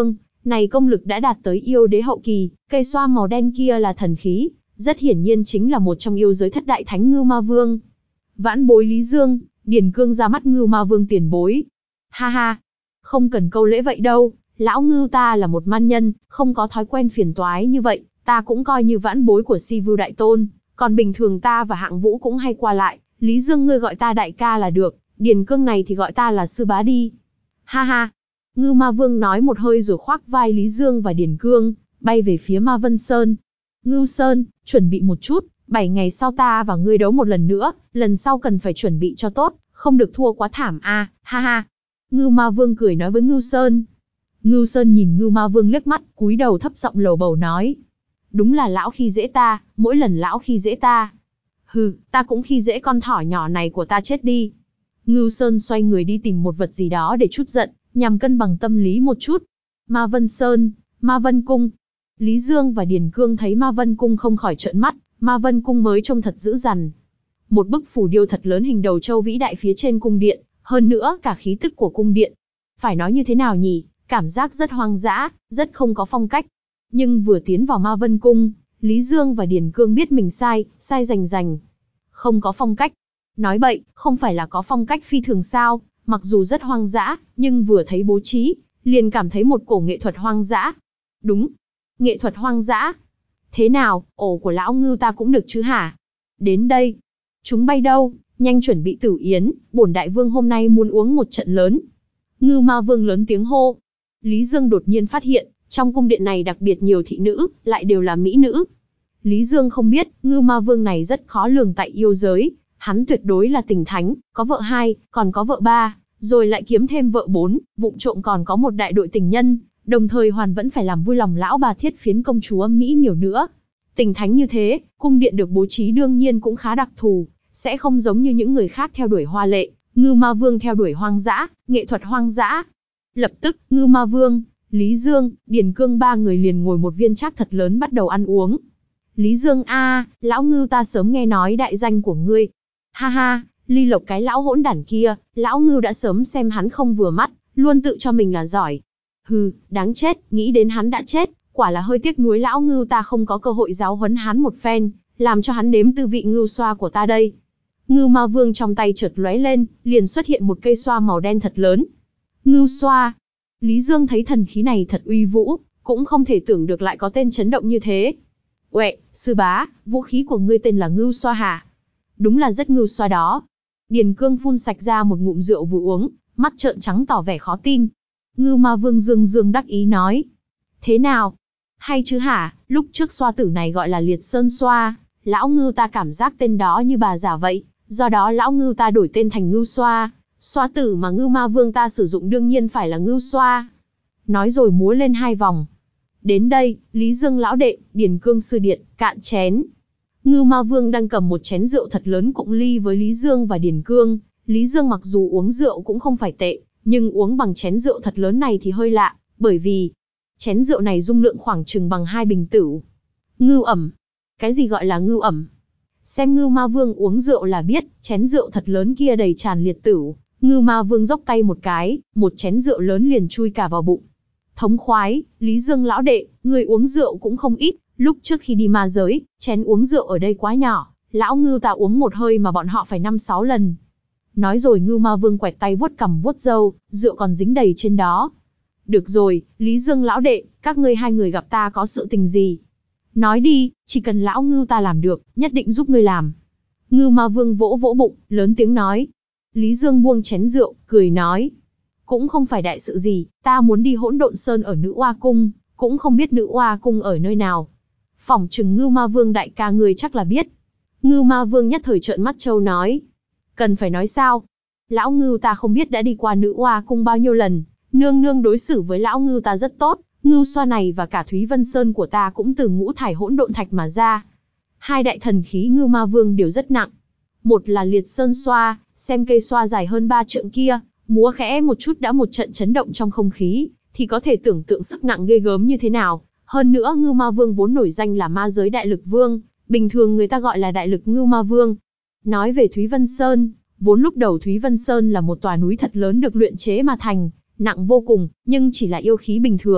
Này công lực đã đạt tới yêu đế hậu kỳ, cây xoa màu đen kia là thần khí, rất hiển nhiên chính là một trong yêu giới thất đại thánh Ngưu Ma Vương. Vãn bối Lý Dương, Điền Cương ra mắt Ngưu Ma Vương tiền bối. Ha ha, không cần câu lễ vậy đâu, lão Ngưu ta là một man nhân, không có thói quen phiền toái như vậy, ta cũng coi như vãn bối của Si Vưu đại tôn, còn bình thường ta và Hạng Vũ cũng hay qua lại, Lý Dương ngươi gọi ta đại ca là được, Điền Cương này thì gọi ta là sư bá đi. Ha ha, Ngưu Ma Vương nói một hơi rồi khoác vai Lý Dương và Điền Cương, bay về phía Ma Vân Sơn. Ngưu Sơn, chuẩn bị một chút, bảy ngày sau ta và ngươi đấu một lần nữa, lần sau cần phải chuẩn bị cho tốt, không được thua quá thảm a, à, ha ha. Ngưu Ma Vương cười nói với Ngưu Sơn. Ngưu Sơn nhìn Ngưu Ma Vương liếc mắt, cúi đầu thấp giọng lầu bầu nói. Đúng là lão khi dễ ta, mỗi lần lão khi dễ ta. Hừ, ta cũng khi dễ con thỏ nhỏ này của ta chết đi. Ngưu Sơn xoay người đi tìm một vật gì đó để trút giận, nhằm cân bằng tâm lý một chút. Ma Vân Sơn, Ma Vân Cung. Lý Dương và Điền Cương thấy Ma Vân Cung không khỏi trợn mắt, Ma Vân Cung mới trông thật dữ dằn. Một bức phù điêu thật lớn hình đầu châu vĩ đại phía trên cung điện, hơn nữa cả khí tức của cung điện. Phải nói như thế nào nhỉ, cảm giác rất hoang dã, rất không có phong cách. Nhưng vừa tiến vào Ma Vân Cung, Lý Dương và Điền Cương biết mình sai, sai rành rành. Không có phong cách. Nói bậy, không phải là có phong cách phi thường sao, mặc dù rất hoang dã, nhưng vừa thấy bố trí, liền cảm thấy một cổ nghệ thuật hoang dã. Đúng, nghệ thuật hoang dã. Thế nào, ổ của lão Ngưu ta cũng được chứ hả? Đến đây. Chúng bay đâu, nhanh chuẩn bị tử yến, bổn đại vương hôm nay muốn uống một trận lớn. Ngưu Ma Vương lớn tiếng hô. Lý Dương đột nhiên phát hiện, trong cung điện này đặc biệt nhiều thị nữ, lại đều là mỹ nữ. Lý Dương không biết, Ngưu Ma Vương này rất khó lường tại yêu giới, hắn tuyệt đối là tình thánh, có vợ hai, còn có vợ ba, rồi lại kiếm thêm vợ bốn, vụng trộm còn có một đại đội tình nhân, đồng thời hoàn vẫn phải làm vui lòng lão bà Thiết Phiến công chúa Mỹ Miều nữa. Tình thánh như thế, cung điện được bố trí đương nhiên cũng khá đặc thù, sẽ không giống như những người khác theo đuổi hoa lệ, Ngưu Ma Vương theo đuổi hoang dã, nghệ thuật hoang dã. Lập tức, Ngưu Ma Vương, Lý Dương, Điền Cương ba người liền ngồi một viên trác thật lớn bắt đầu ăn uống. Lý Dương a, lão Ngưu ta sớm nghe nói đại danh của ngươi. Ha ha, Ly Lộc cái lão hỗn đản kia, lão Ngưu đã sớm xem hắn không vừa mắt, luôn tự cho mình là giỏi. Hừ, đáng chết, nghĩ đến hắn đã chết, quả là hơi tiếc nuối lão Ngưu ta không có cơ hội giáo huấn hắn một phen, làm cho hắn nếm tư vị ngưu xoa của ta đây. Ngưu Ma Vương trong tay chợt lóe lên, liền xuất hiện một cây xoa màu đen thật lớn. Ngưu xoa. Lý Dương thấy thần khí này thật uy vũ, cũng không thể tưởng được lại có tên chấn động như thế. Uệ, sư bá, vũ khí của ngươi tên là Ngưu xoa hả? Đúng là rất ngưu xoa đó. Điền Cương phun sạch ra một ngụm rượu vừa uống, mắt trợn trắng tỏ vẻ khó tin. Ngưu Ma Vương dương dương đắc ý nói. Thế nào? Hay chứ hả, lúc trước xoa tử này gọi là Liệt Sơn xoa, lão Ngưu ta cảm giác tên đó như bà già vậy, do đó lão Ngưu ta đổi tên thành Ngưu xoa. Xoa tử mà Ngưu Ma Vương ta sử dụng đương nhiên phải là Ngưu xoa. Nói rồi múa lên hai vòng. Đến đây, Lý Dương lão đệ, Điền Cương sư điện, cạn chén. Ngưu Ma Vương đang cầm một chén rượu thật lớn cụng ly với Lý Dương và Điền Cương. Lý Dương mặc dù uống rượu cũng không phải tệ, nhưng uống bằng chén rượu thật lớn này thì hơi lạ, bởi vì chén rượu này dung lượng khoảng chừng bằng hai bình tửu. Ngưu ẩm. Cái gì gọi là ngưu ẩm? Xem Ngưu Ma Vương uống rượu là biết, chén rượu thật lớn kia đầy tràn liệt tửu. Ngưu Ma Vương dốc tay một cái, một chén rượu lớn liền chui cả vào bụng. Thống khoái, Lý Dương lão đệ, người uống rượu cũng không ít, lúc trước khi đi ma giới, chén uống rượu ở đây quá nhỏ, lão Ngưu ta uống một hơi mà bọn họ phải năm sáu lần. Nói rồi Ngưu Ma Vương quẹt tay vuốt cằm vuốt râu, rượu còn dính đầy trên đó. Được rồi, Lý Dương lão đệ, các ngươi hai người gặp ta có sự tình gì? Nói đi, chỉ cần lão Ngưu ta làm được, nhất định giúp ngươi làm. Ngưu Ma Vương vỗ vỗ bụng, lớn tiếng nói. Lý Dương buông chén rượu, cười nói. Cũng không phải đại sự gì, ta muốn đi Hỗn Độn Sơn ở Nữ Oa Cung, cũng không biết Nữ Oa Cung ở nơi nào. Phỏng chừng Ngưu Ma Vương đại ca ngươi chắc là biết. Ngưu Ma Vương nhất thời trợn mắt trâu nói. Cần phải nói sao? Lão Ngưu ta không biết đã đi qua Nữ Oa Cung bao nhiêu lần, nương nương đối xử với lão Ngưu ta rất tốt, Ngưu xoa này và cả Thúy Vân Sơn của ta cũng từ ngũ thải hỗn độn thạch mà ra. Hai đại thần khí Ngưu Ma Vương đều rất nặng. Một là Liệt Sơn xoa, xem cây xoa dài hơn ba trượng kia, múa khẽ một chút đã một trận chấn động trong không khí, thì có thể tưởng tượng sức nặng ghê gớm như thế nào. Hơn nữa Ngưu Ma Vương vốn nổi danh là ma giới đại lực vương, bình thường người ta gọi là đại lực Ngưu Ma Vương. Nói về Thúy Vân Sơn, vốn lúc đầu Thúy Vân Sơn là một tòa núi thật lớn được luyện chế mà thành, nặng vô cùng, nhưng chỉ là yêu khí bình thường,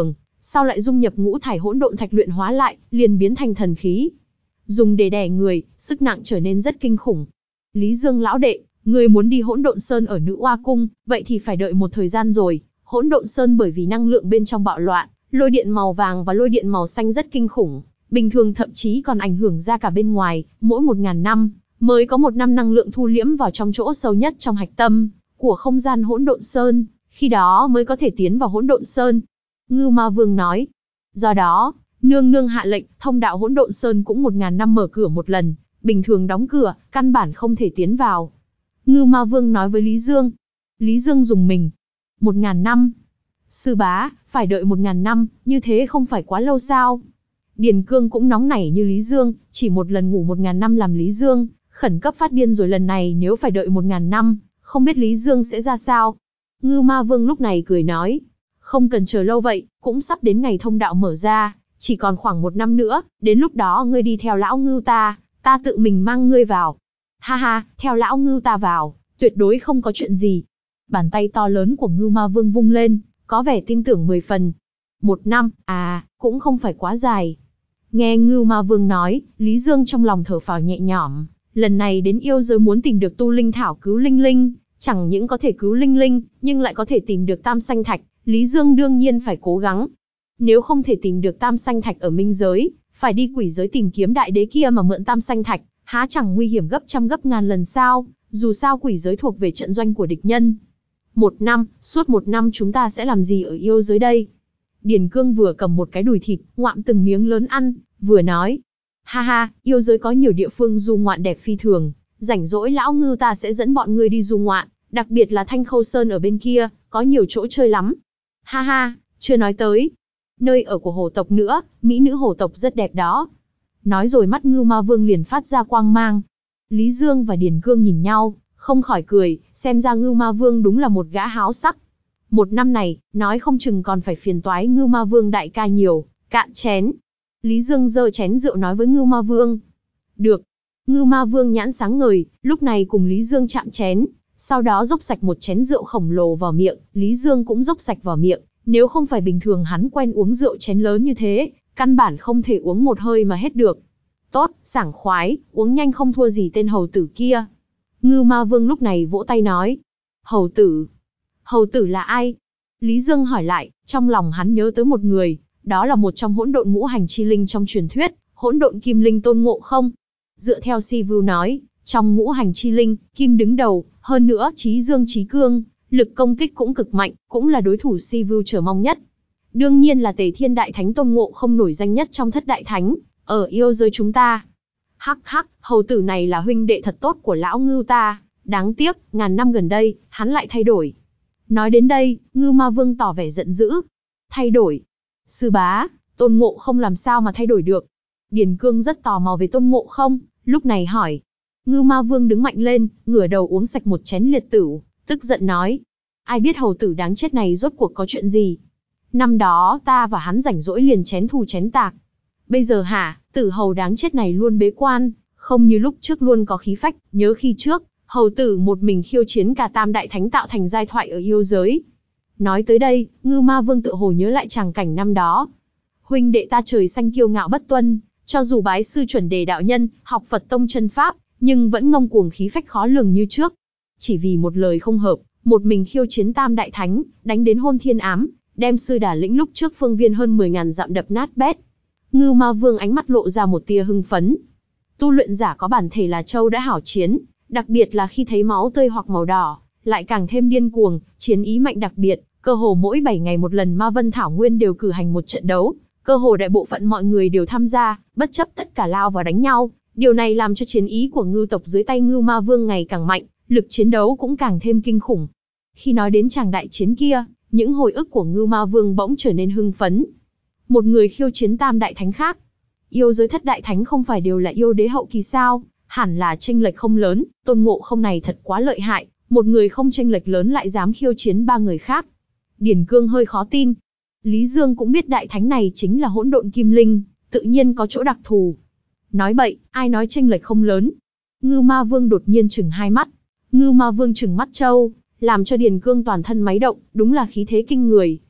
sao lại dung nhập ngũ thải hỗn độn thạch luyện hóa lại, liền biến thành thần khí. Dùng để đè người, sức nặng trở nên rất kinh khủng. Lý Dương lão đệ, người muốn đi Hỗn Độn Sơn ở Nữ Oa Cung, vậy thì phải đợi một thời gian rồi. Hỗn Độn Sơn bởi vì năng lượng bên trong bạo loạn, lôi điện màu vàng và lôi điện màu xanh rất kinh khủng, bình thường thậm chí còn ảnh hưởng ra cả bên ngoài, mỗi một ngàn năm mới có một năm năng lượng thu liễm vào trong chỗ sâu nhất trong hạch tâm của không gian Hỗn Độn Sơn, khi đó mới có thể tiến vào Hỗn Độn Sơn. Ngưu Ma Vương nói. Do đó, nương nương hạ lệnh, thông đạo Hỗn Độn Sơn cũng một ngàn năm mở cửa một lần, bình thường đóng cửa, căn bản không thể tiến vào. Ngưu Ma Vương nói với Lý Dương. Lý Dương dùng mình. Một ngàn năm. Sư bá, phải đợi một ngàn năm, như thế không phải quá lâu sao? Điền Cương cũng nóng nảy như Lý Dương, chỉ một lần ngủ một ngàn năm làm Lý Dương khẩn cấp phát điên rồi, lần này nếu phải đợi một ngàn năm, không biết Lý Dương sẽ ra sao. Ngưu Ma Vương lúc này cười nói, không cần chờ lâu vậy, cũng sắp đến ngày thông đạo mở ra, chỉ còn khoảng một năm nữa, đến lúc đó ngươi đi theo lão Ngưu ta, ta tự mình mang ngươi vào. Ha ha, theo lão Ngưu ta vào, tuyệt đối không có chuyện gì. Bàn tay to lớn của Ngưu Ma Vương vung lên, có vẻ tin tưởng mười phần. Một năm, à, cũng không phải quá dài. Nghe Ngưu Ma Vương nói, Lý Dương trong lòng thở phào nhẹ nhõm, lần này đến yêu giới muốn tìm được tu linh thảo cứu linh linh, chẳng những có thể cứu linh linh, nhưng lại có thể tìm được tam sanh thạch, Lý Dương đương nhiên phải cố gắng. Nếu không thể tìm được tam sanh thạch ở minh giới, phải đi quỷ giới tìm kiếm đại đế kia mà mượn tam sanh thạch, há chẳng nguy hiểm gấp trăm gấp ngàn lần sao, dù sao quỷ giới thuộc về trận doanh của địch nhân. Một năm, suốt một năm chúng ta sẽ làm gì ở yêu giới đây? Điền Cương vừa cầm một cái đùi thịt, ngoạm từng miếng lớn ăn, vừa nói. Ha ha, yêu giới có nhiều địa phương du ngoạn đẹp phi thường, rảnh rỗi lão Ngưu ta sẽ dẫn bọn ngươi đi du ngoạn, đặc biệt là Thanh Khâu Sơn ở bên kia, có nhiều chỗ chơi lắm. Ha ha, chưa nói tới. Nơi ở của hổ tộc nữa, mỹ nữ hổ tộc rất đẹp đó. Nói rồi mắt Ngưu Ma Vương liền phát ra quang mang. Lý Dương và Điền Cương nhìn nhau, không khỏi cười, xem ra Ngưu Ma Vương đúng là một gã háo sắc. Một năm này, nói không chừng còn phải phiền toái Ngưu Ma Vương đại ca nhiều, cạn chén. Lý Dương giơ chén rượu nói với Ngưu Ma Vương. Được. Ngưu Ma Vương nhãn sáng ngời, lúc này cùng Lý Dương chạm chén, sau đó dốc sạch một chén rượu khổng lồ vào miệng, Lý Dương cũng dốc sạch vào miệng, nếu không phải bình thường hắn quen uống rượu chén lớn như thế, căn bản không thể uống một hơi mà hết được. Tốt, sảng khoái, uống nhanh không thua gì tên hầu tử kia. Ngưu Ma Vương lúc này vỗ tay nói. Hầu tử? Hầu tử là ai? Lý Dương hỏi lại, trong lòng hắn nhớ tới một người, đó là một trong hỗn độn ngũ hành chi linh trong truyền thuyết, hỗn độn kim linh Tôn Ngộ Không. Dựa theo Si Vu nói, trong ngũ hành chi linh, kim đứng đầu, hơn nữa trí dương trí cương, lực công kích cũng cực mạnh, cũng là đối thủ Si Vu chờ mong nhất. Đương nhiên là Tề Thiên Đại Thánh Tôn Ngộ Không nổi danh nhất trong thất đại thánh, ở yêu giới chúng ta. Hắc hắc, hầu tử này là huynh đệ thật tốt của lão Ngưu ta, đáng tiếc, ngàn năm gần đây, hắn lại thay đổi. Nói đến đây, Ngưu Ma Vương tỏ vẻ giận dữ. Thay đổi? Sư bá, Tôn Ngộ Không làm sao mà thay đổi được? Điền Cương rất tò mò về Tôn Ngộ Không, lúc này hỏi. Ngưu Ma Vương đứng mạnh lên, ngửa đầu uống sạch một chén liệt tửu, tức giận nói. Ai biết hầu tử đáng chết này rốt cuộc có chuyện gì? Năm đó ta và hắn rảnh rỗi liền chén thù chén tạc. Bây giờ hả, tử hầu đáng chết này luôn bế quan, không như lúc trước luôn có khí phách, nhớ khi trước, hầu tử một mình khiêu chiến cả tam đại thánh tạo thành giai thoại ở yêu giới. Nói tới đây, Ngưu Ma Vương tự hồ nhớ lại tràng cảnh năm đó. Huynh đệ ta trời xanh kiêu ngạo bất tuân, cho dù bái sư chuẩn đề đạo nhân, học Phật tông chân pháp, nhưng vẫn ngông cuồng khí phách khó lường như trước. Chỉ vì một lời không hợp, một mình khiêu chiến tam đại thánh, đánh đến hôn thiên ám, đem sư đả lĩnh lúc trước phương viên hơn mười ngàn dặm đập nát bét. Ngưu Ma Vương ánh mắt lộ ra một tia hưng phấn. Tu luyện giả có bản thể là châu đã hảo chiến, đặc biệt là khi thấy máu tươi hoặc màu đỏ, lại càng thêm điên cuồng, chiến ý mạnh đặc biệt, cơ hồ mỗi bảy ngày một lần Ma Vân Thảo Nguyên đều cử hành một trận đấu, cơ hồ đại bộ phận mọi người đều tham gia, bất chấp tất cả lao vào đánh nhau, điều này làm cho chiến ý của Ngưu tộc dưới tay Ngưu Ma Vương ngày càng mạnh, lực chiến đấu cũng càng thêm kinh khủng. Khi nói đến tràng đại chiến kia, những hồi ức của Ngưu Ma Vương bỗng trở nên hưng phấn. Một người khiêu chiến tam đại thánh khác. Yêu giới thất đại thánh không phải đều là yêu đế hậu kỳ sao? Hẳn là chênh lệch không lớn, Tôn Ngộ Không này thật quá lợi hại, một người không chênh lệch lớn lại dám khiêu chiến ba người khác. Điền Cương hơi khó tin. Lý Dương cũng biết đại thánh này chính là hỗn độn kim linh, tự nhiên có chỗ đặc thù. Nói bậy, ai nói chênh lệch không lớn? Ngưu Ma Vương đột nhiên chừng hai mắt. Ngưu Ma Vương chừng mắt trâu, làm cho Điền Cương toàn thân máy động, đúng là khí thế kinh người.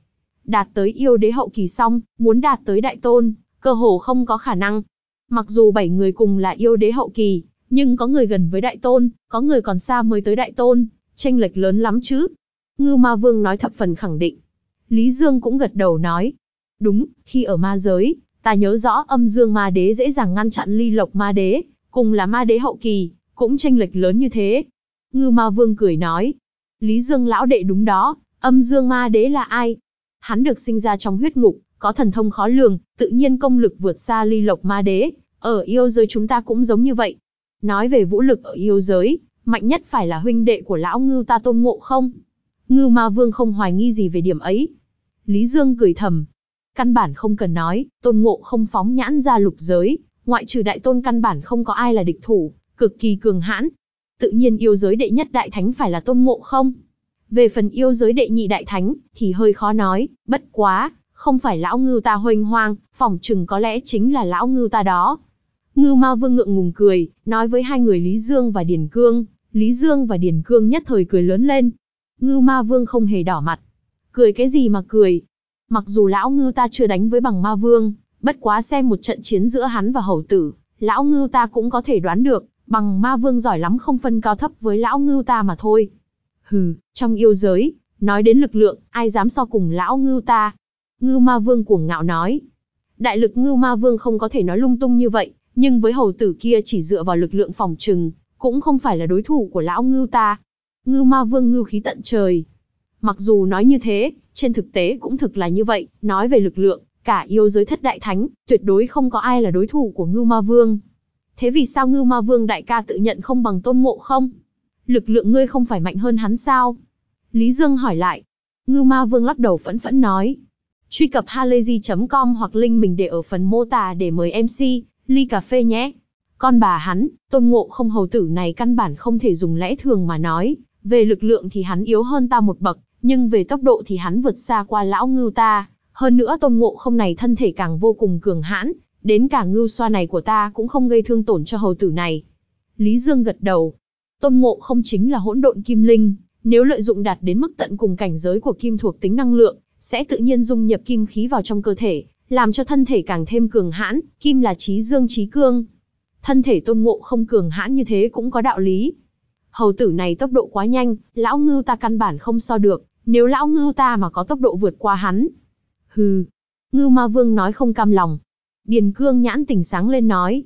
Đạt tới yêu đế hậu kỳ xong, muốn đạt tới đại tôn, cơ hồ không có khả năng. Mặc dù bảy người cùng là yêu đế hậu kỳ, nhưng có người gần với đại tôn, có người còn xa mới tới đại tôn, chênh lệch lớn lắm chứ. Ngưu Ma Vương nói thập phần khẳng định. Lý Dương cũng gật đầu nói. Đúng, khi ở ma giới, ta nhớ rõ âm dương ma đế dễ dàng ngăn chặn ly lộc ma đế, cùng là ma đế hậu kỳ, cũng chênh lệch lớn như thế. Ngưu Ma Vương cười nói. Lý Dương lão đệ đúng đó, âm dương ma đế là ai? Hắn được sinh ra trong huyết ngục, có thần thông khó lường, tự nhiên công lực vượt xa ly lộc ma đế. Ở yêu giới chúng ta cũng giống như vậy. Nói về vũ lực ở yêu giới, mạnh nhất phải là huynh đệ của lão Ngưu ta Tôn Ngộ không? Ngưu Ma Vương không hoài nghi gì về điểm ấy. Lý Dương cười thầm. Căn bản không cần nói, Tôn Ngộ không phóng nhãn ra lục giới, ngoại trừ đại tôn căn bản không có ai là địch thủ, cực kỳ cường hãn. Tự nhiên yêu giới đệ nhất đại thánh phải là Tôn Ngộ không. Về phần yêu giới đệ nhị đại thánh, thì hơi khó nói, bất quá, không phải lão Ngưu ta huênh hoang, phỏng chừng có lẽ chính là lão Ngưu ta đó. Ngưu Ma Vương ngượng ngùng cười, nói với hai người Lý Dương và Điền Cương. Lý Dương và Điền Cương nhất thời cười lớn lên. Ngưu Ma Vương không hề đỏ mặt. Cười cái gì mà cười? Mặc dù lão Ngưu ta chưa đánh với Bằng Ma Vương, bất quá xem một trận chiến giữa hắn và hầu tử, lão Ngưu ta cũng có thể đoán được, Bằng Ma Vương giỏi lắm không phân cao thấp với lão Ngưu ta mà thôi. Hừ, trong yêu giới, nói đến lực lượng, ai dám so cùng lão Ngưu ta? Ngưu Ma Vương cuồng ngạo nói. Đại lực Ngưu Ma Vương không có thể nói lung tung như vậy, nhưng với hầu tử kia chỉ dựa vào lực lượng phòng trừng, cũng không phải là đối thủ của lão Ngưu ta. Ngưu Ma Vương ngưu khí tận trời. Mặc dù nói như thế, trên thực tế cũng thực là như vậy, nói về lực lượng, cả yêu giới thất đại thánh, tuyệt đối không có ai là đối thủ của Ngưu Ma Vương. Thế vì sao Ngưu Ma Vương đại ca tự nhận không bằng Tôn Ngộ không? Lực lượng ngươi không phải mạnh hơn hắn sao? Lý Dương hỏi lại. Ngưu Ma Vương lắc đầu phẫn phẫn nói. Truy cập halayzi chấm com hoặc link mình để ở phần mô tả để mời em xê, ly cà phê nhé. Con bà hắn, Tôn Ngộ không hầu tử này căn bản không thể dùng lẽ thường mà nói. Về lực lượng thì hắn yếu hơn ta một bậc, nhưng về tốc độ thì hắn vượt xa qua lão Ngưu ta. Hơn nữa Tôn Ngộ không này thân thể càng vô cùng cường hãn, đến cả ngưu xoa này của ta cũng không gây thương tổn cho hầu tử này. Lý Dương gật đầu. Tôn Ngộ không chính là hỗn độn kim linh, nếu lợi dụng đạt đến mức tận cùng cảnh giới của kim thuộc tính năng lượng, sẽ tự nhiên dung nhập kim khí vào trong cơ thể, làm cho thân thể càng thêm cường hãn, kim là chí dương chí cương. Thân thể Tôn Ngộ không cường hãn như thế cũng có đạo lý. Hầu tử này tốc độ quá nhanh, lão Ngưu ta căn bản không so được, nếu lão Ngưu ta mà có tốc độ vượt qua hắn. Hừ. Ngưu Ma Vương nói không cam lòng. Điền Cương nhãn tỉnh sáng lên nói.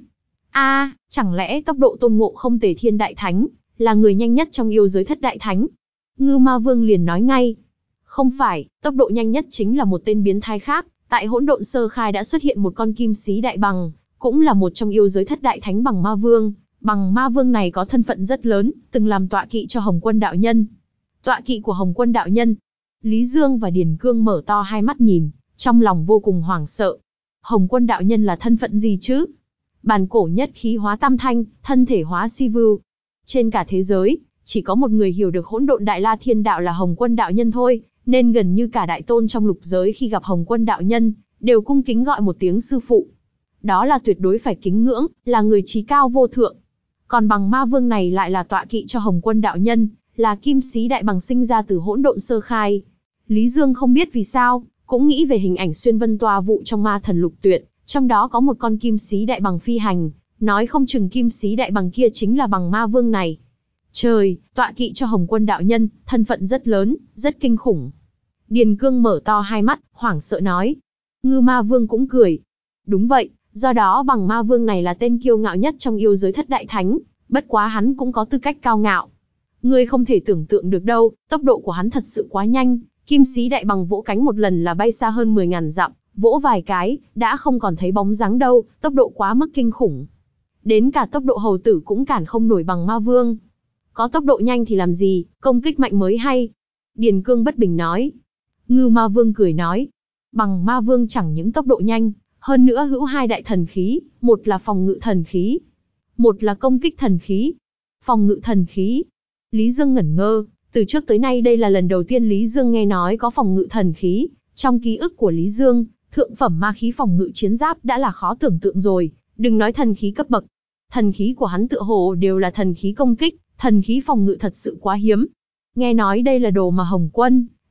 A, chẳng lẽ tốc độ Tôn Ngộ không Tề Thiên Đại Thánh, là người nhanh nhất trong yêu giới thất đại thánh? Ngưu Ma Vương liền nói ngay. Không phải, tốc độ nhanh nhất chính là một tên biến thái khác, tại hỗn độn sơ khai đã xuất hiện một con kim sĩ đại bằng, cũng là một trong yêu giới thất đại thánh Bằng Ma Vương. Bằng Ma Vương này có thân phận rất lớn, từng làm tọa kỵ cho Hồng Quân đạo nhân. Tọa kỵ của Hồng Quân đạo nhân. Lý Dương và Điền Cương mở to hai mắt nhìn, trong lòng vô cùng hoảng sợ. Hồng Quân đạo nhân là thân phận gì chứ? Bàn cổ nhất khí hóa tam thanh, thân thể hóa si vưu. Trên cả thế giới, chỉ có một người hiểu được hỗn độn đại la thiên đạo là Hồng Quân đạo nhân thôi, nên gần như cả đại tôn trong lục giới khi gặp Hồng Quân đạo nhân, đều cung kính gọi một tiếng sư phụ. Đó là tuyệt đối phải kính ngưỡng, là người trí cao vô thượng. Còn Bằng Ma Vương này lại là tọa kỵ cho Hồng Quân đạo nhân, là kim sĩ đại bằng sinh ra từ hỗn độn sơ khai. Lý Dương không biết vì sao, cũng nghĩ về hình ảnh xuyên vân toa vụ trong Ma Thần Lục Tuyệt, trong đó có một con kim sĩ đại bằng phi hành, nói không chừng kim sĩ đại bằng kia chính là Bằng Ma Vương này. Trời, tọa kỵ cho Hồng Quân đạo nhân, thân phận rất lớn, rất kinh khủng. Điền Cương mở to hai mắt, hoảng sợ nói. Ngưu Ma Vương cũng cười. Đúng vậy, do đó Bằng Ma Vương này là tên kiêu ngạo nhất trong yêu giới thất đại thánh, bất quá hắn cũng có tư cách cao ngạo. Ngươi không thể tưởng tượng được đâu, tốc độ của hắn thật sự quá nhanh, kim sĩ đại bằng vỗ cánh một lần là bay xa hơn mười ngàn dặm, vỗ vài cái, đã không còn thấy bóng dáng đâu, tốc độ quá mức kinh khủng. Đến cả tốc độ hầu tử cũng cản không nổi Bằng Ma Vương. Có tốc độ nhanh thì làm gì, công kích mạnh mới hay. Điền Cương bất bình nói. Ngưu Ma Vương cười nói. Bằng Ma Vương chẳng những tốc độ nhanh, hơn nữa hữu hai đại thần khí, một là phòng ngự thần khí, một là công kích thần khí. Phòng ngự thần khí. Lý Dương ngẩn ngơ, từ trước tới nay đây là lần đầu tiên Lý Dương nghe nói có phòng ngự thần khí. Trong ký ức của Lý Dương, thượng phẩm ma khí phòng ngự chiến giáp đã là khó tưởng tượng rồi, đừng nói thần khí cấp bậc. Thần khí của hắn tựa hồ đều là thần khí công kích, thần khí phòng ngự thật sự quá hiếm. Nghe nói đây là đồ mà Hồng Quân,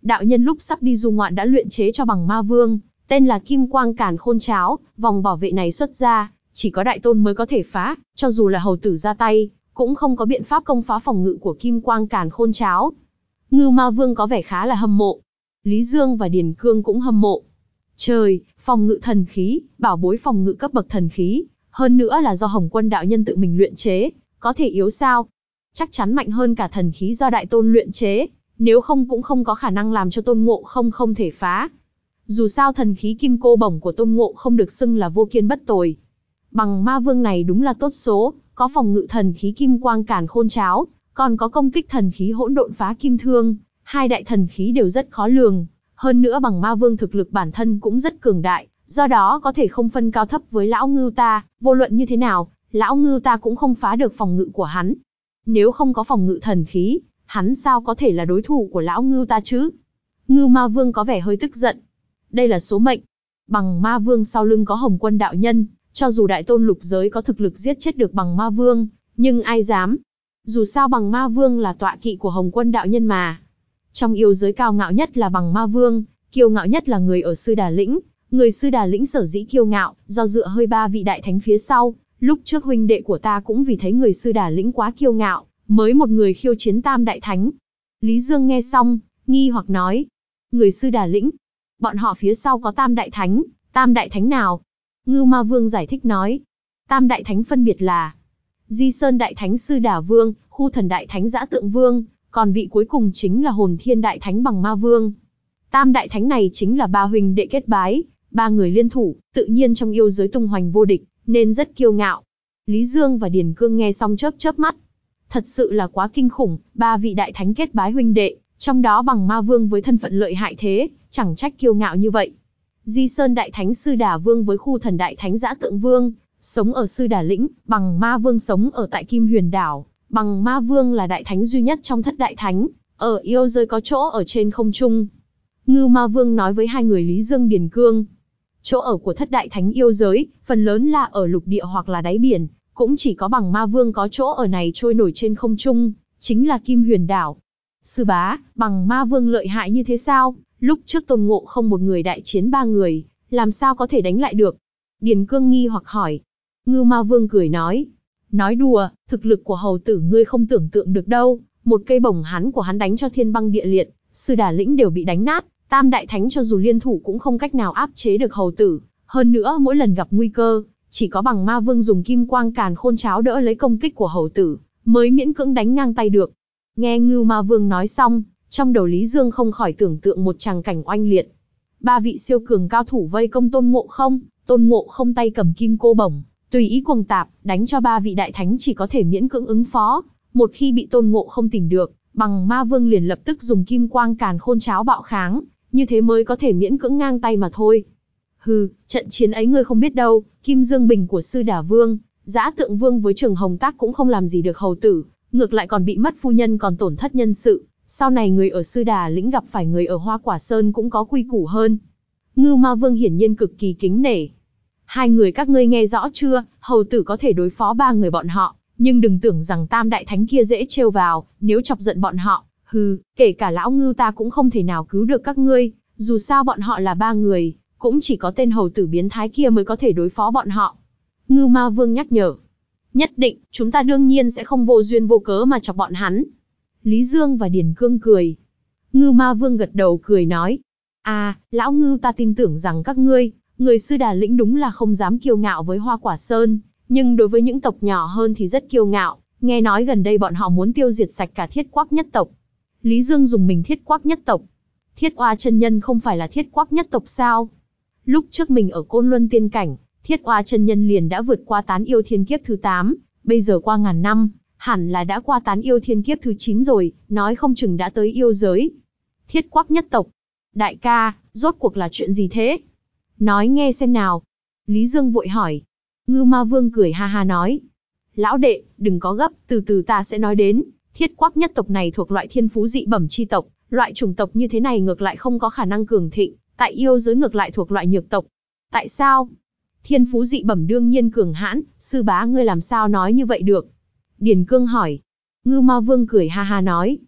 đạo nhân lúc sắp đi du ngoạn đã luyện chế cho bằng ma vương, tên là Kim Quang Càn Khôn Cháo, vòng bảo vệ này xuất ra, chỉ có đại tôn mới có thể phá, cho dù là hầu tử ra tay, cũng không có biện pháp công phá phòng ngự của Kim Quang Càn Khôn Cháo. Ngưu Ma Vương có vẻ khá là hâm mộ. Lý Dương và Điền Cương cũng hâm mộ. Trời, phòng ngự thần khí, bảo bối phòng ngự cấp bậc thần khí, hơn nữa là do Hồng Quân đạo nhân tự mình luyện chế, có thể yếu sao? Chắc chắn mạnh hơn cả thần khí do đại tôn luyện chế, nếu không cũng không có khả năng làm cho Tôn Ngộ Không không thể phá. Dù sao thần khí kim cô bổng của Tôn Ngộ Không được xưng là vô kiên bất tồi. Bằng ma vương này đúng là tốt số, có phòng ngự thần khí Kim Quang Càn Khôn Cháo, còn có công kích thần khí Hỗn Độn Phá Kim Thương, hai đại thần khí đều rất khó lường. Hơn nữa bằng ma vương thực lực bản thân cũng rất cường đại, do đó có thể không phân cao thấp với lão ngưu ta, vô luận như thế nào, lão ngưu ta cũng không phá được phòng ngự của hắn. Nếu không có phòng ngự thần khí, hắn sao có thể là đối thủ của lão ngưu ta chứ? Ngưu Ma Vương có vẻ hơi tức giận. Đây là số mệnh. Bằng ma vương sau lưng có Hồng Quân đạo nhân, cho dù đại tôn lục giới có thực lực giết chết được bằng ma vương, nhưng ai dám? Dù sao bằng ma vương là tọa kỵ của Hồng Quân đạo nhân mà. Trong yêu giới cao ngạo nhất là bằng ma vương, kiêu ngạo nhất là người ở Sư Đà Lĩnh. Người Sư Đà Lĩnh sở dĩ kiêu ngạo, do dựa hơi ba vị đại thánh phía sau. Lúc trước huynh đệ của ta cũng vì thấy người Sư Đà Lĩnh quá kiêu ngạo, mới một người khiêu chiến tam đại thánh. Lý Dương nghe xong, nghi hoặc nói. Người Sư Đà Lĩnh, bọn họ phía sau có tam đại thánh, tam đại thánh nào? Ngưu Ma Vương giải thích nói. Tam đại thánh phân biệt là Di Sơn đại thánh Sư Đà Vương, Khu Thần đại thánh Dã Tượng Vương, còn vị cuối cùng chính là Hồn Thiên đại thánh Bằng Ma Vương. Tam đại thánh này chính là ba huynh đệ kết bái, ba người liên thủ, tự nhiên trong yêu giới tung hoành vô địch, nên rất kiêu ngạo. Lý Dương và Điền Cương nghe xong chớp chớp mắt. Thật sự là quá kinh khủng, ba vị đại thánh kết bái huynh đệ, trong đó Bằng Ma Vương với thân phận lợi hại thế, chẳng trách kiêu ngạo như vậy. Di Sơn đại thánh Sư Đà Vương với Khu Thần đại thánh Dã Tượng Vương, sống ở Sư Đà Lĩnh, Bằng Ma Vương sống ở tại Kim Huyền Đảo. Bằng Ma Vương là đại thánh duy nhất trong thất đại thánh, ở yêu giới có chỗ ở trên không trung. Ngưu Ma Vương nói với hai người Lý Dương Điền Cương. Chỗ ở của thất đại thánh yêu giới, phần lớn là ở lục địa hoặc là đáy biển, cũng chỉ có Bằng Ma Vương có chỗ ở này trôi nổi trên không trung, chính là Kim Huyền Đảo. Sư bá, Bằng Ma Vương lợi hại như thế sao? Lúc trước Tôn Ngộ Không một người đại chiến ba người, làm sao có thể đánh lại được? Điền Cương nghi hoặc hỏi. Ngưu Ma Vương cười nói. Nói đùa, thực lực của hầu tử ngươi không tưởng tượng được đâu, một cây bổng hắn của hắn đánh cho thiên băng địa liệt, Sư Đà Lĩnh đều bị đánh nát, tam đại thánh cho dù liên thủ cũng không cách nào áp chế được hầu tử, hơn nữa mỗi lần gặp nguy cơ, chỉ có Bằng Ma Vương dùng Kim Quang Càn Khôn Cháo đỡ lấy công kích của hầu tử, mới miễn cưỡng đánh ngang tay được. Nghe Ngưu Ma Vương nói xong, trong đầu Lý Dương không khỏi tưởng tượng một tràng cảnh oanh liệt. Ba vị siêu cường cao thủ vây công Tôn Ngộ Không, Tôn Ngộ Không tay cầm kim cô bổng, tùy ý cuồng tạp, đánh cho ba vị đại thánh chỉ có thể miễn cưỡng ứng phó. Một khi bị Tôn Ngộ Không tìm được, Bằng Ma Vương liền lập tức dùng Kim Quang Càn Khôn Cháo bạo kháng, như thế mới có thể miễn cưỡng ngang tay mà thôi. Hừ, trận chiến ấy ngươi không biết đâu, Kim Dương Bình của Sư Đà Vương, Dã Tượng Vương với Trường Hồng Tác cũng không làm gì được hầu tử, ngược lại còn bị mất phu nhân còn tổn thất nhân sự. Sau này người ở Sư Đà Lĩnh gặp phải người ở Hoa Quả Sơn cũng có quy củ hơn. Ngưu Ma Vương hiển nhiên cực kỳ kính nể. Hai người các ngươi nghe rõ chưa, hầu tử có thể đối phó ba người bọn họ, nhưng đừng tưởng rằng tam đại thánh kia dễ trêu vào, nếu chọc giận bọn họ, hừ, kể cả lão ngưu ta cũng không thể nào cứu được các ngươi, dù sao bọn họ là ba người, cũng chỉ có tên hầu tử biến thái kia mới có thể đối phó bọn họ. Ngưu Ma Vương nhắc nhở. Nhất định, chúng ta đương nhiên sẽ không vô duyên vô cớ mà chọc bọn hắn. Lý Dương và Điền Cương cười. Ngưu Ma Vương gật đầu cười nói. À, lão ngưu ta tin tưởng rằng các ngươi, người Sư Đà Lĩnh đúng là không dám kiêu ngạo với Hoa Quả Sơn, nhưng đối với những tộc nhỏ hơn thì rất kiêu ngạo, nghe nói gần đây bọn họ muốn tiêu diệt sạch cả Thiết Quắc nhất tộc. Lý Dương dùng mình Thiết Quắc nhất tộc. Thiết Oa chân nhân không phải là Thiết Quắc nhất tộc sao? Lúc trước mình ở Côn Luân Tiên Cảnh, Thiết Oa chân nhân liền đã vượt qua tán yêu thiên kiếp thứ tám, bây giờ qua ngàn năm, hẳn là đã qua tán yêu thiên kiếp thứ chín rồi, nói không chừng đã tới yêu giới. Thiết Quắc nhất tộc. Đại ca, rốt cuộc là chuyện gì thế? Nói nghe xem nào. Lý Dương vội hỏi. Ngưu Ma Vương cười ha ha nói. Lão đệ, đừng có gấp, từ từ ta sẽ nói đến. Thiết Quắc nhất tộc này thuộc loại thiên phú dị bẩm chi tộc, loại chủng tộc như thế này ngược lại không có khả năng cường thịnh, tại yêu giới ngược lại thuộc loại nhược tộc. Tại sao? Thiên phú dị bẩm đương nhiên cường hãn, sư bá ngươi làm sao nói như vậy được? Điền Cương hỏi. Ngưu Ma Vương cười ha ha nói.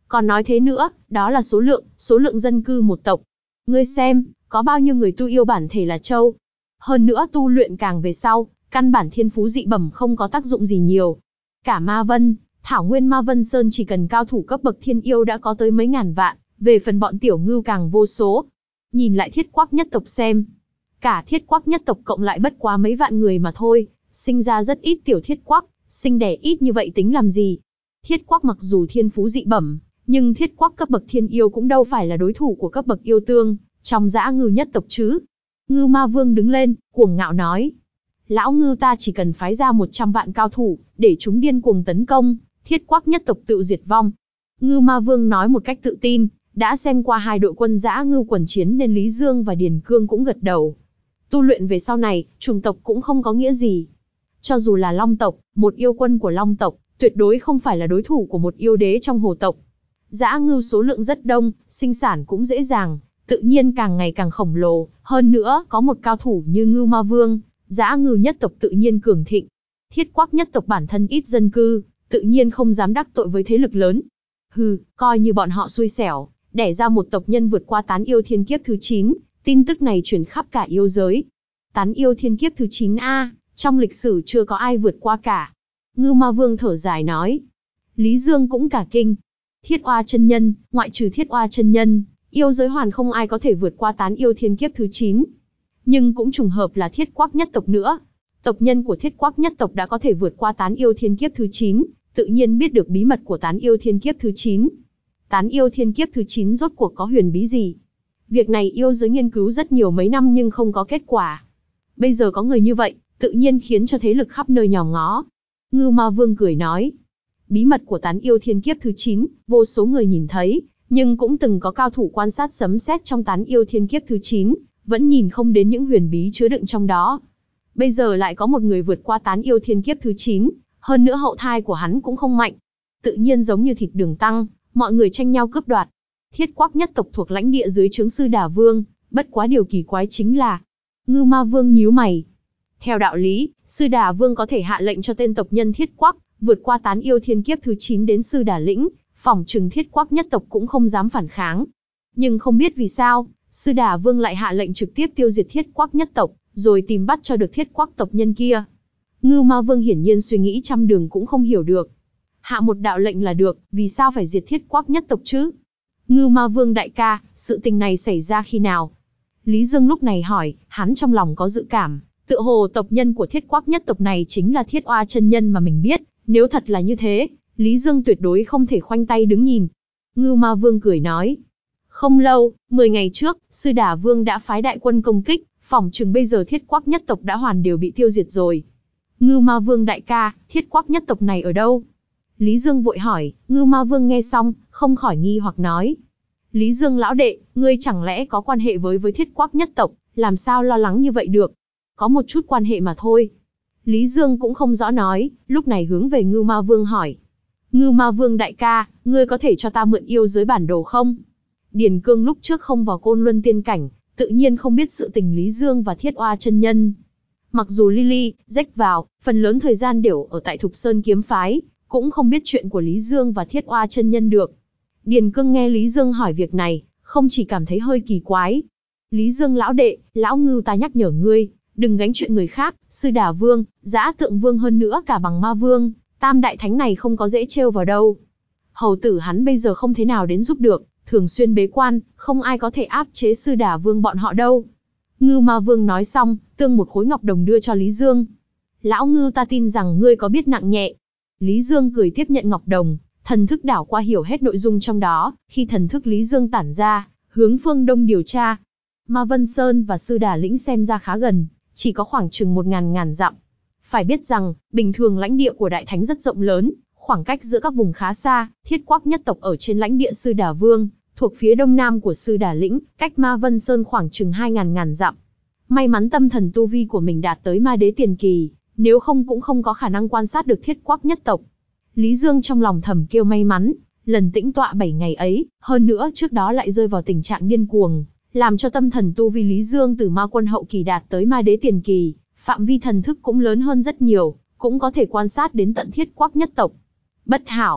Còn nói thế nữa, đó là số lượng, số lượng dân cư một tộc. Ngươi xem, có bao nhiêu người tu yêu bản thể là trâu. Hơn nữa tu luyện càng về sau, căn bản thiên phú dị bẩm không có tác dụng gì nhiều. Cả Ma Vân, Thảo Nguyên Ma Vân Sơn chỉ cần cao thủ cấp bậc thiên yêu đã có tới mấy ngàn vạn, về phần bọn tiểu ngưu càng vô số. Nhìn lại Thiết Quắc nhất tộc xem. Cả Thiết Quắc nhất tộc cộng lại bất quá mấy vạn người mà thôi, sinh ra rất ít tiểu Thiết Quắc, sinh đẻ ít như vậy tính làm gì. Thiết Quắc mặc dù thiên phú dị bẩm, nhưng Thiết Quắc cấp bậc thiên yêu cũng đâu phải là đối thủ của cấp bậc yêu tương, trong dã ngưu nhất tộc chứ. Ngưu Ma Vương đứng lên, cuồng ngạo nói. Lão ngưu ta chỉ cần phái ra một trăm vạn cao thủ, để chúng điên cuồng tấn công, Thiết Quắc nhất tộc tự diệt vong. Ngưu Ma Vương nói một cách tự tin, đã xem qua hai đội quân dã ngưu quần chiến nên Lý Dương và Điền Cương cũng gật đầu. Tu luyện về sau này, chủng tộc cũng không có nghĩa gì. Cho dù là Long tộc, một yêu quân của Long tộc, tuyệt đối không phải là đối thủ của một yêu đế trong Hồ tộc. Dã ngưu số lượng rất đông, sinh sản cũng dễ dàng, tự nhiên càng ngày càng khổng lồ, hơn nữa có một cao thủ như Ngưu Ma Vương, dã ngưu nhất tộc tự nhiên cường thịnh. Thiết Quắc nhất tộc bản thân ít dân cư, tự nhiên không dám đắc tội với thế lực lớn. Hừ, coi như bọn họ xui xẻo, đẻ ra một tộc nhân vượt qua tán yêu thiên kiếp thứ chín, tin tức này truyền khắp cả yêu giới. Tán yêu thiên kiếp thứ chín a, trong lịch sử chưa có ai vượt qua cả. Ngưu Ma Vương thở dài nói. Lý Dương cũng cả kinh. Thiết Oa chân nhân, ngoại trừ Thiết Oa chân nhân, yêu giới hoàn không ai có thể vượt qua tán yêu thiên kiếp thứ chín. Nhưng cũng trùng hợp là Thiết Quắc nhất tộc nữa. Tộc nhân của Thiết Quắc nhất tộc đã có thể vượt qua tán yêu thiên kiếp thứ chín, tự nhiên biết được bí mật của tán yêu thiên kiếp thứ chín. Tán yêu thiên kiếp thứ chín rốt cuộc có huyền bí gì? Việc này yêu giới nghiên cứu rất nhiều mấy năm nhưng không có kết quả. Bây giờ có người như vậy, tự nhiên khiến cho thế lực khắp nơi nhòm ngó. Ngưu Ma Vương cười nói. Bí mật của tán yêu thiên kiếp thứ chín, vô số người nhìn thấy, nhưng cũng từng có cao thủ quan sát sấm sét trong tán yêu thiên kiếp thứ chín, vẫn nhìn không đến những huyền bí chứa đựng trong đó. Bây giờ lại có một người vượt qua tán yêu thiên kiếp thứ chín, hơn nữa hậu thai của hắn cũng không mạnh. Tự nhiên giống như thịt đường tăng, mọi người tranh nhau cướp đoạt. Thiết Quắc nhất tộc thuộc lãnh địa dưới trướng Sư Đà Vương, bất quá điều kỳ quái chính là... Ngưu Ma Vương nhíu mày. Theo đạo lý, Sư Đà Vương có thể hạ lệnh cho tên tộc nhân Thiết Quắc, vượt qua tán yêu thiên kiếp thứ chín đến Sư Đà Lĩnh, phỏng chừng Thiết Quắc nhất tộc cũng không dám phản kháng. Nhưng không biết vì sao, Sư Đà Vương lại hạ lệnh trực tiếp tiêu diệt Thiết Quắc nhất tộc, rồi tìm bắt cho được Thiết Quắc tộc nhân kia. Ngưu Ma Vương hiển nhiên suy nghĩ trăm đường cũng không hiểu được. Hạ một đạo lệnh là được, vì sao phải diệt Thiết Quắc nhất tộc chứ? Ngưu Ma Vương đại ca, sự tình này xảy ra khi nào? Lý Dương lúc này hỏi, hắn trong lòng có dự cảm, tựa hồ tộc nhân của Thiết Quắc nhất tộc này chính là Thiết Oa chân nhân mà mình biết, nếu thật là như thế, Lý Dương tuyệt đối không thể khoanh tay đứng nhìn. Ngưu Ma Vương cười nói, không lâu, mười ngày trước, Sư Đà Vương đã phái đại quân công kích, phỏng chừng bây giờ Thiết Quắc nhất tộc đã hoàn đều bị tiêu diệt rồi. Ngưu Ma Vương đại ca, Thiết Quắc nhất tộc này ở đâu? Lý Dương vội hỏi, Ngưu Ma Vương nghe xong, không khỏi nghi hoặc nói. Lý Dương lão đệ, ngươi chẳng lẽ có quan hệ với với Thiết Quắc nhất tộc, làm sao lo lắng như vậy được? Có một chút quan hệ mà thôi. Lý Dương cũng không rõ nói, lúc này hướng về Ngưu Ma Vương hỏi. Ngưu Ma Vương đại ca, ngươi có thể cho ta mượn yêu giới bản đồ không? Điền Cương lúc trước không vào Côn Luân tiên cảnh, tự nhiên không biết sự tình Lý Dương và Thiết Oa chân nhân. Mặc dù Lily, Jack vào, phần lớn thời gian đều ở tại Thục Sơn kiếm phái, cũng không biết chuyện của Lý Dương và Thiết Oa chân nhân được. Điền Cương nghe Lý Dương hỏi việc này, không chỉ cảm thấy hơi kỳ quái. Lý Dương lão đệ, lão Ngưu ta nhắc nhở ngươi, đừng gánh chuyện người khác, Sư Đà Vương, Dã Tượng Vương hơn nữa cả bằng Ma Vương, tam đại thánh này không có dễ trêu vào đâu. Hầu tử hắn bây giờ không thế nào đến giúp được, thường xuyên bế quan, không ai có thể áp chế Sư Đà Vương bọn họ đâu. Ngưu Ma Vương nói xong, tương một khối ngọc đồng đưa cho Lý Dương. Lão Ngưu ta tin rằng ngươi có biết nặng nhẹ. Lý Dương cười tiếp nhận ngọc đồng, thần thức đảo qua hiểu hết nội dung trong đó, khi thần thức Lý Dương tản ra, hướng phương đông điều tra. Ma Vân Sơn và Sư Đà Lĩnh xem ra khá gần, chỉ có khoảng chừng một ngàn ngàn dặm. Phải biết rằng, bình thường lãnh địa của Đại Thánh rất rộng lớn, khoảng cách giữa các vùng khá xa, Thiết Quắc nhất tộc ở trên lãnh địa Sư Đà Vương, thuộc phía đông nam của Sư Đà Lĩnh, cách Ma Vân Sơn khoảng chừng hai ngàn ngàn dặm. May mắn tâm thần tu vi của mình đạt tới ma đế tiền kỳ, nếu không cũng không có khả năng quan sát được Thiết Quắc nhất tộc. Lý Dương trong lòng thầm kêu may mắn, lần tĩnh tọa bảy ngày ấy, hơn nữa trước đó lại rơi vào tình trạng điên cuồng, làm cho tâm thần tu vi Lý Dương từ ma quân hậu kỳ đạt tới ma đế tiền kỳ, phạm vi thần thức cũng lớn hơn rất nhiều, cũng có thể quan sát đến tận Thiết Quắc nhất tộc. Bất hảo!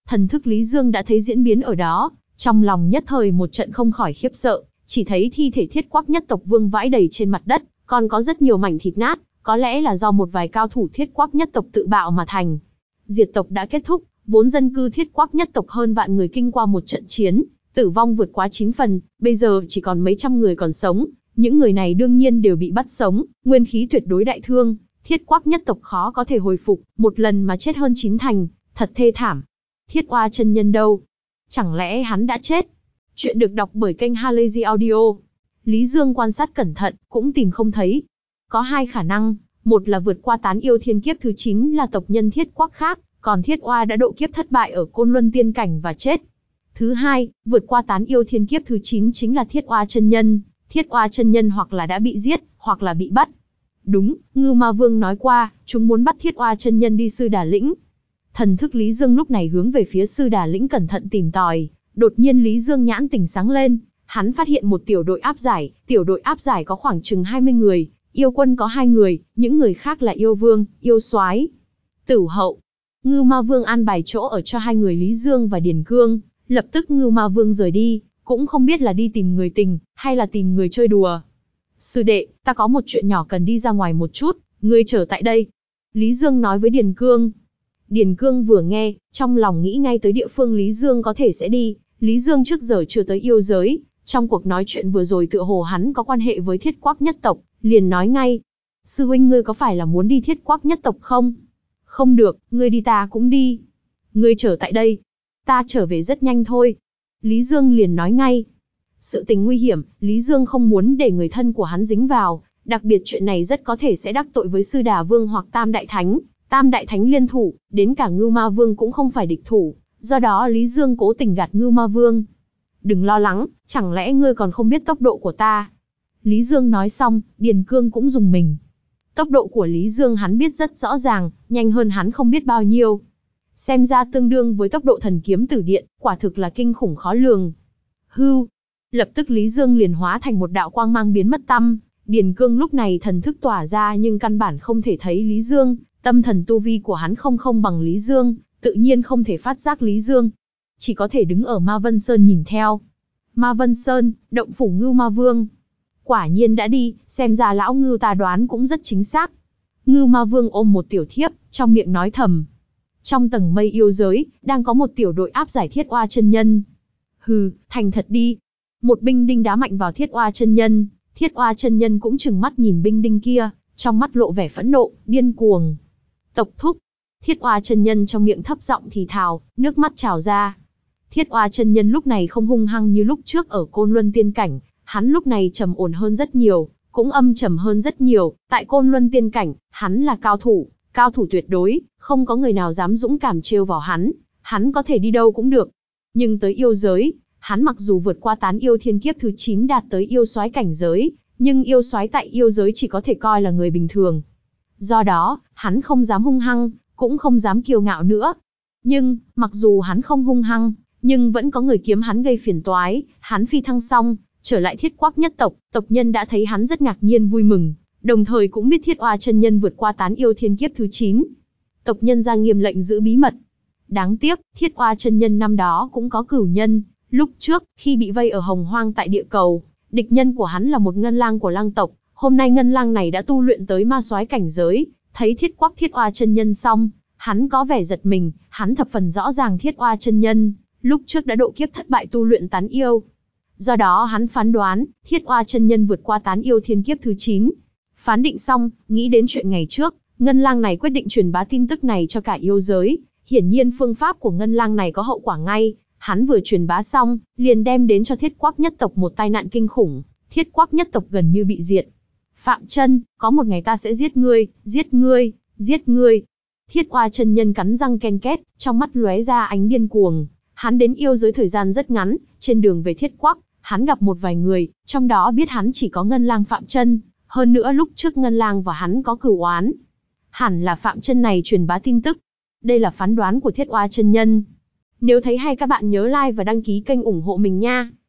Thần thức Lý Dương đã thấy diễn biến ở đó, trong lòng nhất thời một trận không khỏi khiếp sợ, chỉ thấy thi thể Thiết Quắc nhất tộc vương vãi đầy trên mặt đất, còn có rất nhiều mảnh thịt nát, có lẽ là do một vài cao thủ Thiết Quắc nhất tộc tự bạo mà thành. Diệt tộc đã kết thúc, vốn dân cư Thiết Quắc nhất tộc hơn vạn người kinh qua một trận chiến, tử vong vượt quá chín phần, bây giờ chỉ còn mấy trăm người còn sống, những người này đương nhiên đều bị bắt sống, nguyên khí tuyệt đối đại thương, Thiết Quắc nhất tộc khó có thể hồi phục, một lần mà chết hơn chín thành, thật thê thảm. Thiết Oa chân nhân đâu? Chẳng lẽ hắn đã chết? Chuyện được đọc bởi kênh Halazy Audio. Lý Dương quan sát cẩn thận, cũng tìm không thấy. Có hai khả năng, một là vượt qua tán yêu thiên kiếp thứ chín là tộc nhân Thiết Quắc khác, còn Thiết Oa đã độ kiếp thất bại ở Côn Luân tiên cảnh và chết. Thứ hai, vượt qua tán yêu thiên kiếp thứ chín chính là Thiết Oa chân nhân, Thiết Oa chân nhân hoặc là đã bị giết, hoặc là bị bắt. Đúng, Ngưu Ma Vương nói qua, chúng muốn bắt Thiết Oa chân nhân đi Sư Đà Lĩnh. Thần thức Lý Dương lúc này hướng về phía Sư Đà Lĩnh cẩn thận tìm tòi, đột nhiên Lý Dương nhãn tỉnh sáng lên, hắn phát hiện một tiểu đội áp giải, tiểu đội áp giải có khoảng chừng hai mươi người, yêu quân có hai người, những người khác là yêu vương, yêu soái, Tửu Hậu. Ngưu Ma Vương an bài chỗ ở cho hai người Lý Dương và Điền Cương, lập tức Ngưu Ma Vương rời đi, cũng không biết là đi tìm người tình, hay là tìm người chơi đùa. Sư đệ, ta có một chuyện nhỏ cần đi ra ngoài một chút, ngươi chờ tại đây. Lý Dương nói với Điền Cương. Điền Cương vừa nghe, trong lòng nghĩ ngay tới địa phương Lý Dương có thể sẽ đi. Lý Dương trước giờ chưa tới yêu giới, trong cuộc nói chuyện vừa rồi tựa hồ hắn có quan hệ với Thiết Quắc nhất tộc, liền nói ngay. Sư huynh ngươi có phải là muốn đi Thiết Quắc nhất tộc không? Không được, ngươi đi ta cũng đi. Ngươi chờ tại đây. Ta trở về rất nhanh thôi. Lý Dương liền nói ngay. Sự tình nguy hiểm, Lý Dương không muốn để người thân của hắn dính vào, đặc biệt chuyện này rất có thể sẽ đắc tội với Sư Đà Vương hoặc Tam Đại Thánh. Tam Đại Thánh liên thủ, đến cả Ngưu Ma Vương cũng không phải địch thủ, do đó Lý Dương cố tình gạt Ngưu Ma Vương. Đừng lo lắng, chẳng lẽ ngươi còn không biết tốc độ của ta? Lý Dương nói xong, Điền Cương cũng dùng mình. Tốc độ của Lý Dương hắn biết rất rõ ràng, nhanh hơn hắn không biết bao nhiêu. Xem ra tương đương với tốc độ thần kiếm tử điện, quả thực là kinh khủng khó lường. Hưu! Lập tức Lý Dương liền hóa thành một đạo quang mang biến mất tăm. Điền Cương lúc này thần thức tỏa ra nhưng căn bản không thể thấy Lý Dương. Tâm thần tu vi của hắn không không bằng Lý Dương, tự nhiên không thể phát giác Lý Dương. Chỉ có thể đứng ở Ma Vân Sơn nhìn theo. Ma Vân Sơn, động phủ Ngưu Ma Vương. Quả nhiên đã đi, xem ra lão Ngưu ta đoán cũng rất chính xác. Ngưu Ma Vương ôm một tiểu thiếp, trong miệng nói thầm. Trong tầng mây yêu giới, đang có một tiểu đội áp giải Thiết Oa chân nhân. Hừ, thành thật đi. Một binh đinh đá mạnh vào Thiết Oa chân nhân, Thiết Oa chân nhân cũng trừng mắt nhìn binh đinh kia, trong mắt lộ vẻ phẫn nộ, điên cuồng. Tộc thúc. Thiết Oa chân nhân trong miệng thấp giọng thì thào, nước mắt trào ra. Thiết Oa chân nhân lúc này không hung hăng như lúc trước ở Côn Luân tiên cảnh, hắn lúc này trầm ổn hơn rất nhiều, cũng âm trầm hơn rất nhiều. Tại Côn Luân tiên cảnh, hắn là cao thủ, cao thủ tuyệt đối, không có người nào dám dũng cảm trêu vào hắn, hắn có thể đi đâu cũng được. Nhưng tới yêu giới, hắn mặc dù vượt qua tán yêu thiên kiếp thứ chín đạt tới yêu soái cảnh giới, nhưng yêu soái tại yêu giới chỉ có thể coi là người bình thường. Do đó, hắn không dám hung hăng, cũng không dám kiêu ngạo nữa. Nhưng, mặc dù hắn không hung hăng, nhưng vẫn có người kiếm hắn gây phiền toái. Hắn phi thăng xong, trở lại Thiết Quắc nhất tộc, tộc nhân đã thấy hắn rất ngạc nhiên vui mừng, đồng thời cũng biết Thiết Oa chân nhân vượt qua tán yêu thiên kiếp thứ chín. Tộc nhân ra nghiêm lệnh giữ bí mật. Đáng tiếc, Thiết Oa chân nhân năm đó cũng có cửu nhân. Lúc trước, khi bị vây ở Hồng Hoang tại địa cầu, địch nhân của hắn là một ngân lang của lang tộc. Hôm nay ngân lang này đã tu luyện tới ma soái cảnh giới, thấy Thiết Quắc Thiết Oa chân nhân xong, hắn có vẻ giật mình, hắn thập phần rõ ràng Thiết Oa chân nhân lúc trước đã độ kiếp thất bại tu luyện tán yêu. Do đó hắn phán đoán, Thiết Oa chân nhân vượt qua tán yêu thiên kiếp thứ chín. Phán định xong, nghĩ đến chuyện ngày trước, ngân lang này quyết định truyền bá tin tức này cho cả yêu giới. Hiển nhiên phương pháp của ngân lang này có hậu quả ngay, hắn vừa truyền bá xong, liền đem đến cho Thiết Quắc nhất tộc một tai nạn kinh khủng, Thiết Quắc nhất tộc gần như bị diệt. Phạm Chân, có một ngày ta sẽ giết ngươi, giết ngươi, giết ngươi. Thiết Oa chân nhân cắn răng ken két, trong mắt lóe ra ánh điên cuồng. Hắn đến yêu giới thời gian rất ngắn, trên đường về Thiết Quắc, hắn gặp một vài người, trong đó biết hắn chỉ có ngân lang Phạm Chân, hơn nữa lúc trước ngân lang và hắn có cửu oán. Hẳn là Phạm Chân này truyền bá tin tức. Đây là phán đoán của Thiết Oa chân nhân. Nếu thấy hay các bạn nhớ like và đăng ký kênh ủng hộ mình nha.